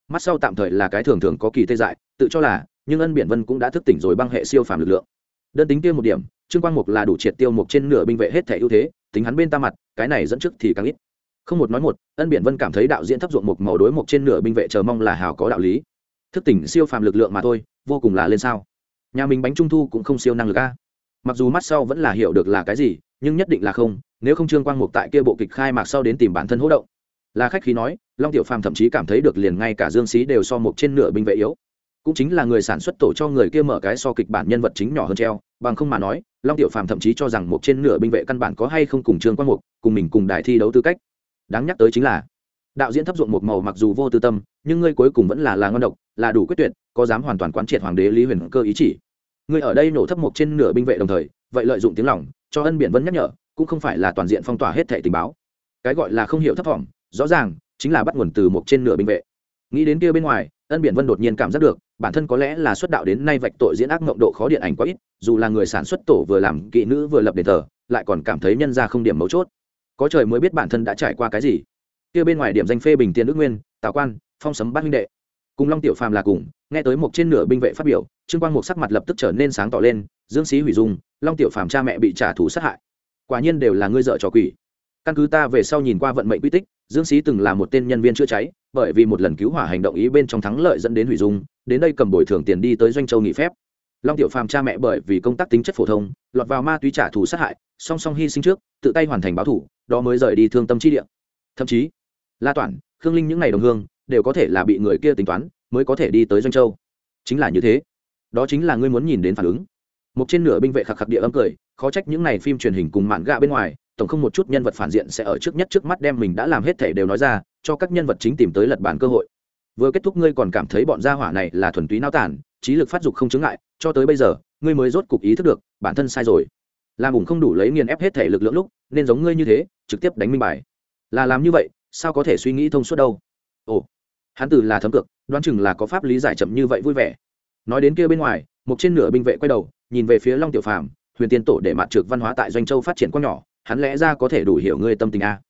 mắt sau tạm thời là cái thường thường có kỳ tê dại tự cho là, nhưng ân biển vân cũng đã thức tỉnh rồi băng hệ siêu phàm lực lượng. Đơn tính tiêu một điểm, Trương Quang Mục là đủ triệt tiêu một trên nửa binh vệ hết thể ưu thế, tính hắn bên ta mặt, cái này dẫn trước thì càng ít. Không một nói một, ân biển vân cảm thấy đạo diễn thấp ruộng một màu đối một trên nửa binh vệ chờ mong là hào có đạo lý. Thức tỉnh siêu phàm lực lượng mà thôi, vô cùng là lên sao? Nhà mình bánh trung thu cũng không siêu năng lực a. Mặc dù mắt sau vẫn là hiểu được là cái gì, nhưng nhất định là không, nếu không Trương Quang Mục tại kia bộ kịch khai mạc sau đến tìm bản thân hỗ động. Là khách khí nói, Long Tiểu Phàm thậm chí cảm thấy được liền ngay cả Dương Xí đều so một trên nửa binh vệ yếu. Cũng chính là người sản xuất tổ cho người kia mở cái so kịch bản nhân vật chính nhỏ hơn treo, bằng không mà nói, Long Tiểu Phàm thậm chí cho rằng một trên nửa binh vệ căn bản có hay không cùng Trương Quang Mục, cùng mình cùng đài thi đấu tư cách. Đáng nhắc tới chính là, đạo diễn thấp ruộng một màu mặc dù vô tư tâm, nhưng ngươi cuối cùng vẫn là ngon độc, là đủ quyết tuyệt, có dám hoàn toàn quán triệt hoàng đế Lý Huyền Cơ ý chỉ. Ngươi ở đây nổ thấp một trên nửa binh vệ đồng thời, vậy lợi dụng tiếng lòng, cho ân biển vân nhắc nhở, cũng không phải là toàn diện phong tỏa hết thảy tình báo. Cái gọi là không hiểu thấp vọng, rõ ràng chính là bắt nguồn từ một trên nửa binh vệ. Nghĩ đến kia bên ngoài, ân biển vân đột nhiên cảm giác được bản thân có lẽ là xuất đạo đến nay vạch tội diễn ác mộng độ khó điện ảnh quá ít, dù là người sản xuất tổ vừa làm kỵ nữ vừa lập đền thờ, lại còn cảm thấy nhân ra không điểm mấu chốt. Có trời mới biết bản thân đã trải qua cái gì. Kia bên ngoài điểm danh phê bình tiền đức nguyên, tào quan, phong sấm bát huynh đệ, cùng Long Tiểu Phàm là cùng, nghe tới một trên nửa binh vệ phát biểu, Trương Quang Mục sắc mặt lập tức trở nên sáng tỏ lên, Dương Xí hủy dung, Long Tiểu Phàm cha mẹ bị trả thù sát hại, quả nhiên đều là ngươi dợ trò quỷ. Căn cứ ta về sau nhìn qua vận mệnh quy tích, Dương Xí từng là một tên nhân viên chữa cháy, bởi vì một lần cứu hỏa hành động ý bên trong thắng lợi dẫn đến hủy dung, đến đây cầm bồi thường tiền đi tới Doanh Châu nghỉ phép. Long Tiểu Phàm cha mẹ bởi vì công tác tính chất phổ thông, lọt vào ma túy trả thù sát hại, song song hy sinh trước, tự tay hoàn thành báo thù, đó mới rời đi thương tâm chi địa. Thậm chí, La Toản, Khương Linh những ngày đồng hương, đều có thể là bị người kia tính toán, mới có thể đi tới Doanh Châu. Chính là như thế. Đó chính là ngươi muốn nhìn đến phản ứng. Một trên nửa binh vệ khặc khặc địa âm cười, khó trách những này phim truyền hình cùng mạn gạ bên ngoài, tổng không một chút nhân vật phản diện sẽ ở trước nhất trước mắt đem mình đã làm hết thể đều nói ra, cho các nhân vật chính tìm tới lật bản cơ hội. Vừa kết thúc ngươi còn cảm thấy bọn gia hỏa này là thuần túy nao tản, trí lực phát dục không chứng ngại, cho tới bây giờ, ngươi mới rốt cục ý thức được, bản thân sai rồi. Làm ủng không đủ lấy nghiền ép hết thể lực lượng lúc, nên giống ngươi như thế, trực tiếp đánh minh bài. Là làm như vậy, sao có thể suy nghĩ thông suốt đâu? Ồ, hắn tử là thấm cực, đoán chừng là có pháp lý giải chậm như vậy vui vẻ. Nói đến kia bên ngoài, một trên nửa binh vệ quay đầu, nhìn về phía Long Tiểu Phàm, Huyền Tiên tổ để mạn trược văn hóa tại Doanh Châu phát triển quá nhỏ, hắn lẽ ra có thể đủ hiểu ngươi tâm tình a.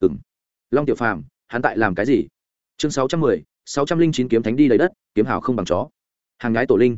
Long Tiểu Phàm, hắn tại làm cái gì? Chương 610, 609 kiếm thánh đi đầy đất, kiếm hào không bằng chó. Hàng nhái tổ linh.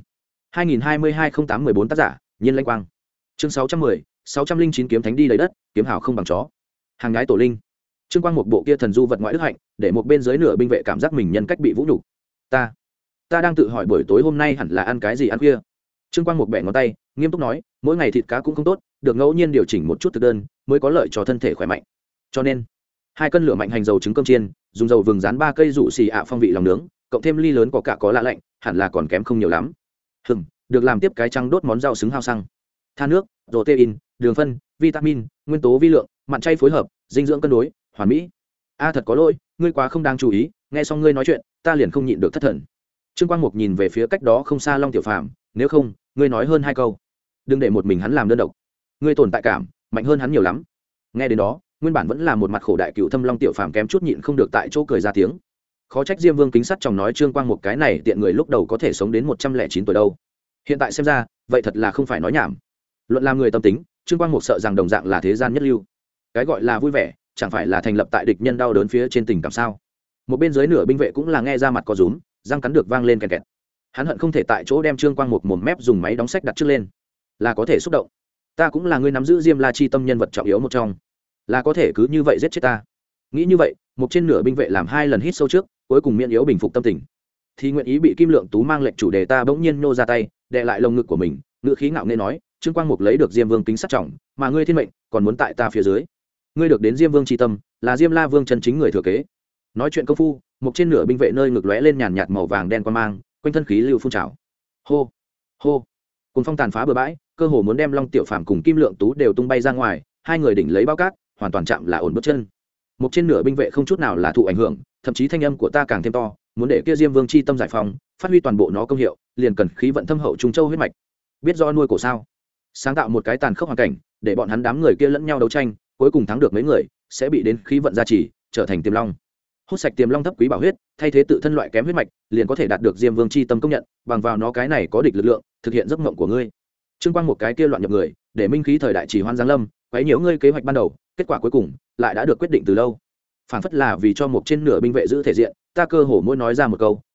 2022-08-14 tác giả, Nhiên Lãnh Quang. Chương 610, 609 kiếm thánh đi đầy đất, kiếm hào không bằng chó. Hàng nhái tổ linh. Trương Quang một bộ kia thần du vật ngoại đức hạnh, để một bên dưới nửa binh vệ cảm giác mình nhân cách bị vũ nhục. Ta đang tự hỏi buổi tối hôm nay hẳn là ăn cái gì ăn khuya. Trương Quang một bẻ ngón tay, nghiêm túc nói, mỗi ngày thịt cá cũng không tốt, được ngẫu nhiên điều chỉnh một chút thực đơn, mới có lợi cho thân thể khỏe mạnh. Cho nên, 2 cân lửa mạnh hành dầu trứng cơm chiên, dùng dầu vừng rán 3 cây rủ xì ạ phong vị lòng nướng, cộng thêm ly lớn có cả có lạ lạnh, hẳn là còn kém không nhiều lắm. Được làm tiếp cái trăng đốt món rau xứng hao xăng. Than nước, protein, đường phân, vitamin, nguyên tố vi lượng, mặn chay phối hợp, dinh dưỡng cân đối, hoàn mỹ. Thật có lỗi, ngươi quá không đáng chú ý, nghe xong ngươi nói chuyện, ta liền không nhịn được thất thần. Trương Quang Mục nhìn về phía cách đó không xa Long Tiểu Phàm, nếu không, ngươi nói hơn 2 câu. Đừng để một mình hắn làm đơn độc. Ngươi tồn tại cảm mạnh hơn hắn nhiều lắm. Nghe đến đó, nguyên bản vẫn là một mặt khổ đại cựu thâm Long Tiểu Phàm kém chút nhịn không được tại chỗ cười ra tiếng. Khó trách Diêm Vương kính sắt chồng nói Trương Quang Mục cái này tiện người lúc đầu có thể sống đến 109 tuổi đâu. Hiện tại xem ra, vậy thật là không phải nói nhảm. Luận làm người tâm tính, Trương Quang Mục sợ rằng đồng dạng là thế gian nhất lưu. Cái gọi là vui vẻ, chẳng phải là thành lập tại địch nhân đau đớn phía trên tình cảm sao? Một bên dưới nửa binh vệ cũng là nghe ra mặt có rúm, răng cắn được vang lên kẹt kẹt. Hắn hận không thể tại chỗ đem Trương Quang Mục mồm mép dùng máy đóng sách đặt trước lên, là có thể xúc động. Ta cũng là người nắm giữ Diêm La chi tâm nhân vật trọng yếu một trong, là có thể cứ như vậy giết chết ta. Nghĩ như vậy, một trên nửa binh vệ làm 2 lần hít sâu trước, cuối cùng miễn yếu bình phục tâm tình, thì nguyện ý bị Kim Lượng Tú mang lệnh chủ đề ta bỗng nhiên nô ra tay, đè lại lồng ngực của mình, ngữ khí ngạo nghễ nói, Trương Quang Mục lấy được Diêm Vương kính sát trọng, mà ngươi thiên mệnh còn muốn tại ta phía dưới. Ngươi được đến Diêm Vương chi tâm, là Diêm La Vương chân chính người thừa kế. Nói chuyện công phu, một trên nửa binh vệ nơi ngực lóe lên nhàn nhạt màu vàng đen quang mang, quanh thân khí lưu phun trào. Hô, hô. Cùng phong tàn phá bờ bãi, cơ hồ muốn đem Long Tiểu Phàm cùng Kim Lượng Tú đều tung bay ra ngoài, 2 người đỉnh lấy bao cát, hoàn toàn chạm là ổn bước chân. Một trên nửa binh vệ không chút nào là thụ ảnh hưởng, thậm chí thanh âm của ta càng thêm to, muốn để kia Diêm Vương chi tâm giải phóng, phát huy toàn bộ nó công hiệu, liền cần khí vận thâm hậu trung châu huyết mạch. Biết do nuôi cổ sao? Sáng tạo một cái tàn khốc hoàn cảnh, để bọn hắn đám người kia lẫn nhau đấu tranh, cuối cùng thắng được mấy người, sẽ bị đến khí vận gia trì, trở thành tiềm long. Hút sạch tiềm long thấp quý bảo huyết, thay thế tự thân loại kém huyết mạch, liền có thể đạt được Diêm Vương chi tâm công nhận, bằng vào nó cái này có địch lực lượng, thực hiện giấc mộng của ngươi. Trương Quang một cái kia loạn nhập người, để minh khí thời đại chỉ hoan giáng lâm, quấy nhiễu ngươi kế hoạch ban đầu, kết quả cuối cùng lại đã được quyết định từ lâu. Phản phất là vì cho một trên nửa binh vệ giữ thể diện, ta cơ hồ mỗi nói ra một câu,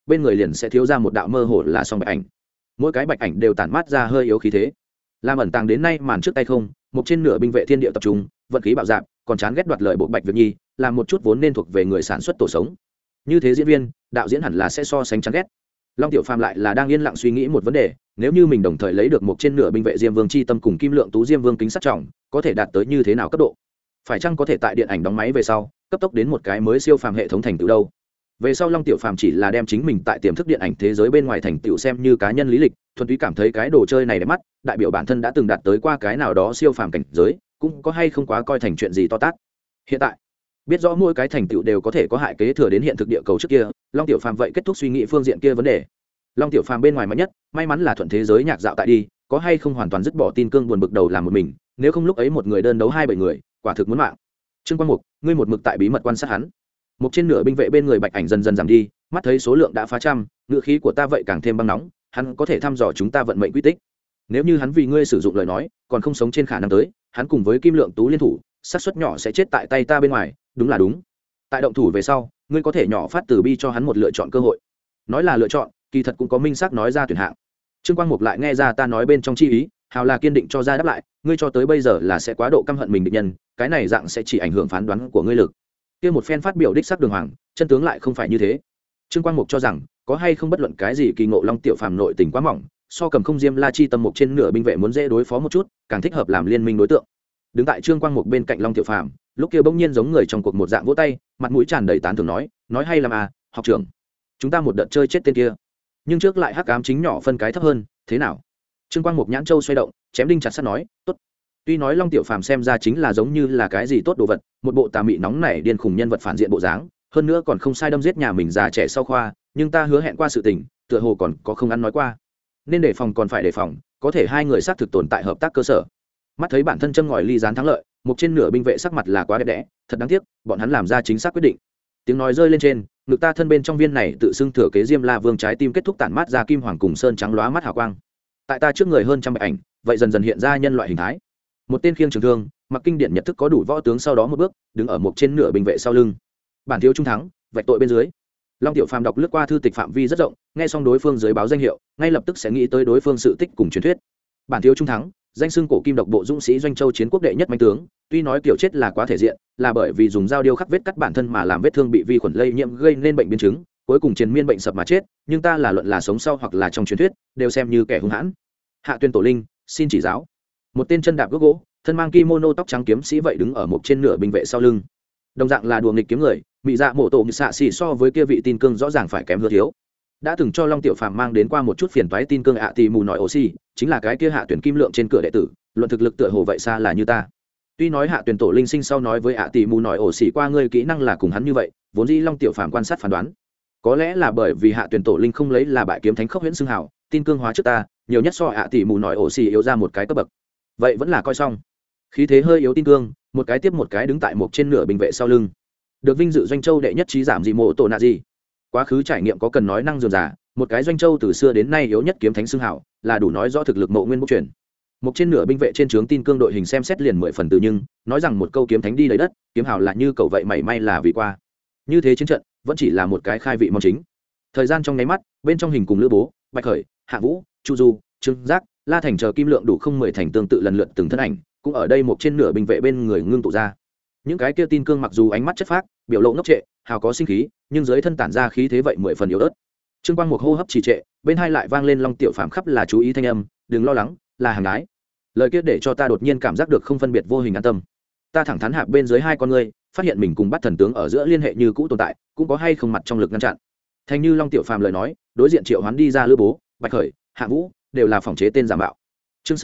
bên người liền sẽ thiếu ra một đạo mơ hồ là song bạch ảnh. Mỗi cái bạch ảnh đều tản mát ra hơi yếu khí thế, làm ẩn tàng đến nay màn trước tay không. Một trên nửa binh vệ thiên địa tập trung, vận khí bạo dạn, còn chán ghét đoạt lợi bộ bạch việc nhi, làm một chút vốn nên thuộc về người sản xuất tổ sống. Như thế diễn viên, đạo diễn hẳn là sẽ so sánh chán ghét. Long Tiểu Phàm lại là đang yên lặng suy nghĩ một vấn đề, nếu như mình đồng thời lấy được một trên nửa binh vệ Diêm Vương chi tâm cùng Kim Lượng Tú Diêm Vương kính sát trọng, có thể đạt tới như thế nào cấp độ? Phải chăng có thể tại điện ảnh đóng máy về sau, cấp tốc đến một cái mới siêu phàm hệ thống thành tựu đâu? Về sau Long Tiểu Phàm chỉ là đem chính mình tại tiềm thức điện ảnh thế giới bên ngoài thành tựu xem như cá nhân lý lịch, thuần túy cảm thấy cái đồ chơi này đẹp mắt, đại biểu bản thân đã từng đạt tới qua cái nào đó siêu phàm cảnh giới, cũng có hay không quá coi thành chuyện gì to tát. Hiện tại, biết rõ mỗi cái thành tựu đều có thể có hại kế thừa đến hiện thực địa cầu trước kia, Long Tiểu Phàm vậy kết thúc suy nghĩ phương diện kia vấn đề. Long Tiểu Phàm bên ngoài mạnh nhất, may mắn là thuận thế giới nhạc dạo tại đi, có hay không hoàn toàn dứt bỏ tin cương buồn bực đầu làm một mình, nếu không lúc ấy một người đơn đấu 2-7 người, quả thực muốn mạng. Trương Quang Mục, ngươi một mực tại bí mật quan sát hắn. Một trên nửa binh vệ bên người bạch ảnh dần dần giảm đi, mắt thấy số lượng đã phá trăm, ngựa khí của ta vậy càng thêm băng nóng, hắn có thể thăm dò chúng ta vận mệnh quy tích. Nếu như hắn vì ngươi sử dụng lời nói, còn không sống trên khả năng tới, hắn cùng với Kim Lượng Tú liên thủ, xác suất nhỏ sẽ chết tại tay ta bên ngoài, đúng là đúng. Tại động thủ về sau, ngươi có thể nhỏ phát từ bi cho hắn một lựa chọn cơ hội. Nói là lựa chọn, kỳ thật cũng có minh xác nói ra tuyển hạng. Trương Quang Mục lại nghe ra ta nói bên trong chi ý, hào là kiên định cho ra đáp lại, ngươi cho tới bây giờ là sẽ quá độ căm hận mình địch nhân, cái này dạng sẽ chỉ ảnh hưởng phán đoán của ngươi lực. Kia một phen phát biểu đích xác đường hoàng, chân tướng lại không phải như thế. Trương Quang Mục cho rằng, có hay không bất luận cái gì kỳ ngộ Long Tiểu Phàm nội tình quá mỏng, so cầm không Diêm La chi tâm mục trên nửa binh vệ muốn dễ đối phó một chút, càng thích hợp làm liên minh đối tượng. Đứng tại Trương Quang Mục bên cạnh Long Tiểu Phàm, lúc kia bỗng nhiên giống người trong cuộc một dạng vỗ tay, mặt mũi tràn đầy tán thưởng nói hay lắm à, học trưởng, chúng ta một đợt chơi chết tên kia. Nhưng trước lại hắc ám chính nhỏ phân cái thấp hơn, thế nào? Trương Quang Mục nhãn châu xoay động, chém đinh chặt sắt nói, tốt. Tuy nói Long Tiểu Phàm xem ra chính là giống như là cái gì tốt đồ vật, một bộ tà mị nóng nảy điên khùng nhân vật phản diện bộ dáng, hơn nữa còn không sai đâm giết nhà mình già trẻ sau khoa, nhưng ta hứa hẹn qua sự tình, tựa hồ còn có không ăn nói qua. Nên đề phòng còn phải đề phòng, có thể hai người xác thực tồn tại hợp tác cơ sở. Mắt thấy bản thân châm ngòi ly gián thắng lợi, một trên nửa binh vệ sắc mặt là quá đẹp đẽ, thật đáng tiếc, bọn hắn làm ra chính xác quyết định. Tiếng nói rơi lên trên, ngực ta thân bên trong viên này tự xưng thừa kế Diêm La Vương trái tim kết thúc tản mát ra kim hoàng cùng sơn trắng lóa mắt hào quang. Tại ta trước người hơn trăm bạch ảnh, vậy dần dần hiện ra nhân loại hình thái. Một tên khiêng trường thương, mặc kinh điển nhật thức có đủ võ tướng sau đó một bước, đứng ở một trên nửa binh vệ sau lưng. Bản thiếu trung thắng, vạch tội bên dưới. Long Tiểu Phàm đọc lướt qua thư tịch phạm vi rất rộng, nghe xong đối phương dưới báo danh hiệu, ngay lập tức sẽ nghĩ tới đối phương sự tích cùng truyền thuyết. Bản thiếu trung thắng, danh xưng cổ kim độc bộ dũng sĩ doanh châu chiến quốc đệ nhất mãnh tướng, tuy nói kiểu chết là quá thể diện, là bởi vì dùng dao điêu khắc vết cắt bản thân mà làm vết thương bị vi khuẩn lây nhiễm gây nên bệnh biến chứng, cuối cùng triền miên bệnh sập mà chết, nhưng ta là luận là sống sau hoặc là trong truyền thuyết, đều xem như kẻ hung hãn. Hạ Tuyên Tổ Linh, xin chỉ giáo. Một tên chân đạp gốc gỗ, thân mang kimono tóc trắng kiếm sĩ vậy đứng ở một trên nửa binh vệ sau lưng. Đồng dạng là đùa nghịch kiếm người, mị dạ mổ tổ như xạ xỉ so với kia vị tin cương rõ ràng phải kém hứa thiếu. Đã từng cho Long Tiểu Phàm mang đến qua một chút phiền toái tin cương ạ tì mù nói oxy, chính là cái kia Hạ Tuyển Kim Lượng trên cửa đệ tử, luận thực lực tựa hồ vậy xa là như ta. Tuy nói Hạ Tuyển Tổ Linh sinh sau nói với ạ tì mù nói oxy qua ngươi kỹ năng là cùng hắn như vậy, vốn dĩ Long Tiểu Phàm quan sát phán đoán, có lẽ là bởi vì Hạ Tuyển Tổ Linh không lấy là bại kiếm thánh khốc huyễn xưng hào, tin cương hóa trước ta, nhiều nhất so ạ tì mù nói oxy yếu ra một cái cấp bậc. Vậy vẫn là coi xong. Khí thế hơi yếu tin cương, một cái tiếp một cái đứng tại một trên nửa binh vệ sau lưng. Được vinh dự doanh châu đệ nhất trí giảm gì mộ tổ nạ gì. Quá khứ trải nghiệm có cần nói năng dườm giả, một cái doanh châu từ xưa đến nay yếu nhất kiếm thánh xưng hảo, là đủ nói rõ thực lực mộ nguyên bốc chuyển. Một trên nửa binh vệ trên trướng tin cương đội hình xem xét liền 10 phần từ nhưng, nói rằng một câu kiếm thánh đi lấy đất, kiếm hảo là như cầu vậy mảy may là vì qua. Như thế chiến trận, vẫn chỉ là một cái khai vị mong chính. Thời gian trong nháy mắt, bên trong hình cùng Lữ Bố, Bạch Khởi, Hạ Vũ, Chu Du, Trương Giác, La Thành chờ kim lượng đủ không 10 thành tương tự lần lượt từng thân ảnh, cũng ở đây một trên nửa binh vệ bên người ngưng tụ ra. Những cái kia tin cương mặc dù ánh mắt chất phác, biểu lộ ngốc trệ, hào có sinh khí, nhưng dưới thân tản ra khí thế vậy 10 phần yếu ớt. Trương Quang một hô hấp trì trệ, bên hai lại vang lên Long Tiểu Phàm khắp là chú ý thanh âm, đừng lo lắng, là hàng gái. Lời kia để cho ta đột nhiên cảm giác được không phân biệt vô hình an tâm. Ta thẳng thắn hạp bên dưới hai con ngươi, phát hiện mình cùng bắt thần tướng ở giữa liên hệ như cũ tồn tại, cũng có hay không mặt trong lực ngăn chặn. Thành như Long Tiểu Phàm lời nói, đối diện Triệu Hoán đi ra Lữ Bố, Bạch Khởi, Hạ Vũ, đều là phòng chế tên giả mạo. Chương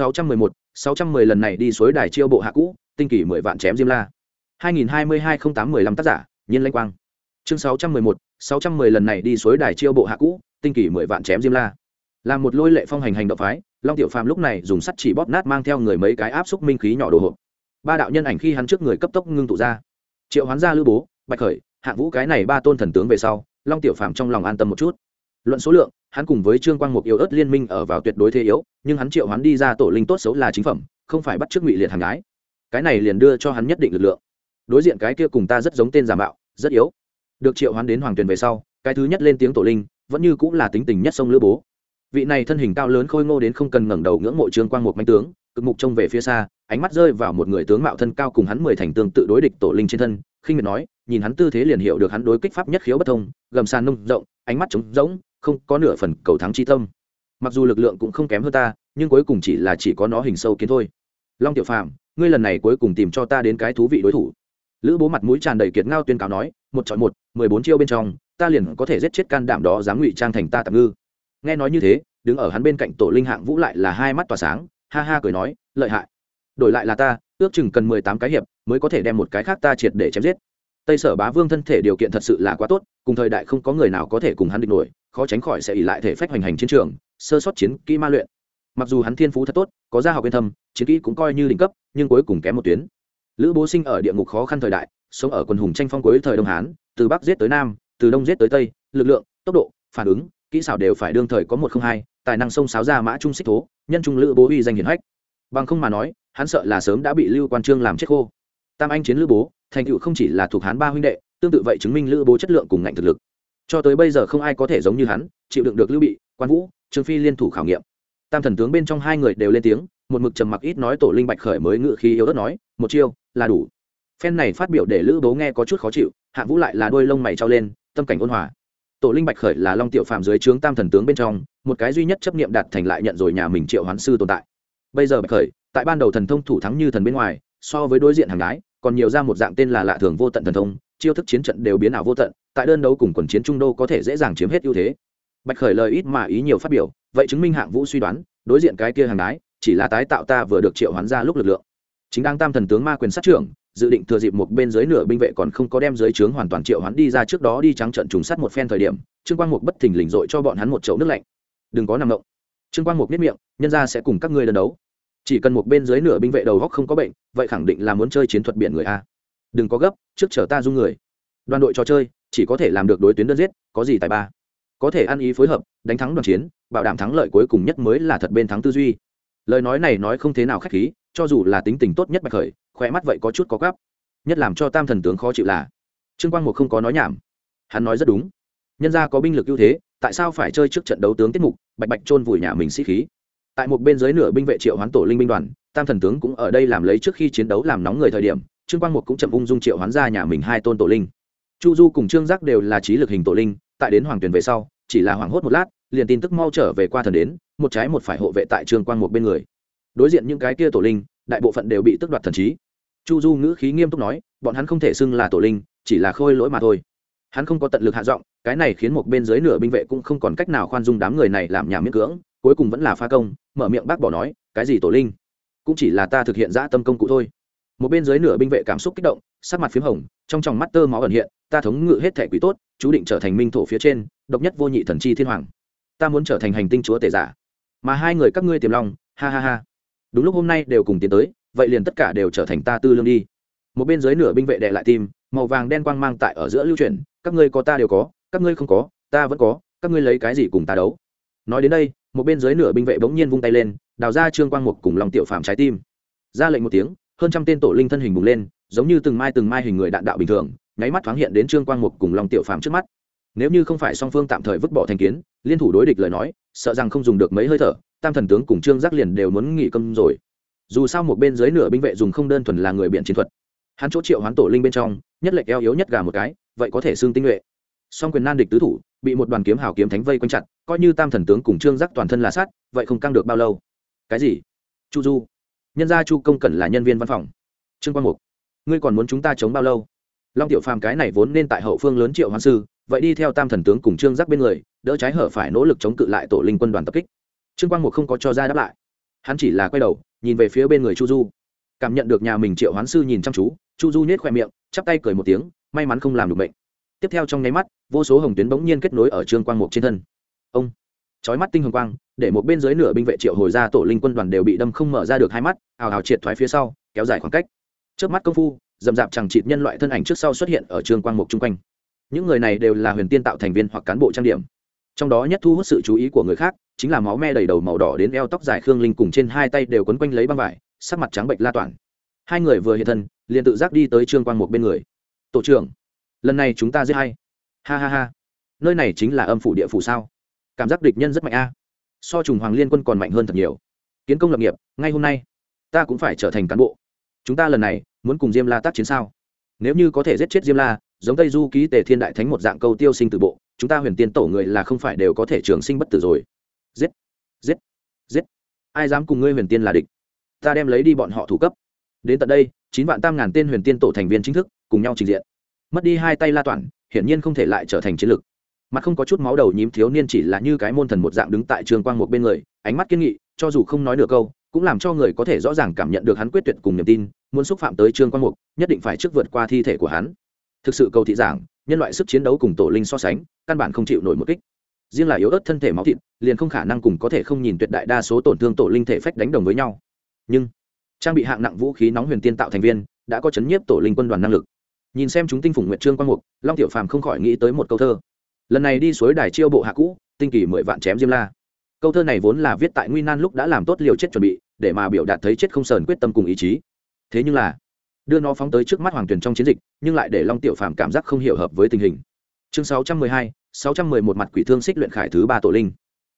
611, lần này đi suối đài chiêu bộ hạ cũ, tinh kỳ 10 vạn chém Diêm La. 2022-08-15 tác giả, Nhiên Lanh Quang. Chương 611, lần này đi suối đài chiêu bộ hạ cũ, tinh kỳ 10 vạn chém Diêm La. Làm một lôi lệ phong hành động phái, Long Tiểu Phàm lúc này dùng sắt chỉ bóp nát mang theo người mấy cái áp xúc minh khí nhỏ đồ hộp. Ba đạo nhân ảnh khi hắn trước người cấp tốc ngưng tụ ra. Triệu Hoán ra Lữ Bố, Bạch Khởi, Hạ Vũ cái này ba tôn thần tướng về sau, Long Tiểu Phàm trong lòng an tâm một chút. Luận số lượng, hắn cùng với Trương Quang Mục yếu ớt liên minh ở vào tuyệt đối thế yếu, nhưng hắn triệu hoán đi ra tổ linh tốt xấu là chính phẩm, không phải bắt chước ngụy liệt hàng gái. Cái này liền đưa cho hắn nhất định lực lượng. Đối diện cái kia cùng ta rất giống tên giả mạo, rất yếu. Được triệu hoán đến hoàng tuyển về sau, cái thứ nhất lên tiếng tổ linh, vẫn như cũng là tính tình nhất sông lữ bố. Vị này thân hình cao lớn khôi ngô đến không cần ngẩng đầu ngưỡng mộ Trương Quang Mục mãnh tướng, cực mục trông về phía xa, ánh mắt rơi vào một người tướng mạo thân cao cùng hắn 10 thành tương tự đối địch tổ linh trên thân, khinh miệt nói, nhìn hắn tư thế liền hiểu được hắn đối kích pháp nhất khiếu bất thông, gầm sàn nông rộng, ánh mắt trống rỗng, không có nửa phần cầu thắng chi tâm. Mặc dù lực lượng cũng không kém hơn ta, nhưng cuối cùng chỉ có nó hình sâu kiến thôi. Long Tiểu Phàm, ngươi lần này cuối cùng tìm cho ta đến cái thú vị đối thủ. Lữ Bố mặt mũi tràn đầy kiệt ngao tuyên cáo nói, một chọi một, 14 chiêu bên trong, ta liền có thể giết chết can đảm đó dám ngụy trang thành ta Tạm Ngư. Nghe nói như thế, đứng ở hắn bên cạnh tổ linh Hạng Vũ lại là hai mắt tỏa sáng, ha ha cười nói, lợi hại. Đổi lại là ta, ước chừng cần 18 cái hiệp mới có thể đem một cái khác ta triệt để chém giết. Tây Sở Bá Vương thân thể điều kiện thật sự là quá tốt, cùng thời đại không có người nào có thể cùng hắn địch nổi, khó tránh khỏi sẽ ỷ lại thể phách hoành hành chiến trường, sơ sót chiến kỹ ma luyện. Mặc dù hắn thiên phú thật tốt, có gia học yên thâm, chiến kỹ cũng coi như đỉnh cấp, nhưng cuối cùng kém một tuyến. Lữ Bố sinh ở địa ngục khó khăn thời đại, sống ở quần hùng tranh phong cuối thời Đông Hán, từ bắc giết tới nam, từ đông giết tới tây, lực lượng, tốc độ, phản ứng, kỹ xảo đều phải đương thời có một không hai, tài năng sông sáo ra mã trung xích thố, nhân trung Lữ Bố uy danh hiển hách. Bằng không mà nói, hắn sợ là sớm đã bị Lưu Quan Trương làm chết khô. Tam anh chiến Lữ Bố, thành tựu không chỉ là thuộc Hán ba huynh đệ, tương tự vậy chứng minh Lữ Bố chất lượng cùng ngạnh thực lực. Cho tới bây giờ không ai có thể giống như hắn, chịu đựng được Lưu Bị, Quan Vũ, Trương Phi liên thủ khảo nghiệm. Tam thần tướng bên trong hai người đều lên tiếng, một mực trầm mặc ít nói tổ linh Bạch Khởi mới ngự khí yếu ớt nói, một chiêu là đủ. Phen này phát biểu để Lữ Bố nghe có chút khó chịu, Hạng Vũ lại là đôi lông mày trao lên, tâm cảnh ôn hòa. Tổ linh Bạch Khởi là Long Tiểu Phàm dưới trướng Tam thần tướng bên trong, một cái duy nhất chấp niệm đạt thành lại nhận rồi nhà mình Triệu Hoán sư tồn tại. Bây giờ Bạch Khởi, tại ban đầu thần thông thủ thắng như thần bên ngoài, so với đối diện hàng gái, còn nhiều ra một dạng tên là lạ thường vô tận thần thông, chiêu thức chiến trận đều biến ảo vô tận, tại đơn đấu cùng quần chiến trung đô có thể dễ dàng chiếm hết ưu thế. Bạch Khởi lời ít mà ý nhiều phát biểu, vậy chứng minh Hạng Vũ suy đoán, đối diện cái kia hàng gái, chỉ là tái tạo ta vừa được triệu hoán ra lúc lực lượng. Chính đang Tam thần tướng ma quyền sát trưởng, dự định thừa dịp một bên dưới nửa binh vệ còn không có đem dưới trướng hoàn toàn triệu hoán đi ra trước đó đi trắng trận trùng sát một phen thời điểm, Trương Quang Mục bất thình lình dội cho bọn hắn một chậu nước lạnh. Đừng có nằm động. Trương Quang Mục biết miệng, nhân ra sẽ cùng các ngươi đơn đấu. Chỉ cần một bên dưới nửa binh vệ đầu góc không có bệnh, vậy khẳng định là muốn chơi chiến thuật biển người a. Đừng có gấp, trước chờ ta dung người. Đoàn đội trò chơi chỉ có thể làm được đối tuyến đơn giết, có gì tài ba. Có thể ăn ý phối hợp, đánh thắng đoàn chiến, bảo đảm thắng lợi cuối cùng nhất mới là thật bên thắng tư duy. Lời nói này nói không thế nào khách khí, cho dù là tính tình tốt nhất Bạch Khởi, khỏe mắt vậy có chút có gắp. Nhất làm cho Tam thần tướng khó chịu là Trương Quang Mục không có nói nhảm. Hắn nói rất đúng. Nhân gia có binh lực ưu thế, tại sao phải chơi trước trận đấu tướng tiết mục, bạch bạch chôn vùi nhà mình sĩ khí. Tại một bên dưới nửa binh vệ triệu hoán tổ linh binh đoàn, Tam thần tướng cũng ở đây làm lấy trước khi chiến đấu làm nóng người thời điểm, Trương Quang Mục cũng chậm ung dung triệu hoán ra nhà mình hai tôn tổ linh. Chu Du cùng Trương Giác đều là trí lực hình tổ linh, tại đến Hoàng Tuyền về sau, chỉ là hoảng hốt một lát, liền tin tức mau trở về qua thần đến, một trái một phải hộ vệ tại Trương Quang Mục bên người. Đối diện những cái kia tổ linh, đại bộ phận đều bị tước đoạt thần trí. Chu Du ngữ khí nghiêm túc nói, bọn hắn không thể xưng là tổ linh, chỉ là khôi lỗi mà thôi. Hắn không có tận lực hạ giọng, cái này khiến một bên dưới nửa binh vệ cũng không còn cách nào khoan dung đám người này làm nhà miễn cưỡng, cuối cùng vẫn là pha công, mở miệng bác bỏ nói, cái gì tổ linh, cũng chỉ là ta thực hiện dã tâm công cụ thôi. Một bên dưới nửa binh vệ cảm xúc kích động, sắc mặt phím hồng, trong tròng mắt tơ máu ẩn hiện, ta thống ngự hết thể quỷ tốt, chú định trở thành minh thổ phía trên, độc nhất vô nhị thần chi thiên hoàng. Ta muốn trở thành hành tinh chúa tể giả, mà hai người các ngươi tiềm long, ha ha ha. Đúng lúc hôm nay đều cùng tiến tới, vậy liền tất cả đều trở thành ta tư lương đi. Một bên dưới nửa binh vệ đè lại tim, màu vàng đen quang mang tại ở giữa lưu chuyển, các ngươi có ta đều có, các ngươi không có, ta vẫn có, các ngươi lấy cái gì cùng ta đấu. Nói đến đây, một bên dưới nửa binh vệ bỗng nhiên vung tay lên, đào ra Trương Quang Mục cùng Long Tiểu Phàm trái tim. Ra lệnh một tiếng, hơn trăm tên tổ linh thân hình bùng lên, giống như từng mai hình người đạn đạo bình thường, nháy mắt thoáng hiện đến Trương Quang Mục cùng Long Tiểu Phàm trước mắt. Nếu như không phải song phương tạm thời vứt bỏ thành kiến, liên thủ đối địch lời nói, sợ rằng không dùng được mấy hơi thở, Tam thần tướng cùng Trương Giác liền đều muốn nghỉ cơm rồi. Dù sao một bên dưới nửa binh vệ dùng không đơn thuần là người biện chiến thuật, hắn chỗ triệu hoán tổ linh bên trong, nhất lệch eo yếu nhất gà một cái, vậy có thể xương tinh nhuệ. Song quyền nan địch tứ thủ, bị một đoàn kiếm hào kiếm thánh vây quanh chặt, coi như Tam thần tướng cùng Trương Giác toàn thân là sát, vậy không căng được bao lâu. Cái gì? Chu Du, nhân gia Chu Công Cẩn là nhân viên văn phòng. Trương Quang Mục, ngươi còn muốn chúng ta chống bao lâu? Long Tiểu Phàm cái này vốn nên tại hậu phương lớn triệu hoán sư, vậy đi theo Tam thần tướng cùng Trương Giác bên người, đỡ trái hở phải nỗ lực chống cự lại tổ linh quân đoàn tập kích. Trương Quang Mục không có cho ra đáp lại, hắn chỉ là quay đầu nhìn về phía bên người Chu Du, cảm nhận được nhà mình triệu hoán sư nhìn chăm chú. Chu Du nhếch khoe miệng, chắp tay cười một tiếng, may mắn không làm được bệnh. Tiếp theo trong nháy mắt, vô số hồng tuyến bỗng nhiên kết nối ở Trương Quang Mục trên thân. Ông, chói mắt tinh hồng quang, để một bên dưới nửa binh vệ triệu hồi ra tổ linh quân đoàn đều bị đâm không mở ra được hai mắt, ào ào triệt thoái phía sau, kéo dài khoảng cách. Trước mắt công phu, dầm dạp chẳng chịt nhân loại thân ảnh trước sau xuất hiện ở Trương Quang Mục chung quanh. Những người này đều là huyền tiên tạo thành viên hoặc cán bộ trang điểm. Trong đó nhất thu hút sự chú ý của người khác, chính là máu me đầy đầu màu đỏ đến eo tóc dài Khương Linh cùng trên hai tay đều quấn quanh lấy băng vải, sắc mặt trắng bệch la toản. Hai người vừa hiện thân, liền tự giác đi tới Trương Quang Mục bên người. Tổ trưởng, lần này chúng ta giết hay? Ha ha ha. nơi này chính là âm phủ địa phủ sao? Cảm giác địch nhân rất mạnh a. So trùng hoàng liên quân còn mạnh hơn thật nhiều. Kiến công lập nghiệp, ngay hôm nay ta cũng phải trở thành cán bộ. Chúng ta lần này muốn cùng Diêm La tác chiến sao? Nếu như có thể giết chết Diêm La, giống Tây Du ký Tề Thiên Đại Thánh một dạng câu tiêu sinh tử bộ, chúng ta Huyền Tiên tổ người là không phải đều có thể trường sinh bất tử rồi. Giết, giết, giết. Ai dám cùng ngươi Huyền Tiên là địch? Ta đem lấy đi bọn họ thủ cấp. Đến tận đây, 9.800.000 tên Huyền Tiên tổ thành viên chính thức cùng nhau trình diện. Mất đi hai tay La Toản, hiển nhiên không thể lại trở thành chiến lực. Mặt không có chút máu đầu nhím thiếu niên chỉ là như cái môn thần một dạng đứng tại Trương Quang một bên người, ánh mắt kiên nghị, cho dù không nói được câu, cũng làm cho người có thể rõ ràng cảm nhận được hắn quyết tuyệt cùng niềm tin, muốn xúc phạm tới Trương Quang Mục, nhất định phải trước vượt qua thi thể của hắn. Thực sự cầu thị giảng, nhân loại sức chiến đấu cùng tổ linh so sánh, căn bản không chịu nổi một kích. Riêng là yếu ớt thân thể máu thịt, liền không khả năng cùng có thể không nhìn tuyệt đại đa số tổn thương tổ linh thể phách đánh đồng với nhau. Nhưng trang bị hạng nặng vũ khí nóng Huyền Tiên tạo thành viên, đã có chấn nhiếp tổ linh quân đoàn năng lực. Nhìn xem chúng tinh phùng nguyệt Trương Quang Mục, Long Tiểu Phàm không khỏi nghĩ tới một câu thơ. Lần này đi suối đài chiêu bộ hạ cũ, tinh kỳ 10 vạn chém Diêm La. Câu thơ này vốn là viết tại nguy nan lúc đã làm tốt liều chết chuẩn bị, để mà biểu đạt thấy chết không sờn quyết tâm cùng ý chí. Thế nhưng là đưa nó phóng tới trước mắt Hoàng Tuyền trong chiến dịch, nhưng lại để Long Tiểu Phàm cảm giác không hiểu hợp với tình hình. Chương 612, 611 mặt quỷ thương xích luyện khải thứ 3 tổ linh.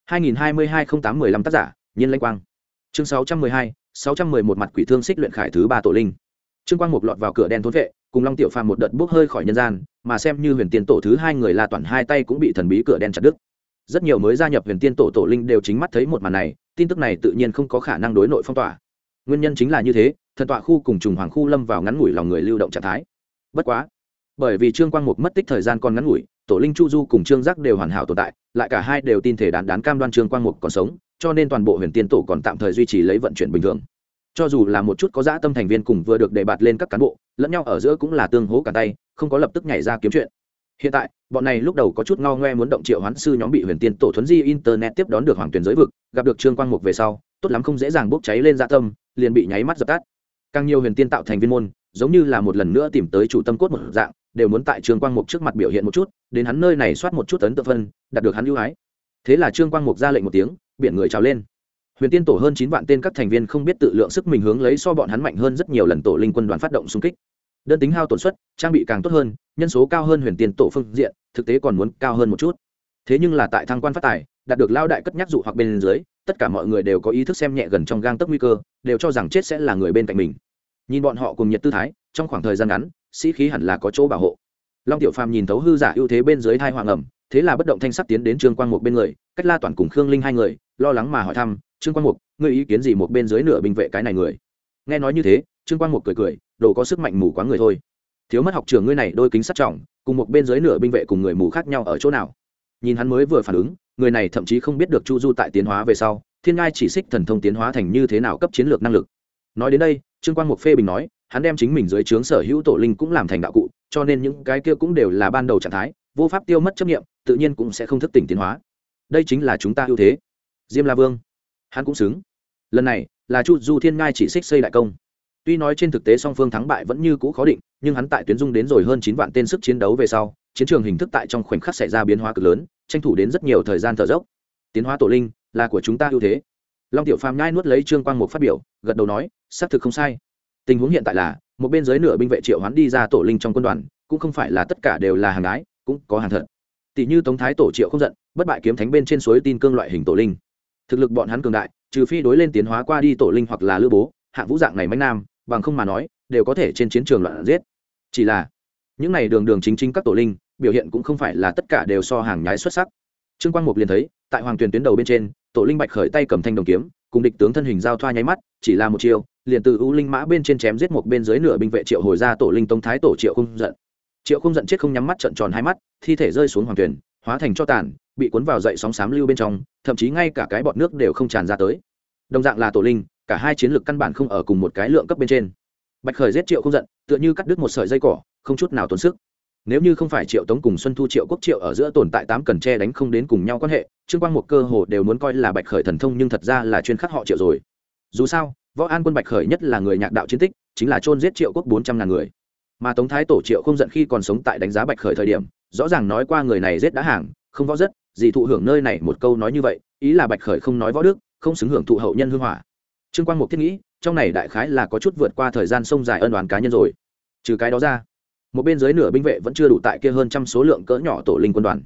2022-08-15 tác giả, Nhiên Lãnh Quang. Chương 612, 611 mặt quỷ thương xích luyện khải thứ 3 tổ linh. Trương Quang Mục lọt vào cửa đen thốn vệ, cùng Long Tiểu Phàm một đợt bước hơi khỏi nhân gian, mà xem như Huyền Tiên tổ thứ 2 người La Toản hai tay cũng bị thần bí cửa đen chặt đứt. Rất nhiều mới gia nhập Huyền Tiên tổ tổ linh đều chính mắt thấy một màn này, tin tức này tự nhiên không có khả năng đối nội phong tỏa. Nguyên nhân chính là như thế, thần tọa khu cùng trùng hoàng khu lâm vào ngắn ngủi lòng người lưu động trạng thái. Bất quá, bởi vì Trương Quang Mục mất tích thời gian còn ngắn ngủi, tổ linh Chu Du cùng Trương Giác đều hoàn hảo tồn tại, lại cả hai đều tin thể đán cam đoan Trương Quang Mục còn sống, cho nên toàn bộ Huyền Tiên tổ còn tạm thời duy trì lấy vận chuyển bình thường. Cho dù là một chút có dã tâm thành viên cùng vừa được đề bạt lên các cán bộ, lẫn nhau ở giữa cũng là tương hỗ cả tay, không có lập tức nhảy ra kiếm chuyện. Hiện tại, bọn này lúc đầu có chút ngao ngoe muốn động triệu hoán sư nhóm bị Huyền Tiên tổ thuấn di internet tiếp đón được Hoàng Tuyền giới vực, gặp được Trương Quang Mục về sau, tốt lắm không dễ dàng bốc cháy lên dạ tâm, liền bị nháy mắt dập tắt. Càng nhiều Huyền Tiên tạo thành viên môn, giống như là một lần nữa tìm tới chủ tâm cốt một dạng, đều muốn tại Trương Quang Mục trước mặt biểu hiện một chút, đến hắn nơi này soát một chút ấn tượng phân, đạt được hắn ưu ái. Thế là Trương Quang Mục ra lệnh một tiếng, biển người trào lên. Huyền Tiên tổ hơn 9 vạn tên các thành viên không biết tự lượng sức mình hướng lấy so bọn hắn mạnh hơn rất nhiều lần tổ linh quân đoàn phát động xung kích. Đơn tính hao tổn suất, trang bị càng tốt hơn, nhân số cao hơn Huyền Tiên tổ phương diện, thực tế còn muốn cao hơn một chút. Thế nhưng là tại thăng quan phát tài, đạt được lao đại cất nhắc dụ hoặc bên dưới, tất cả mọi người đều có ý thức xem nhẹ gần trong gang tấc nguy cơ, đều cho rằng chết sẽ là người bên cạnh mình. Nhìn bọn họ cùng nhiệt tư thái, trong khoảng thời gian ngắn, sĩ khí hẳn là có chỗ bảo hộ. Long Tiểu Phàm nhìn thấu hư giả ưu thế bên dưới thai hoàng ẩm, thế là bất động thanh sắc tiến đến Trương Quang Mục bên người, cách La Toản cùng Khương Linh hai người, lo lắng mà hỏi thăm, Trương Quang Mục, ngươi ý kiến gì một bên dưới nửa binh vệ cái này người? Nghe nói như thế, Trương Quang Mục cười cười, đồ có sức mạnh mù quá người thôi. Thiếu mất học trường ngươi này đôi kính sắt trọng, cùng một bên dưới nửa binh vệ cùng người mù khác nhau ở chỗ nào? Nhìn hắn mới vừa phản ứng, người này thậm chí không biết được Chu Du tại tiến hóa về sau, Thiên Ngai chỉ xích thần thông tiến hóa thành như thế nào cấp chiến lược năng lực. Nói đến đây, Trương Quang Mục phê bình nói, hắn đem chính mình dưới trướng sở hữu tổ linh cũng làm thành đạo cụ, cho nên những cái kia cũng đều là ban đầu trạng thái, vô pháp tiêu mất chấp niệm, tự nhiên cũng sẽ không thức tỉnh tiến hóa. Đây chính là chúng ta ưu thế. Diêm La Vương, hắn cũng xứng. Lần này là Chu Du Thiên Ngai chỉ xích xây đại công. Tuy nói trên thực tế song phương thắng bại vẫn như cũ khó định, nhưng hắn tại tuyến dung đến rồi hơn 9 vạn tên sức chiến đấu về sau, chiến trường hình thức tại trong khoảnh khắc xảy ra biến hóa cực lớn, tranh thủ đến rất nhiều thời gian thở dốc. Tiến hóa tổ linh là của chúng ta ưu thế. Long Tiểu Phàm nhai nuốt lấy Trương Quang Mục phát biểu, gật đầu nói, xác thực không sai. Tình huống hiện tại là, một bên dưới nửa binh vệ triệu hoán đi ra tổ linh trong quân đoàn, cũng không phải là tất cả đều là hàng ái, cũng có hàng thật. Tỷ như Tống Thái tổ Triệu không giận, bất bại kiếm thánh bên trên suối tin cương loại hình tổ linh. Thực lực bọn hắn cường đại, trừ phi đối lên tiến hóa qua đi tổ linh hoặc là lữ bố, hạng vũ dạng này mãnh nam, bằng không mà nói, đều có thể trên chiến trường loạn giết. Chỉ là, những này đường đường chính chính các tổ linh, biểu hiện cũng không phải là tất cả đều so hàng nhái xuất sắc. Trương Quang Mục liền thấy, tại Hoàng Tuyền tuyến đầu bên trên, tổ linh Bạch khởi tay cầm thanh đồng kiếm, cùng địch tướng thân hình giao thoa nháy mắt, chỉ là một chiêu, liền từ ưu linh mã bên trên chém giết một bên dưới nửa binh vệ Triệu hồi ra tổ linh Tống Thái tổ Triệu không giận. Triệu không giận chết không nhắm mắt trợn tròn hai mắt, thi thể rơi xuống Hoàng Tuyền, hóa thành cho tàn, bị cuốn vào dậy sóng xám lưu bên trong, thậm chí ngay cả cái bọt nước đều không tràn ra tới. Đồng dạng là tổ linh, cả hai chiến lược căn bản không ở cùng một cái lượng cấp bên trên. Bạch khởi giết Triệu không giận, tựa như cắt đứt một sợi dây cỏ, không chút nào tốn sức. Nếu như không phải Triệu Tống cùng Xuân Thu Triệu Quốc Triệu ở giữa tồn tại 8 cần che đánh không đến cùng nhau quan hệ, Trương Quang Mục cơ hồ đều muốn coi là Bạch khởi thần thông, nhưng thật ra là chuyên khắc họ Triệu rồi. Dù sao, Võ An quân Bạch khởi nhất là người nhạc đạo chiến tích, chính là chôn giết Triệu Quốc 400.000 người. Mà Tống Thái tổ Triệu không giận khi còn sống tại đánh giá Bạch khởi thời điểm, rõ ràng nói qua người này giết đã hàng, không võ rất, gì thụ hưởng nơi này một câu nói như vậy, ý là Bạch khởi không nói võ đức, không xứng hưởng thụ hậu nhân hương hỏa. Trương Quang Mục thiết nghĩ, trong này đại khái là có chút vượt qua thời gian sông dài ân oán cá nhân rồi. Trừ cái đó ra, một bên dưới nửa binh vệ vẫn chưa đủ tại kia hơn trăm số lượng cỡ nhỏ tổ linh quân đoàn.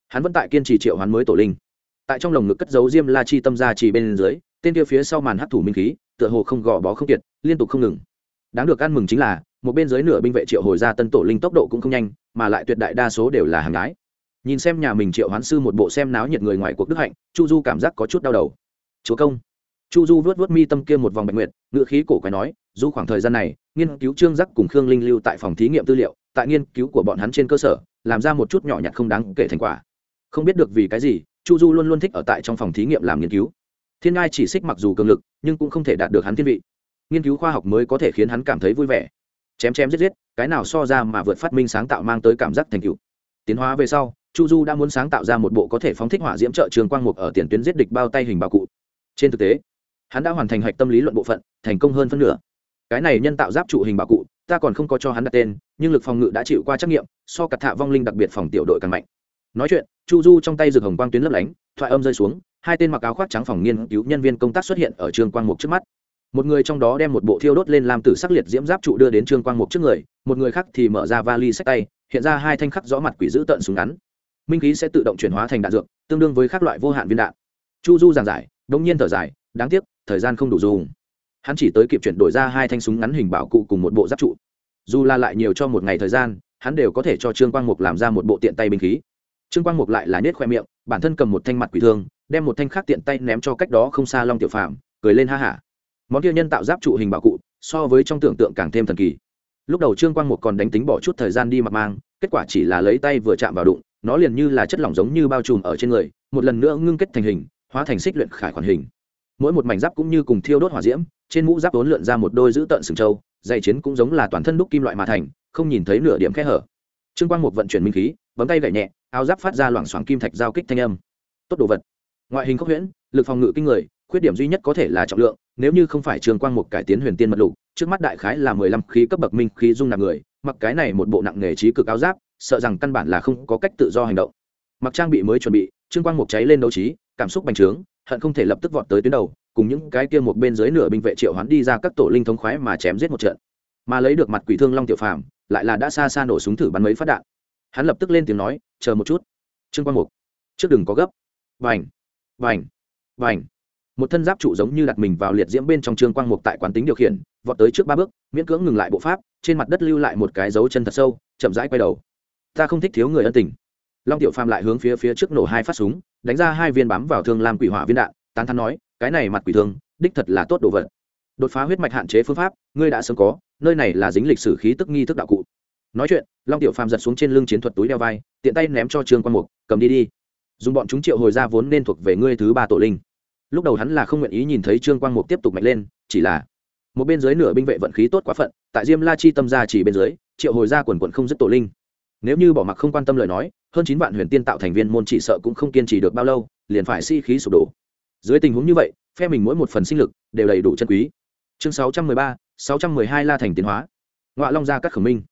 hắn vẫn tại kiên trì triệu hoán mới tổ linh. Tại trong lồng ngực cất giấu diêm la chi tâm gia trì bên dưới, tên kia phía sau màn hấp thụ minh khí tựa hồ không gò bó không kiệt, liên tục không ngừng. Đáng được ăn mừng chính là một bên dưới nửa binh vệ triệu hồi ra tân tổ linh tốc độ cũng không nhanh, mà lại tuyệt đại đa số đều là hàng gái. Nhìn xem nhà mình triệu hoán sư một bộ xem náo nhiệt người ngoài cuộc đức hạnh, Chu Du cảm giác có chút đau đầu. Chúa công. Chu Du vuốt vuốt mi tâm kia một vòng bạch nguyệt, ngựa khí cổ quái nói, Du khoảng thời gian này nghiên cứu Trương Giác cùng Khương Linh lưu tại phòng thí nghiệm tư liệu, tại nghiên cứu của bọn hắn trên cơ sở làm ra một chút nhỏ nhặt không đáng kể thành quả. Không biết được vì cái gì, Chu Du luôn luôn thích ở tại trong phòng thí nghiệm làm nghiên cứu. Thiên Ngai chỉ xích mặc dù cường lực, nhưng cũng không thể đạt được hắn thiên vị. Nghiên cứu khoa học mới có thể khiến hắn cảm thấy vui vẻ. Chém chém giết giết, cái nào so ra mà vượt phát minh sáng tạo mang tới cảm giác thành tựu. Tiến hóa về sau, Chu Du đã muốn sáng tạo ra một bộ có thể phóng thích hỏa diễm trợ trường quang mục ở tiền tuyến giết địch bao tay hình bảo cụ. Trên thực tế, hắn đã hoàn thành hạch tâm lý luận bộ phận, thành công hơn phân nửa. Cái này nhân tạo giáp trụ hình bảo cụ, ta còn không có cho hắn đặt tên, nhưng lực phòng ngự đã chịu qua trắc nghiệm, so cật thạ vong linh đặc biệt phòng tiểu đội càng mạnh. Nói chuyện, Chu Du trong tay rực hồng quang tuyến lấp lánh, thoại âm rơi xuống, hai tên mặc áo khoác trắng phòng nghiên cứu nhân viên công tác xuất hiện ở Trương Quang Mục trước mắt. Một người trong đó đem một bộ thiêu đốt lên lam tử sắc liệt diễm giáp trụ đưa đến Trương Quang Mục trước người, một người khác thì mở ra vali xách tay, hiện ra hai thanh khắc rõ mặt quỷ giữ tận súng ngắn. Minh khí sẽ tự động chuyển hóa thành đạn dược, tương đương với các loại vô hạn viên đạn. Chu Du giảng giải, đống nhiên thở dài, đáng tiếc, thời gian không đủ dùng. Hắn chỉ tới kịp chuyển đổi ra hai thanh súng ngắn hình bảo cụ cùng một bộ giáp trụ. Dù là lại nhiều cho một ngày thời gian, hắn đều có thể cho Trương Quang Mục làm ra một bộ tiện tay binh khí. Trương Quang Mục lại là nhếch khoe miệng, bản thân cầm một thanh mặt quỷ thương, đem một thanh khác tiện tay ném cho cách đó không xa Long Tiểu Phàm, cười lên ha hả. Món kia nhân tạo giáp trụ hình bảo cụ, so với trong tưởng tượng càng thêm thần kỳ. Lúc đầu Trương Quang Mục còn đánh tính bỏ chút thời gian đi mặc mang, kết quả chỉ là lấy tay vừa chạm vào đụng, nó liền như là chất lỏng giống như bao trùm ở trên người, một lần nữa ngưng kết thành hình, hóa thành xích luyện khải khoản hình. Mỗi một mảnh giáp cũng như cùng thiêu đốt hỏa diễm, trên mũ giáp uốn lượn ra một đôi dữ tợn sừng trâu, dây chiến cũng giống là toàn thân đúc kim loại mà thành, không nhìn thấy nửa điểm kẽ hở. Trương Quang Mục vận chuyển minh khí, bấm tay gảy nhẹ, áo giáp phát ra loảng xoảng kim thạch giao kích thanh âm. Tốt đồ vật. Ngoại hình khốc huyễn, lực phòng ngự kinh người, khuyết điểm duy nhất có thể là trọng lượng, nếu như không phải Trương Quang Mục cải tiến huyền tiên mật lục, trước mắt đại khái là 15 khí cấp bậc minh khí dung nạp người, mặc cái này một bộ nặng nghề trí cực áo giáp, sợ rằng căn bản là không có cách tự do hành động. Mặc trang bị mới chuẩn bị, Trương Quang Mục cháy lên đấu trí, cảm xúc bành trướng, hận không thể lập tức vọt tới tuyến đầu, cùng những cái kia một bên dưới nửa binh vệ triệu hoán đi ra các tổ linh thống khoái mà chém giết một trận. Mà lấy được mặt quỷ thương Long Tiểu Phàm, lại là đã xa xa nổ súng thử bắn mấy phát đạn. Hắn lập tức lên tiếng nói, chờ một chút. Trương Quang Mục, trước đừng có gấp. Vành, vành, vành. Một thân giáp trụ giống như đặt mình vào liệt diễm bên trong Trương Quang Mục tại quán tính điều khiển, vọt tới trước 3 bước, miễn cưỡng ngừng lại bộ pháp, trên mặt đất lưu lại một cái dấu chân thật sâu, chậm rãi quay đầu. Ta không thích thiếu người ân tình. Long Tiểu Phàm lại hướng phía trước nổ 2 phát súng, đánh ra 2 viên bám vào thương lam quỷ hỏa viên đạn, tán thán nói, cái này mặt quỷ thương, đích thật là tốt đồ vật. Đột phá huyết mạch hạn chế phương pháp, ngươi đã sớm có, nơi này là dính lịch sử khí tức nghi thức đạo cụ. Nói chuyện, Long Tiểu Phàm giật xuống trên lưng chiến thuật túi đeo vai, tiện tay ném cho Trương Quang Mục, cầm đi đi. Dùng bọn chúng triệu hồi ra vốn nên thuộc về ngươi thứ 3 tổ linh. Lúc đầu hắn là không nguyện ý nhìn thấy Trương Quang Mục tiếp tục mạnh lên, chỉ là một bên dưới nửa binh vệ vận khí tốt quá phận, tại Diêm La chi tâm gia chỉ bên dưới, triệu hồi ra quần quần không dứt tổ linh. Nếu như bỏ mặc không quan tâm lời nói, hơn 9 vạn huyền tiên tạo thành viên môn chỉ sợ cũng không kiên trì được bao lâu, liền phải khí sụp đổ. Dưới tình huống như vậy, phe mình mỗi một phần sinh lực đều đầy đủ chân quý. Chương 613, 612 La thành tiến hóa. Ngọa Long gia cắt khởi minh.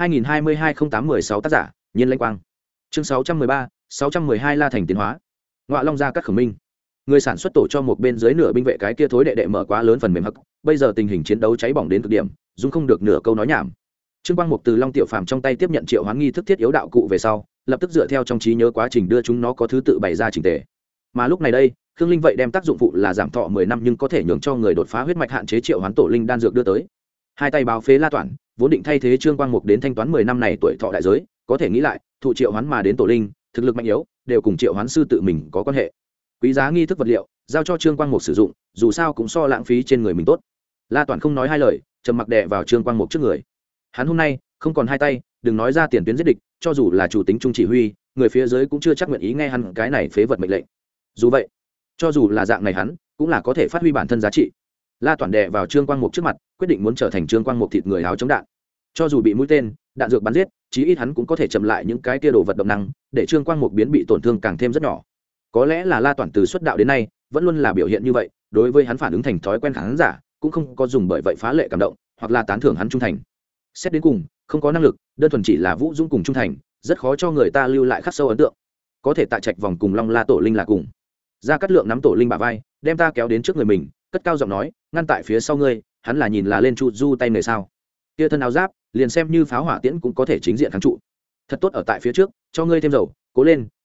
2022-08-16 tác giả, Nhiên Lãnh Quang. Chương 613, 612 La thành tiến hóa. Ngọa Long gia cắt khởi minh. Người sản xuất tổ cho một bên dưới nửa binh vệ cái kia thối đệ đệ mở quá lớn phần mềm hắc, bây giờ tình hình chiến đấu cháy bỏng đến cực điểm, dung không được nửa câu nói nhảm. Trương Quang Mục từ Long Tiểu Phàm trong tay tiếp nhận triệu hoán nghi thức thiết yếu đạo cụ về sau, lập tức dựa theo trong trí nhớ quá trình đưa chúng nó có thứ tự bày ra chỉnh tề. Mà lúc này đây, Khương Linh vậy đem tác dụng phụ là giảm thọ 10 năm nhưng có thể nhường cho người đột phá huyết mạch hạn chế triệu hoán tổ linh đan dược đưa tới. Hai tay báo phế La Toản, vốn định thay thế Trương Quang Mục đến thanh toán 10 năm này tuổi thọ đại giới, có thể nghĩ lại, thụ triệu hoán mà đến tổ linh, thực lực mạnh yếu, đều cùng triệu hoán sư tự mình có quan hệ. Quý giá nghi thức vật liệu, giao cho Trương Quang Mục sử dụng, dù sao cũng so lãng phí trên người mình tốt. La Toản không nói hai lời, trầm mặc đè vào Trương Quang Mục trước người. Hắn hôm nay không còn hai tay, đừng nói ra tiền tuyến giết địch, cho dù là chủ tính trung chỉ huy, người phía dưới cũng chưa chắc nguyện ý nghe hắn cái này phế vật mệnh lệnh. Dù vậy, cho dù là dạng này hắn, cũng là có thể phát huy bản thân giá trị. La Toản đè vào Trương Quang Mục trước mặt, quyết định muốn trở thành Trương Quang Mục thịt người áo chống đạn. Cho dù bị mũi tên, đạn dược bắn giết, chí ít hắn cũng có thể chậm lại những cái kia đồ vật động năng, để Trương Quang Mục biến bị tổn thương càng thêm rất nhỏ. Có lẽ là La Toản từ xuất đạo đến nay, vẫn luôn là biểu hiện như vậy, đối với hắn phản ứng thành thói quen khán giả, cũng không có dùng bởi vậy phá lệ cảm động, hoặc là tán thưởng hắn trung thành. Xét đến cùng, không có năng lực, đơn thuần chỉ là vũ dũng cùng trung thành, rất khó cho người ta lưu lại khắc sâu ấn tượng. Có thể tại trạch vòng cùng Long La tổ linh là cùng. Gia Cát Lượng nắm tổ linh bả vai, đem ta kéo đến trước người mình, cất cao giọng nói, ngăn tại phía sau ngươi, hắn là nhìn là lên Chu Du tay người sao? Kia thân áo giáp, liền xem như pháo hỏa tiễn cũng có thể chính diện kháng trụ. Thật tốt ở tại phía trước, cho ngươi thêm dầu, cố lên,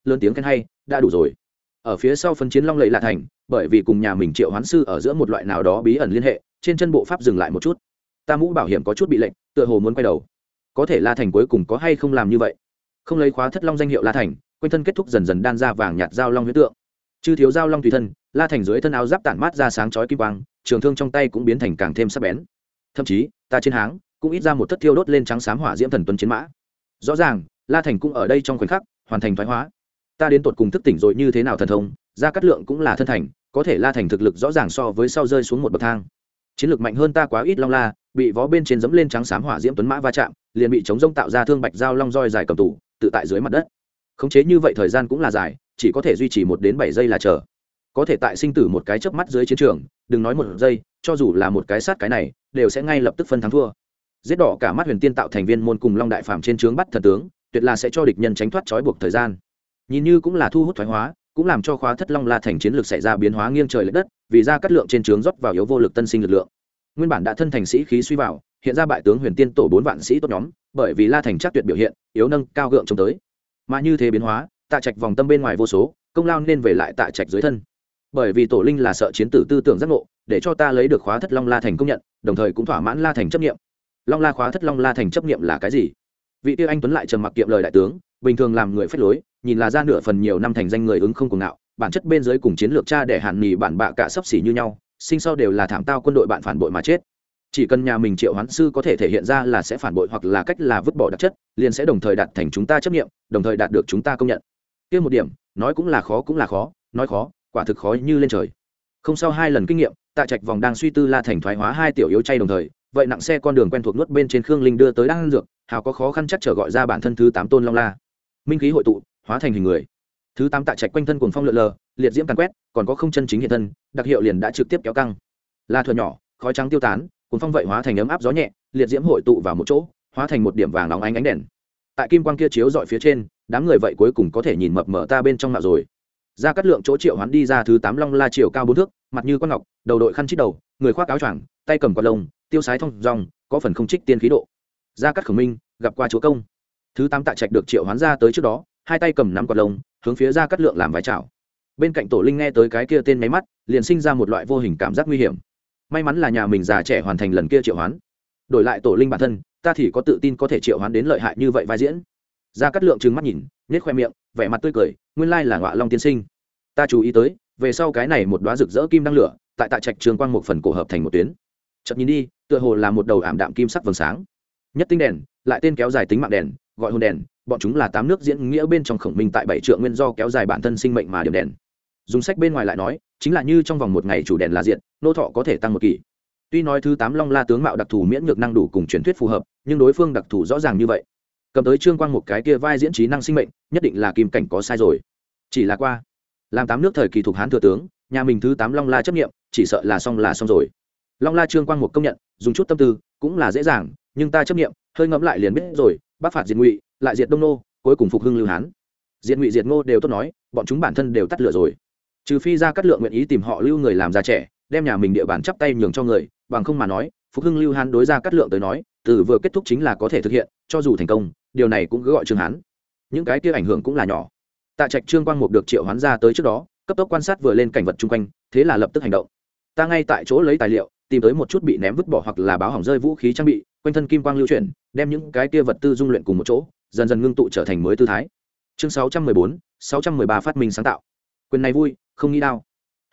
lớn tiếng khen hay, đã đủ rồi. Ở phía sau phân chiến long lẫy La Thành, bởi vì cùng nhà mình Triệu Hoán sư ở giữa một loại nào đó bí ẩn liên hệ, trên chân bộ pháp dừng lại một chút. Ta mũ bảo hiểm có chút bị lệnh, tựa hồ muốn quay đầu. Có thể La Thành cuối cùng có hay không làm như vậy? Không lấy khóa thất long danh hiệu La Thành, quanh thân kết thúc dần dần đan ra vàng nhạt giao long huyết tượng. Chư thiếu giao long tùy thân, La Thành dưới thân áo giáp tản mát ra sáng chói kim quang, trường thương trong tay cũng biến thành càng thêm sắc bén. Thậm chí, ta trên háng cũng ít ra một thất thiêu đốt lên trắng xám hỏa diễm thần tuấn chiến mã. Rõ ràng, La Thành cũng ở đây trong khoảnh khắc hoàn thành thoái hóa. Ta đến tột cùng thức tỉnh rồi như thế nào thần thông, Gia Cát Lượng cũng là thân thành, có thể La Thành thực lực rõ ràng so với sau rơi xuống một bậc thang. Chiến lược mạnh hơn ta quá ít long la, bị vó bên trên dẫm lên trắng xám hỏa diễm tuấn mã va chạm, liền bị chống rông tạo ra thương bạch giao long roi dài cầm tủ, tự tại dưới mặt đất. Khống chế như vậy thời gian cũng là dài, chỉ có thể duy trì 1 đến 7 giây là chờ. Có thể tại sinh tử một cái chớp mắt dưới chiến trường, đừng nói 1 giây, cho dù là một cái sát cái này, đều sẽ ngay lập tức phân thắng thua. Giết đỏ cả mắt huyền tiên tạo thành viên môn cùng long đại phàm trên trướng bắt thần tướng, tuyệt là sẽ cho địch nhân tránh thoát trói buộc thời gian. Nhìn như cũng là thu hút thoái hóa, cũng làm cho khóa thất long La Thành chiến lược xảy ra biến hóa nghiêng trời lệch đất, vì Gia Cát Lượng trên trướng rót vào yếu vô lực tân sinh lực lượng. Nguyên bản đã thân thành sĩ khí suy vào, hiện ra bại tướng huyền tiên tổ 4 vạn sĩ tốt nhóm, bởi vì La Thành chắc tuyệt biểu hiện, yếu nâng cao gượng chống tới. Mà như thế biến hóa, Tạ Trạch vòng tâm bên ngoài vô số, công lao nên về lại Tạ Trạch dưới thân. Bởi vì tổ linh là sợ chiến tử tư tưởng giác ngộ, để cho ta lấy được khóa thất long La Thành công nhận, đồng thời cũng thỏa mãn La Thành chấp niệm. Long La khóa thất long La Thành chấp niệm là cái gì? Vị tiêu anh tuấn lại trầm mặc kiệm lời đại tướng, bình thường làm người phách lối, nhìn là ra nửa phần nhiều năm thành danh người ứng không cùng ngạo, bản chất bên dưới cùng chiến lược cha để hàn nỉ bản bạ cả sấp xỉ như nhau, sinh sau đều là thảm tao quân đội bạn phản bội mà chết. Chỉ cần nhà mình Triệu Hoán sư có thể thể hiện ra là sẽ phản bội hoặc là cách là vứt bỏ đặc chất, liền sẽ đồng thời đạt thành chúng ta chấp niệm, đồng thời đạt được chúng ta công nhận. Kia một điểm, nói cũng là khó, nói khó, quả thực khó như lên trời. Không sau 2 lần kinh nghiệm, Tạ Trạch vòng đang suy tư La Thành thoái hóa 2 tiểu yếu chay đồng thời, vậy nặng xe con đường quen thuộc nuốt bên trên Khương Linh đưa tới đang dược, hào có khó khăn chắc trở gọi ra bản thân thứ 8 tôn long la. Minh khí hội tụ, hóa thành hình người. Thứ 8 Tạ Trạch quanh thân cuồng phong lượn lờ, liệt diễm tàn quét, còn có không chân chính hiện thân, đặc hiệu liền đã trực tiếp kéo căng. La thừa nhỏ, khói trắng tiêu tán, cuồng phong vậy hóa thành ấm áp gió nhẹ, liệt diễm hội tụ vào một chỗ, hóa thành một điểm vàng óng ánh đèn. Tại kim quang kia chiếu dọi phía trên, đám người vậy cuối cùng có thể nhìn mập mờ ta bên trong mạo rồi. Gia Cát Lượng chỗ Triệu Hoán đi ra thứ 8 long la chiều cao 4 thước, mặt như con ngọc, đầu đội khăn chít đầu, người khoác áo choàng, tay cầm quạt lông, tiêu sái thông dong, có phần không trích tiên khí độ. Gia Cát Khổng Minh gặp qua chúa công. Thứ 8 Tạ Trạch được Triệu Hoán ra tới trước đó, 2 tay cầm nắm quạt lông, hướng phía Gia Cát Lượng làm vái chào. Bên cạnh tổ linh nghe tới cái kia tên máy mắt, liền sinh ra một loại vô hình cảm giác nguy hiểm. May mắn là nhà mình già trẻ hoàn thành lần kia triệu hoán, đổi lại tổ linh bản thân, ta thì có tự tin có thể triệu hoán đến lợi hại như vậy vai diễn. Gia Cát Lượng trừng mắt nhìn, nhếch khoe miệng, vẻ mặt tươi cười, nguyên lai là Ngọa Long tiên sinh. Ta chú ý tới, về sau cái này một đóa rực rỡ kim năng lửa, tại Tạ Trạch trường quang một phần cổ hợp thành một tuyến. Chợt nhìn đi, tựa hồ là một đầu ảm đạm kim sắc vầng sáng. Nhất tinh đèn, lại tên kéo dài tính mạng đèn, gọi hồn đèn, bọn chúng là 8 nước diễn nghĩa bên trong Khổng Minh tại 7 trượng nguyên do kéo dài bản thân sinh mệnh mà điểm đèn. Dùng sách bên ngoài lại nói, chính là như trong vòng 1 ngày chủ đèn là diện, nô thọ có thể tăng 1 kỳ. Tuy nói thứ 8 long la tướng mạo đặc thù miễn nhược năng đủ cùng truyền thuyết phù hợp, nhưng đối phương đặc thù rõ ràng như vậy. Cầm tới trương quang một cái kia vai diễn trí năng sinh mệnh, nhất định là kim cảnh có sai rồi. Chỉ là qua, làm 8 nước thời kỳ thuộc Hán thừa tướng, nhà mình thứ 8 long la chấp nghiệm, chỉ sợ là xong rồi. Long la trương quang một công nhận, dùng chút tâm tư cũng là dễ dàng, nhưng ta chấp nghiệm, hơi ngẫm lại liền biết rồi, Bắc phạt diệt Ngụy, lại diệt Đông Nô, cuối cùng phục hưng Lưu Hán. Diệt Ngụy diệt Ngô đều tốt nói, bọn chúng bản thân đều tắt lửa rồi. Trừ phi Gia Cát Lượng nguyện ý tìm họ Lưu người làm già trẻ, đem nhà mình địa bàn chắp tay nhường cho người, bằng không mà nói, phục hưng Lưu Hán đối Gia Cát Lượng tới nói, từ vừa kết thúc chính là có thể thực hiện, cho dù thành công, điều này cũng cứ gọi Trương Hán. Những cái kia ảnh hưởng cũng là nhỏ. Tạ Trạch Trương Quang Mục được triệu hoán ra tới trước đó, cấp tốc quan sát vừa lên cảnh vật chung quanh, thế là lập tức hành động. Ta ngay tại chỗ lấy tài liệu, tìm tới một chút bị ném vứt bỏ hoặc là báo hỏng rơi vũ khí trang bị, quanh thân kim quang lưu chuyển, đem những cái kia vật tư dung luyện cùng một chỗ, dần dần ngưng tụ trở thành mới tư thái. Chương 614, 613 phát minh sáng tạo. Quyền này vui, không nghĩ đau.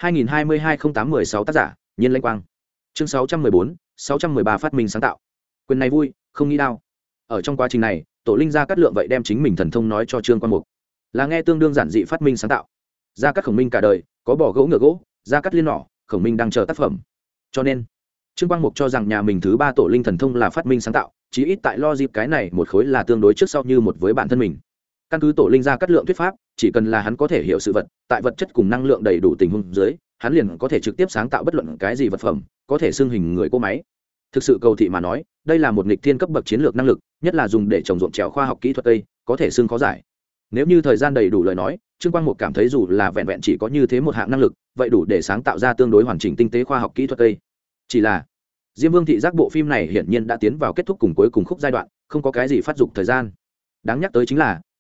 2022-08-16 tác giả, Nhiên Lãnh Quang. Chương 614, 613 phát minh sáng tạo. Quyền này vui, không nghĩ đau. Ở trong quá trình này, tổ linh Gia Cát Lượng vậy đem chính mình thần thông nói cho Trương Quang Mục. Là nghe tương đương giản dị phát minh sáng tạo. Gia Cát Khổng Minh cả đời, có bỏ gỗ ngựa gỗ, Gia Cát liên nỏ, Khổng Minh đang chờ tác phẩm. Cho nên, Trương Quang Mục cho rằng nhà mình thứ 3 tổ linh thần thông là phát minh sáng tạo, chí ít tại lo dịp cái này một khối là tương đối trước sau như một với bản thân mình. Căn cứ tổ linh Gia Cát Lượng thuyết pháp, chỉ cần là hắn có thể hiểu sự vật, tại vật chất cùng năng lượng đầy đủ tình huống dưới, hắn liền có thể trực tiếp sáng tạo bất luận cái gì vật phẩm, có thể xưng hình người cô máy. Thực sự cầu thị mà nói, đây là một nghịch thiên cấp bậc chiến lược năng lực, nhất là dùng để trồng ruộng trèo khoa học kỹ thuật cây, có thể xưng khó giải. Nếu như thời gian đầy đủ lời nói, Trương Quang Mục cảm thấy dù là vẹn vẹn chỉ có như thế một hạng năng lực, vậy đủ để sáng tạo ra tương đối hoàn chỉnh tinh tế khoa học kỹ thuật cây. Chỉ là Diêm Vương thị giác bộ phim này hiển nhiên đã tiến vào kết thúc cùng cuối cùng khúc giai đoạn, không có cái gì phát dục thời gian. Đáng nhắc tới chính là,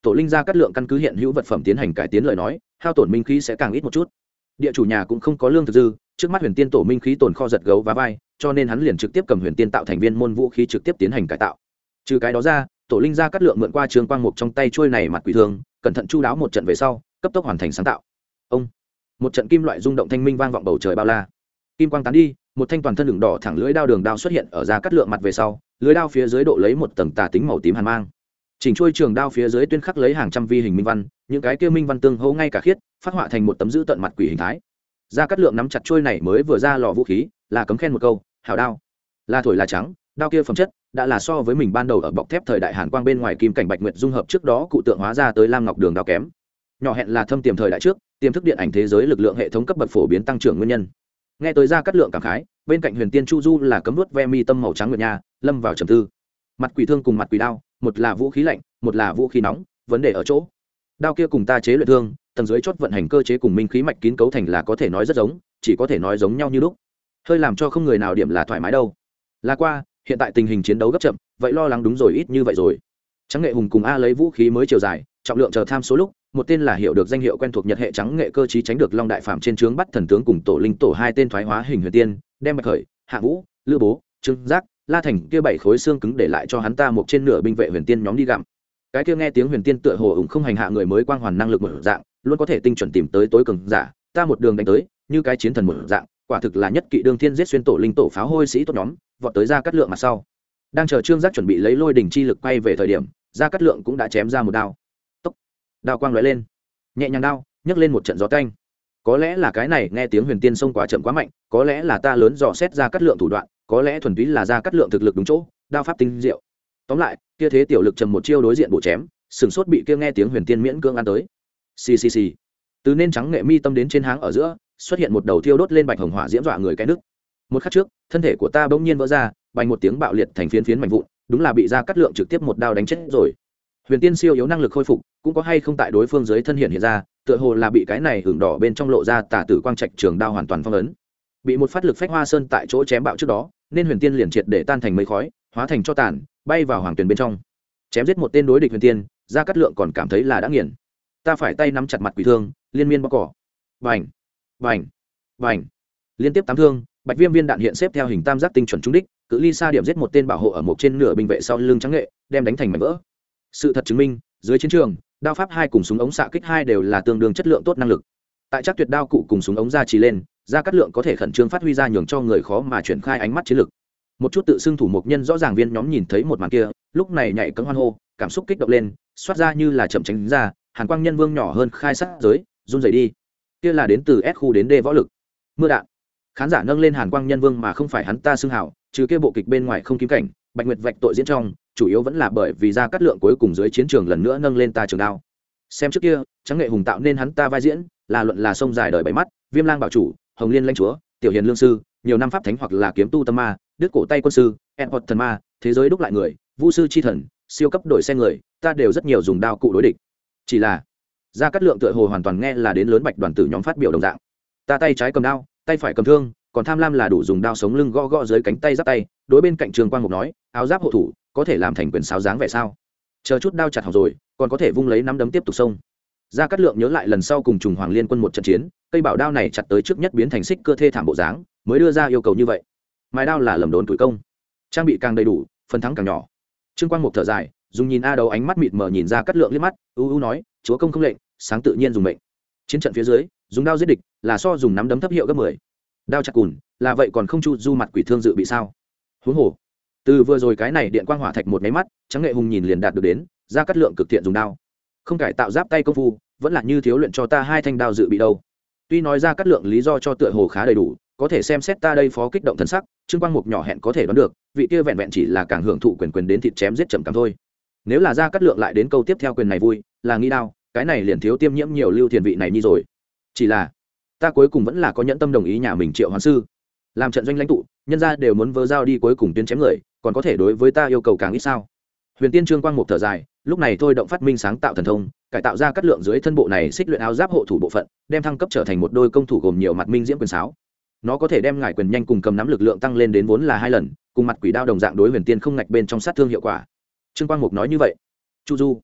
tổ linh gia cát lượng căn cứ hiện hữu vật phẩm tiến hành cải tiến lời nói hao tổn minh khí sẽ càng ít một chút. Địa chủ nhà cũng không có lương thực dư, trước mắt huyền tiên tổ minh khí tồn kho giật gấu và vai, cho nên hắn liền trực tiếp cầm huyền tiên tạo thành viên môn vũ khí trực tiếp tiến hành cải tạo. Trừ cái đó ra, tổ linh gia cát lượng mượn qua trường quang mục trong tay trôi này mặt quỷ thương, cẩn thận chu đáo một trận về sau, cấp tốc hoàn thành sáng tạo. Ông, một trận kim loại rung động thanh minh vang vọng bầu trời bao la. Kim quang tán đi, một thanh toàn thân đường đỏ thẳng lưỡi đao đường đao xuất hiện ở gia cát lượng mặt về sau, lưỡi đao phía dưới độ lấy một tầng tà tính màu tím hàn mang. Chỉnh chuôi trường đao phía dưới tuyên khắc lấy hàng trăm vi hình minh văn, những cái kia minh văn tương hỗ ngay cả khiết, phát họa thành một tấm dữ tận mặt quỷ hình thái. Gia cát lượng nắm chặt chuôi này mới vừa ra lò vũ khí, là cấm khen một câu, hảo đao. Là thổi là trắng, đao kia phẩm chất đã là so với mình ban đầu ở bọc thép thời đại Hàn Quang bên ngoài kim cảnh bạch nguyệt dung hợp trước đó cụ tượng hóa ra tới lam ngọc đường đao kém. Nhỏ hẹn là thâm tiềm thời đại trước, tiềm thức điện ảnh thế giới lực lượng hệ thống cấp bậc phổ biến tăng trưởng nguyên nhân. Nghe tới Gia cát lượng cảm khái, bên cạnh Huyền Tiên Chu Du là cấm nuốt ve mi tâm màu trắng nguyệt nha, lâm vào trầm tư. Mặt quỷ thương cùng mặt quỷ đao, một là vũ khí lạnh, một là vũ khí nóng, vấn đề ở chỗ đao kia cùng ta chế luyện thương tầng dưới chốt vận hành cơ chế cùng minh khí mạch kín cấu thành là có thể nói rất giống, chỉ có thể nói giống nhau như lúc, hơi làm cho không người nào điểm là thoải mái đâu. Là qua hiện tại tình hình chiến đấu gấp chậm, vậy lo lắng đúng rồi, ít như vậy rồi. Trắng nghệ hùng cùng a lấy vũ khí mới chiều dài trọng lượng chờ tham số lúc, một tên là hiểu được danh hiệu quen thuộc nhật hệ trắng nghệ cơ chí tránh được long đại phạm trên trướng bắt thần tướng cùng tổ linh tổ hai tên thoái hóa hình huyền tiên đem bạch khởi hạ vũ lữ bố trương giác la thành kia 7 khối xương cứng để lại cho hắn ta một trên nửa binh vệ huyền tiên nhóm đi gặm. Cái kia nghe tiếng huyền tiên tựa hồ ủng không hành hạ người mới quang hoàn năng lực một dạng, luôn có thể tinh chuẩn tìm tới tối cường giả, ta một đường đánh tới như cái chiến thần một dạng, quả thực là nhất kỵ đương thiên giết xuyên tổ linh tổ pháo hôi sĩ tốt nhóm vọt tới Gia Cát Lượng mặt sau. Đang chờ trương giác chuẩn bị lấy lôi đỉnh chi lực quay về thời điểm, Gia Cát Lượng cũng đã chém ra một đao. Tốc, đao quang lóe lên, nhẹ nhàng đao nhấc lên một trận gió tanh. Có lẽ là cái này nghe tiếng huyền tiên xông quá chậm quá mạnh, có lẽ là ta lớn dò xét Gia Cát Lượng thủ đoạn, có lẽ thuần túy là Gia Cát Lượng thực lực đúng chỗ, đao pháp tinh diệu. Tóm lại, kia thế tiểu lực trầm một chiêu đối diện bổ chém, sừng sốt bị kia nghe tiếng huyền tiên miễn cưỡng ăn tới. Xì xì xì. Từ nên trắng nghệ mi tâm đến trên háng ở giữa, xuất hiện một đầu thiêu đốt lên bạch hồng hỏa diễm dọa người cái nước. Một khắc trước, thân thể của ta bỗng nhiên vỡ ra, bành một tiếng bạo liệt thành phiến phiến mảnh vụn, đúng là bị Gia Cát Lượng trực tiếp một đao đánh chết rồi. Huyền tiên siêu yếu năng lực khôi phục, cũng có hay không tại đối phương dưới thân hiện ra, tựa hồ là bị cái này hưởng đỏ bên trong lộ ra tà tử quang trạch trường đao hoàn toàn phong ấn. Bị một phát lực phách hoa sơn tại chỗ chém bạo trước đó, nên huyền tiên liền triệt để tan thành mây khói, hóa thành cho tàn, bay vào hoàng tuyển bên trong. Chém giết một tên đối địch huyền tiên, Gia Cát Lượng còn cảm thấy là đã nghiền. Ta phải tay nắm chặt mặt quỷ thương, liên miên bóc cỏ. Bành, bành, bành. Liên tiếp 8 thương, bạch viêm viên đạn hiện xếp theo hình tam giác tinh chuẩn trúng đích, cự ly xa điểm giết một tên bảo hộ ở một trên nửa binh vệ sau lưng trắng nghệ, đem đánh thành mảnh vỡ. Sự thật chứng minh, dưới chiến trường, đao pháp 2 cùng súng ống xạ kích 2 đều là tương đương chất lượng tốt năng lực. Tại chắc tuyệt đao cụ cùng súng ống ra trì lên, Gia Cát Lượng có thể khẩn trương phát huy ra nhường cho người khó mà chuyển khai ánh mắt chiến lực. Một chút tự xưng thủ mục nhân rõ ràng viên nhóm nhìn thấy một màn kia, lúc này nhảy cẫng hoan hô, cảm xúc kích động lên, xoát ra như là chậm tránh ra, Hàn Quang Nhân Vương nhỏ hơn khai sát giới, run rẩy đi. Kia là đến từ S khu đến D võ lực. Mưa đạn. Khán giả nâng lên Hàn Quang Nhân Vương mà không phải hắn ta xưng hảo, trừ kia bộ kịch bên ngoài không kiếm cảnh, Bạch Nguyệt vạch tội diễn trong, chủ yếu vẫn là bởi vì Gia Cát Lượng cuối cùng dưới chiến trường lần nữa nâng lên ta trường đao. Xem trước kia, trắng nghệ hùng tạo nên hắn ta vai diễn, là luận là sông dài đời bảy mắt, Viêm Lang bảo chủ, Hồng Liên lãnh chúa, Tiểu Hiền lương sư, nhiều năm pháp thánh hoặc là kiếm tu tâm ma, đứt cổ tay quân sư, Edward thần ma, thế giới đúc lại người, Vu sư chi thần, siêu cấp đổi xe người, ta đều rất nhiều dùng đao cụ đối địch. Chỉ là Gia Cát Lượng tựa hồ hoàn toàn nghe là đến lớn bạch đoàn tử nhóm phát biểu đồng dạng. Ta tay trái cầm đao, tay phải cầm thương, còn tham lam là đủ dùng đao sống lưng gõ gõ dưới cánh tay giáp tay, đối bên cạnh Trường Quang Mục nói, áo giáp hộ thủ, có thể làm thành quyền sáo dáng vẻ sao? Chờ chút đao chặt hỏng rồi, còn có thể vung lấy nắm đấm tiếp tục xông. Gia Cát Lượng nhớ lại lần sau cùng trùng hoàng liên quân một trận chiến, cây bảo đao này chặt tới trước nhất biến thành xích cơ thê thảm bộ dáng, mới đưa ra yêu cầu như vậy. Mài đao là lầm đốn tuổi công, trang bị càng đầy đủ, phần thắng càng nhỏ. Trương Quang Mục thở dài, dùng nhìn a đầu ánh mắt mịt mờ nhìn Gia Cát Lượng liếc mắt, nói, chúa công không lệnh, sáng tự nhiên dùng mệnh. Chiến trận phía dưới, dùng đao giết địch, là so dùng nắm đấm thấp hiệu gấp 10. Đao chặt cùn, là vậy còn không chu du mặt quỷ thương dự bị sao? Huống hồ, từ vừa rồi cái này điện quang hỏa thạch một máy mắt, trắng nghệ hùng nhìn liền đạt được đến, Gia Cát Lượng cực thiện dùng đao, không cải tạo giáp tay công phu, vẫn là như thiếu luyện cho ta 2 thanh đao dự bị đâu. Tuy nói Gia Cát Lượng lý do cho tựa hồ khá đầy đủ, có thể xem xét ta đây phó kích động thần sắc, Trương Quang Mục nhỏ hẹn có thể đoán được, vị kia vẹn vẹn chỉ là càng hưởng thụ quyền đến thịt chém giết chậm cảm thôi. Nếu là Gia Cát Lượng lại đến câu tiếp theo quyền này vui, là nghĩ đao, cái này liền thiếu tiêm nhiễm nhiều lưu thiền vị này như rồi. Chỉ là ta cuối cùng vẫn là có nhẫn tâm đồng ý nhà mình triệu hoán sư làm trận doanh lãnh tụ, nhân gia đều muốn vơ dao đi cuối cùng tuyến chém người, còn có thể đối với ta yêu cầu càng ít sao? Huyền Tiên Trương Quang Mục thở dài, lúc này thôi động phát minh sáng tạo thần thông, cải tạo ra cắt lượng dưới thân bộ này xích luyện áo giáp hộ thủ bộ phận, đem thăng cấp trở thành một đôi công thủ gồm nhiều mặt minh diễm quyền sáo. Nó có thể đem ngải quyền nhanh cùng cầm nắm lực lượng tăng lên đến vốn là 2 lần, cùng mặt quỷ đao đồng dạng đối Huyền Tiên không ngạch bên trong sát thương hiệu quả. Trương Quang Mục nói như vậy. Chu Du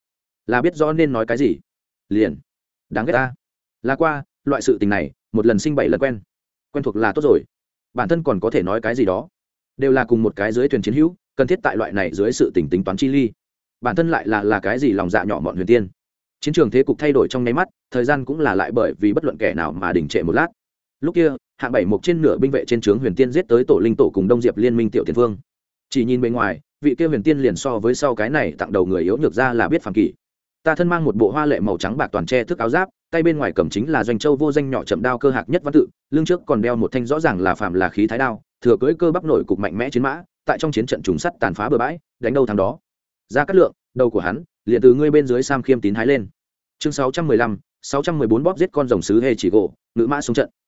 là biết rõ nên nói cái gì. Liền đáng ghét ta, là qua loại sự tình này một lần sinh 7 lần quen thuộc là tốt rồi. Bản thân còn có thể nói cái gì đó, đều là cùng một cái dưới thuyền chiến hữu, cần thiết tại loại này dưới sự tính toán chi ly. Bản thân lại là cái gì lòng dạ nhỏ mọn huyền tiên. Chiến trường thế cục thay đổi trong nháy mắt, thời gian cũng là lại bởi vì bất luận kẻ nào mà đình trệ một lát. Lúc kia hạng 7 mục trên nửa binh vệ trên trướng huyền tiên giết tới tổ linh tổ cùng đông diệp liên minh tiểu tiền vương. Chỉ nhìn bên ngoài, vị kia huyền tiên liền so với sau cái này tặng đầu người yếu nhược ra là biết phàm kỷ. Ta thân mang một bộ hoa lệ màu trắng bạc toàn che thức áo giáp, tay bên ngoài cầm chính là doanh châu vô danh nhỏ chậm đao cơ hạc nhất văn tự, lưng trước còn đeo một thanh rõ ràng là phàm là khí thái đao, thừa cưỡi cơ bắp nổi cục mạnh mẽ chiến mã, tại trong chiến trận trùng sắt tàn phá bừa bãi, đánh đâu thắng đó. Ra cát lượng, đầu của hắn liền từ ngươi bên dưới Sam Khiêm tín hái lên. Chương 615, 614 bóp giết con rồng sứ hề chỉ gỗ, ngự mã xuống trận.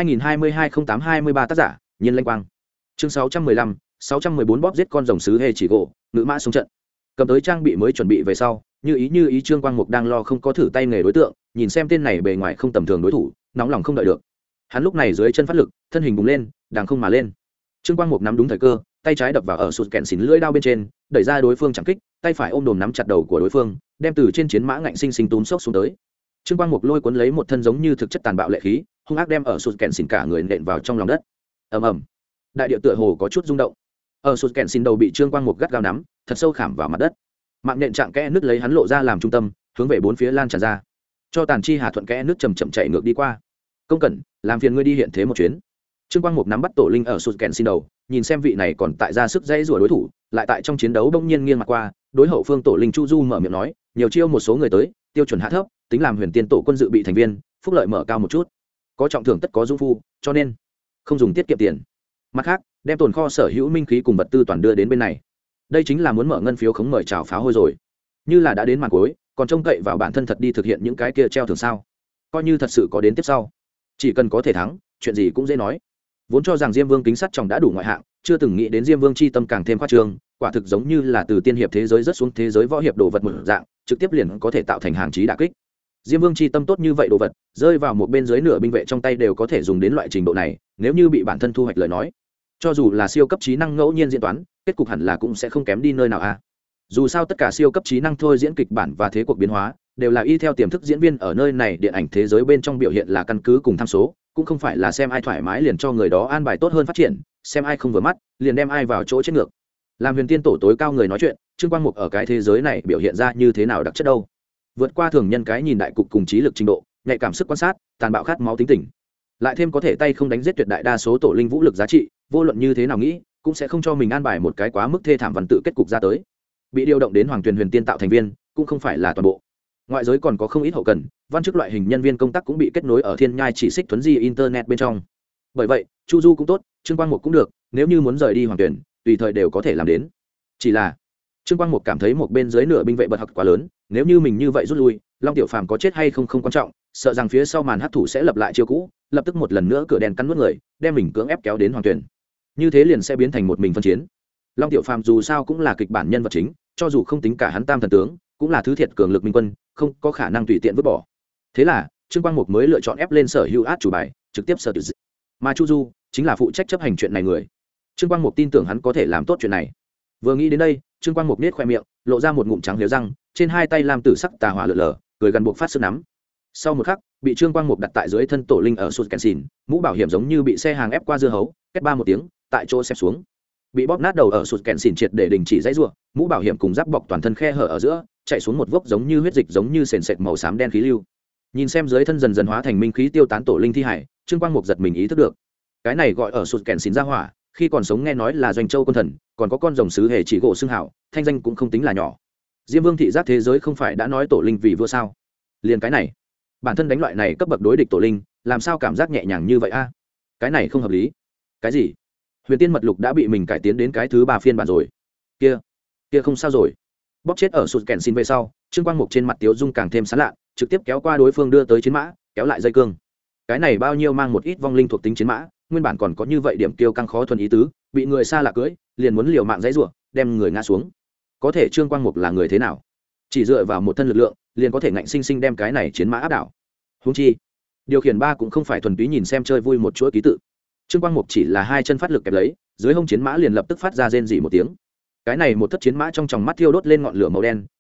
2022-08-23 tác giả, Nhiên Lanh Quang. Chương 615, 614 bóp giết con rồng sứ hề chỉ gỗ, ngự mã xuống trận. Cầm tới trang bị mới chuẩn bị về sau, như ý Trương Quang Mục đang lo không có thử tay nghề đối tượng, nhìn xem tên này bề ngoài không tầm thường đối thủ, nóng lòng không đợi được. Hắn lúc này dưới chân phát lực, thân hình bùng lên, đàng không mà lên. Trương Quang Mục nắm đúng thời cơ, tay trái đập vào ở sụt kẹn xỉn lưỡi đao bên trên, đẩy ra đối phương chẳng kích, tay phải ôm đồm nắm chặt đầu của đối phương, đem từ trên chiến mã ngạnh sinh sinh túm sốc xuống tới. Trương Quang Mục lôi cuốn lấy một thân giống như thực chất tàn bạo lệ khí, hung ác đem ở sụt kẹn xỉn cả người nện vào trong lòng đất. Ầm ầm, đại địa tựa hồ có chút rung động. Ở sụt kẹn xỉn đầu bị Trương Quang Mục gắt gao nắm, thật sâu khảm vào mặt đất. Mạng nện trạng kẽ nứt lấy hắn lộ ra làm trung tâm, hướng về bốn phía lan tràn ra. Cho tàn chi hà thuận kẽ nứt chậm chậm chạy ngược đi qua. Công cẩn, làm phiền ngươi đi hiện thế một chuyến. Trương Quang Mục nắm bắt tổ linh ở sụt kẹn xin đầu, nhìn xem vị này còn tại ra sức dãy rủa đối thủ, lại tại trong chiến đấu bỗng nhiên nghiêng mặt qua, đối hậu phương tổ linh Chu Du mở miệng nói, nhiều chiêu một số người tới, tiêu chuẩn hạ thấp, tính làm huyền tiên tổ quân dự bị thành viên, phúc lợi mở cao một chút, có trọng thưởng tất có dung phu, cho nên không dùng tiết kiệm tiền. Mặt khác, đem tồn kho sở hữu minh khí cùng vật tư toàn đưa đến bên này. Đây chính là muốn mở ngân phiếu khống mời chào pháo hôi rồi. Như là đã đến màn cuối, còn trông cậy vào bản thân thật đi thực hiện những cái kia treo thưởng sao? Coi như thật sự có đến tiếp sau, chỉ cần có thể thắng, chuyện gì cũng dễ nói. Vốn cho rằng Diêm Vương kính sắt trọng đã đủ ngoại hạng, chưa từng nghĩ đến Diêm Vương chi tâm càng thêm khoa trương, quả thực giống như là từ tiên hiệp thế giới rất xuống thế giới võ hiệp đồ vật một dạng, trực tiếp liền có thể tạo thành hàng chí đả kích. Diêm Vương chi tâm tốt như vậy đồ vật, rơi vào một bên dưới nửa binh vệ trong tay đều có thể dùng đến loại trình độ này, nếu như bị bản thân thu hoạch lời nói, cho dù là siêu cấp trí năng ngẫu nhiên diễn toán, kết cục hẳn là cũng sẽ không kém đi nơi nào a. Dù sao tất cả siêu cấp trí năng thôi diễn kịch bản và thế cuộc biến hóa, đều là y theo tiềm thức diễn viên ở nơi này điện ảnh thế giới bên trong biểu hiện là căn cứ cùng tham số, cũng không phải là xem ai thoải mái liền cho người đó an bài tốt hơn phát triển, xem ai không vừa mắt liền đem ai vào chỗ chết ngược. Làm huyền tiên tổ tối cao người nói chuyện, Trương Quang Mục ở cái thế giới này biểu hiện ra như thế nào đặc chất đâu, vượt qua thường nhân cái nhìn đại cục cùng trí lực trình độ, nhạy cảm sức quan sát, tàn bạo khát máu tính tình, lại thêm có thể tay không đánh giết tuyệt đại đa số tổ linh vũ lực giá trị, vô luận như thế nào nghĩ cũng sẽ không cho mình an bài một cái quá mức thê thảm văn tự kết cục ra tới. Bị điều động đến hoàng tuyền huyền tiên tạo thành viên cũng không phải là toàn bộ, ngoại giới còn có không ít hậu cần văn chức loại hình nhân viên công tác cũng bị kết nối ở thiên nhai chỉ xích thuấn di internet bên trong. Bởi vậy Chu Du cũng tốt, Trương Quang Mục cũng được, nếu như muốn rời đi hoàng tuyển tùy thời đều có thể làm đến. Chỉ là Trương Quang Mục cảm thấy một bên dưới nửa binh vệ bật học quá lớn, nếu như mình như vậy rút lui, Long Tiểu Phàm có chết hay không không quan trọng, sợ rằng phía sau màn hắc thủ sẽ lập lại chiêu cũ, lập tức một lần nữa cửa đèn cắn nuốt người, đem mình cưỡng ép kéo đến hoàng tuyển. Như thế liền sẽ biến thành một mình phân chiến. Long Tiểu Phàm dù sao cũng là kịch bản nhân vật chính, cho dù không tính cả hắn tam thần tướng, cũng là thứ thiệt cường lực minh quân, không có khả năng tùy tiện vứt bỏ. Thế là Trương Quang Mục mới lựa chọn ép lên sở hữu át chủ bài, trực tiếp sở tự dị. Mà Chu Du chính là phụ trách chấp hành chuyện này người. Trương Quang Mục tin tưởng hắn có thể làm tốt chuyện này. Vừa nghĩ đến đây, Trương Quang Mục nết khoe miệng, lộ ra một ngụm trắng liếu răng, trên hai tay lam tử sắc tà hỏa lượn lờ, cười gần buộc phát sức nắm. Sau một khắc, bị Trương Quang Mục đặt tại dưới thân tổ linh ở sụt kèn xỉn, mũ bảo hiểm giống như bị xe hàng ép qua dưa hấu, két ba một tiếng, tại chỗ xẹp xuống. Bị bóp nát đầu ở sụt kèn xỉn triệt để đình chỉ dãy rủa, mũ bảo hiểm cùng giáp bọc toàn thân khe hở ở giữa, chạy xuống một vốc giống như huyết dịch giống như sền sệt màu xám đen khí lưu. Nhìn xem dưới thân dần dần hóa thành minh khí tiêu tán tổ linh thi hải, Trương Quang Mục giật mình ý thức được, cái này gọi ở sụt kèn xỉn ra hỏa, khi còn sống nghe nói là doanh châu quân thần, còn có con rồng sứ hề chỉ gỗ xương hảo, thanh danh cũng không tính là nhỏ. Diêm Vương thị giác thế giới không phải đã nói tổ linh vì vua sao? Liền cái này, bản thân đánh loại này cấp bậc đối địch tổ linh, làm sao cảm giác nhẹ nhàng như vậy a? Cái này không hợp lý. Cái gì? Huyền Tiên mật lục đã bị mình cải tiến đến cái thứ 3 phiên bản rồi. Kia không sao rồi. Bóp chết ở sụt kèn xin về sau, Trương Quang Mục trên mặt tiếu dung càng thêm sán lạ, trực tiếp kéo qua đối phương đưa tới chiến mã, kéo lại dây cương. Cái này bao nhiêu mang một ít vong linh thuộc tính chiến mã, nguyên bản còn có như vậy điểm kiêu căng khó thuần ý tứ, bị người xa lạ cưỡi, liền muốn liều mạng dãy rủa, đem người ngã xuống. Có thể Trương Quang Mục là người thế nào? Chỉ dựa vào một thân lực lượng, liền có thể ngạnh sinh sinh đem cái này chiến mã áp đảo. Huống chi, điều khiển ba cũng không phải thuần túy nhìn xem chơi vui một chuỗi ký tự. Trương Quang Mục chỉ là hai chân phát lực kẹp lấy, dưới hông chiến mã liền lập tức phát ra rên rỉ một tiếng. Cái này một thất chiến mã trong tròng mắt thiêu đốt lên ngọn lửa màu đen,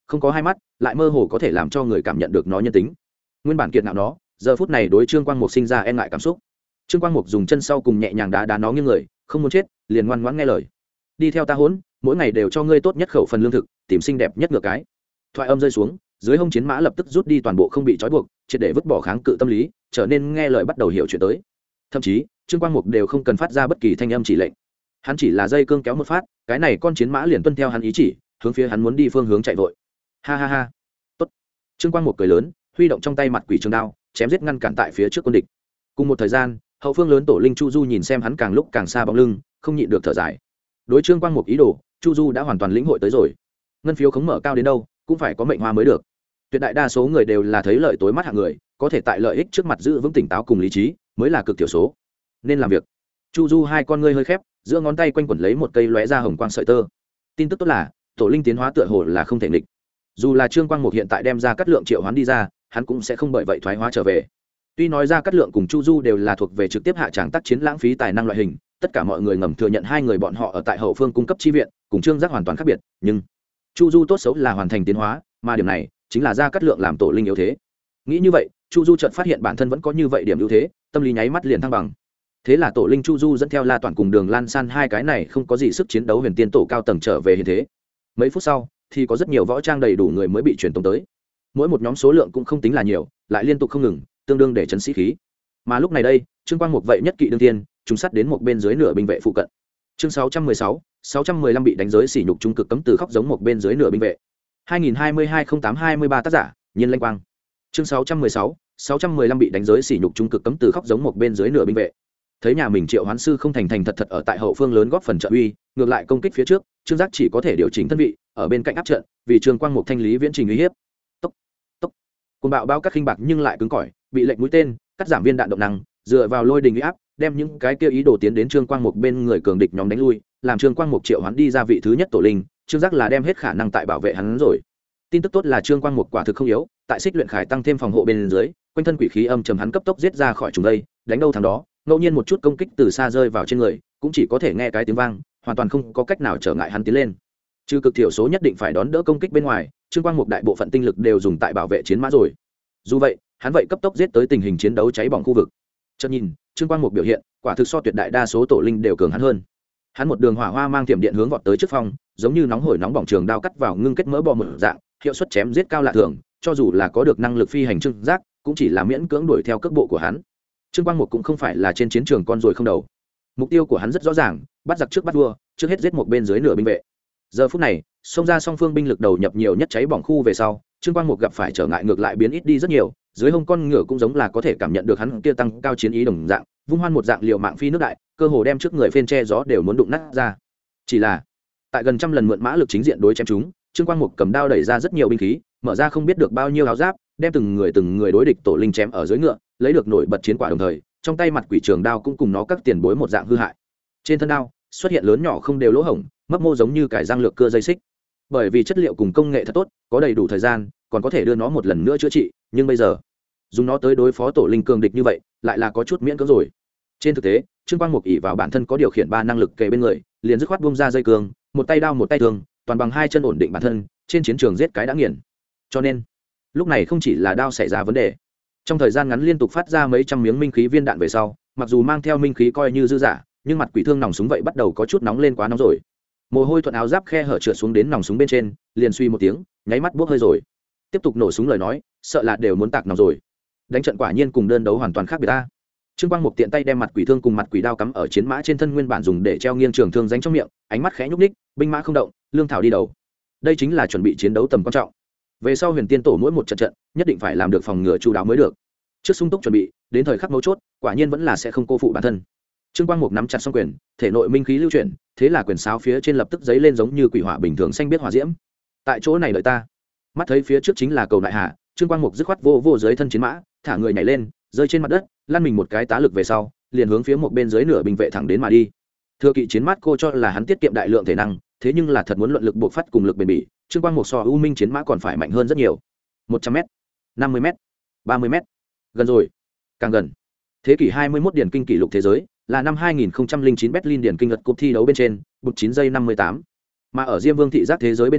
không có hai mắt lại mơ hồ có thể làm cho người cảm nhận được nó nhân tính. Nguyên bản kiệt ngạo nó giờ phút này đối Trương Quang Mục sinh ra e ngại cảm xúc. Trương Quang Mục dùng chân sau cùng nhẹ nhàng đá nó nghiêng người, không muốn chết liền ngoan ngoãn nghe lời. Đi theo ta hỗn, mỗi ngày đều cho ngươi tốt nhất khẩu phần lương thực, tìm xinh đẹp nhất ngựa cái. Thoại âm rơi xuống, dưới hông chiến mã lập tức rút đi toàn bộ không bị trói buộc, triệt để vứt bỏ kháng cự tâm lý, trở nên nghe lời bắt đầu hiểu chuyện tới. Thậm chí Trương Quang Mục đều không cần phát ra bất kỳ thanh âm chỉ lệnh, hắn chỉ là dây cương kéo một phát, cái này con chiến mã liền tuân theo hắn ý chỉ, hướng phía hắn muốn đi phương hướng chạy vội. Ha ha ha, tốt. Trương Quang Mục cười lớn, huy động trong tay mặt quỷ trường đao, chém giết ngăn cản tại phía trước quân địch. Cùng một thời gian, hậu phương lớn tổ linh Chu Du nhìn xem hắn càng lúc càng xa bóng lưng, không nhịn được thở dài. Đối Trương Quang Mục ý đồ, Chu Du đã hoàn toàn lĩnh hội tới rồi. Ngân phiếu khống mở cao đến đâu, cũng phải có mệnh hoa mới được. Tuyệt đại đa số người đều là thấy lợi tối mắt hạng người, có thể tại lợi ích trước mặt giữ vững tỉnh táo cùng lý trí, mới là cực thiểu số. Nên làm việc. Chu Du hai con ngươi hơi khép, giữa ngón tay quanh quẩn lấy một cây lóe ra hồng quang sợi tơ. Tin tức tốt là, tổ linh tiến hóa tựa hồ là không thể nghịch. Dù là Trương Quang Mục hiện tại đem ra cắt lượng triệu hoán đi ra, hắn cũng sẽ không bởi vậy thoái hóa trở về. Tuy nói ra cắt lượng cùng Chu Du đều là thuộc về trực tiếp hạ tràng tác chiến lãng phí tài năng loại hình, tất cả mọi người ngầm thừa nhận hai người bọn họ ở tại hậu phương cung cấp chi viện, cùng Trương Giác hoàn toàn khác biệt, nhưng Chu Du tốt xấu là hoàn thành tiến hóa, mà điểm này chính là ra cắt lượng làm tổ linh yếu thế. Nghĩ như vậy, Chu Du chợt phát hiện bản thân vẫn có như vậy điểm ưu thế, tâm lý nháy mắt liền thăng bằng. Thế là tổ linh Chu Du dẫn theo La Toàn cùng Đường Lan San hai cái này không có gì sức chiến đấu huyền tiên tổ cao tầng trở về hiện thế. Mấy phút sau, thì có rất nhiều võ trang đầy đủ người mới bị truyền tống tới. Mỗi một nhóm số lượng cũng không tính là nhiều, lại liên tục không ngừng, tương đương để chấn sĩ khí. Mà lúc này đây, Trương Quang Mục vậy nhất kỵ đương tiên, trùng sát đến một bên dưới nửa binh vệ phụ cận. Chương 616, 615 bị đánh giới sỉ nhục trung cực cấm từ khóc giống một bên dưới nửa binh vệ. 2022-08-23 tác giả, Nhiên Lanh Quang. Chương 616, 615 bị đánh giới sỉ nhục trung cực cấm từ khóc giống một bên dưới nửa binh vệ. Thấy nhà mình Triệu Hoán sư không thành thành thật thật ở tại hậu phương lớn góp phần trợ uy, ngược lại công kích phía trước, Trương Giác chỉ có thể điều chỉnh thân vị, ở bên cạnh áp trận, vì Trương Quang Mục thanh lý viễn trình uy hiếp. Tốc, tốc. Côn bạo bao cắt khinh bạc nhưng lại cứng cỏi, bị lệnh mũi tên, cắt giảm viên đạn động năng, dựa vào lôi đình uy áp, đem những cái kia ý đồ tiến đến Trương Quang Mục bên người cường địch nhóm đánh lui, làm Trương Quang Mục triệu hoán đi ra vị thứ nhất tổ linh, Trương Giác là đem hết khả năng tại bảo vệ hắn rồi. Tin tức tốt là Trương Quang Mục quả thực không yếu, tại Xích Luyện Khải tăng thêm phòng hộ bên dưới, quanh thân quỷ khí âm trầm hắn cấp tốc giết ra khỏi chúng đây, đánh đâu thằng đó, ngẫu nhiên một chút công kích từ xa rơi vào trên người, cũng chỉ có thể nghe cái tiếng vang, hoàn toàn không có cách nào trở ngại hắn tiến lên. Trừ cực thiểu số nhất định phải đón đỡ công kích bên ngoài, Trương Quang Mục đại bộ phận tinh lực đều dùng tại bảo vệ chiến mã rồi. Dù vậy, hắn vậy cấp tốc giết tới tình hình chiến đấu cháy bỏng khu vực. Chợt nhìn, Trương Quang Mục biểu hiện, quả thực so tuyệt đại đa số tổ linh đều cường hắn hơn. Hắn một đường hỏa hoa mang tiềm điện hướng vọt tới trước phòng, giống như nóng hổi nóng bỏng trường đao cắt vào ngưng kết mỡ bò một dạng, hiệu suất chém giết cao lạ thường, cho dù là có được năng lực phi hành Trương Giác, cũng chỉ là miễn cưỡng đuổi theo cước bộ của hắn. Trương Quang Mục cũng không phải là trên chiến trường con ruồi không đầu. Mục tiêu của hắn rất rõ ràng, bắt giặc trước bắt vua, trước hết giết một bên dưới nửa binh vệ. Giờ phút này, xông ra song phương binh lực đầu nhập nhiều nhất cháy bỏng khu về sau, Trương Quang Mục gặp phải trở ngại ngược lại biến ít đi rất nhiều, dưới hông con ngựa cũng giống là có thể cảm nhận được hắn kia tăng cao chiến ý đồng dạng, vung hoan một dạng liều mạng phi nước đại, cơ hồ đem trước người phên che gió đều muốn đụng nát ra. Chỉ là, tại gần trăm lần mượn mã lực chính diện đối chém chúng, Trương Quang Mục cầm đao đẩy ra rất nhiều binh khí, mở ra không biết được bao nhiêu áo giáp, đem từng người đối địch tổ linh chém ở dưới ngựa, lấy được nổi bật chiến quả đồng thời, trong tay mặt quỷ trường đao cũng cùng nó các tiền bối một dạng hư hại. Trên thân đao xuất hiện lớn nhỏ không đều lỗ hổng, mấp mô giống như cải răng lược cưa dây xích. Bởi vì chất liệu cùng công nghệ thật tốt, có đầy đủ thời gian, còn có thể đưa nó một lần nữa chữa trị, nhưng bây giờ dùng nó tới đối phó tổ linh cường địch như vậy, lại là có chút miễn cưỡng rồi. Trên thực tế, Trương Quang Mục ỷ vào bản thân có điều khiển ba năng lực kề bên người, liền dứt khoát buông ra dây cương, một tay đao một tay thương, toàn bằng hai chân ổn định bản thân, trên chiến trường giết cái đã nghiền. Cho nên, lúc này không chỉ là đao xảy ra vấn đề, trong thời gian ngắn liên tục phát ra mấy trăm miếng minh khí viên đạn về sau, mặc dù mang theo minh khí coi như dư giả, nhưng mặt quỷ thương nòng súng vậy bắt đầu có chút nóng lên, quá nóng rồi. Mồ hôi thuận áo giáp khe hở trượt xuống đến nòng súng bên trên, liền suy một tiếng, nháy mắt bốc hơi rồi. Tiếp tục nổ súng lời nói, sợ là đều muốn tạc nòng rồi. Đánh trận quả nhiên cùng đơn đấu hoàn toàn khác biệt ta. Trương Quang Mục tiện tay đem mặt quỷ thương cùng mặt quỷ đao cắm ở chiến mã trên thân nguyên bản dùng để treo nghiêng trường thương danh trong miệng, ánh mắt khẽ nhúc nhích, binh mã không động, lương thảo đi đầu. Đây chính là chuẩn bị chiến đấu tầm quan trọng. Về sau Huyền Tiên tổ mỗi một trận nhất định phải làm được phòng ngừa chu đáo mới được. Trước sung túc chuẩn bị, đến thời khắc mấu chốt, quả nhiên vẫn là sẽ không cô phụ bản thân. Trương Quang Mục nắm chặt song quyền, thể nội minh khí lưu chuyển, thế là quyền sáo phía trên lập tức giấy lên giống như quỷ hỏa bình thường xanh biết hỏa diễm. Tại chỗ này đợi ta. Mắt thấy phía trước chính là cầu đại hạ, Trương Quang Mục dứt khoát vô dưới thân chiến mã, thả người nhảy lên, rơi trên mặt đất, lăn mình một cái tá lực về sau, liền hướng phía một bên dưới nửa binh vệ thẳng đến mà đi. Thừa kỵ chiến mát cô cho là hắn tiết kiệm đại lượng thể năng, thế nhưng là thật muốn luận lực buộc phát cùng lực bền bỉ, Trương Quang Mục so U Minh chiến mã còn phải mạnh hơn rất nhiều. 100m, 50m, 30m, gần rồi, càng gần. Thế kỷ 21 điển kinh kỷ lục thế giới là năm 2009 Berlin điển kinh lật cúp thi đấu bên trên, bụt 9 giây 58. Mà ở Diêm Vương thị giác thế giới bên trong,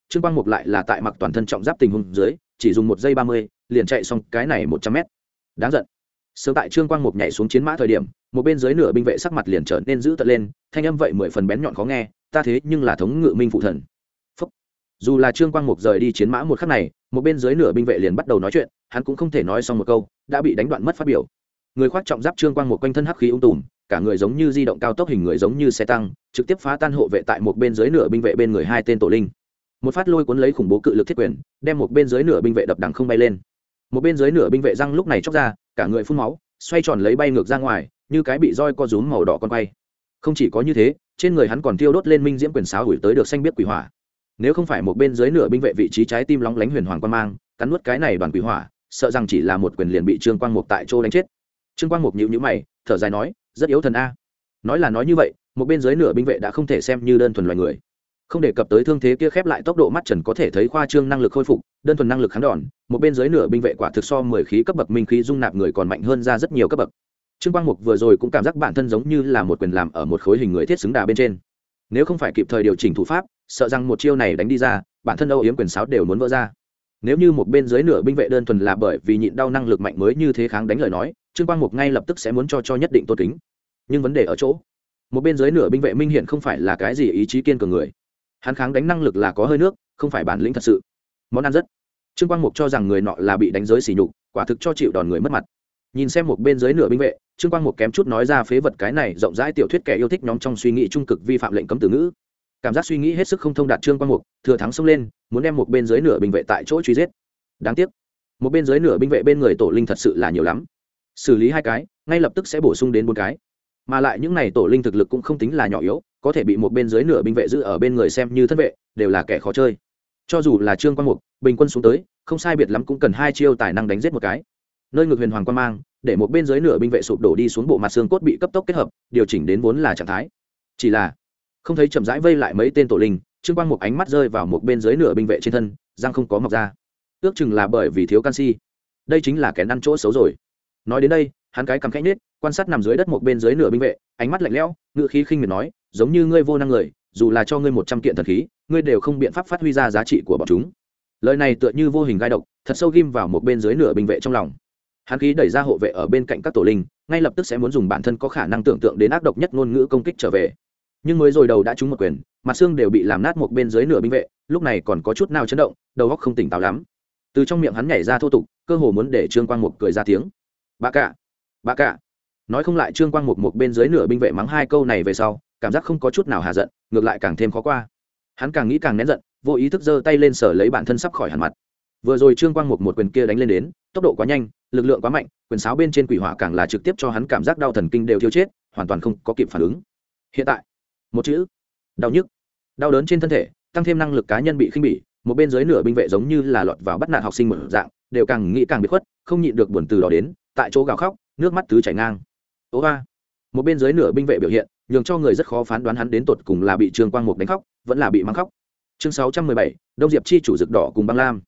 Trương Quang Mục lại là tại mặc toàn thân trọng giáp tình huống dưới chỉ dùng 1 giây 30 liền chạy xong cái này 100 m. Đáng giận. Sớm tại Trương Quang Mục nhảy xuống chiến mã thời điểm, một bên dưới nửa binh vệ sắc mặt liền trở nên dữ tợn lên, thanh âm vậy 10 phần bén nhọn khó nghe, ta thế nhưng là thống ngự minh phụ thần. Phúc. Dù là Trương Quang Mục rời đi chiến mã một khắc này, một bên dưới nửa binh vệ liền bắt đầu nói chuyện, hắn cũng không thể nói xong một câu, đã bị đánh đoạn mất phát biểu. Người khoác trọng giáp Trương Quang Mục quanh thân hắc khí ung tùm, cả người giống như di động cao tốc hình người giống như xe tăng, trực tiếp phá tan hộ vệ tại một bên dưới nửa binh vệ bên người hai tên tổ linh. Một phát lôi cuốn lấy khủng bố cự lực thiết quyền, đem một bên dưới nửa binh vệ đập đằng không bay lên. Một bên dưới nửa binh vệ răng lúc này chốc ra, cả người phun máu, xoay tròn lấy bay ngược ra ngoài, như cái bị roi co rúm màu đỏ con quay. Không chỉ có như thế, trên người hắn còn tiêu đốt lên minh diễm quyền sáo gửi tới được xanh biết quỷ hỏa. Nếu không phải một bên dưới nửa binh vệ vị trí trái tim lóng lánh huyền hoàng quan mang, cắn nuốt cái này đoàn quỷ hỏa, sợ rằng chỉ là một quyền liền bị Trương Quang Mục tại chỗ đánh chết. Trương Quang Mục nhíu nhíu mày, thở dài nói, rất yếu thần a. Nói là nói như vậy, một bên dưới nửa binh vệ đã không thể xem như đơn thuần loài người. Không đề cập tới thương thế kia khép lại tốc độ mắt trần có thể thấy khoa trương năng lực khôi phục, đơn thuần năng lực kháng đòn, một bên dưới nửa binh vệ quả thực so 10 khí cấp bậc minh khí dung nạp người còn mạnh hơn ra rất nhiều cấp bậc. Trương Quang Mục vừa rồi cũng cảm giác bản thân giống như là một quyền làm ở một khối hình người thiết xứng đà bên trên. Nếu không phải kịp thời điều chỉnh thủ pháp, sợ rằng một chiêu này đánh đi ra, bản thân Âu Yếm quyền sáo đều muốn vỡ ra. Nếu như một bên dưới nửa binh vệ đơn thuần là bởi vì nhịn đau năng lực mạnh mới như thế kháng đánh lời nói, Trương Quang Mục ngay lập tức sẽ muốn cho nhất định tôn kính. Nhưng vấn đề ở chỗ, một bên dưới nửa binh vệ minh hiện không phải là cái gì ý chí kiên cường người. Hắn kháng đánh năng lực là có hơi nước, không phải bản lĩnh thật sự. Món ăn rất. Trương Quang Mục cho rằng người nọ là bị đánh giới sỉ nhục, quả thực cho chịu đòn người mất mặt. Nhìn xem một bên dưới nửa binh vệ, Trương Quang Mục kém chút nói ra phế vật cái này rộng rãi tiểu thuyết kẻ yêu thích nhóm trong suy nghĩ trung cực vi phạm lệnh cấm từ ngữ. Cảm giác suy nghĩ hết sức không thông đạt Trương Quang Mục, thừa thắng xông lên, muốn đem một bên dưới nửa binh vệ tại chỗ truy giết. Đáng tiếc, một bên dưới nửa binh vệ bên người tổ linh thật sự là nhiều lắm. Xử lý 2 cái, ngay lập tức sẽ bổ sung đến 4 cái. Mà lại những này tổ linh thực lực cũng không tính là nhỏ yếu, có thể bị một bên dưới nửa binh vệ giữ ở bên người xem như thân vệ, đều là kẻ khó chơi. Cho dù là Trương Quang Mục, bình quân xuống tới, không sai biệt lắm cũng cần 2 chiêu tài năng đánh giết một cái. Nơi ngực huyền hoàng quang mang, để một bên dưới nửa binh vệ sụp đổ đi xuống, bộ mặt xương cốt bị cấp tốc kết hợp, điều chỉnh đến vốn là trạng thái. Chỉ là không thấy chậm rãi vây lại mấy tên tổ linh, Trương Quang Mục ánh mắt rơi vào một bên dưới nửa binh vệ trên thân, răng không có mọc ra. Ước chừng là bởi vì thiếu canxi. Đây chính là kẻ ăn chỗ xấu rồi. Nói đến đây, hắn cái cằm khẽ nhếch, quan sát nằm dưới đất một bên dưới nửa binh vệ, ánh mắt lạnh lẽo, ngữ khí khinh miệt nói, giống như ngươi vô năng người, dù là cho ngươi 100 kiện thần khí, ngươi đều không biện pháp phát huy ra giá trị của bọn chúng. Lời này tựa như vô hình gai độc, thật sâu ghim vào một bên dưới nửa binh vệ trong lòng. Hắn khí đẩy ra hộ vệ ở bên cạnh các tổ linh, ngay lập tức sẽ muốn dùng bản thân có khả năng tưởng tượng đến ác độc nhất ngôn ngữ công kích trở về. Nhưng mới rồi đầu đã trúng một quyền, mặt xương đều bị làm nát một bên dưới nửa binh vệ, lúc này còn có chút nào chấn động, đầu óc không tỉnh táo lắm. Từ trong miệng hắn nhảy ra thô tục, cơ hồ muốn để Trương Quang Mục cười ra tiếng. Bà cả. Nói không lại Trương Quang Mục một bên dưới nửa binh vệ mắng 2 câu này về sau, cảm giác không có chút nào hà giận, ngược lại càng thêm khó qua. Hắn càng nghĩ càng nén giận, vô ý thức giơ tay lên sờ lấy bản thân sắp khỏi hẳn mặt. Vừa rồi Trương Quang Mục một quyền kia đánh lên đến, tốc độ quá nhanh, lực lượng quá mạnh, quyền sáo bên trên quỷ hỏa càng là trực tiếp cho hắn cảm giác đau thần kinh đều thiêu chết, hoàn toàn không có kịp phản ứng. Hiện tại, một chữ, đau nhức, đau đớn trên thân thể, tăng thêm năng lực cá nhân bị khinh bỉ, một bên dưới nửa binh vệ giống như là lọt vào bắt nạt học sinh một dạng, đều càng nghĩ càng biệt khuất, không nhịn được buồn từ đó đến, tại chỗ gào khóc, nước mắt tứ chảy ngang. Ố a! Một bên dưới nửa binh vệ biểu hiện, nhường cho người rất khó phán đoán hắn đến tột cùng là bị Trương Quang Mục đánh khóc, vẫn là bị mắng khóc. Chương 617, Đông Diệp chi chủ rực đỏ cùng băng lam.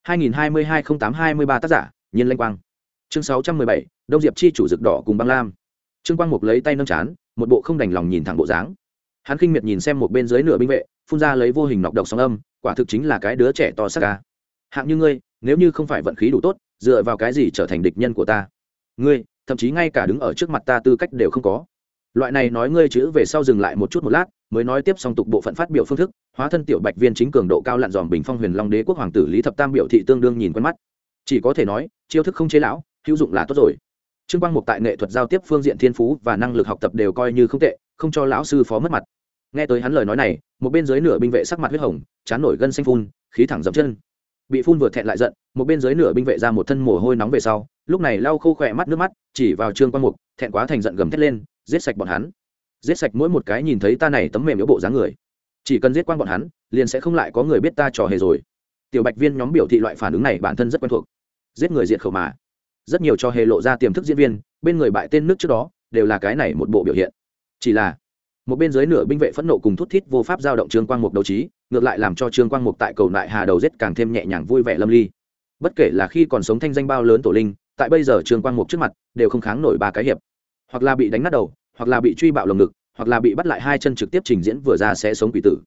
2022-08-23 tác giả, Nhiên Lanh Quang. Chương 617, Đông Diệp chi chủ rực đỏ cùng băng lam. Trương Quang Mục lấy tay nâng trán, một bộ không đành lòng nhìn thẳng bộ dáng. Hắn khinh miệt nhìn xem một bên dưới nửa binh vệ, phun ra lấy vô hình nọc độc sóng âm, quả thực chính là cái đứa trẻ to xác ca. Hạng như ngươi, nếu như không phải vận khí đủ tốt, dựa vào cái gì trở thành địch nhân của ta? Ngươi, thậm chí ngay cả đứng ở trước mặt ta tư cách đều không có. Loại này nói ngươi chữ về sau dừng lại một chút một lát, mới nói tiếp song tục bộ phận phát biểu phương thức, hóa thân tiểu bạch viên chính cường độ cao lặn dòm bình phong huyền long đế quốc hoàng tử Lý Thập Tam biểu thị tương đương nhìn quen mắt. Chỉ có thể nói, chiêu thức không chế lão, hữu dụng là tốt rồi. Trương Quang Mục tại nghệ thuật giao tiếp phương diện thiên phú và năng lực học tập đều coi như không tệ, không cho lão sư phó mất mặt. Nghe tới hắn lời nói này, một bên dưới nửa binh vệ sắc mặt huyết hồng, trán nổi gân xanh phun, khí thẳng dậm chân. Bị phun vừa thẹn lại giận, một bên dưới nửa binh vệ ra một thân mồ hôi nóng về sau, lúc này lau khô khỏe mắt nước mắt, chỉ vào Trương Quang Mục, thẹn quá thành giận gầm thét lên, giết sạch bọn hắn, giết sạch mỗi một cái nhìn thấy ta này tấm mềm yếu bộ dáng người. Chỉ cần giết quang bọn hắn, liền sẽ không lại có người biết ta trò hề rồi. Tiểu bạch viên nhóm biểu thị loại phản ứng này bản thân rất quen thuộc, giết người diệt khẩu mà. Rất nhiều trò hề lộ ra tiềm thức diễn viên, bên người bại tên nước trước đó, đều là cái này một bộ biểu hiện. Chỉ là một bên dưới nửa binh vệ phẫn nộ cùng thút thít vô pháp giao động Trương Quang Mục đấu trí, ngược lại làm cho Trương Quang Mục tại cầu nại hà đầu giết càng thêm nhẹ nhàng vui vẻ lâm ly. Bất kể là khi còn sống thanh danh bao lớn tổ linh, tại bây giờ Trương Quang Mục trước mặt đều không kháng nổi 3 cái hiệp, hoặc là bị đánh nát đầu, hoặc là bị truy bạo lồng ngực, hoặc là bị bắt lại 2 chân trực tiếp trình diễn vừa ra sẽ sống quỷ tử.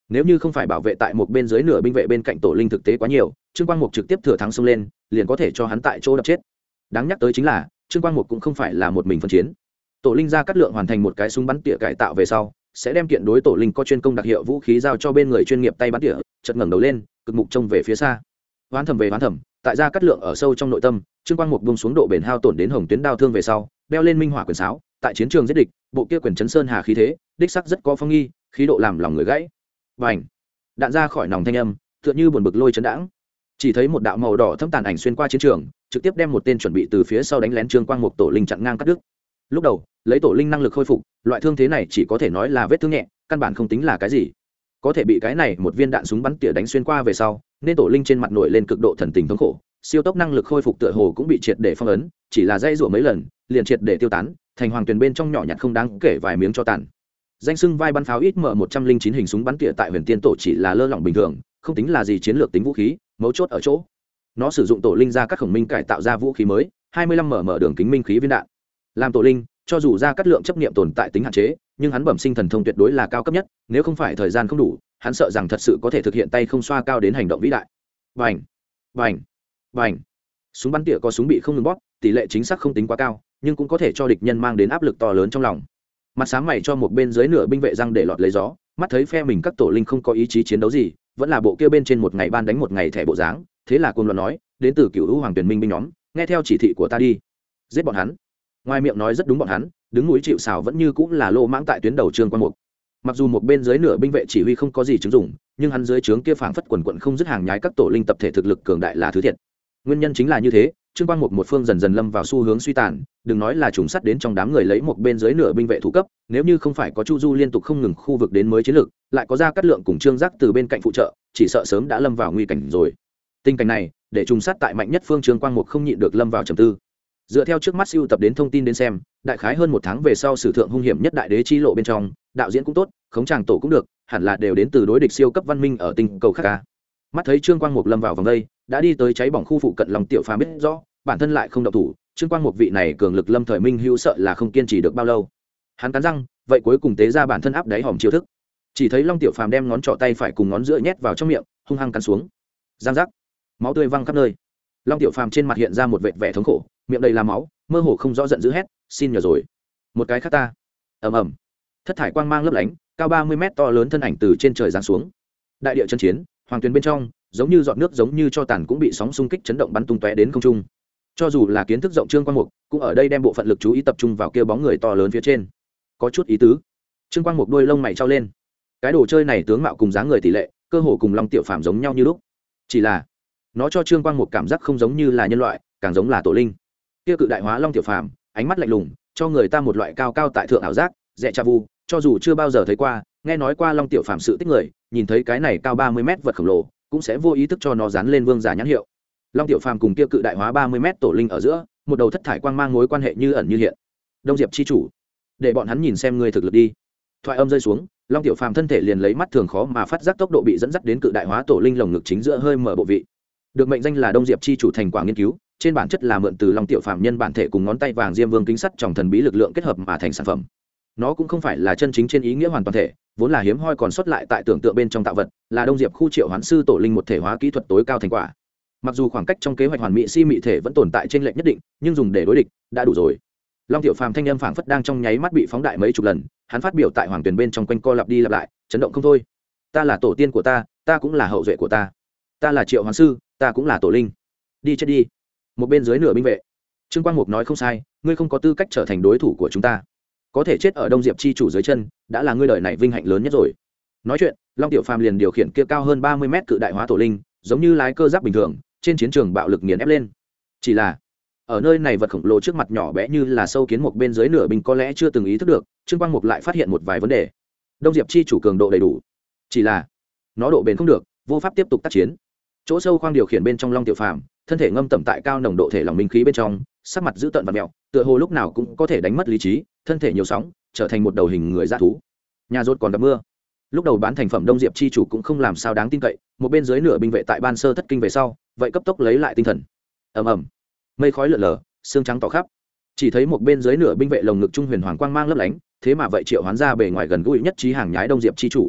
Nếu như không phải bảo vệ tại một bên dưới nửa binh vệ bên cạnh tổ linh thực tế quá nhiều, Trương Quang Mục trực tiếp thừa thắng xông lên, liền có thể cho hắn tại chỗ đập chết. Đáng nhắc tới chính là Trương Quang Mục cũng không phải là một mình phân chiến. Tổ linh Gia Cát Lượng hoàn thành một cái súng bắn tỉa cải tạo về sau, sẽ đem kiện đối tổ linh có chuyên công đặc hiệu vũ khí giao cho bên người chuyên nghiệp tay bắn tỉa, chợt ngẩng đầu lên, cực mục trông về phía xa. Hoán thầm về hoán thầm, tại Gia Cát Lượng ở sâu trong nội tâm, Trương Quang Mục buông xuống độ bền hao tổn đến hồng tuyến đao thương về sau, đeo lên minh hỏa quyền sáo, tại chiến trường giết địch, bộ kia quyền chấn sơn hà khí thế, đích sắc rất có phong nghi, khí độ làm lòng người gãy. Bành! Đạn ra khỏi nòng thanh âm, tựa như buồn bực lôi chấn đãng. Chỉ thấy một đạo màu đỏ thâm tàn ảnh xuyên qua chiến trường, trực tiếp đem một tên chuẩn bị từ phía sau đánh lén Trương Quang Mục tổ linh chặn ngang cắt đứt. Lúc đầu, lấy tổ linh năng lực khôi phục, loại thương thế này chỉ có thể nói là vết thương nhẹ, căn bản không tính là cái gì. Có thể bị cái này một viên đạn súng bắn tỉa đánh xuyên qua về sau, nên tổ linh trên mặt nổi lên cực độ thần tình thống khổ, siêu tốc năng lực khôi phục tựa hồ cũng bị triệt để phong ấn, chỉ là dây rủa mấy lần, liền triệt để tiêu tán, thành hoàng tuyền bên trong nhỏ nhặt không đáng kể vài miếng cho tàn. Danh xưng vai bắn pháo ít mở 109 hình súng bắn tỉa tại Huyền Tiên tổ chỉ là lơ lỏng bình thường, không tính là gì chiến lược tính vũ khí, mấu chốt ở chỗ nó sử dụng tổ linh ra các khổng minh cải tạo ra vũ khí mới 25 mm đường kính minh khí viên đạn. Làm tổ linh, cho dù ra cắt lượng chấp niệm tồn tại tính hạn chế, nhưng hắn bẩm sinh thần thông tuyệt đối là cao cấp nhất, nếu không phải thời gian không đủ, hắn sợ rằng thật sự có thể thực hiện tay không xoa cao đến hành động vĩ đại. Vành, vành, vành. Súng bắn tỉa có súng bị không ngừng bóp, tỷ lệ chính xác không tính quá cao, nhưng cũng có thể cho địch nhân mang đến áp lực to lớn trong lòng. Mặt sáng mày cho một bên dưới nửa binh vệ răng để lọt lấy gió, mắt thấy phe mình các tổ linh không có ý chí chiến đấu gì, vẫn là bộ kia bên trên một ngày ban đánh một ngày thẻ bộ dáng, thế là cuồng loạn nói, đến từ Cửu Vũ Hoàng Tuyển Minh binh nhóm, nghe theo chỉ thị của ta đi, giết bọn hắn. Ngoài miệng nói rất đúng bọn hắn, đứng núi chịu sào vẫn như cũng là lô mãng tại tuyến đầu Trương Quang Mục. Mặc dù một bên dưới nửa binh vệ chỉ huy không có gì chứng dụng, nhưng hắn dưới trướng kia phảng phất quần quần không dứt hàng nhái các tổ linh tập thể thực lực cường đại là thứ thiệt. Nguyên nhân chính là như thế, Trương Quang Mục một phương dần dần lâm vào xu hướng suy tàn, đừng nói là trùng sắt đến trong đám người lấy một bên dưới nửa binh vệ thủ cấp, nếu như không phải có Chu Du liên tục không ngừng khu vực đến mới chiến lược, lại có Gia Cát Lượng cùng Trương Giác từ bên cạnh phụ trợ, chỉ sợ sớm đã lâm vào nguy cảnh rồi. Tình cảnh này, để trùng sát tại mạnh nhất phương Trương Quang Mục không nhịn được lâm vào trầm tư. Dựa theo trước mắt siêu tập đến thông tin đến xem, đại khái hơn một tháng về sau sử thượng hung hiểm nhất đại đế chi lộ bên trong, đạo diễn cũng tốt, khống tràng tổ cũng được, hẳn là đều đến từ đối địch siêu cấp văn minh ở tinh cầu khác ca. Mắt thấy Trương Quang Mục lâm vào vòng đây, đã đi tới cháy bỏng khu phụ cận lòng tiểu phàm biết rõ, bản thân lại không động thủ, Trương Quang Mục vị này cường lực lâm thời minh hữu sợ là không kiên trì được bao lâu. Hắn cắn răng, vậy cuối cùng tế ra bản thân áp đáy hòm chiêu thức. Chỉ thấy Long Tiểu Phàm đem ngón trỏ tay phải cùng ngón giữa nhét vào trong miệng, hung hăng cắn xuống. Giang giác, máu tươi văng khắp nơi. Long Tiểu Phàm trên mặt hiện ra một vệt vẻ thống khổ, miệng đầy là máu, mơ hồ không rõ giận dữ hét, xin nhờ rồi. Một cái khác ta. Ầm ầm. Thất thải quang mang lấp lánh, cao 30 mét to lớn thân ảnh từ trên trời giáng xuống. Đại địa chân chiến, hoàng tuyền bên trong, giống như giọt nước giống như cho tàn cũng bị sóng xung kích chấn động bắn tung tóe đến không trung. Cho dù là kiến thức rộng Trương Quang Mục, cũng ở đây đem bộ phận lực chú ý tập trung vào kia bóng người to lớn phía trên. Có chút ý tứ. Trương Quang Mục đôi lông mày trao lên. Cái đồ chơi này tướng mạo cùng dáng người tỷ lệ, cơ hồ cùng Long Tiểu Phàm giống nhau như lúc. Chỉ là, nó cho Trương Quang Mục cảm giác không giống như là nhân loại, càng giống là tổ linh. Kia cự đại hóa Long Tiểu Phàm, ánh mắt lạnh lùng, cho người ta một loại cao cao tại thượng ảo giác, dè cha vu, cho dù chưa bao giờ thấy qua, nghe nói qua Long Tiểu Phàm sự tích người, nhìn thấy cái này cao 30 mét vật khổng lồ, cũng sẽ vô ý thức cho nó dán lên vương giả nhãn hiệu. Long Tiểu Phàm cùng kia cự đại hóa 30 mét tổ linh ở giữa, một đầu thất thải quang mang mối quan hệ như ẩn như hiện. Đông Diệp chi chủ, để bọn hắn nhìn xem ngươi thực lực đi. Thoại âm rơi xuống, Long Tiểu Phàm thân thể liền lấy mắt thường khó mà phát giác tốc độ bị dẫn dắt đến cự đại hóa tổ linh lồng ngực chính giữa hơi mở bộ vị. Được mệnh danh là Đông Diệp chi chủ thành quả nghiên cứu, trên bản chất là mượn từ Long Tiểu Phàm nhân bản thể cùng ngón tay vàng diêm vương kính sắt trong thần bí lực lượng kết hợp mà thành sản phẩm. Nó cũng không phải là chân chính trên ý nghĩa hoàn toàn thể, vốn là hiếm hoi còn sót lại tại tưởng tượng bên trong tạo vật, là Đông Diệp khu triệu hoán sư tổ linh một thể hóa kỹ thuật tối cao thành quả. Mặc dù khoảng cách trong kế hoạch hoàn mỹ si mị thể vẫn tồn tại trên lệch nhất định, nhưng dùng để đối địch đã đủ rồi. Long Tiểu Phàm thanh âm phảng phất đang trong nháy mắt bị phóng đại mấy chục lần, hắn phát biểu tại hoàng tuyển bên trong quanh co lặp đi lặp lại, chấn động không thôi. Ta là tổ tiên của ta cũng là hậu duệ của ta. Ta là triệu hoán sư, ta cũng là tổ linh. Đi chết đi. Một bên dưới nửa binh vệ. Trương Quang Mục nói không sai, ngươi không có tư cách trở thành đối thủ của chúng ta. Có thể chết ở Đông Diệp chi chủ dưới chân, đã là ngươi đời này vinh hạnh lớn nhất rồi. Nói chuyện, Long Tiểu Phàm liền điều khiển kia cao hơn 30 mét cự đại hóa tổ linh, giống như lái cơ giáp bình thường, trên chiến trường bạo lực nghiền ép lên. Chỉ là, ở nơi này vật khổng lồ trước mặt nhỏ bé như là sâu kiến một bên dưới nửa binh có lẽ chưa từng ý thức được, Trương Quang Mục lại phát hiện một vài vấn đề. Đông Diệp chi chủ cường độ đầy đủ, chỉ là nó độ bền không được, vô pháp tiếp tục tác chiến. Chỗ sâu khoang điều khiển bên trong Long Tiểu Phàm, thân thể ngâm tẩm tại cao nồng độ thể lỏng minh khí bên trong, sắc mặt dữ tợn và mèo, tựa hồ lúc nào cũng có thể đánh mất lý trí, thân thể nhiều sóng, trở thành một đầu hình người dã thú. Nhà rốt còn gặp mưa. Lúc đầu bán thành phẩm Đông Diệp chi chủ cũng không làm sao đáng tin cậy, một bên dưới nửa binh vệ tại ban sơ thất kinh về sau, vậy cấp tốc lấy lại tinh thần. Ầm ầm, mây khói lượn lờ, xương trắng tỏ khắp. Chỉ thấy một bên dưới nửa binh vệ lồng ngực trung huyền hoàng quang mang lấp lánh, thế mà vậy triệu hoán ra bề ngoài gần gũi nhất trí hàng nhái Đông Diệp chi chủ.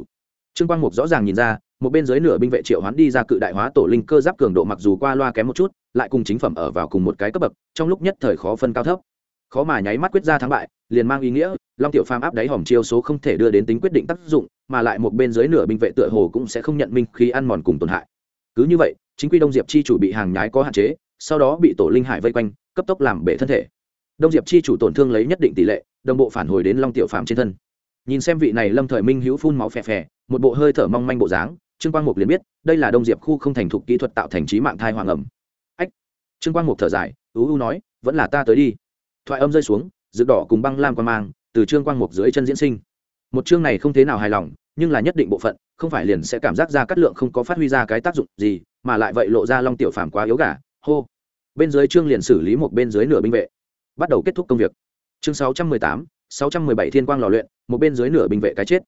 Trương Quang Mục rõ ràng nhìn ra, một bên dưới nửa binh vệ triệu hoán đi ra cự đại hóa tổ linh cơ giáp cường độ mặc dù qua loa kém một chút, lại cùng chính phẩm ở vào cùng một cái cấp bậc, trong lúc nhất thời khó phân cao thấp. Khó mà nháy mắt quyết ra thắng bại, liền mang ý nghĩa Long Tiểu Phàm áp đáy hòm chiêu số không thể đưa đến tính quyết định tác dụng, mà lại một bên dưới nửa binh vệ tựa hồ cũng sẽ không nhận minh khí ăn mòn cùng tổn hại. Cứ như vậy, chính quy Đông Diệp chi chủ bị hàng nhái có hạn chế, sau đó bị tổ linh hải vây quanh, cấp tốc làm bể thân thể. Đông Diệp chi chủ tổn thương lấy nhất định tỷ lệ, đồng bộ phản hồi đến Long Tiểu Phàm trên thân. Nhìn xem vị này Lâm Thời Minh hữu phun máu phè phè, một bộ hơi thở mong manh bộ dáng, Trương Quang Mục liền biết, đây là Đông Diệp khu không thành thục kỹ thuật tạo thành chí mạng thai hoàng ẩm. Ách. Trương Quang Mục thở dài, nói, vẫn là ta tới đi. Thoại âm rơi xuống, rực đỏ cùng băng lam quang mang từ Trương Quang Mục dưới chân diễn sinh. Một chương này không thế nào hài lòng, nhưng là nhất định bộ phận, không phải liền sẽ cảm giác ra cát lượng không có phát huy ra cái tác dụng gì, mà lại vậy lộ ra Long Tiểu Phàm quá yếu gà. Hô. Bên dưới chương liền xử lý một bên dưới nửa binh vệ, bắt đầu kết thúc công việc. Chương 618, 617 Thiên Quang lò luyện, một bên dưới nửa binh vệ cái chết.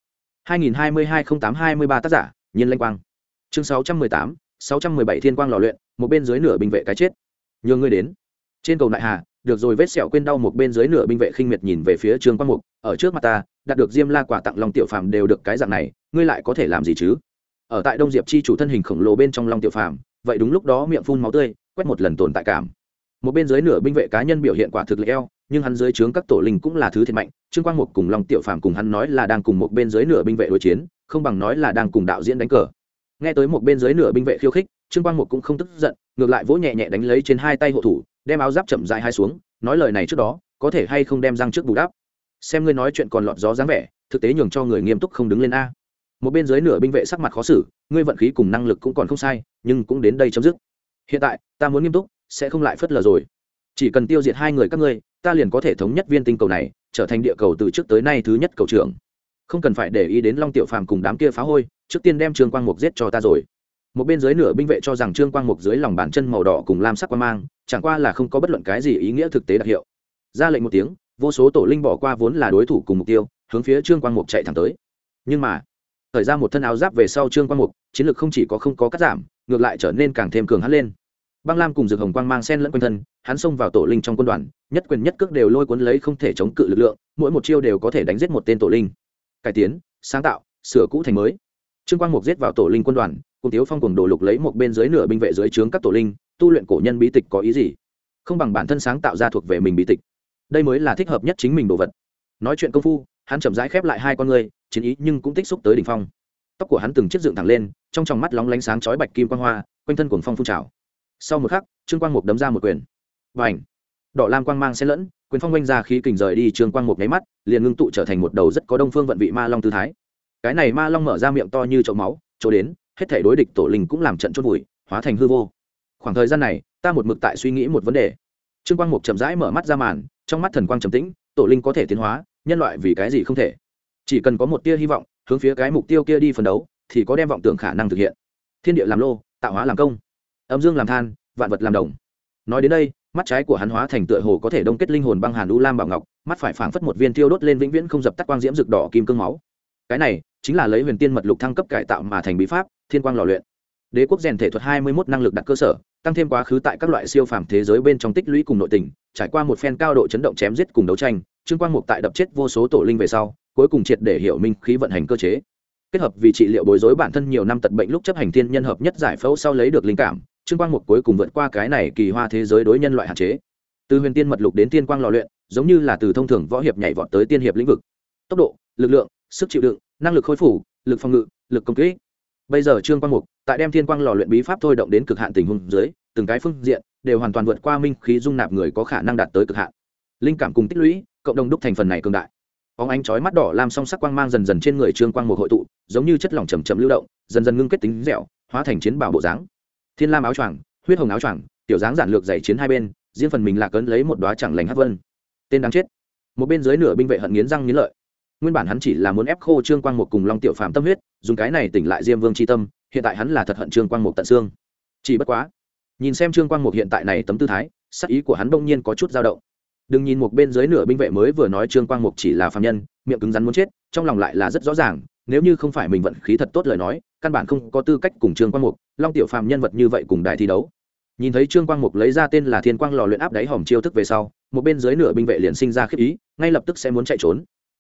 2022-08-23 tác giả, Nhiên Lanh Quang. Chương 618, 617 Thiên Quang lò luyện, một bên dưới nửa binh vệ cái chết. Nhường ngươi đến. Trên cầu Đại Hà, được rồi vết sẹo quên đau một bên dưới nửa binh vệ khinh miệt nhìn về phía Trương Quang Mục, ở trước mặt ta, đạt được Diêm La quả tặng Long Tiểu Phàm đều được cái dạng này, ngươi lại có thể làm gì chứ? Ở tại Đông Diệp chi chủ thân hình khổng lồ bên trong Long Tiểu Phàm, vậy đúng lúc đó miệng phun máu tươi, quét một lần tồn tại cảm. Một bên dưới nửa binh vệ cá nhân biểu hiện quả thực lực eo, nhưng hắn dưới trướng các tổ linh cũng là thứ thiệt mạnh, Trương Quang Mục cùng Long Tiểu Phàm cùng hắn nói là đang cùng một bên dưới nửa binh vệ đối chiến, không bằng nói là đang cùng đạo diễn đánh cờ. Nghe tới một bên dưới nửa binh vệ khiêu khích, Trương Quang Mục cũng không tức giận, ngược lại vỗ nhẹ nhẹ đánh lấy trên hai tay hộ thủ, đem áo giáp chậm rãi hai xuống, nói lời này trước đó, có thể hay không đem răng trước bù đắp. Xem ngươi nói chuyện còn lọt gió dáng vẻ, thực tế nhường cho người nghiêm túc không đứng lên a. Một bên dưới nửa binh vệ sắc mặt khó xử, ngươi vận khí cùng năng lực cũng còn không sai, nhưng cũng đến đây chấm dứt. Hiện tại, ta muốn nghiêm túc, sẽ không lại phớt lờ rồi. Chỉ cần tiêu diệt hai người các ngươi, ta liền có thể thống nhất viên tinh cầu này, trở thành địa cầu từ trước tới nay thứ nhất cầu trưởng. Không cần phải để ý đến Long Tiểu Phàm cùng đám kia phá hôi, trước tiên đem Trương Quang Mục giết cho ta rồi. Một bên dưới nửa binh vệ cho rằng Trương Quang Mục dưới lòng bàn chân màu đỏ cùng lam sắc quang mang, chẳng qua là không có bất luận cái gì ý nghĩa thực tế đặc hiệu. Ra lệnh một tiếng, vô số tổ linh bỏ qua vốn là đối thủ cùng mục tiêu, hướng phía Trương Quang Mục chạy thẳng tới. Nhưng mà, thời ra một thân áo giáp về sau Trương Quang Mục, chiến lược không chỉ có không có cắt giảm, ngược lại trở nên càng thêm cường hắn lên. Băng lam cùng rực hồng quang mang xen lẫn quanh thân, hắn xông vào tổ linh trong quân đoàn, nhất quyền nhất cước đều lôi cuốn lấy không thể chống cự lực lượng, mỗi một chiêu đều có thể đánh giết một tên tổ linh. Cải tiến, sáng tạo, sửa cũ thành mới. Trương Quang Mục giết vào tổ linh quân đoàn, cùng Tiếu Phong cùng đổ lục lấy một bên dưới nửa binh vệ dưới trướng các tổ linh, tu luyện cổ nhân bí tịch có ý gì? Không bằng bản thân sáng tạo ra thuộc về mình bí tịch. Đây mới là thích hợp nhất chính mình đồ vật. Nói chuyện công phu, hắn chậm rãi khép lại hai con ngươi, chiến ý nhưng cũng tích xúc tới đỉnh phong. Tóc của hắn từng chiếc dựng thẳng lên, trong tròng mắt lóng lánh sáng chói bạch kim quang hoa, quanh thân cuồng phong phun trào. Sau một khắc, Trương Quang Mục đấm ra một quyền. Bành! Đỏ lam quang mang xen lẫn, quyền phong vung ra khí kình rời đi Trương Quang Mục nháy mắt, liền ngưng tụ trở thành một đầu rất có đông phương vận vị ma long tư thái. Cái này ma long mở ra miệng to như chậu máu, chỗ đến, hết thảy đối địch tổ linh cũng làm trận chôn vùi, hóa thành hư vô. Khoảng thời gian này, ta một mực tại suy nghĩ một vấn đề. Trương Quang Mục chậm rãi mở mắt ra màn, trong mắt thần quang trầm tĩnh, tổ linh có thể tiến hóa, nhân loại vì cái gì không thể? Chỉ cần có một tia hy vọng, hướng phía cái mục tiêu kia đi phấn đấu, thì có đem vọng tưởng khả năng thực hiện. Thiên địa làm lô, tạo hóa làm công, âm dương làm than, vạn vật làm đồng. Nói đến đây, mắt trái của hắn hóa thành tựa hồ có thể đông kết linh hồn băng hàn u lam bảo ngọc, mắt phải phảng phất một viên tiêu đốt lên vĩnh viễn không dập tắt quang diễm rực đỏ kim cương máu. Cái này chính là lấy huyền tiên mật lục thăng cấp cải tạo mà thành bí pháp Thiên Quang lò luyện. Đế quốc rèn thể thuật 21 năng lực đặt cơ sở, tăng thêm quá khứ tại các loại siêu phàm thế giới bên trong tích lũy cùng nội tình, trải qua một phen cao độ chấn động chém giết cùng đấu tranh, Trương Quang Mục tại đập chết vô số tổ linh về sau, cuối cùng triệt để hiểu minh khí vận hành cơ chế. Kết hợp vì trị liệu bối rối bản thân nhiều năm tật bệnh lúc chấp hành thiên nhân hợp nhất giải phẫu sau lấy được linh cảm, Trương Quang Mục cuối cùng vượt qua cái này kỳ hoa thế giới đối nhân loại hạn chế. Từ huyền tiên mật lục đến Thiên Quang lò luyện, giống như là từ thông thường võ hiệp nhảy vọt tới tiên hiệp lĩnh vực. Tốc độ, lực lượng, sức chịu đựng, năng lực khôi phục, lực phòng ngự, lực công kích. Bây giờ Trương Quang Mục tại đem Thiên Quang lò luyện bí pháp thôi động đến cực hạn tình huống dưới, từng cái phương diện đều hoàn toàn vượt qua minh khí dung nạp người có khả năng đạt tới cực hạn. Linh cảm cùng tích lũy, cộng đồng đúc thành phần này cường đại. Bóng ánh chói mắt đỏ lam song sắc quang mang dần dần trên người Trương Quang Mục hội tụ, giống như chất lỏng chậm chậm lưu động, dần dần ngưng kết tính dẻo, hóa thành chiến bảo bộ dáng. Thiên lam áo choàng, huyết hồng áo choàng, tiểu dáng giản lược dày chiến hai bên, riêng phần mình lạc ấn lấy một đóa chẳng lành hắc vân. Tên đáng chết. Một bên dưới nửa binh vệ hận nghiến răng nghiến lợi. Nguyên bản hắn chỉ là muốn ép khô Trương Quang Mục cùng Long Tiểu Phàm tâm huyết, dùng cái này tỉnh lại Diêm Vương chi tâm, hiện tại hắn là thật hận Trương Quang Mục tận xương. Chỉ bất quá, nhìn xem Trương Quang Mục hiện tại này tấm tư thái, sắc ý của hắn bỗng nhiên có chút dao động. Đừng nhìn một bên dưới nửa binh vệ mới vừa nói Trương Quang Mục chỉ là phàm nhân, miệng cứng rắn muốn chết, trong lòng lại là rất rõ ràng, nếu như không phải mình vận khí thật tốt lời nói, căn bản không có tư cách cùng Trương Quang Mục, Long Tiểu Phàm nhân vật như vậy cùng đại thi đấu. Nhìn thấy Trương Quang Mục lấy ra tên là Thiên Quang lò luyện áp đáy hòm chiêu thức về sau, một bên dưới nửa binh vệ liền sinh ra khiếp ý, ngay lập tức sẽ muốn chạy trốn.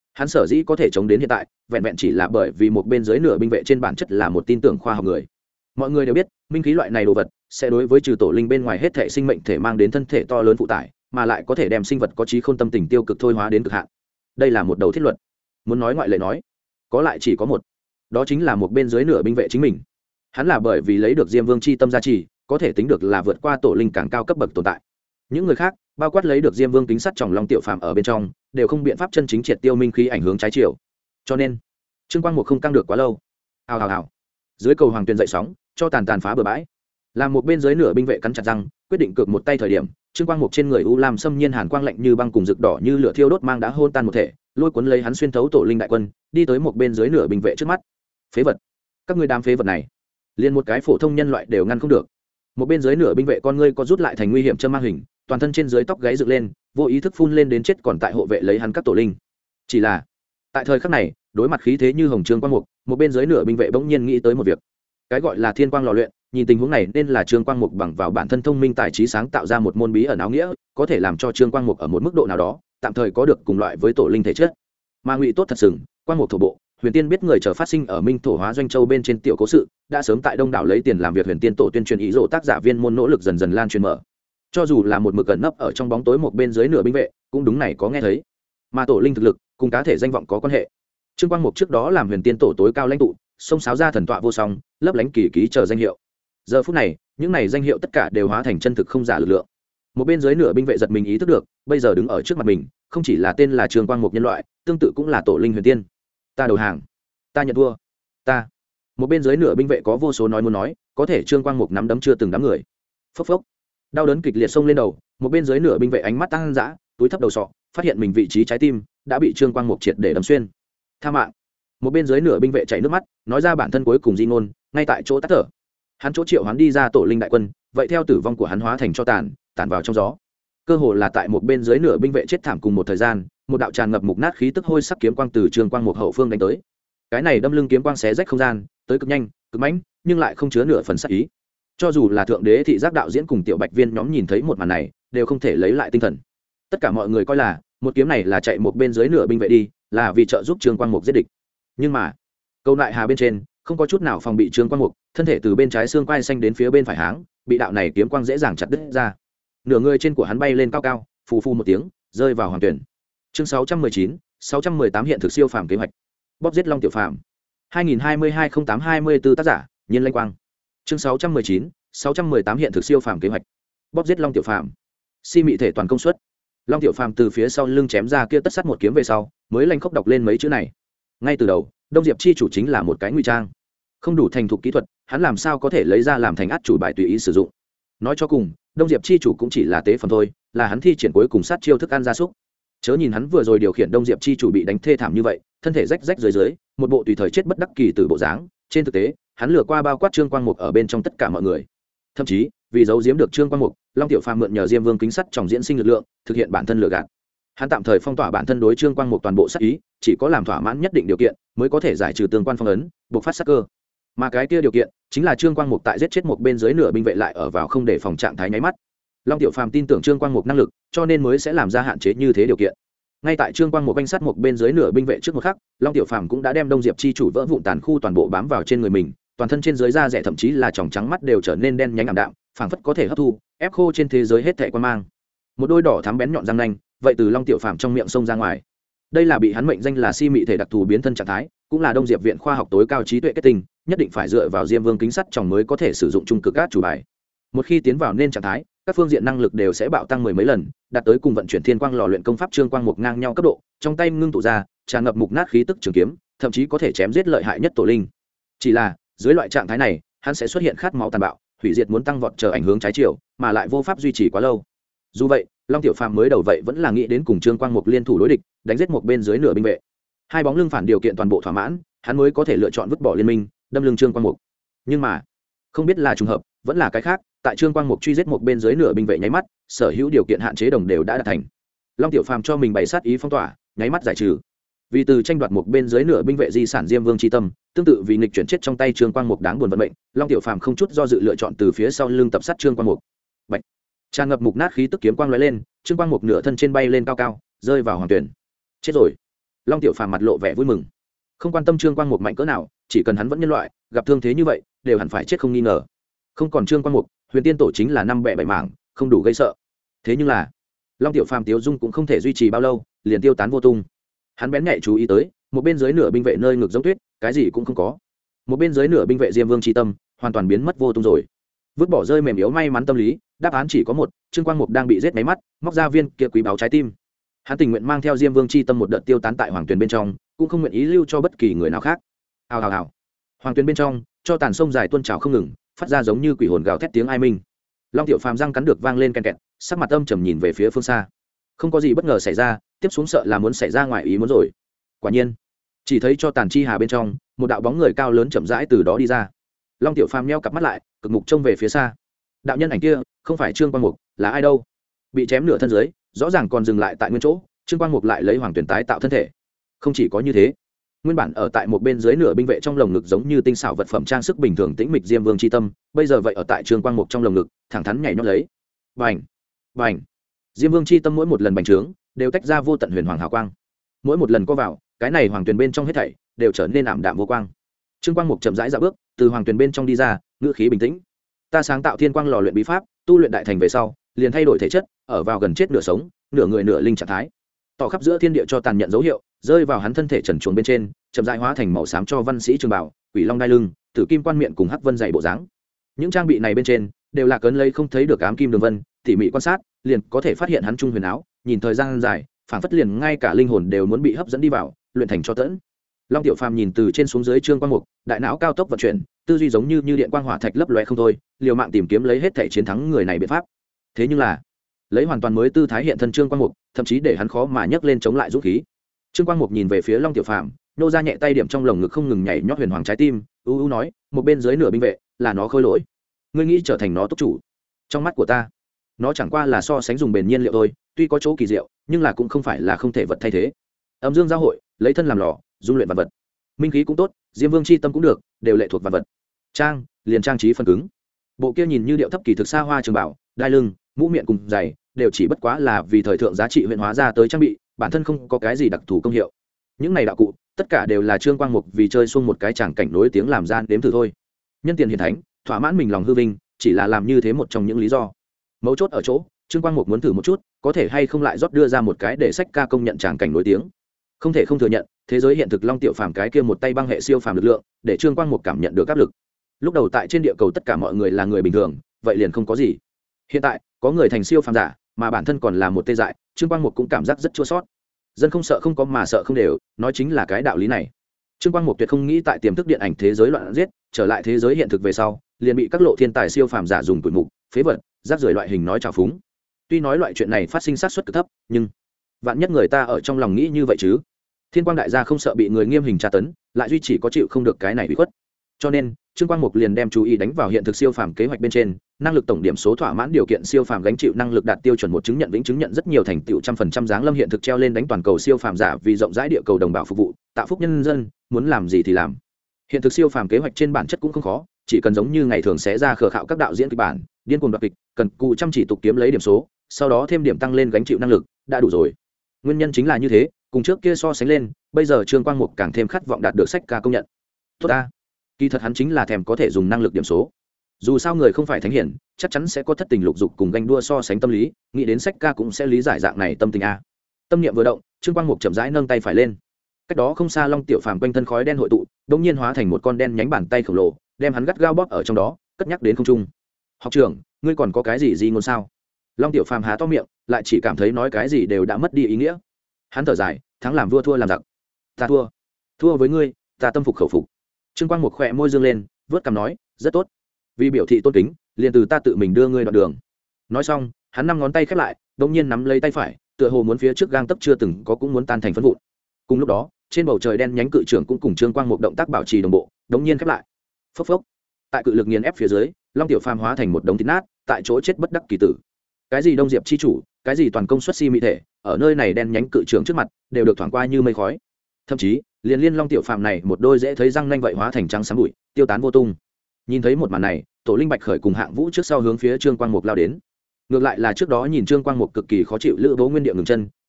hắn sở dĩ có thể chống đến hiện tại vẹn vẹn chỉ là bởi vì một bên dưới nửa binh vệ trên bản chất là một tin tưởng khoa học người. Mọi người đều biết minh khí loại này đồ vật sẽ đối với trừ tổ linh bên ngoài hết thể sinh mệnh thể mang đến thân thể to lớn phụ tải, mà lại có thể đem sinh vật có trí khôn tâm tình tiêu cực thôi hóa đến cực hạn. Đây là một đầu thiết luật. Muốn nói ngoại lệ nói, có lại chỉ có một, đó chính là một bên dưới nửa binh vệ chính mình. Hắn là bởi vì lấy được Diêm Vương chi tâm gia trì, có thể tính được là vượt qua tổ linh càng cao cấp bậc tồn tại. Những người khác, bao quát lấy được Diêm Vương kính sắt trọng long tiểu phàm ở bên trong, đều không biện pháp chân chính triệt tiêu minh khí ảnh hưởng trái chiều. Cho nên, Trương Quang Mục không căng được quá lâu. Hào hào hào. Dưới cầu hoàng tuyền dậy sóng, cho tàn phá bờ bãi. Làm một bên dưới nửa binh vệ cắn chặt răng, quyết định cược một tay thời điểm, Trương Quang Mục trên người u lam xâm nhiên hàn quang lạnh như băng cùng rực đỏ như lửa thiêu đốt mang đã hôn tan một thể, lôi cuốn lấy hắn xuyên thấu tổ linh đại quân, đi tới một bên dưới nửa binh vệ trước mắt. Phế vật, các ngươi đám phế vật này, liền một cái phổ thông nhân loại đều ngăn không được. Một bên dưới nửa binh vệ con ngươi có rút lại thành nguy hiểm châm mang hình, toàn thân trên dưới tóc gáy dựng lên, vô ý thức phun lên đến chết còn tại hộ vệ lấy hắn các tổ linh. Chỉ là, tại thời khắc này, đối mặt khí thế như hồng Trương Quang Mục, một bên dưới nửa binh vệ bỗng nhiên nghĩ tới một việc. Cái gọi là thiên quang lò luyện, nhìn tình huống này nên là Trương Quang Mục bằng vào bản thân thông minh tài trí sáng tạo ra một môn bí ẩn áo nghĩa, có thể làm cho Trương Quang Mục ở một mức độ nào đó tạm thời có được cùng loại với tổ linh thể chất. Mà ngụy tốt thật sừng, Quang Mục thổ bộ, Huyền Tiên biết người chờ phát sinh ở Minh Thổ Hóa Doanh Châu bên trên tiểu cố sự, đã sớm tại đông đảo lấy tiền làm việc Huyền Tiên tổ tuyên truyền ý rộ tác giả viên môn nỗ lực dần dần lan truyền mở. Cho dù là một mực cẩn nấp ở trong bóng tối một bên dưới nửa binh vệ, cũng đúng này có nghe thấy. Mà tổ linh thực lực cùng cá thể danh vọng có quan hệ. Trương Quang Mục trước đó làm Huyền Tiên tổ tối cao lãnh tụ, sông sáo ra thần tọa vô song, lấp lánh kỳ ký chờ danh hiệu. Giờ phút này, những này danh hiệu tất cả đều hóa thành chân thực không giả lực lượng. Một bên dưới nửa binh vệ giật mình ý thức được, bây giờ đứng ở trước mặt mình, không chỉ là tên là Trương Quang Mục nhân loại, tương tự cũng là tổ linh Huyền Tiên. Ta đầu hàng, ta nhận thua, ta. Một bên dưới nửa binh vệ có vô số nói muốn nói, có thể Trương Quang Mục nắm đấm chưa từng đám người. Phốc phốc. Đau đớn kịch liệt xông lên đầu, một bên dưới nửa binh vệ ánh mắt tăng dã, túi thấp đầu sọ, phát hiện mình vị trí trái tim đã bị Trương Quang Mục triệt để đâm xuyên. Tha mạng. Một bên dưới nửa binh vệ chảy nước mắt, nói ra bản thân cuối cùng di ngôn, ngay tại chỗ tắt thở. Hắn chỗ triệu hắn đi ra tổ linh đại quân, vậy theo tử vong của hắn hóa thành cho tàn vào trong gió. Cơ hồ là tại một bên dưới nửa binh vệ chết thảm cùng một thời gian, một đạo tràn ngập mục nát khí tức hôi sắc kiếm quang từ Trương Quang Mục hậu phương đánh tới. Cái này đâm lưng kiếm quang xé rách không gian, tới cực nhanh, cực mãnh, nhưng lại không chứa nửa phần sát ý. Cho dù là thượng đế thị giác đạo diễn cùng tiểu bạch viên nhóm nhìn thấy một màn này, đều không thể lấy lại tinh thần. Tất cả mọi người coi là một kiếm này là chạy một bên dưới nửa binh vệ đi, là vì trợ giúp Trương Quang Mục giết địch. Nhưng mà, câu lại hà bên trên không có chút nào phòng bị Trương Quang Mục, thân thể từ bên trái xương quai xanh đến phía bên phải háng, bị đạo này kiếm quang dễ dàng chặt đứt ra. Nửa người trên của hắn bay lên cao cao, phù phù một tiếng, rơi vào hoàng tuyển. Chương 619, 618 hiện thực siêu phàm kế hoạch. Bóp giết Long Tiểu Phàm. 2022-08-24 tác giả, Nhiên Lanh Quang. Chương 619, 618 hiện thực siêu phàm kế hoạch. Bóp giết Long Tiểu Phàm. Si mị thể toàn công suất. Long Tiểu Phàm từ phía sau lưng chém ra kia tất sắt một kiếm về sau, mới lanh khốc đọc lên mấy chữ này. Ngay từ đầu, Đông Diệp chi chủ chính là một cái ngụy trang, không đủ thành thục kỹ thuật, hắn làm sao có thể lấy ra làm thành át chủ bài tùy ý sử dụng. Nói cho cùng, Đông Diệp chi chủ cũng chỉ là tế phần thôi, là hắn thi triển cuối cùng sát chiêu thức ăn gia súc. Chớ nhìn hắn vừa rồi điều khiển Đông Diệp chi chủ bị đánh thê thảm như vậy, thân thể rách rách dưới, một bộ tùy thời chết bất đắc kỳ từ bộ dáng, trên thực tế, hắn lừa qua bao quát Trương Quang Mục ở bên trong tất cả mọi người. Thậm chí, vì giấu giếm được Trương Quang Mục, Long Tiểu Phàm mượn nhờ Diêm Vương kính sắt trong diễn sinh lực lượng, thực hiện bản thân lừa gạt. Hắn tạm thời phong tỏa bản thân đối Trương Quang Mục toàn bộ sát ý, chỉ có làm thỏa mãn nhất định điều kiện, mới có thể giải trừ tương quan phong ấn, buộc phát sát cơ. Mà cái kia điều kiện chính là Trương Quang Mục tại giết chết một bên dưới nửa binh vệ lại ở vào không để phòng trạng thái nháy mắt. Long Tiểu Phàm tin tưởng Trương Quang Mục năng lực, cho nên mới sẽ làm ra hạn chế như thế điều kiện. Ngay tại Trương Quang Mục quanh sát một bên dưới nửa binh vệ trước một khắc, Long Tiểu Phàm cũng đã đem Đông Diệp chi chủ vỡ vụn tàn khu toàn bộ bám vào trên người mình, toàn thân trên dưới da rẻ thậm chí là tròng trắng mắt đều trở nên đen nhánh ảm đạm, phảng phất có thể hấp thu, ép khô trên thế giới hết thảy quan mang. Một đôi đỏ thắm bén nhọn răng nanh, vậy từ Long Tiểu Phàm trong miệng xông ra ngoài. Đây là bị hắn mệnh danh là si mị thể đặc thù biến thân trạng thái, cũng là Đông Diệp viện khoa học tối cao trí tuệ kết tinh, nhất định phải dựa vào Diêm Vương kính sắt trong mới có thể sử dụng trung cực át chủ bài. Một khi tiến vào nên trạng thái, các phương diện năng lực đều sẽ bạo tăng mười mấy lần, đạt tới cùng vận chuyển thiên quang lò luyện công pháp Trương Quang Mục ngang nhau cấp độ, trong tay ngưng tụ ra, tràn ngập mục nát khí tức trường kiếm, thậm chí có thể chém giết lợi hại nhất tổ linh. Chỉ là, dưới loại trạng thái này, hắn sẽ xuất hiện khát máu tàn bạo, hủy diệt muốn tăng vọt chờ ảnh hưởng trái chiều, mà lại vô pháp duy trì quá lâu. Dù vậy, Long Tiểu Phàm mới đầu vậy vẫn là nghĩ đến cùng Trương Quang Mục liên thủ đối địch, đánh giết một bên dưới nửa binh vệ. Hai bóng lưng phản điều kiện toàn bộ thỏa mãn, hắn mới có thể lựa chọn vứt bỏ liên minh, đâm lưng Trương Quang Mục. Nhưng mà, không biết là trùng hợp, vẫn là cái khác, tại Trương Quang Mục truy giết một bên dưới nửa binh vệ nháy mắt, sở hữu điều kiện hạn chế đồng đều đã đạt thành. Long Tiểu Phàm cho mình bày sát ý phong tỏa, nháy mắt giải trừ. Vì từ tranh đoạt một bên dưới nửa binh vệ di sản Diêm Vương chi tâm, tương tự vì nghịch chuyển chết trong tay Trương Quang Mục đáng buồn vận mệnh, Long Tiểu Phàm không chút do dự lựa chọn từ phía sau lưng tập sát Trương Quang Mục. Bạch, tràn ngập mục nát khí tức kiếm quang lóe lên, Trương Quang Mục nửa thân trên bay lên cao cao, rơi vào hoàng tuyển. Chết rồi. Long Tiểu Phàm mặt lộ vẻ vui mừng, không quan tâm Trương Quang Mục mạnh cỡ nào, chỉ cần hắn vẫn nhân loại, gặp thương thế như vậy đều hẳn phải chết không nghi ngờ. Không còn Trương Quang Mục, Huyền Tiên Tổ chính là năm bẻ bảy mảng, không đủ gây sợ. Thế nhưng là Long Tiểu Phàm tiêu dung cũng không thể duy trì bao lâu, liền tiêu tán vô tung. Hắn bén nhạy chú ý tới một bên dưới nửa binh vệ nơi ngực giống tuyết, cái gì cũng không có. Một bên dưới nửa binh vệ Diêm Vương chi tâm hoàn toàn biến mất vô tung rồi. Vứt bỏ rơi mềm yếu may mắn tâm lý, đáp án chỉ có một, Trương Quang Mục đang bị giết máy mắt, móc ra viên kia quý báo trái tim. Hắn tình nguyện mang theo Diêm Vương chi tâm một đợt tiêu tán tại hoàng tuyền bên trong, cũng không nguyện ý lưu cho bất kỳ người nào khác. Hào hào hào. Hoàng tuyền bên trong, cho tàn sông dài tuôn trào không ngừng, phát ra giống như quỷ hồn gào thét tiếng ai minh. Long Tiểu Phàm răng cắn được vang lên ken kẹt, sắc mặt âm trầm nhìn về phía phương xa. Không có gì bất ngờ xảy ra, tiếp xuống sợ là muốn xảy ra ngoài ý muốn rồi. Quả nhiên, chỉ thấy cho tàn chi hà bên trong, một đạo bóng người cao lớn chậm rãi từ đó đi ra. Long Tiểu Phàm nheo cặp mắt lại, cực mục trông về phía xa. Đạo nhân ảnh kia, không phải Trương Quang Mục, là ai đâu? Bị chém nửa thân dưới, rõ ràng còn dừng lại tại nguyên chỗ, Trương Quang Mục lại lấy hoàng tuyển tái tạo thân thể. Không chỉ có như thế, nguyên bản ở tại một bên dưới nửa binh vệ trong lồng ngực giống như tinh xảo vật phẩm trang sức bình thường tĩnh mịch Diêm Vương chi tâm, bây giờ vậy ở tại Trương Quang Mục trong lồng ngực, thẳng thắn nhảy nhót lấy. Bành, bành. Diêm Vương chi tâm mỗi một lần bành trướng, đều tách ra vô tận huyền hoàng hào quang. Mỗi một lần co vào, cái này hoàng tuyền bên trong hết thảy đều trở nên ảm đạm vô quang. Trương Quang Mục chậm rãi dạo bước, từ hoàng tuyền bên trong đi ra, ngữ khí bình tĩnh. Ta sáng tạo thiên quang lò luyện bí pháp, tu luyện đại thành về sau, liền thay đổi thể chất, ở vào gần chết nửa sống, nửa người nửa linh trạng thái. Tỏ khắp giữa thiên địa cho tàn nhận dấu hiệu, rơi vào hắn thân thể trần truồng bên trên, chậm rãi hóa thành màu xám cho văn sĩ trường bảo, quỷ long đai lưng, tử kim quan miệng cùng hắc vân dày bộ dáng. Những trang bị này bên trên đều là cấn lấy không thấy được ám kim đường vân, tỉ mỉ quan sát, liền có thể phát hiện hắn trung huyền áo, nhìn thời gian dài, phảng phất liền ngay cả linh hồn đều muốn bị hấp dẫn đi vào, luyện thành cho tẫn. Long Tiểu Phàm nhìn từ trên xuống dưới Trương Quang Mục, đại não cao tốc vận chuyển, tư duy giống như điện quang hỏa thạch lấp lóe không thôi, liều mạng tìm kiếm lấy hết thể chiến thắng người này biện pháp. Thế nhưng là, lấy hoàn toàn mới tư thái hiện thân Trương Quang Mục, thậm chí để hắn khó mà nhấc lên chống lại dũng khí. Trương Quang Mục nhìn về phía Long Tiểu Phàm, nô ra nhẹ tay điểm trong lồng ngực không ngừng nhảy nhót huyền hoàng trái tim, nói, một bên dưới nửa binh vệ, là nó khôi lỗi. Ngươi nghĩ trở thành nó túc chủ? Trong mắt của ta, nó chẳng qua là so sánh dùng bền nhiên liệu thôi, tuy có chỗ kỳ diệu, nhưng là cũng không phải là không thể vật thay thế. Âm dương giao hội, lấy thân làm lò, dung luyện vật vật. Minh khí cũng tốt, Diêm Vương chi tâm cũng được, đều lệ thuộc vật vật. Trang, liền trang trí phân cứng. Bộ kia nhìn như điệu thấp kỳ thực xa hoa trường bảo, đai lưng, mũ miệng cùng giày, đều chỉ bất quá là vì thời thượng giá trị huyện hóa ra tới trang bị, bản thân không có cái gì đặc thù công hiệu. Những này đạo cụ, tất cả đều là Trương Quang Mục vì chơi xuông một cái tràng cảnh nối tiếng làm gian đếm thử thôi. Nhân tiền hiền thánh, thỏa mãn mình lòng hư vinh, chỉ là làm như thế một trong những lý do. Mấu chốt ở chỗ, Trương Quang Mục muốn thử một chút, có thể hay không lại rót đưa ra một cái để sách ca công nhận tràng cảnh nổi tiếng. Không thể không thừa nhận, thế giới hiện thực Long Tiểu Phàm cái kia một tay băng hệ siêu phàm lực lượng, để Trương Quang Mục cảm nhận được áp lực. Lúc đầu tại trên địa cầu tất cả mọi người là người bình thường, vậy liền không có gì. Hiện tại, có người thành siêu phàm giả, mà bản thân còn là một tê dại, Trương Quang Mục cũng cảm giác rất chua sót. Dân không sợ không có mà sợ không đều, nói chính là cái đạo lý này. Trương Quang Mục tuyệt không nghĩ tại tiềm thức điện ảnh thế giới loạn giết, trở lại thế giới hiện thực về sau, liền bị các lộ thiên tài siêu phàm giả dùng tuổi mục, phế vật, rác rưởi loại hình nói trào phúng. Tuy nói loại chuyện này phát sinh xác suất cực thấp, nhưng vạn nhất người ta ở trong lòng nghĩ như vậy chứ. Thiên Quang đại gia không sợ bị người nghiêm hình tra tấn, lại duy chỉ có chịu không được cái này bị khuất. Cho nên, Trương Quang Mục liền đem chú ý đánh vào hiện thực siêu phàm kế hoạch bên trên, năng lực tổng điểm số thỏa mãn điều kiện siêu phàm gánh chịu năng lực đạt tiêu chuẩn một chứng nhận vĩnh chứng nhận rất nhiều thành tựu 100% dáng lâm hiện thực treo lên đánh toàn cầu siêu phàm giả vì rộng rãi địa cầu đồng bào phục vụ, tạo phúc nhân dân, muốn làm gì thì làm. Hiện thực siêu phàm kế hoạch trên bản chất cũng không khó, chỉ cần giống như ngày thường sẽ ra khờ khạo các đạo diễn kịch bản, điên cuồng đoạt kịch, cần cù chăm chỉ tục kiếm lấy điểm số, sau đó thêm điểm tăng lên gánh chịu năng lực, đã đủ rồi. Nguyên nhân chính là như thế, cùng trước kia so sánh lên, bây giờ Trương Quang Mục càng thêm khát vọng đạt được sách ca công nhận. Tốt ta, kỳ thật hắn chính là thèm có thể dùng năng lực điểm số. Dù sao người không phải thánh hiển, chắc chắn sẽ có thất tình lục dục cùng ganh đua so sánh tâm lý, nghĩ đến sách ca cũng sẽ lý giải dạng này tâm tình a. Tâm niệm vừa động, Trương Quang Mục chậm rãi nâng tay phải lên. Cách đó không xa Long Tiểu Phàm quanh thân khói đen hội tụ, đột nhiên hóa thành một con đen nhánh bàn tay khổng lồ, đem hắn gắt gao bóp ở trong đó, cất nhắc đến không trung. Học trưởng, ngươi còn có cái gì ngôn sao? Long Tiểu Phàm há to miệng, lại chỉ cảm thấy nói cái gì đều đã mất đi ý nghĩa. Hắn thở dài, thắng làm vua thua làm giặc. Ta thua với ngươi, ta tâm phục khẩu phục. Trương Quang Mục khẽ môi dương lên, vớt cằm nói, rất tốt. Vì biểu thị tôn kính, liền từ ta tự mình đưa ngươi đoạn đường. Nói xong, hắn năm ngón tay khép lại, đột nhiên nắm lấy tay phải, tựa hồ muốn phía trước gang tấc chưa từng có cũng muốn tan thành phấn vụn. Cùng lúc đó, trên bầu trời đen nhánh cự trưởng cũng cùng Trương Quang Mục động tác bảo trì đồng bộ, đột nhiên khép lại. Phốc phốc. Tại cự lực nghiền ép phía dưới, Long Tiểu Phàm hóa thành một đống thịt nát, tại chỗ chết bất đắc kỳ tử. Cái gì Đông Diệp chi chủ, cái gì toàn công xuất si mỹ thể, ở nơi này đen nhánh cự trưởng trước mặt, đều được thoảng qua như mây khói. Thậm chí, liên Long Tiểu Phàm này một đôi dễ thấy răng nanh vậy hóa thành trắng xám bụi, tiêu tán vô tung. Nhìn thấy một màn này, Tổ Linh Bạch Khởi cùng Hạng Vũ trước sau hướng phía Trương Quang Mục lao đến. Ngược lại là trước đó nhìn Trương Quang Mục cực kỳ khó chịu, Lữ Bố Nguyên địa ngừng chân,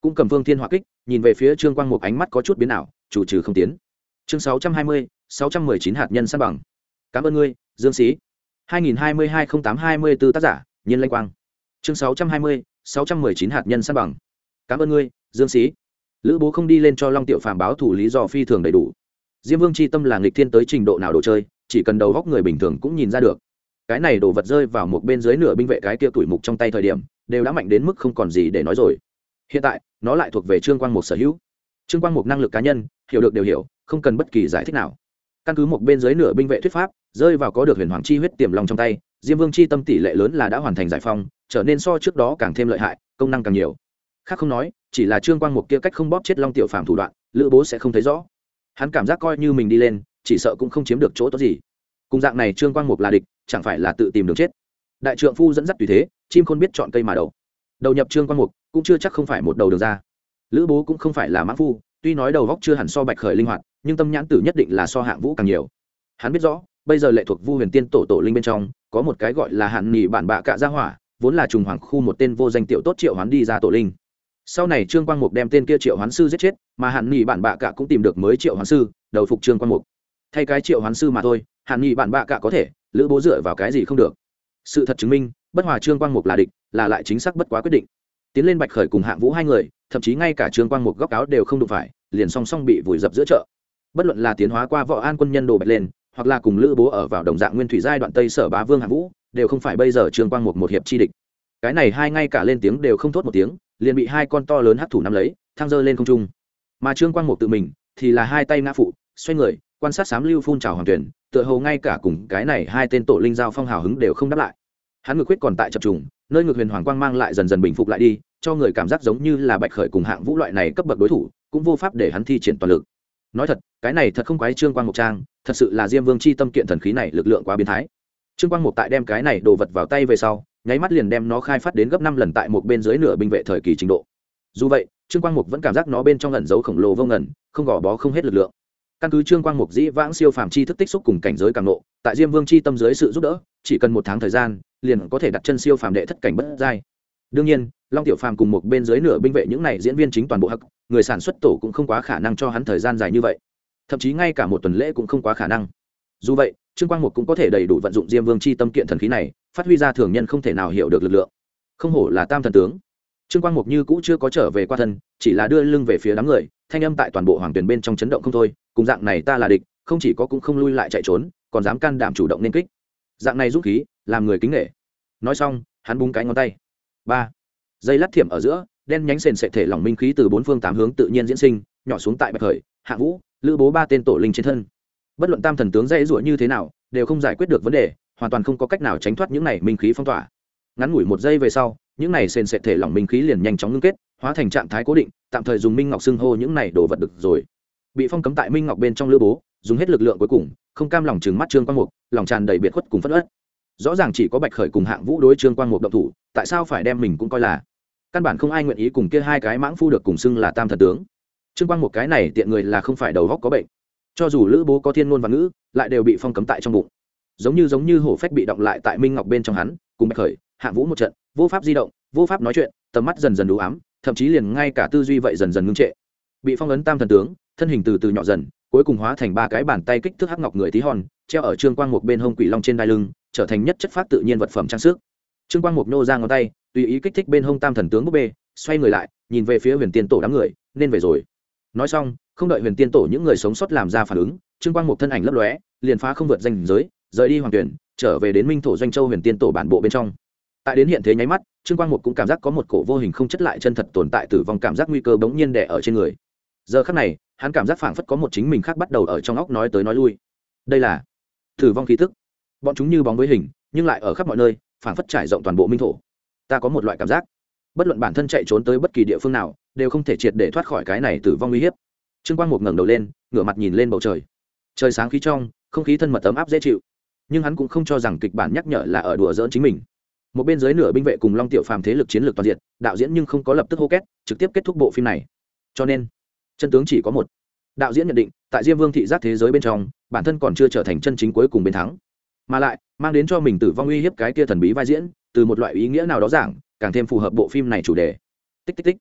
cũng cầm Vương Thiên Hỏa kích, nhìn về phía Trương Quang Mục ánh mắt có chút biến ảo, chủ trừ không tiến. Chương 620, 619 hạt nhân san bằng. Cảm ơn ngươi, Dương Sĩ. 2022-08-24 tác giả, Nhiên Lanh Quang. Chương 620, 619 hạt nhân san bằng. Cảm ơn ngươi, Dương Sĩ. Lữ Bố không đi lên cho Long Tiểu Phàm báo thủ lý do phi thường đầy đủ. Diêm Vương chi tâm là nghịch thiên tới trình độ nào đồ chơi, chỉ cần đầu góc người bình thường cũng nhìn ra được. Cái này đồ vật rơi vào một bên dưới nửa binh vệ cái kia tuổi mục trong tay thời điểm, đều đã mạnh đến mức không còn gì để nói rồi. Hiện tại, nó lại thuộc về Trương Quang Mục sở hữu. Trương Quang Mục năng lực cá nhân, hiểu được đều hiểu, không cần bất kỳ giải thích nào. Căn cứ một bên dưới nửa binh vệ thuyết pháp, rơi vào có được huyền hoàng chi huyết tiềm long trong tay, Diêm Vương chi tâm tỷ lệ lớn là đã hoàn thành giải phong, trở nên so trước đó càng thêm lợi hại, công năng càng nhiều. Khác không nói, chỉ là Trương Quang Mục kia cách không bóp chết Long Tiểu Phàm thủ đoạn, Lữ Bố sẽ không thấy rõ. Hắn cảm giác coi như mình đi lên, chỉ sợ cũng không chiếm được chỗ tốt gì. Cùng dạng này Trương Quang Mục là địch, chẳng phải là tự tìm đường chết. Đại trượng phu dẫn dắt tùy thế, chim khôn biết chọn cây mà đầu. Đầu nhập Trương Quang Mục, cũng chưa chắc không phải một đầu đường ra. Lữ Bố cũng không phải là mãng phu, tuy nói đầu góc chưa hẳn so Bạch Khởi linh hoạt, nhưng tâm nhãn tử nhất định là so Hạng Vũ càng nhiều. Hắn biết rõ, bây giờ lệ thuộc Vu Huyền Tiên tổ linh bên trong, có một cái gọi là Hạn Nhị bản bạ cạ gia hỏa, vốn là trùng hoàng khu một tên vô danh tiểu tốt triệu hoán đi ra tổ linh. Sau này Trương Quang Mục đem tên kia triệu hoán sư giết chết, mà Hạn Nhị bản bạ cạ cũng tìm được mới triệu hoán sư, đầu phục Trương Quang Mục. Thay cái triệu hoán sư mà thôi, Hạn Nhị bản bạ cạ có thể, Lữ Bố dựa vào cái gì không được? Sự thật chứng minh, bất hòa Trương Quang Mục là địch, là lại chính xác bất quá quyết định. Tiến lên Bạch Khởi cùng Hạng Vũ hai người, thậm chí ngay cả Trương Quang Mục góc áo đều không đụng phải, liền song song bị vùi dập giữa chợ. Bất luận là tiến hóa qua Võ An quân nhân đồ bạch lên, hoặc là cùng Lữ Bố ở vào đồng dạng nguyên thủy giai đoạn Tây Sở Bá Vương Hạng Vũ, đều không phải bây giờ Trương Quang Mục một hiệp chi địch. Cái này hai ngay cả lên tiếng đều không thốt một tiếng, liền bị hai con to lớn hắc thủ nắm lấy, thăng dơ lên không trung. Mà Trương Quang Mục tự mình thì là hai tay ngã phụ, xoay người, quan sát sám lưu phun trào hoàng tuyển, tựa hồ ngay cả cùng cái này hai tên tổ linh giao phong hào hứng đều không đáp lại. Hắn ngực huyết còn tại chập trùng, nơi ngực huyền hoàng quang mang lại dần dần bình phục lại đi, cho người cảm giác giống như là Bạch Khởi cùng Hạng Vũ loại này cấp bậc đối thủ, cũng vô pháp để hắn thi triển toàn lực. Nói thật, cái này thật không quái Trương Quang Mục trang, thật sự là Diêm Vương chi tâm kiện thần khí này lực lượng quá biến thái. Trương Quang Mục tại đem cái này đồ vật vào tay về sau, nháy mắt liền đem nó khai phát đến gấp 5 lần tại một bên dưới nửa binh vệ thời kỳ trình độ. Dù vậy, Trương Quang Mục vẫn cảm giác nó bên trong ẩn giấu khổng lồ vô ngần, không gò bó không hết lực lượng. Căn cứ Trương Quang Mục dĩ vãng siêu phàm chi thức tích xúc cùng cảnh giới càng nộ, tại Diêm Vương chi tâm dưới sự giúp đỡ, chỉ cần 1 tháng thời gian, liền có thể đặt chân siêu phàm đệ thất cảnh bất giai. Đương nhiên, Long Tiểu Phàm cùng một bên dưới nửa binh vệ những này diễn viên chính toàn bộ hắc, người sản xuất tổ cũng không quá khả năng cho hắn thời gian dài như vậy. Thậm chí ngay cả 1 tuần lễ cũng không quá khả năng. Dù vậy, Trương Quang Mục cũng có thể đầy đủ vận dụng Diêm Vương chi tâm kiện thần khí này, phát huy ra thường nhân không thể nào hiểu được lực lượng. Không hổ là Tam thần tướng. Trương Quang Mục như cũ chưa có trở về qua thân, chỉ là đưa lưng về phía đám người, thanh âm tại toàn bộ hoàng tuyển bên trong chấn động không thôi, cùng dạng này ta là địch, không chỉ có cũng không lui lại chạy trốn, còn dám can đảm chủ động nên kích. Dạng này dũng khí, làm người kính nể. Nói xong, hắn búng cái ngón tay. 3. Dây lát thiểm ở giữa, đen nhánh sền sệt thể lỏng minh khí từ 4 phương 8 hướng tự nhiên diễn sinh, nhỏ xuống tại Bạch Khởi, Hạng Vũ, Lữ Bố 3 tên tổ linh trên thân. Bất luận Tam thần tướng dây rủa như thế nào, đều không giải quyết được vấn đề, hoàn toàn không có cách nào tránh thoát những này minh khí phong tỏa. Ngắn ngủi 1 giây về sau, những này sền sệt thể lỏng minh khí liền nhanh chóng ngưng kết, hóa thành trạng thái cố định, tạm thời dùng minh ngọc xưng hô những này đồ vật được rồi. Bị phong cấm tại minh ngọc bên trong Lữ Bố, dùng hết lực lượng cuối cùng, không cam lòng trừng mắt Trương Quang Mục, lòng tràn đầy biệt khuất cùng phẫn uất. Rõ ràng chỉ có Bạch Khởi cùng Hạng Vũ đối Trương Quang Mục động thủ, tại sao phải đem mình cũng coi là? Căn bản không ai nguyện ý cùng kia hai cái mãng phu được cùng xưng là Tam thần tướng. Trương Quang Mục cái này tiện người là không phải đầu óc có bệnh. Cho dù Lữ Bố có thiên ngôn và ngữ, lại đều bị phong cấm tại trong bụng. Giống như hổ phách bị động lại tại minh ngọc bên trong hắn, cùng Bạch Khởi, Hạng Vũ một trận, vô pháp di động, vô pháp nói chuyện, tầm mắt dần dần đủ ám, thậm chí liền ngay cả tư duy vậy dần dần ngưng trệ. Bị phong ấn Tam thần tướng, thân hình từ từ nhỏ dần, cuối cùng hóa thành 3 cái bàn tay kích thước hắc ngọc người tí hon, treo ở Trương Quang Mục bên hông quỷ long trên đai lưng, trở thành nhất chất phát tự nhiên vật phẩm trang sức. Trương Quang Mục nô ra ngón tay, tùy ý kích thích bên hông Tam thần tướng búp bê, xoay người lại, nhìn về phía Huyền Tiên tổ đám người, nên về rồi. Nói xong, không đợi Huyền Tiên tổ những người sống sót làm ra phản ứng, Trương Quang Mục thân ảnh lấp lóe, liền phá không vượt ranh giới, rời đi hoàng tuyển, trở về đến Minh thổ doanh châu Huyền Tiên tổ bản bộ bên trong. Tại đến hiện thế nháy mắt, Trương Quang Mục cũng cảm giác có một cổ vô hình không chất lại chân thật tồn tại tử vong cảm giác nguy cơ bỗng nhiên đè ở trên người. Giờ khắc này, hắn cảm giác phảng phất có một chính mình khác bắt đầu ở trong óc nói tới nói lui. Đây là tử vong khí tức. Bọn chúng như bóng với hình, nhưng lại ở khắp mọi nơi, phảng phất trải rộng toàn bộ Minh thổ. Ta có một loại cảm giác, bất luận bản thân chạy trốn tới bất kỳ địa phương nào, đều không thể triệt để thoát khỏi cái này tử vong uy hiếp. Trương Quang Mục ngẩng đầu lên, ngửa mặt nhìn lên bầu trời. Trời sáng khí trong, không khí thân mật ấm áp dễ chịu. Nhưng hắn cũng không cho rằng kịch bản nhắc nhở là ở đùa giỡn chính mình. Một bên dưới nửa binh vệ cùng Long Tiểu Phàm thế lực chiến lược toàn diện, đạo diễn nhưng không có lập tức hô kết, trực tiếp kết thúc bộ phim này. Cho nên, chân tướng chỉ có một. Đạo diễn nhận định, tại Diêm Vương thị giác thế giới bên trong, bản thân còn chưa trở thành chân chính cuối cùng bên thắng, mà lại mang đến cho mình tử vong uy hiếp cái kia thần bí vai diễn, từ một loại ý nghĩa nào đó giảng, càng thêm phù hợp bộ phim này chủ đề. Tích tích tích.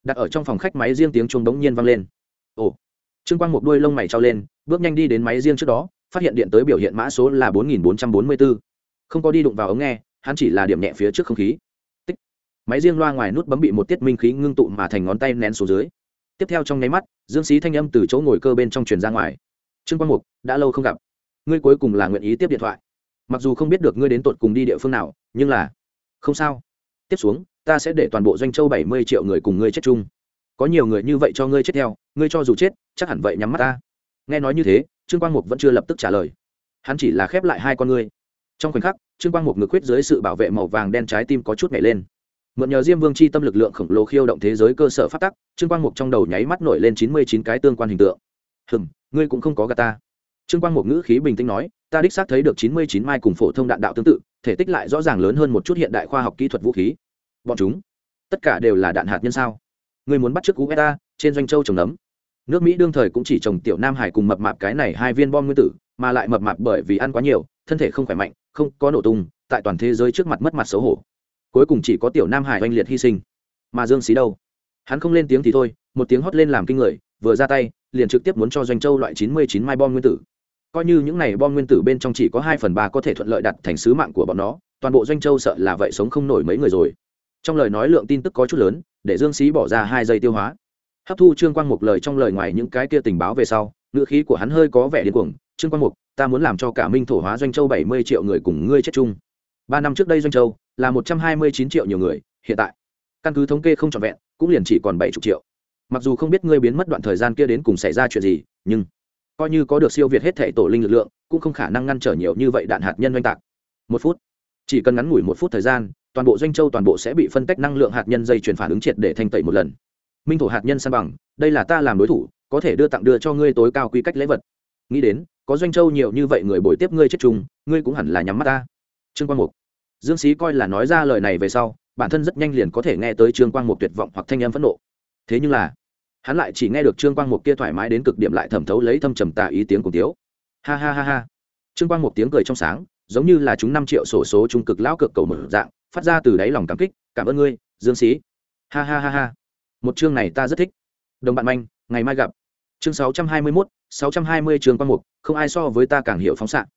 đặt ở trong phòng khách máy riêng tiếng chuông bỗng nhiên vang lên. Ồ. Trương Quang Mục đuôi lông mày trao lên, bước nhanh đi đến máy riêng trước đó, phát hiện điện tới biểu hiện mã số là 4444. Không có đi đụng vào ống nghe, hắn chỉ là điểm nhẹ phía trước không khí. Tích. Máy riêng loa ngoài nút bấm bị một tiết minh khí ngưng tụ mà thành ngón tay nén xuống dưới. Tiếp theo trong nháy mắt, Dương Xí thanh âm từ chỗ ngồi cơ bên trong truyền ra ngoài. Trương Quang Mục, đã lâu không gặp, ngươi cuối cùng là nguyện ý tiếp điện thoại. Mặc dù không biết được ngươi đến tột cùng đi địa phương nào, nhưng là không sao. Tiếp xuống, ta sẽ để toàn bộ Doanh Châu 70 triệu người cùng ngươi chết chung. Có nhiều người như vậy cho ngươi chết theo, ngươi cho dù chết, chắc hẳn vậy nhắm mắt ta. Nghe nói như thế, Trương Quang Mục vẫn chưa lập tức trả lời. Hắn chỉ là khép lại hai con ngươi. Trong khoảnh khắc, Trương Quang Mục ngực huyết dưới sự bảo vệ màu vàng đen trái tim có chút nhảy lên. Mượn nhờ Diêm Vương chi tâm lực lượng khổng lồ khiêu động thế giới cơ sở phát tắc, Trương Quang Mục trong đầu nháy mắt nổi lên 99 cái tương quan hình tượng. Ngươi cũng không có gạt ta. Trương Quang Mục ngữ khí bình tĩnh nói, ta đích xác thấy được 99 mai cùng phổ thông đạn đạo tương tự, thể tích lại rõ ràng lớn hơn một chút hiện đại khoa học kỹ thuật vũ khí. Bọn chúng, tất cả đều là đạn hạt nhân sao? Ngươi muốn bắt chước USA, trên Doanh Châu trồng nấm. Nước Mỹ đương thời cũng chỉ trồng tiểu Nam Hải cùng mập mạp cái này hai viên bom nguyên tử, mà lại mập mạp bởi vì ăn quá nhiều, thân thể không khỏe mạnh, không có nổ tung, tại toàn thế giới trước mặt mất mặt xấu hổ. Cuối cùng chỉ có tiểu Nam Hải oanh liệt hy sinh. Mà Dương Xí đâu? Hắn không lên tiếng thì thôi, một tiếng hót lên làm kinh người, vừa ra tay, liền trực tiếp muốn cho Doanh Châu loại 99 mai bom nguyên tử. Coi như những này bom nguyên tử bên trong chỉ có 2/3 có thể thuận lợi đạt thành sứ mạng của bọn nó, toàn bộ Doanh Châu sợ là vậy sống không nổi mấy người rồi. Trong lời nói lượng tin tức có chút lớn, để Dương Xí bỏ ra 2 giây tiêu hóa. Hấp thu Trương Quang Mục lời trong lời ngoài những cái kia tình báo về sau, ngữ khí của hắn hơi có vẻ điên cuồng. Trương Quang Mục, ta muốn làm cho cả Minh thổ hóa Doanh Châu 70 triệu người cùng ngươi chết chung. 3 năm trước đây Doanh Châu là 129 triệu nhiều người, hiện tại căn cứ thống kê không trọn vẹn, cũng liền chỉ còn 70 triệu. Mặc dù không biết ngươi biến mất đoạn thời gian kia đến cùng xảy ra chuyện gì, nhưng coi như có được siêu việt hết thể tổ linh lực lượng, cũng không khả năng ngăn trở nhiều như vậy đạn hạt nhân oanh tạc. 1 phút, chỉ cần ngắn ngủi 1 phút thời gian, toàn bộ Doanh Châu toàn bộ sẽ bị phân tách năng lượng hạt nhân dây chuyển phản ứng triệt để thanh tẩy một lần. Minh thổ hạt nhân san bằng, đây là ta làm đối thủ, có thể đưa cho ngươi tối cao quy cách lễ vật. Nghĩ đến, có Doanh Châu nhiều như vậy người bồi tiếp ngươi chết chung, ngươi cũng hẳn là nhắm mắt ta. Trương Quang Mục. Dương Xí coi là nói ra lời này về sau, bản thân rất nhanh liền có thể nghe tới Trương Quang Mục tuyệt vọng hoặc thanh âm phẫn nộ. Thế nhưng là, hắn lại chỉ nghe được Trương Quang Mục kia thoải mái đến cực điểm lại thẩm thấu lấy thâm trầm tà ý tiếng cùng tiếu. Ha ha ha ha. Trương Quang Mục tiếng cười trong sáng, giống như là chúng 5 triệu sổ số trung cực lão cực cầu mở dạng, phát ra từ đáy lòng cảm kích, cảm ơn ngươi, Dương Xí. Ha ha ha ha. Một chương này ta rất thích. Đồng bạn manh, ngày mai gặp. Chương 621, 620 Trương Quang Mục, không ai so với ta càng hiểu phóng xạ.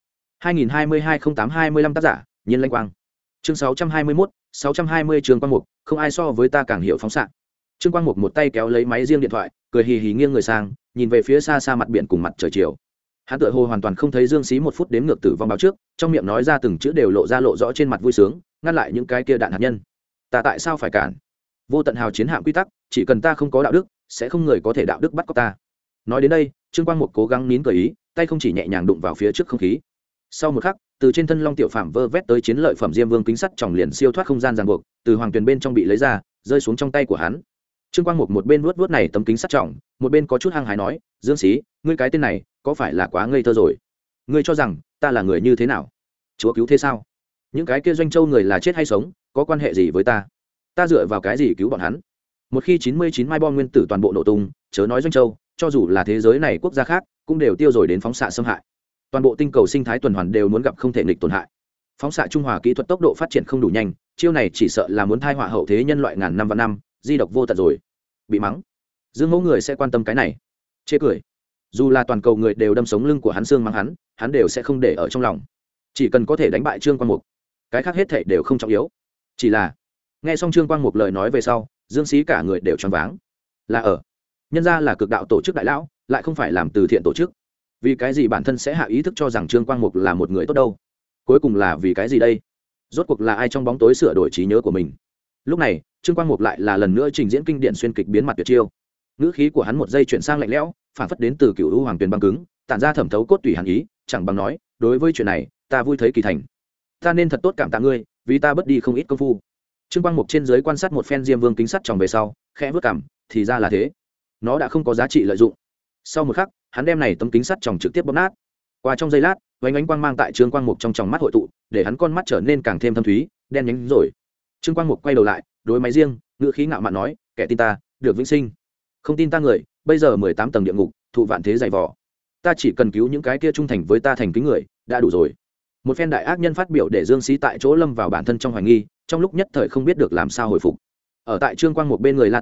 2022-08-25 tác giả, Nhiên Lanh Quang. Chương 621, 620 Trương Quang Mục, không ai so với ta càng hiểu phóng xạ. Trương Quang Mục một tay kéo lấy máy riêng điện thoại, cười hì hì nghiêng người sang, nhìn về phía xa xa mặt biển cùng mặt trời chiều. Hắn tựa hồ hoàn toàn không thấy Dương Xí 1 phút đếm ngược tử vong báo trước, trong miệng nói ra từng chữ đều lộ rõ trên mặt vui sướng, ngăn lại những cái kia đạn hạt nhân. Ta tại sao phải cản? Vô tận hào chiến hạm quy tắc, chỉ cần ta không có đạo đức, sẽ không người có thể đạo đức bắt cóc ta. Nói đến đây, Trương Quang Mục cố gắng nín cười ý, tay không chỉ nhẹ nhàng đụng vào phía trước không khí. Sau một khắc, từ trên thân Long Tiểu Phàm vơ vét tới chiến lợi phẩm Diêm Vương kính sắt tròng liền siêu thoát không gian ràng buộc, từ hoàng tuyền bên trong bị lấy ra, rơi xuống trong tay của hắn. Trương Quang Mục một bên vuốt này tấm kính sắt trọng, một bên có chút hăng hái nói, Dương Xí, ngươi cái tên này có phải là quá ngây thơ rồi? Ngươi cho rằng ta là người như thế nào? Chúa cứu thế sao? Những cái kia Doanh Châu người là chết hay sống, có quan hệ gì với ta? Ta dựa vào cái gì cứu bọn hắn? Một khi 99 mai bom nguyên tử toàn bộ nổ tung, chớ nói Doanh Châu, cho dù là thế giới này quốc gia khác, cũng đều tiêu rồi đến phóng xạ xâm hại. Toàn bộ tinh cầu sinh thái tuần hoàn đều muốn gặp không thể nghịch tổn hại. Phóng xạ trung hòa kỹ thuật tốc độ phát triển không đủ nhanh, chiêu này chỉ sợ là muốn thai họa hậu thế nhân loại ngàn năm và năm, di độc vô tận rồi. Bị mắng, Dương Mẫu người sẽ quan tâm cái này? Chê cười. Dù là toàn cầu người đều đâm sống lưng của hắn xương mắng hắn đều sẽ không để ở trong lòng. Chỉ cần có thể đánh bại Trương Quang Mục, cái khác hết thảy đều không trọng yếu. Chỉ là nghe xong Trương Quang Mục lời nói về sau, Dương Xí cả người đều choáng váng. Là ở nhân ra là cực đạo tổ chức đại lão, lại không phải làm từ thiện tổ chức. Vì cái gì bản thân sẽ hạ ý thức cho rằng Trương Quang Mục là một người tốt đâu? Cuối cùng là vì cái gì đây? Rốt cuộc là ai trong bóng tối sửa đổi trí nhớ của mình? Lúc này, Trương Quang Mục lại là lần nữa trình diễn kinh điển xuyên kịch biến mặt tuyệt chiêu. Ngữ khí của hắn một giây chuyển sang lạnh lẽo, phản phất đến từ Cửu U Hoàng Tuyền băng cứng, tản ra thẩm thấu cốt tủy hàn ý, chẳng bằng nói, đối với chuyện này, ta vui thấy kỳ thành. Ta nên thật tốt cảm tạ ngươi, vì ta bất đi không ít công phu. Trương Quang Mục trên dưới quan sát một phen Diêm Vương kính sắt tròng về sau, khẽ vớt cằm, thì ra là thế. Nó đã không có giá trị lợi dụng. Sau một khắc, hắn đem này tấm kính sắt tròng trực tiếp bóp nát. Qua trong giây lát, vánh ánh quang mang tại Trương Quang Mục trong tròng mắt hội tụ, để hắn con mắt trở nên càng thêm thâm thúy, đen nhánh rồi. Trương Quang Mục quay đầu lại, đối máy riêng, ngữ khí ngạo mạn nói, kẻ tin ta, được vĩnh sinh. Không tin ta người, bây giờ 18 tầng địa ngục, thụ vạn thế dày vò. Ta chỉ cần cứu những cái kia trung thành với ta thành kính người, đã đủ rồi. Một phen đại ác nhân phát biểu để Dương Xí tại chỗ lâm vào bản thân trong hoài nghi, trong lúc nhất thời không biết được làm sao hồi phục. Ở tại Trương Quang Mục bên người La Toản,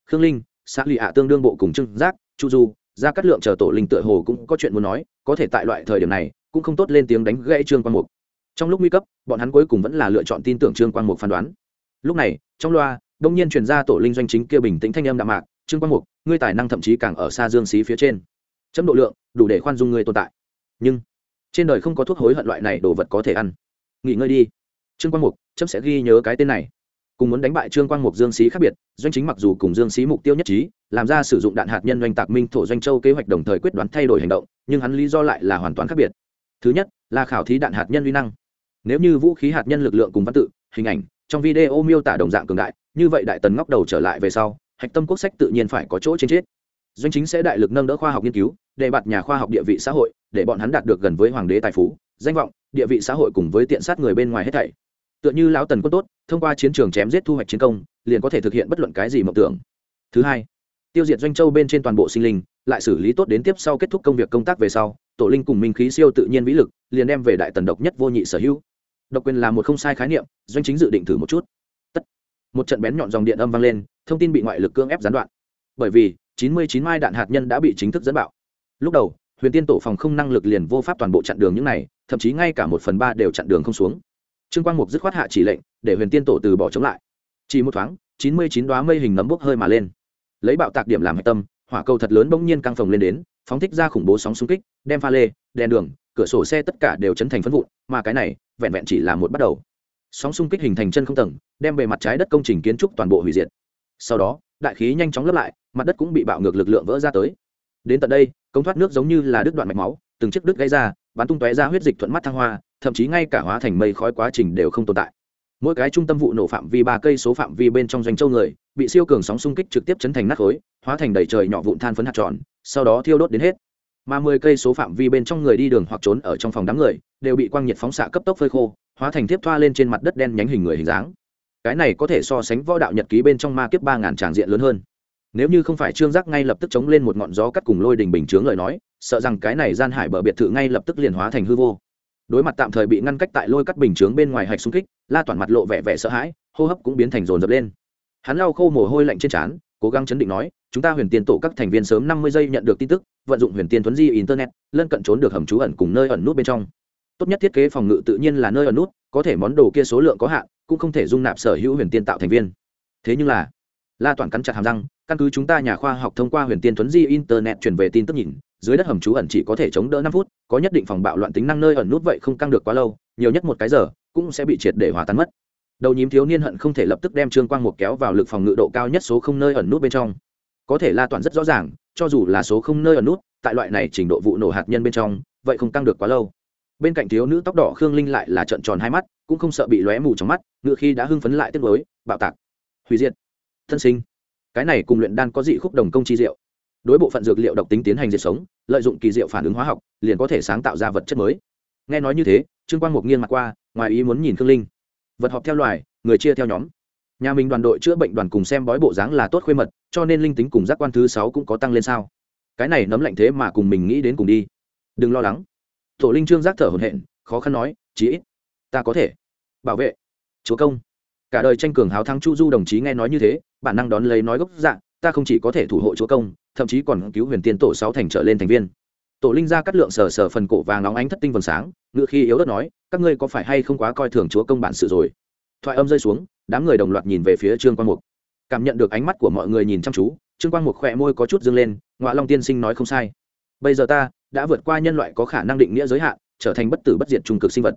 khương linh xã lì ạ tương đương bộ cùng trương giác chu du ra cắt lượng chờ tổ linh tựa hồ cũng có chuyện muốn nói, có thể tại loại thời điểm này cũng không tốt lên tiếng đánh gãy trương quang mục. Trong lúc nguy cấp bọn hắn cuối cùng vẫn là lựa chọn tin tưởng trương quang mục phán đoán. Lúc này trong loa đông nhiên truyền ra tổ linh doanh chính kia bình tĩnh thanh âm đạm mạc, trương quang mục ngươi tài năng thậm chí càng ở xa dương xí phía trên, chấm độ lượng đủ để khoan dung ngươi tồn tại, nhưng trên đời không có thuốc hối hận loại này đồ vật có thể ăn, nghỉ ngơi đi. Trương quang mục chấm sẽ ghi nhớ cái tên này. Cùng muốn đánh bại trương quang mục dương xí khác biệt, doanh chính mặc dù cùng dương xí mục tiêu nhất trí, làm ra sử dụng đạn hạt nhân doanh tạc minh thổ doanh châu kế hoạch đồng thời quyết đoán thay đổi hành động, nhưng hắn lý do lại là hoàn toàn khác biệt. Thứ nhất là khảo thí đạn hạt nhân uy năng. Nếu như vũ khí hạt nhân lực lượng cùng văn tự hình ảnh trong video miêu tả đồng dạng cường đại, như vậy đại tần ngóc đầu trở lại về sau, hạch tâm quốc sách tự nhiên phải có chỗ trên chết. Doanh chính sẽ đại lực nâng đỡ khoa học nghiên cứu, để bạt nhà khoa học địa vị xã hội, để bọn hắn đạt được gần với hoàng đế tài phú, danh vọng, địa vị xã hội cùng với tiện sát người bên ngoài hết thảy. Tựa như lão tần quân tốt, thông qua chiến trường chém giết thu hoạch chiến công, liền có thể thực hiện bất luận cái gì mộng tưởng. Thứ hai, tiêu diệt doanh châu bên trên toàn bộ sinh linh, lại xử lý tốt đến tiếp sau kết thúc công việc công tác về sau, tổ linh cùng minh khí siêu tự nhiên vĩ lực, liền đem về đại tần độc nhất vô nhị sở hữu. Độc quyền là một không sai khái niệm, doanh chính dự định thử một chút. Tất. Một trận bén nhọn dòng điện âm vang lên, thông tin bị ngoại lực cưỡng ép gián đoạn. Bởi vì 99 mai đạn hạt nhân đã bị chính thức dẫn bạo. Lúc đầu, Huyền Tiên tổ phòng không năng lực liền vô pháp toàn bộ chặn đường những này, thậm chí ngay cả 1/3 đều chặn đường không xuống. Trương Quang Mục dứt khoát hạ chỉ lệnh, để Huyền Tiên tổ từ bỏ chống lại. Chỉ một thoáng, 99 đóa mây hình nấm bốc hơi mà lên. Lấy bạo tạc điểm làm hạch tâm, hỏa cầu thật lớn bỗng nhiên căng phồng lên đến, phóng thích ra khủng bố sóng xung kích, đem pha lê, đèn đường, cửa sổ xe tất cả đều chấn thành phấn vụn, mà cái này, vẹn vẹn chỉ là một bắt đầu. Sóng xung kích hình thành chân không tầng, đem bề mặt trái đất công trình kiến trúc toàn bộ hủy diệt. Sau đó, đại khí nhanh chóng lấp lại, mặt đất cũng bị bạo ngược lực lượng vỡ ra tới. Đến tận đây, cống thoát nước giống như là đứt đoạn mạch máu, từng chiếc đứt gãy ra, bắn tung tóe ra huyết dịch thuận mắt thăng hoa, thậm chí ngay cả hóa thành mây khói quá trình đều không tồn tại. Mỗi cái trung tâm vụ nổ phạm vi 3 cây số phạm vi bên trong doanh châu người, bị siêu cường sóng xung kích trực tiếp chấn thành nát khối, hóa thành đầy trời nhỏ vụn than phấn hạt tròn, sau đó thiêu đốt đến hết. Mà 10 cây số phạm vi bên trong người đi đường hoặc trốn ở trong phòng đám người, đều bị quang nhiệt phóng xạ cấp tốc phơi khô, hóa thành thiếp thoa lên trên mặt đất đen nhánh hình người hình dáng. Cái này có thể so sánh võ đạo nhật ký bên trong ma kiếp 3000 tràng diện lớn hơn. Nếu như không phải Trương Giác ngay lập tức chống lên một ngọn gió cắt cùng lôi đình bình chướng lời nói, sợ rằng cái này gian hải bờ biệt thự ngay lập tức liền hóa thành hư vô. Đối mặt tạm thời bị ngăn cách tại lôi cắt bình chướng bên ngoài hạch xung kích, La Toản mặt lộ vẻ vẻ sợ hãi, hô hấp cũng biến thành dồn dập lên. Hắn lau khô mồ hôi lạnh trên trán, cố gắng chấn định nói, chúng ta Huyền Tiên tổ các thành viên sớm 50 giây nhận được tin tức, vận dụng Huyền Tiên thuấn di internet, lân cận trốn được hầm trú ẩn cùng nơi ẩn nút bên trong. Tốt nhất thiết kế phòng ngự tự nhiên là nơi ẩn nút, có thể món đồ kia số lượng có hạn, cũng không thể dung nạp sở hữu Huyền Tiên tạo thành viên. Thế nhưng là, La Toản cắn chặt hàm răng, căn cứ chúng ta nhà khoa học thông qua Huyền Tiên thuấn di internet truyền về tin tức nhìn, dưới đất hầm trú ẩn chỉ có thể chống đỡ 5 phút, có nhất định phòng bạo loạn tính năng nơi ẩn nút vậy không căng được quá lâu, nhiều nhất một cái giờ cũng sẽ bị triệt để hòa tan mất. Đầu nhím thiếu niên hận không thể lập tức đem Trương Quang Mục kéo vào lực phòng ngự độ cao nhất số không nơi ẩn nút bên trong. Có thể La Toản rất rõ ràng, cho dù là số không nơi ẩn nút, tại loại này trình độ vụ nổ hạt nhân bên trong, vậy không căng được quá lâu. Bên cạnh thiếu nữ tóc đỏ Khương Linh lại là trợn tròn hai mắt, cũng không sợ bị lóe mù trong mắt, ngựa khi đã hưng phấn lại tiếc nuối, bạo tạc, hủy diệt, thân sinh. Cái này cùng luyện đan có dị khúc đồng công chi diệu. Đối bộ phận dược liệu độc tính tiến hành diệt sống, lợi dụng kỳ diệu phản ứng hóa học, liền có thể sáng tạo ra vật chất mới. Nghe nói như thế, Trương Quang Mục nghiêng mặt qua, ngoài ý muốn nhìn Khương Linh. Vật họp theo loài, người chia theo nhóm. Nhà mình đoàn đội chữa bệnh đoàn cùng xem bói bộ dáng là tốt khuê mật, cho nên linh tính cùng giác quan thứ 6 cũng có tăng lên sao? Cái này nấm lạnh thế mà cùng mình nghĩ đến cùng đi. Đừng lo lắng. Tổ linh Trương Giác thở hổn hển, khó khăn nói, chí ít ta có thể bảo vệ chúa công. Cả đời tranh cường háo thắng Chu Du đồng chí nghe nói như thế, bản năng đón lấy nói gốc dạng, ta không chỉ có thể thủ hộ chúa công, thậm chí còn cứu Huyền Tiên tổ 6 thành trở lên thành viên. Tổ linh ra cắt lượng sờ sờ phần cổ vàng nóng ánh thất tinh vầng sáng, ngựa khi yếu ớt nói, các ngươi có phải hay không quá coi thường chúa công bản sự rồi? Thoại âm rơi xuống, đám người đồng loạt nhìn về phía Trương Quang Mục. Cảm nhận được ánh mắt của mọi người nhìn chăm chú, Trương Quang Mục khẽ môi có chút dương lên, Ngọa Long tiên sinh nói không sai. Bây giờ ta đã vượt qua nhân loại có khả năng định nghĩa giới hạn, trở thành bất tử bất diệt trung cực sinh vật.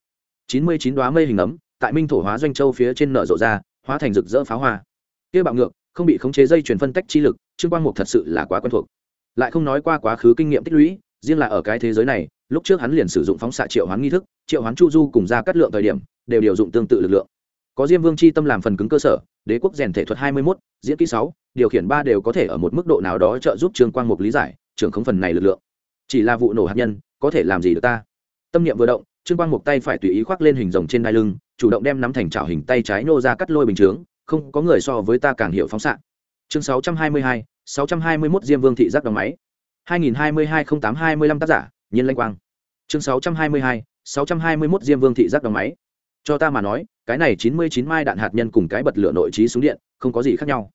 99 đóa mây hình ấm, tại Minh thổ hóa doanh châu phía trên nở rộ ra, hóa thành rực rỡ pháo hoa. Kia bạo ngược, không bị khống chế dây chuyển phân tách chi lực, Trương Quang Mục thật sự là quá quen thuộc. Lại không nói qua quá khứ kinh nghiệm tích lũy, riêng là ở cái thế giới này, lúc trước hắn liền sử dụng phóng xạ triệu hoán nghi thức, triệu hoán Chu Du cùng ra cắt lượng thời điểm, đều điều dụng tương tự lực lượng. Có Diêm Vương chi tâm làm phần cứng cơ sở, Đế quốc rèn thể thuật 21, diễn kỹ 6, điều khiển 3 đều có thể ở một mức độ nào đó trợ giúp Trương Quang Mục lý giải, trưởng không phần này lực lượng. Chỉ là vụ nổ hạt nhân, có thể làm gì được ta? Tâm niệm vừa động, Trương Quang Mục tay phải tùy ý khoác lên hình rồng trên đai lưng, chủ động đem nắm thành chảo hình tay trái nô ra cắt lôi bình chướng, không có người so với ta càng hiểu phóng xạ. Chương 622, 621 Diêm Vương thị giác đóng máy. 2022-08-25 tác giả, Nhiên Lanh Quang. Chương 622, 621 Diêm Vương thị giác đóng máy. Cho ta mà nói, cái này 99 mai đạn hạt nhân cùng cái bật lửa nội trí súng điện, không có gì khác nhau.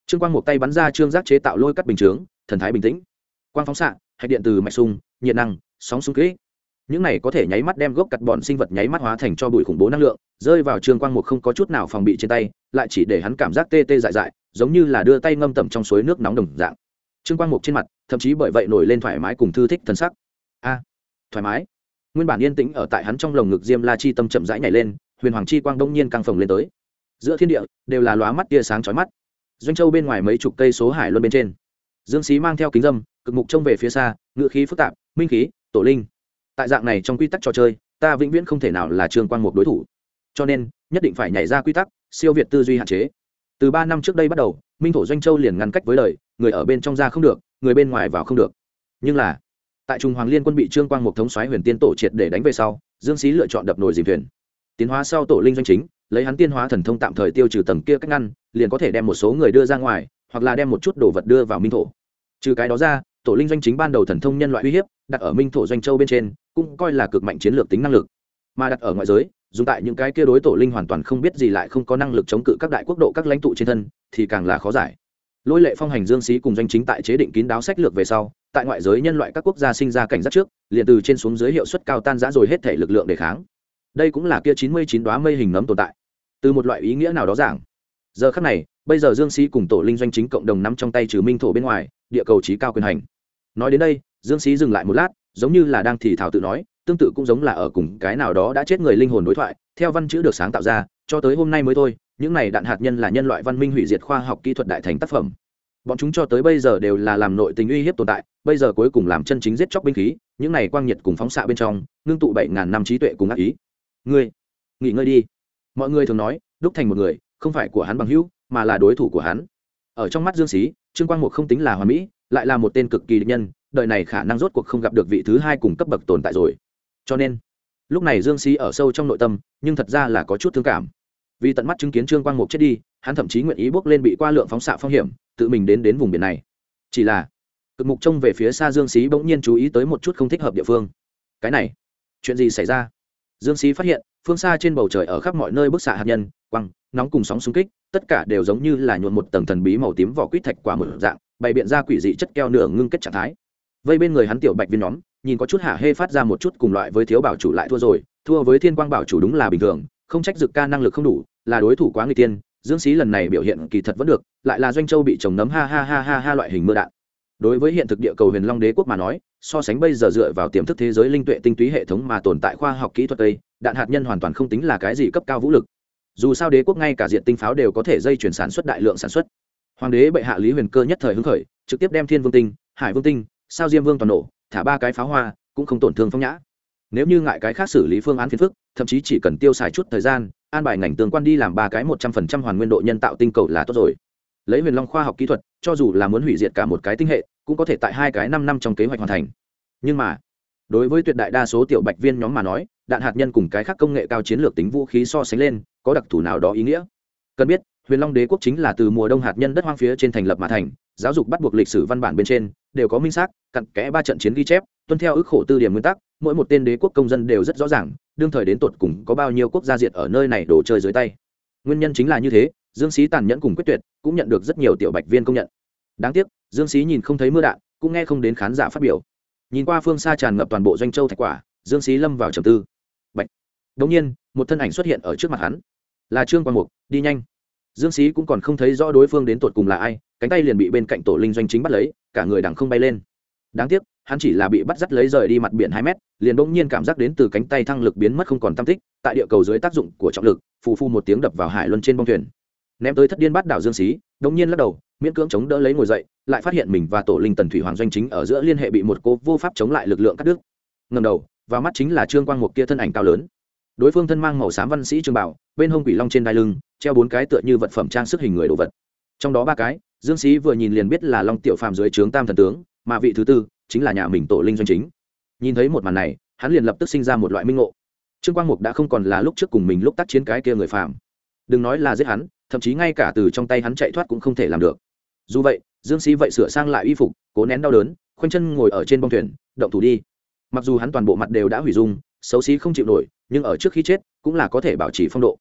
Trương Quang một tay bắn ra trương giác chế tạo lôi cắt bình chướng, thần thái bình tĩnh. Quang phóng xạ, hạch điện từ mạch sung, nhiệt năng, sóng xung kích. Những này có thể nháy mắt đem gốc cắt bọn sinh vật nháy mắt hóa thành cho bụi khủng bố năng lượng, rơi vào Trương Quang một không có chút nào phòng bị trên tay, lại chỉ để hắn cảm giác tê tê dại dại, giống như là đưa tay ngâm tẩm trong suối nước nóng đồng dạng. Trương Quang một trên mặt, thậm chí bởi vậy nổi lên thoải mái cùng thư thích thần sắc. A, thoải mái. Nguyên bản yên tĩnh ở tại hắn trong lồng ngực Diêm La chi tâm chậm rãi nhảy lên, huyền hoàng chi quang đông nhiên căng phồng lên tới. Giữa thiên địa đều là lóa mắt tia sáng chói mắt. Doanh châu bên ngoài mấy chục cây số hải luân bên trên, Dương Xí mang theo kính dâm, cực mục trông về phía xa, ngự khí phức tạp, minh khí, tổ linh. Tại dạng này trong quy tắc trò chơi, ta vĩnh viễn không thể nào là Trương Quang một đối thủ, cho nên nhất định phải nhảy ra quy tắc, siêu việt tư duy hạn chế. Từ 3 năm trước đây bắt đầu, minh thổ Doanh châu liền ngăn cách với đời, người ở bên trong ra không được, người bên ngoài vào không được. Nhưng là tại Trung Hoàng Liên quân bị Trương Quang một thống soái huyền tiên tổ triệt để đánh về sau, Dương Xí lựa chọn đập nồi dìm thuyền, tiến hóa sau tổ linh doanh chính, lấy hắn tiên hóa thần thông tạm thời tiêu trừ tầng kia cách ngăn, liền có thể đem một số người đưa ra ngoài, hoặc là đem một chút đồ vật đưa vào minh thổ. Trừ cái đó ra, tổ linh doanh chính ban đầu thần thông nhân loại uy hiếp, đặt ở minh thổ Doanh châu bên trên, cũng coi là cực mạnh chiến lược tính năng lực. Mà đặt ở ngoại giới, dùng tại những cái kia đối tổ linh hoàn toàn không biết gì lại không có năng lực chống cự các đại quốc độ các lãnh tụ trên thân, thì càng là khó giải. Lôi Lệ Phong hành Dương Xí cùng doanh chính tại chế định kín đáo sách lược về sau, tại ngoại giới nhân loại các quốc gia sinh ra cảnh giác trước, liền từ trên xuống dưới hiệu suất cao tan rã rồi hết thể lực lượng để kháng. Đây cũng là kia 99 đóa mây hình nấm tồn tại. Từ một loại ý nghĩa nào đó giảng, giờ khắc này, bây giờ Dương Xí cùng tổ linh doanh chính cộng đồng nắm trong tay trừ minh thổ bên ngoài, địa cầu chí cao quyền hành. Nói đến đây, Dương Xí dừng lại một lát, giống như là đang thì thào tự nói, tương tự cũng giống là ở cùng cái nào đó đã chết người linh hồn đối thoại, theo văn chữ được sáng tạo ra, cho tới hôm nay mới thôi, những này đạn hạt nhân là nhân loại văn minh hủy diệt khoa học kỹ thuật đại thành tác phẩm. Bọn chúng cho tới bây giờ đều là làm nội tình uy hiếp tồn tại, bây giờ cuối cùng làm chân chính giết chóc binh khí, những này quang nhiệt cùng phóng xạ bên trong, ngưng tụ 7000 năm trí tuệ cùng ác ý. Ngươi, nghỉ ngơi đi. Mọi người thường nói, đúc thành một người, không phải của hắn bằng hữu, mà là đối thủ của hắn. Ở trong mắt Dương Xí, Trương Quang Mục không tính là hoàn mỹ, lại là một tên cực kỳ địch nhân, đời này khả năng rốt cuộc không gặp được vị thứ hai cùng cấp bậc tồn tại rồi. Cho nên, lúc này Dương Xí ở sâu trong nội tâm, nhưng thật ra là có chút thương cảm. Vì tận mắt chứng kiến Trương Quang Mục chết đi, hắn thậm chí nguyện ý bước lên bị qua lượng phóng xạ phong hiểm, tự mình đến vùng biển này. Chỉ là, cực mục trông về phía xa Dương Xí bỗng nhiên chú ý tới một chút không thích hợp địa phương. Cái này, chuyện gì xảy ra? Dương Xí phát hiện, phương xa trên bầu trời ở khắp mọi nơi bức xạ hạt nhân, quang, nóng cùng sóng xung kích, tất cả đều giống như là nhuộm một tầng thần bí màu tím vỏ quýt thạch quả một dạng, bày biện ra quỷ dị chất keo nửa ngưng kết trạng thái. Vây bên người hắn tiểu bạch viên nhóm, nhìn có chút hạ hê phát ra một chút cùng loại với thiếu bảo chủ lại thua rồi, thua với thiên quang bảo chủ đúng là bình thường, không trách Dực Ca năng lực không đủ, là đối thủ quá nguy tiên. Dương Xí lần này biểu hiện kỳ thật vẫn được, lại là Doanh châu bị trồng nấm ha ha ha ha ha loại hình mưa đạn. Đối với hiện thực địa cầu Huyền Long Đế quốc mà nói, so sánh bây giờ dựa vào tiềm thức thế giới linh tuệ tinh túy hệ thống mà tồn tại khoa học kỹ thuật tây, đạn hạt nhân hoàn toàn không tính là cái gì cấp cao vũ lực. Dù sao đế quốc ngay cả diện tinh pháo đều có thể dây chuyển sản xuất đại lượng sản xuất. Hoàng đế bệ hạ Lý Huyền Cơ nhất thời hứng khởi, trực tiếp đem Thiên Vương tinh, Hải Vương tinh, Sao Diêm Vương toàn nổ, thả 3 cái pháo hoa, cũng không tổn thương phong nhã. Nếu như ngại cái khác xử lý phương án phiền phức, thậm chí chỉ cần tiêu xài chút thời gian, an bài ngành tương quan đi làm 3 cái 100% hoàn nguyên độ nhân tạo tinh cầu là tốt rồi. Lấy Huyền Long khoa học kỹ thuật, cho dù là muốn hủy diệt cả một cái tinh hệ, cũng có thể tại 2 cái 5 năm trong kế hoạch hoàn thành. Nhưng mà, đối với tuyệt đại đa số tiểu bạch viên nhóm mà nói, đạn hạt nhân cùng cái khác công nghệ cao chiến lược tính vũ khí so sánh lên, có đặc thù nào đó ý nghĩa. Cần biết, Huyền Long Đế quốc chính là từ mùa đông hạt nhân đất hoang phía trên thành lập mà thành, giáo dục bắt buộc lịch sử văn bản bên trên đều có minh xác cặn kẽ 3 trận chiến ghi chép, tuân theo ước khổ tư điểm nguyên tắc, mỗi một tên đế quốc công dân đều rất rõ ràng, đương thời đến tột cùng có bao nhiêu quốc gia diệt ở nơi này đồ chơi dưới tay. Nguyên nhân chính là như thế, Dương Xí tàn nhẫn cùng quyết tuyệt, cũng nhận được rất nhiều tiểu bạch viên công nhận. Đáng tiếc, Dương Xí nhìn không thấy mưa đạn, cũng nghe không đến khán giả phát biểu. Nhìn qua phương xa tràn ngập toàn bộ Doanh châu thạch quả, Dương Xí lâm vào trầm tư. Bạch. Đống nhiên, một thân ảnh xuất hiện ở trước mặt hắn. Là Trương Quang Mục, đi nhanh. Dương Xí cũng còn không thấy rõ đối phương đến tột cùng là ai, cánh tay liền bị bên cạnh tổ linh doanh chính bắt lấy, cả người đằng không bay lên. Đáng tiếc, hắn chỉ là bị bắt dắt lấy rời đi mặt biển 2 mét, liền bỗng nhiên cảm giác đến từ cánh tay thăng lực biến mất không còn tăm tích, tại địa cầu dưới tác dụng của trọng lực, phù phù một tiếng đập vào hải luân trên bong thuyền. Ném tới thất điên bát đảo Dương Xí, bỗng nhiên lắc đầu, miễn cưỡng chống đỡ lấy ngồi dậy, lại phát hiện mình và tổ linh tần thủy hoàng doanh chính ở giữa liên hệ bị một cô vô pháp chống lại lực lượng cắt đứt. Ngẩng đầu, vào mắt chính là Trương Quang Mục kia thân ảnh cao lớn. Đối phương thân mang màu xám văn sĩ trường bảo, bên hông quỷ long trên đai lưng treo 4 cái tựa như vật phẩm trang sức hình người đồ vật, trong đó 3 cái Dương Xí vừa nhìn liền biết là Long Tiểu Phàm dưới trướng Tam thần tướng, mà vị thứ tư chính là nhà mình tổ linh doanh chính. Nhìn thấy một màn này, hắn liền lập tức sinh ra một loại minh ngộ. Trương Quang Mục đã không còn là lúc trước cùng mình lúc tác chiến cái kia người phàm, đừng nói là giết hắn, thậm chí ngay cả từ trong tay hắn chạy thoát cũng không thể làm được. Dù vậy, Dương Xí vậy sửa sang lại y phục, cố nén đau đớn, khoanh chân ngồi ở trên bong thuyền, động thủ đi. Mặc dù hắn toàn bộ mặt đều đã hủy dung, xấu xí không chịu nổi, nhưng ở trước khi chết cũng là có thể bảo trì phong độ.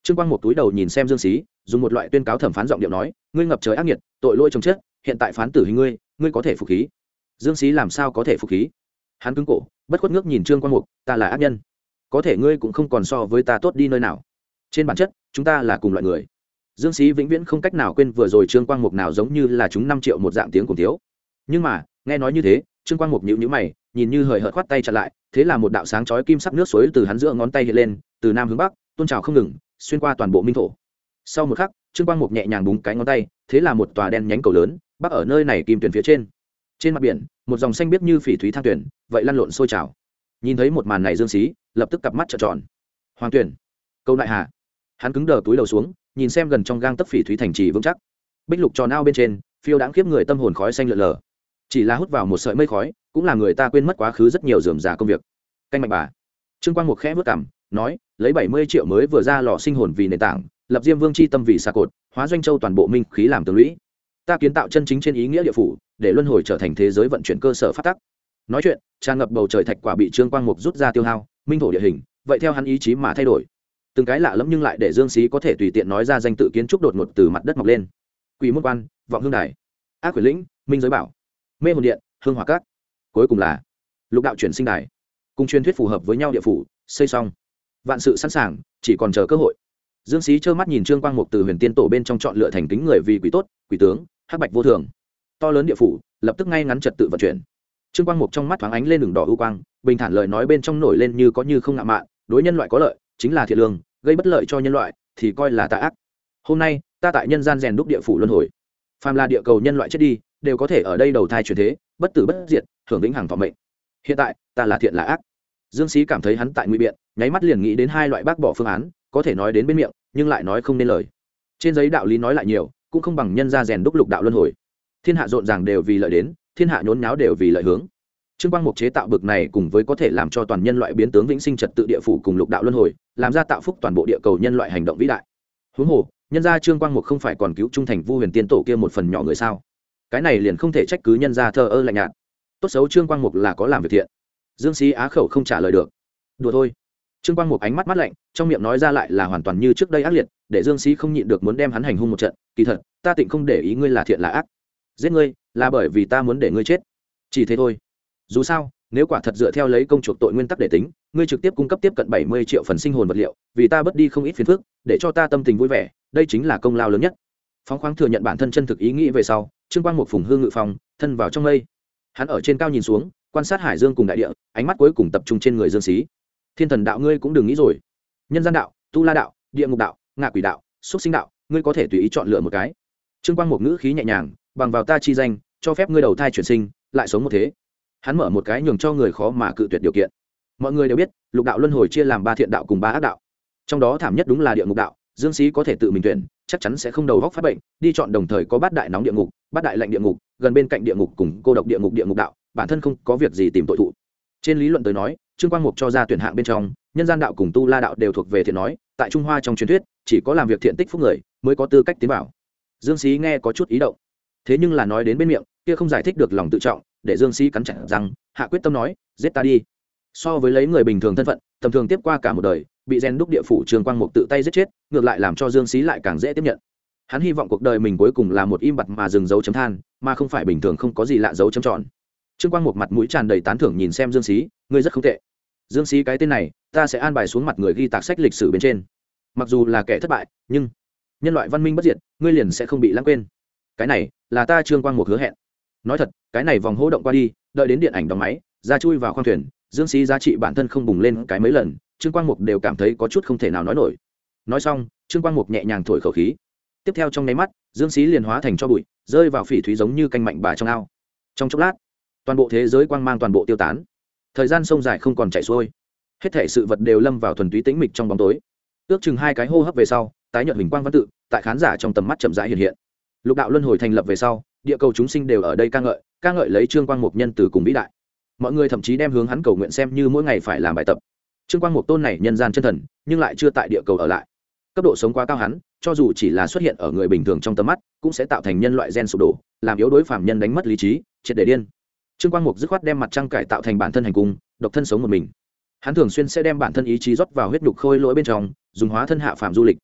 Trương Quang một túi đầu nhìn xem Dương Xí, dùng một loại tuyên cáo thẩm phán giọng điệu nói, ngươi ngập trời ác nghiệt, tội lỗi chồng chết, hiện tại phán tử hình ngươi có thể phục khí. Dương Xí làm sao có thể phục khí? Hắn cứng cổ, bất khuất ngước nhìn Trương Quang Mục, ta là ác nhân, có thể ngươi cũng không còn so với ta tốt đi nơi nào. Trên bản chất, chúng ta là cùng loại người. Dương Xí vĩnh viễn không cách nào quên vừa rồi Trương Quang Mục nào giống như là chúng 5 triệu một dạng tiếng cùng thiếu. Nhưng mà, nghe nói như thế, Trương Quang Mục nhíu nhíu mày, nhìn như hời hợt khoát tay chặn lại, thế là một đạo sáng chói kim sắc nước suối từ hắn giữa ngón tay hiện lên, từ nam hướng bắc, tuôn trào không ngừng, xuyên qua toàn bộ minh thổ. Sau một khắc, Trương Quang Mục nhẹ nhàng búng cái ngón tay, thế là một tòa đen nhánh cầu lớn bắc ở nơi này kim tuyển phía trên. Trên mặt biển, một dòng xanh biếc như phỉ thúy thang tuyển, vậy lăn lộn sôi trào. Nhìn thấy một màn này Dương Xí, lập tức cặp mắt trợn tròn. Hoàng tuyển, câu đại hà. Hắn cứng đờ túi đầu xuống, nhìn xem gần trong gang tấc phỉ thúy thành trì vững chắc. Bích lục tròn ao bên trên, phiêu đãng kiếp người tâm hồn khói xanh lượn lờ. Chỉ là hút vào một sợi mây khói, cũng là người ta quên mất quá khứ rất nhiều rườm rà công việc. Canh mạnh bà. Trương Quang Mục khẽ vút cằm, nói, lấy 70 triệu mới vừa ra lò sinh hồn vì nền tảng, lập Diêm Vương chi tâm vì xà cột, hóa doanh châu toàn bộ minh khí làm tường lũy. Ta kiến tạo chân chính trên ý nghĩa địa phủ, để luân hồi trở thành thế giới vận chuyển cơ sở phát tắc. Nói chuyện, tràn ngập bầu trời thạch quả bị Trương Quang Mục rút ra tiêu hao, minh thổ địa hình, vậy theo hắn ý chí mà thay đổi. Từng cái lạ lẫm nhưng lại để Dương Xí có thể tùy tiện nói ra danh tự kiến trúc đột ngột từ mặt đất mọc lên. Quỷ môn quan, vọng hương đài, ác quỷ lĩnh, minh giới bảo, mê hồn điện, hương hỏa cát, cuối cùng là lục đạo chuyển sinh đài. Cùng truyền thuyết phù hợp với nhau địa phủ, xây xong, vạn sự sẵn sàng, chỉ còn chờ cơ hội. Dương Xí trơ mắt nhìn Trương Quang Mục từ Huyền Tiên tổ bên trong chọn lựa thành kính người vì quỷ tốt, quỷ tướng, hắc bạch vô thường, to lớn địa phủ, lập tức ngay ngắn trật tự vận chuyển. Trương Quang Mục trong mắt thoáng ánh lên đường đỏ ưu quang, bình thản lời nói bên trong nổi lên như có như không ngạo mạn, đối nhân loại có lợi chính là thiện lương, gây bất lợi cho nhân loại thì coi là tà ác. Hôm nay ta tại nhân gian rèn đúc địa phủ luân hồi, phàm là địa cầu nhân loại chết đi đều có thể ở đây đầu thai chuyển thế, bất tử bất diệt, hưởng vĩnh hằng thọ mệnh. Hiện tại ta là thiện là ác. Dương Xí cảm thấy hắn tại nguy biện, nháy mắt liền nghĩ đến hai loại bác bỏ phương án, có thể nói đến bên miệng nhưng lại nói không nên lời. Trên giấy đạo lý nói lại nhiều, cũng không bằng nhân ra rèn đúc lục đạo luân hồi. Thiên hạ rộn ràng đều vì lợi đến, thiên hạ nhốn nháo đều vì lợi hướng. Trương Quang Mục chế tạo bực này cùng với có thể làm cho toàn nhân loại biến tướng vĩnh sinh trật tự địa phủ cùng lục đạo luân hồi, làm ra tạo phúc toàn bộ địa cầu nhân loại hành động vĩ đại. Huống hồ, nhân ra Trương Quang Mục không phải còn cứu trung thành Vu Huyền Tiên tổ kia một phần nhỏ người sao? Cái này liền không thể trách cứ nhân ra thờ ơ lạnh nhạt. Tốt xấu Trương Quang Mục là có làm việc thiện. Dương Xí á khẩu không trả lời được. Đùa thôi. Trương Quang Mục ánh mắt mắt lạnh, trong miệng nói ra lại là hoàn toàn như trước đây ác liệt, để Dương Xí không nhịn được muốn đem hắn hành hung một trận. Kỳ thật, ta tịnh không để ý ngươi là thiện là ác. Giết ngươi là bởi vì ta muốn để ngươi chết. Chỉ thế thôi. Dù sao, nếu quả thật dựa theo lấy công chuộc tội nguyên tắc để tính, ngươi trực tiếp cung cấp tiếp cận 70 triệu phần sinh hồn vật liệu, vì ta bớt đi không ít phiền phức, để cho ta tâm tình vui vẻ, đây chính là công lao lớn nhất. Phóng khoáng thừa nhận bản thân chân thực ý nghĩ về sau, Trương Quang Mục phùng hương ngự phòng, thân vào trong mây. Hắn ở trên cao nhìn xuống, quan sát hải dương cùng đại địa, ánh mắt cuối cùng tập trung trên người Dương Xí. Thiên thần đạo ngươi cũng đừng nghĩ rồi, nhân gian đạo, tu la đạo, địa ngục đạo, ngạ quỷ đạo, xúc sinh đạo, ngươi có thể tùy ý chọn lựa một cái. Trương Quang Mục ngữ khí nhẹ nhàng, bằng vào ta chi danh, cho phép ngươi đầu thai chuyển sinh, lại sống một thế. Hắn mở một cái nhường cho người khó mà cự tuyệt điều kiện. Mọi người đều biết, lục đạo luân hồi chia làm 3 thiện đạo cùng 3 ác đạo. Trong đó thảm nhất đúng là địa ngục đạo, Dương Xí có thể tự mình tuyển, chắc chắn sẽ không đầu góc phát bệnh, đi chọn đồng thời có 8 đại nóng địa ngục, 8 đại lạnh địa ngục, gần bên cạnh địa ngục cùng cô độc địa ngục đạo, bản thân không có việc gì tìm tội thụ. Trên lý luận tới nói, Trương Quang Mục cho ra tuyển hạng bên trong, nhân gian đạo cùng tu la đạo đều thuộc về thiện nói, tại Trung Hoa trong truyền thuyết, chỉ có làm việc thiện tích phúc người mới có tư cách tiến vào. Dương Xí nghe có chút ý động, thế nhưng là nói đến bên miệng, kia không giải thích được lòng tự trọng, để Dương Xí cắn chặt răng, hạ quyết tâm nói, giết ta đi. So với lấy người bình thường thân phận, tầm thường tiếp qua cả một đời, bị rèn đúc địa phủ Trương Quang Mục tự tay giết chết, ngược lại làm cho Dương Xí lại càng dễ tiếp nhận. Hắn hy vọng cuộc đời mình cuối cùng là một im bặt mà dừng dấu chấm than, mà không phải bình thường không có gì lạ dấu chấm tròn. Trương Quang Mục mặt mũi tràn đầy tán thưởng nhìn xem Dương Xí, ngươi rất không tệ. Dương Xí cái tên này, ta sẽ an bài xuống mặt người ghi tạc sách lịch sử bên trên. Mặc dù là kẻ thất bại, nhưng nhân loại văn minh bất diệt, ngươi liền sẽ không bị lãng quên. Cái này là ta Trương Quang Mục hứa hẹn. Nói thật, cái này vòng hô động qua đi, đợi đến điện ảnh đóng máy, ra chui vào khoang thuyền, Dương Xí giá trị bản thân không bùng lên cái mấy lần, Trương Quang Mục đều cảm thấy có chút không thể nào nói nổi. Nói xong, Trương Quang Mục nhẹ nhàng thổi khẩu khí. Tiếp theo trong nháy mắt, Dương Xí liền hóa thành cho bụi, rơi vào phỉ thúy giống như canh mạnh bà trong ao. Trong chốc lát, toàn bộ thế giới quang mang toàn bộ tiêu tán. Thời gian sông dài không còn chảy xuôi, hết thảy sự vật đều lâm vào thuần túy tĩnh mịch trong bóng tối. Ước chừng 2 cái hô hấp về sau, tái nhợt hình quang văn tự tại khán giả trong tầm mắt chậm rãi hiện hiện. Lục đạo luân hồi thành lập về sau, địa cầu chúng sinh đều ở đây ca ngợi lấy Trương Quang Mục nhân từ cùng vĩ đại. Mọi người thậm chí đem hướng hắn cầu nguyện xem như mỗi ngày phải làm bài tập. Trương Quang Mục tôn này nhân gian chân thần, nhưng lại chưa tại địa cầu ở lại. Cấp độ sống quá cao hắn, cho dù chỉ là xuất hiện ở người bình thường trong tầm mắt, cũng sẽ tạo thành nhân loại gen sụp đổ, làm yếu đối phàm nhân đánh mất lý trí, triệt để điên. Trương Quang Mục dứt khoát đem mặt trăng cải tạo thành bản thân hành cung, độc thân sống một mình. Hắn thường xuyên sẽ đem bản thân ý chí rót vào huyết nhục khôi lỗi bên trong, dùng hóa thân hạ phàm du lịch.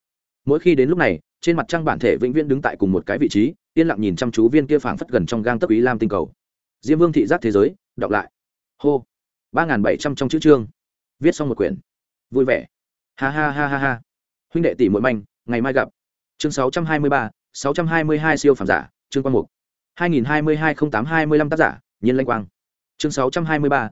mỗi khi đến lúc này trên mặt trăng bản thể vĩnh viễn đứng tại cùng một cái vị trí yên lặng nhìn chăm chú viên kia phảng phất gần trong gang tấc ý lam tinh cầu. Diêm Vương thị giác thế giới đọc lại. Hô. 3.700 trong chữ chương viết xong một quyển. Vui vẻ. Ha ha ha ha ha. Huynh đệ tỷ muội manh, ngày mai gặp. Chương 623, 622 siêu phàm giả, chương quang mục. 2022-08-25 tác giả, Nhiên Lanh Quang. Chương 623,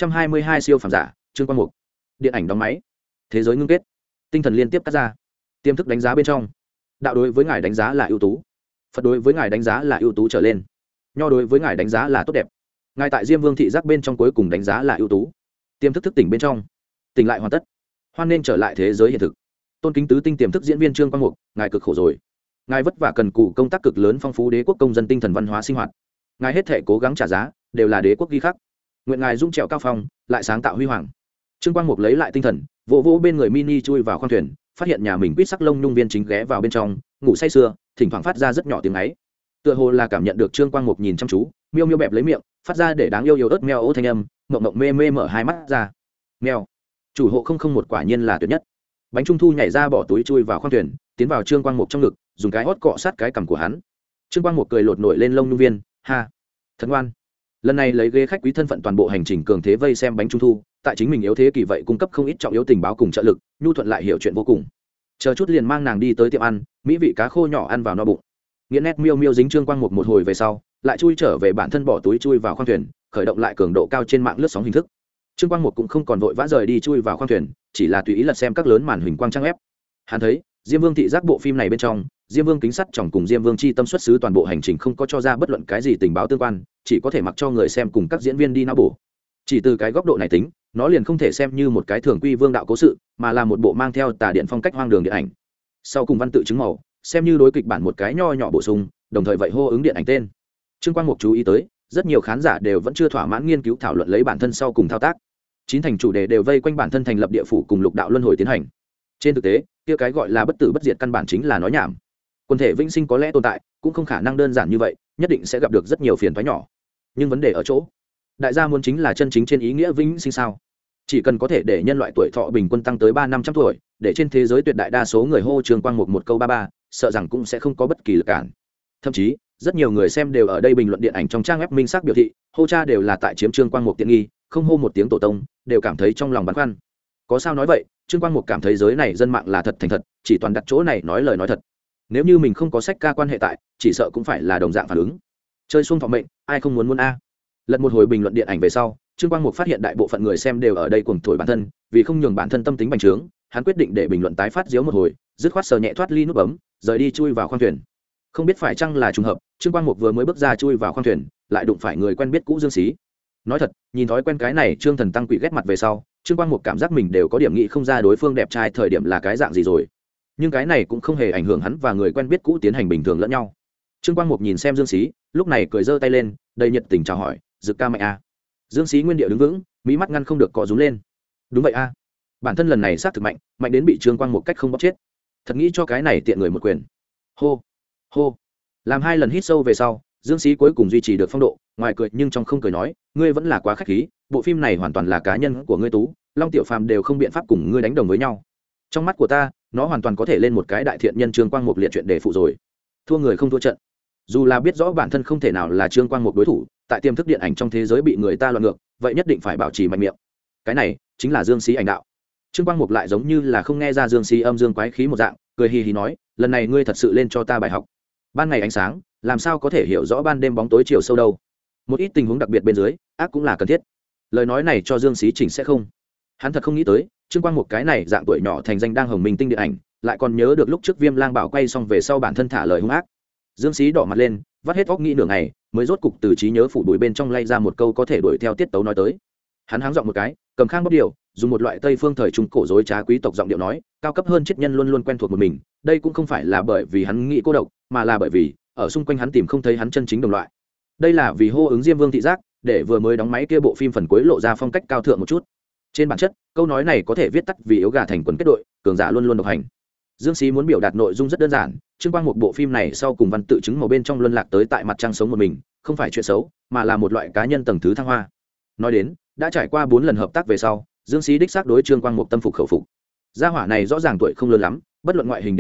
622 siêu phàm giả, chương quang mục. Điện ảnh đóng máy. Thế giới ngưng kết. Tinh thần liên tiếp cắt ra. Tiềm thức đánh giá bên trong. Đạo đối với ngài đánh giá là ưu tú. Phật đối với ngài đánh giá là ưu tú trở lên. Nho đối với ngài đánh giá là tốt đẹp. Ngài tại Diêm Vương thị giác bên trong cuối cùng đánh giá là ưu tú. Tiềm thức thức tỉnh bên trong. Tỉnh lại hoàn tất. Hoan nên trở lại thế giới hiện thực. Tôn kính tứ tinh tiềm thức diễn viên Trương Quang Mục, ngài cực khổ rồi. Ngài vất vả cần cù công tác cực lớn phong phú đế quốc công dân tinh thần văn hóa sinh hoạt. Ngài hết thể cố gắng trả giá, đều là đế quốc ghi khắc. Nguyện ngài dung trèo cao phong, lại sáng tạo huy hoàng. Trương Quang Mục lấy lại tinh thần, vỗ vỗ bên người mini chui vào khoang thuyền, phát hiện nhà mình quýt sắc lông nhung viên chính ghé vào bên trong, ngủ say sưa, thỉnh thoảng phát ra rất nhỏ tiếng ấy. Tựa hồ là cảm nhận được Trương Quang Mục nhìn chăm chú, miêu miêu bẹp lấy miệng, phát ra để đáng yêu yêu ớt meo ố thanh âm, mộng mộng mê mê mở hai mắt ra. Meo. Chủ hộ 001 quả nhiên là tuyệt nhất. Bánh trung thu nhảy ra bỏ túi chui vào khoang thuyền, tiến vào Trương Quang Mục trong ngực, dùng cái hót cọ sát cái cằm của hắn. Trương Quang Mục cười lột nổi lên lông nhung viên, ha, thật ngoan. Lần này lấy ghế khách quý thân phận toàn bộ hành trình cường thế vây xem bánh trung thu, tại chính mình yếu thế kỳ vậy cung cấp không ít trọng yếu tình báo cùng trợ lực, nhu thuận lại hiểu chuyện vô cùng. Chờ chút liền mang nàng đi tới tiệm ăn, mỹ vị cá khô nhỏ ăn vào no bụng. Nghiện nét miêu miêu dính Trương Quang Mục một hồi về sau, lại chui trở về bản thân bỏ túi chui vào khoang thuyền, khởi động lại cường độ cao trên mạng lướt sóng hình thức. Trương Quang Mục cũng không còn vội vã rời đi chui vào khoang thuyền, chỉ là tùy ý lật xem các lớn màn hình quang trang ép. Hắn thấy Diêm Vương thị giác bộ phim này bên trong, Diêm Vương kính sắt chồng cùng Diêm Vương chi tâm xuất xứ toàn bộ hành trình không có cho ra bất luận cái gì tình báo tương quan, chỉ có thể mặc cho người xem cùng các diễn viên đi não bổ. Chỉ từ cái góc độ này tính, nó liền không thể xem như một cái thường quy vương đạo cố sự, mà là một bộ mang theo tà điện phong cách hoang đường điện ảnh. Sau cùng văn tự chứng màu, xem như đối kịch bản một cái nho nhỏ bổ sung, đồng thời vậy hô ứng điện ảnh tên. Trương Quang Mục chú ý tới, rất nhiều khán giả đều vẫn chưa thỏa mãn nghiên cứu thảo luận lấy bản thân sau cùng thao tác. Chín thành chủ đề đều vây quanh bản thân thành lập địa phủ cùng lục đạo luân hồi tiến hành. Trên thực tế, kia cái gọi là bất tử bất diệt căn bản chính là nói nhảm. Quần thể vĩnh sinh có lẽ tồn tại, cũng không khả năng đơn giản như vậy, nhất định sẽ gặp được rất nhiều phiền toái nhỏ. Nhưng vấn đề ở chỗ, đại gia muốn chính là chân chính trên ý nghĩa vĩnh sinh sao? Chỉ cần có thể để nhân loại tuổi thọ bình quân tăng tới 3-500 tuổi, để trên thế giới tuyệt đại đa số người hô Trương Quang Mục một câu 33, sợ rằng cũng sẽ không có bất kỳ lực cản. Thậm chí, rất nhiều người xem đều ở đây bình luận điện ảnh trong trang web minh xác biểu thị, hô cha đều là tại chiếm Trương Quang Mục tiện nghi, không hô một tiếng tổ tông, đều cảm thấy trong lòng băn khoăn. Có sao nói vậy, Trương Quang Mục cảm thấy giới này dân mạng là thật thành thật, chỉ toàn đặt chỗ này nói lời nói thật. Nếu như mình không có sách ca quan hệ tại, chỉ sợ cũng phải là đồng dạng phản ứng. Chơi xuông thọ mệnh, ai không muốn a. Lật một hồi bình luận điện ảnh về sau, Trương Quang Mục phát hiện đại bộ phận người xem đều ở đây cuồng thổi bản thân, vì không nhường bản thân tâm tính bành trướng, hắn quyết định để bình luận tái phát diếu một hồi, dứt khoát sờ nhẹ thoát ly nút bấm, rời đi chui vào khoang thuyền. Không biết phải chăng là trùng hợp, Trương Quang Mục vừa mới bước ra chui vào khoang thuyền, lại đụng phải người quen biết cũ Dương Xí. Nói thật, nhìn thói quen cái này Trương Thần Tăng quỷ ghét mặt về sau, Trương Quang Mục cảm giác mình đều có điểm nghĩ không ra đối phương đẹp trai thời điểm là cái dạng gì rồi. Nhưng cái này cũng không hề ảnh hưởng hắn và người quen biết cũ tiến hành bình thường lẫn nhau. Trương Quang Mục nhìn xem Dương Xí, lúc này cười giơ tay lên, đầy nhiệt tình chào hỏi, "Dực ca mạnh a." Dương Xí nguyên địa đứng vững, mỹ mắt ngăn không được cọ rúm lên. "Đúng vậy a. Bản thân lần này xác thực mạnh, mạnh đến bị Trương Quang Mục cách không bóp chết. Thật nghĩ cho cái này tiện người một quyền." Hô, hô. Làm 2 lần hít sâu về sau, Dương Xí cuối cùng duy trì được phong độ, ngoài cười nhưng trong không cười nói, "Ngươi vẫn là quá khách khí, bộ phim này hoàn toàn là cá nhân của ngươi tú, Long Tiểu Phàm đều không biện pháp cùng ngươi đánh đồng với nhau. Trong mắt của ta, nó hoàn toàn có thể lên một cái đại thiện nhân Trương Quang Mục liệt chuyện để phụ rồi. Thua người không thua trận." Dù là biết rõ bản thân không thể nào là Trương Quang Mục đối thủ, tại tiềm thức điện ảnh trong thế giới bị người ta loạn ngược, vậy nhất định phải bảo trì mạnh miệng. Cái này chính là Dương Xí ảnh đạo. Trương Quang Mục lại giống như là không nghe ra Dương Xí âm dương quái khí một dạng, cười hì hì nói, "Lần này ngươi thật sự lên cho ta bài học. Ban ngày ánh sáng, làm sao có thể hiểu rõ ban đêm bóng tối chiều sâu đâu. Một ít tình huống đặc biệt bên dưới, ác cũng là cần thiết." Lời nói này cho Dương Xí chỉnh sẽ không. Hắn thật không nghĩ tới, Trương Quang Mục cái này dạng tuổi nhỏ thành danh đang hồng minh tinh điện ảnh, lại còn nhớ được lúc trước Viêm Lang Bảo quay xong về sau bản thân thả lời hung ác. Dương Xí đỏ mặt lên, vắt hết óc nghĩ nửa ngày, mới rốt cục từ trí nhớ phủ đuổi bên trong lay ra một câu có thể đuổi theo tiết tấu nói tới. Hắn háng giọng một cái, cầm khang bóp điều, dùng một loại Tây phương thời trung cổ dối trá quý tộc giọng điệu nói, cao cấp hơn triết nhân luôn luôn quen thuộc một mình, đây cũng không phải là bởi vì hắn nghĩ cô độc, mà là bởi vì ở xung quanh hắn tìm không thấy hắn chân chính đồng loại. Đây là vì hô ứng Diêm Vương thị giác, để vừa mới đóng máy kia bộ phim phần cuối lộ ra phong cách cao thượng một chút. Trên bản chất, câu nói này có thể viết tắt vì yếu gà thành quần kết đội, cường giả luôn luôn độc hành. Dương Xí muốn biểu đạt nội dung rất đơn giản, Trương Quang một bộ phim này sau cùng văn tự chứng màu bên trong luân lạc tới tại mặt trăng sống một mình, không phải chuyện xấu, mà là một loại cá nhân tầng thứ thăng hoa. Nói đến, đã trải qua 4 lần hợp tác về sau, Dương Xí đích xác đối Trương Quang một tâm phục khẩu phục. Gia hỏa này rõ ràng tuổi không lớn lắm, bất luận ngoại hình điều kiện,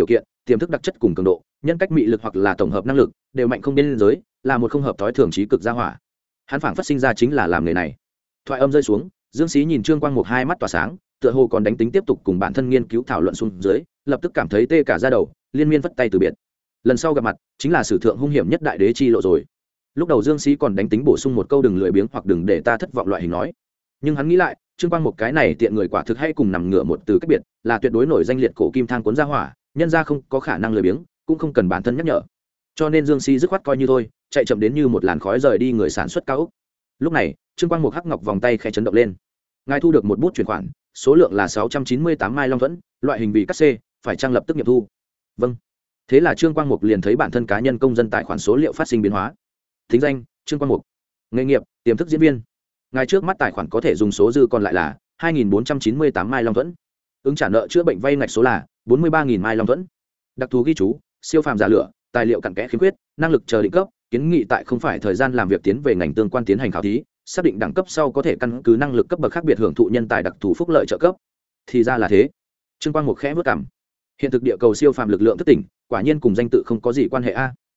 tiềm thức đặc chất cùng cường độ, nhân cách mị lực hoặc là tổng hợp năng lực đều mạnh không biên giới, là một không hợp thói thường trí cực gia hỏa. Hắn phảng phất sinh ra chính là làm nghề này. Thoại âm rơi xuống, Dương Xí nhìn Trương Quang Mục hai mắt tỏa sáng, tựa hồ còn đánh tính tiếp tục cùng bản thân nghiên cứu thảo luận xuống dưới, lập tức cảm thấy tê cả da đầu, liên miên vất tay từ biệt. Lần sau gặp mặt, chính là sử thượng hung hiểm nhất đại đế chi lộ rồi. Lúc đầu Dương Xí còn đánh tính bổ sung một câu đừng lười biếng hoặc đừng để ta thất vọng loại hình nói, nhưng hắn nghĩ lại, Trương Quang Mục cái này tiện người quả thực hay cùng nằm ngửa một từ cách biệt, là tuyệt đối nổi danh liệt cổ kim thang cuốn ra hỏa, nhân ra không có khả năng lười biếng, cũng không cần bản thân nhắc nhở. Cho nên Dương Xí dứt khoát coi như thôi, chạy chậm đến như một làn khói rời đi người sản xuất cao ốc. Lúc này, Trương Quang Mục hắc ngọc vòng tay khẽ chấn động lên. Ngài thu được một bút chuyển khoản, số lượng là 698 mai long thuẫn, loại hình vì cắt xê, phải trang lập tức nghiệm thu. Vâng. Thế là Trương Quang Mục liền thấy bản thân cá nhân công dân tài khoản số liệu phát sinh biến hóa. Thính danh: Trương Quang Mục. Nghề nghiệp: tiềm thức diễn viên. Ngài trước mắt tài khoản có thể dùng số dư còn lại là 2498 mai long thuẫn. Ứng trả nợ chữa bệnh vay ngạch số là 43.000 mai long thuẫn. Đặc thù ghi chú: siêu phàm giả lửa, tài liệu cặn kẽ khiếm khuyết, năng lực chờ định cấp, kiến nghị tại không phải thời gian làm việc tiến về ngành tương quan tiến hành khảo thí, xác định đẳng cấp sau có thể căn cứ năng lực cấp bậc khác biệt hưởng thụ nhân tài đặc thù phúc lợi trợ cấp. Thì ra là thế. Trương Quang Mục khẽ vất cảm. Hiện thực địa cầu siêu phàm lực lượng thức tỉnh, quả nhiên cùng danh tự không có gì quan hệ a.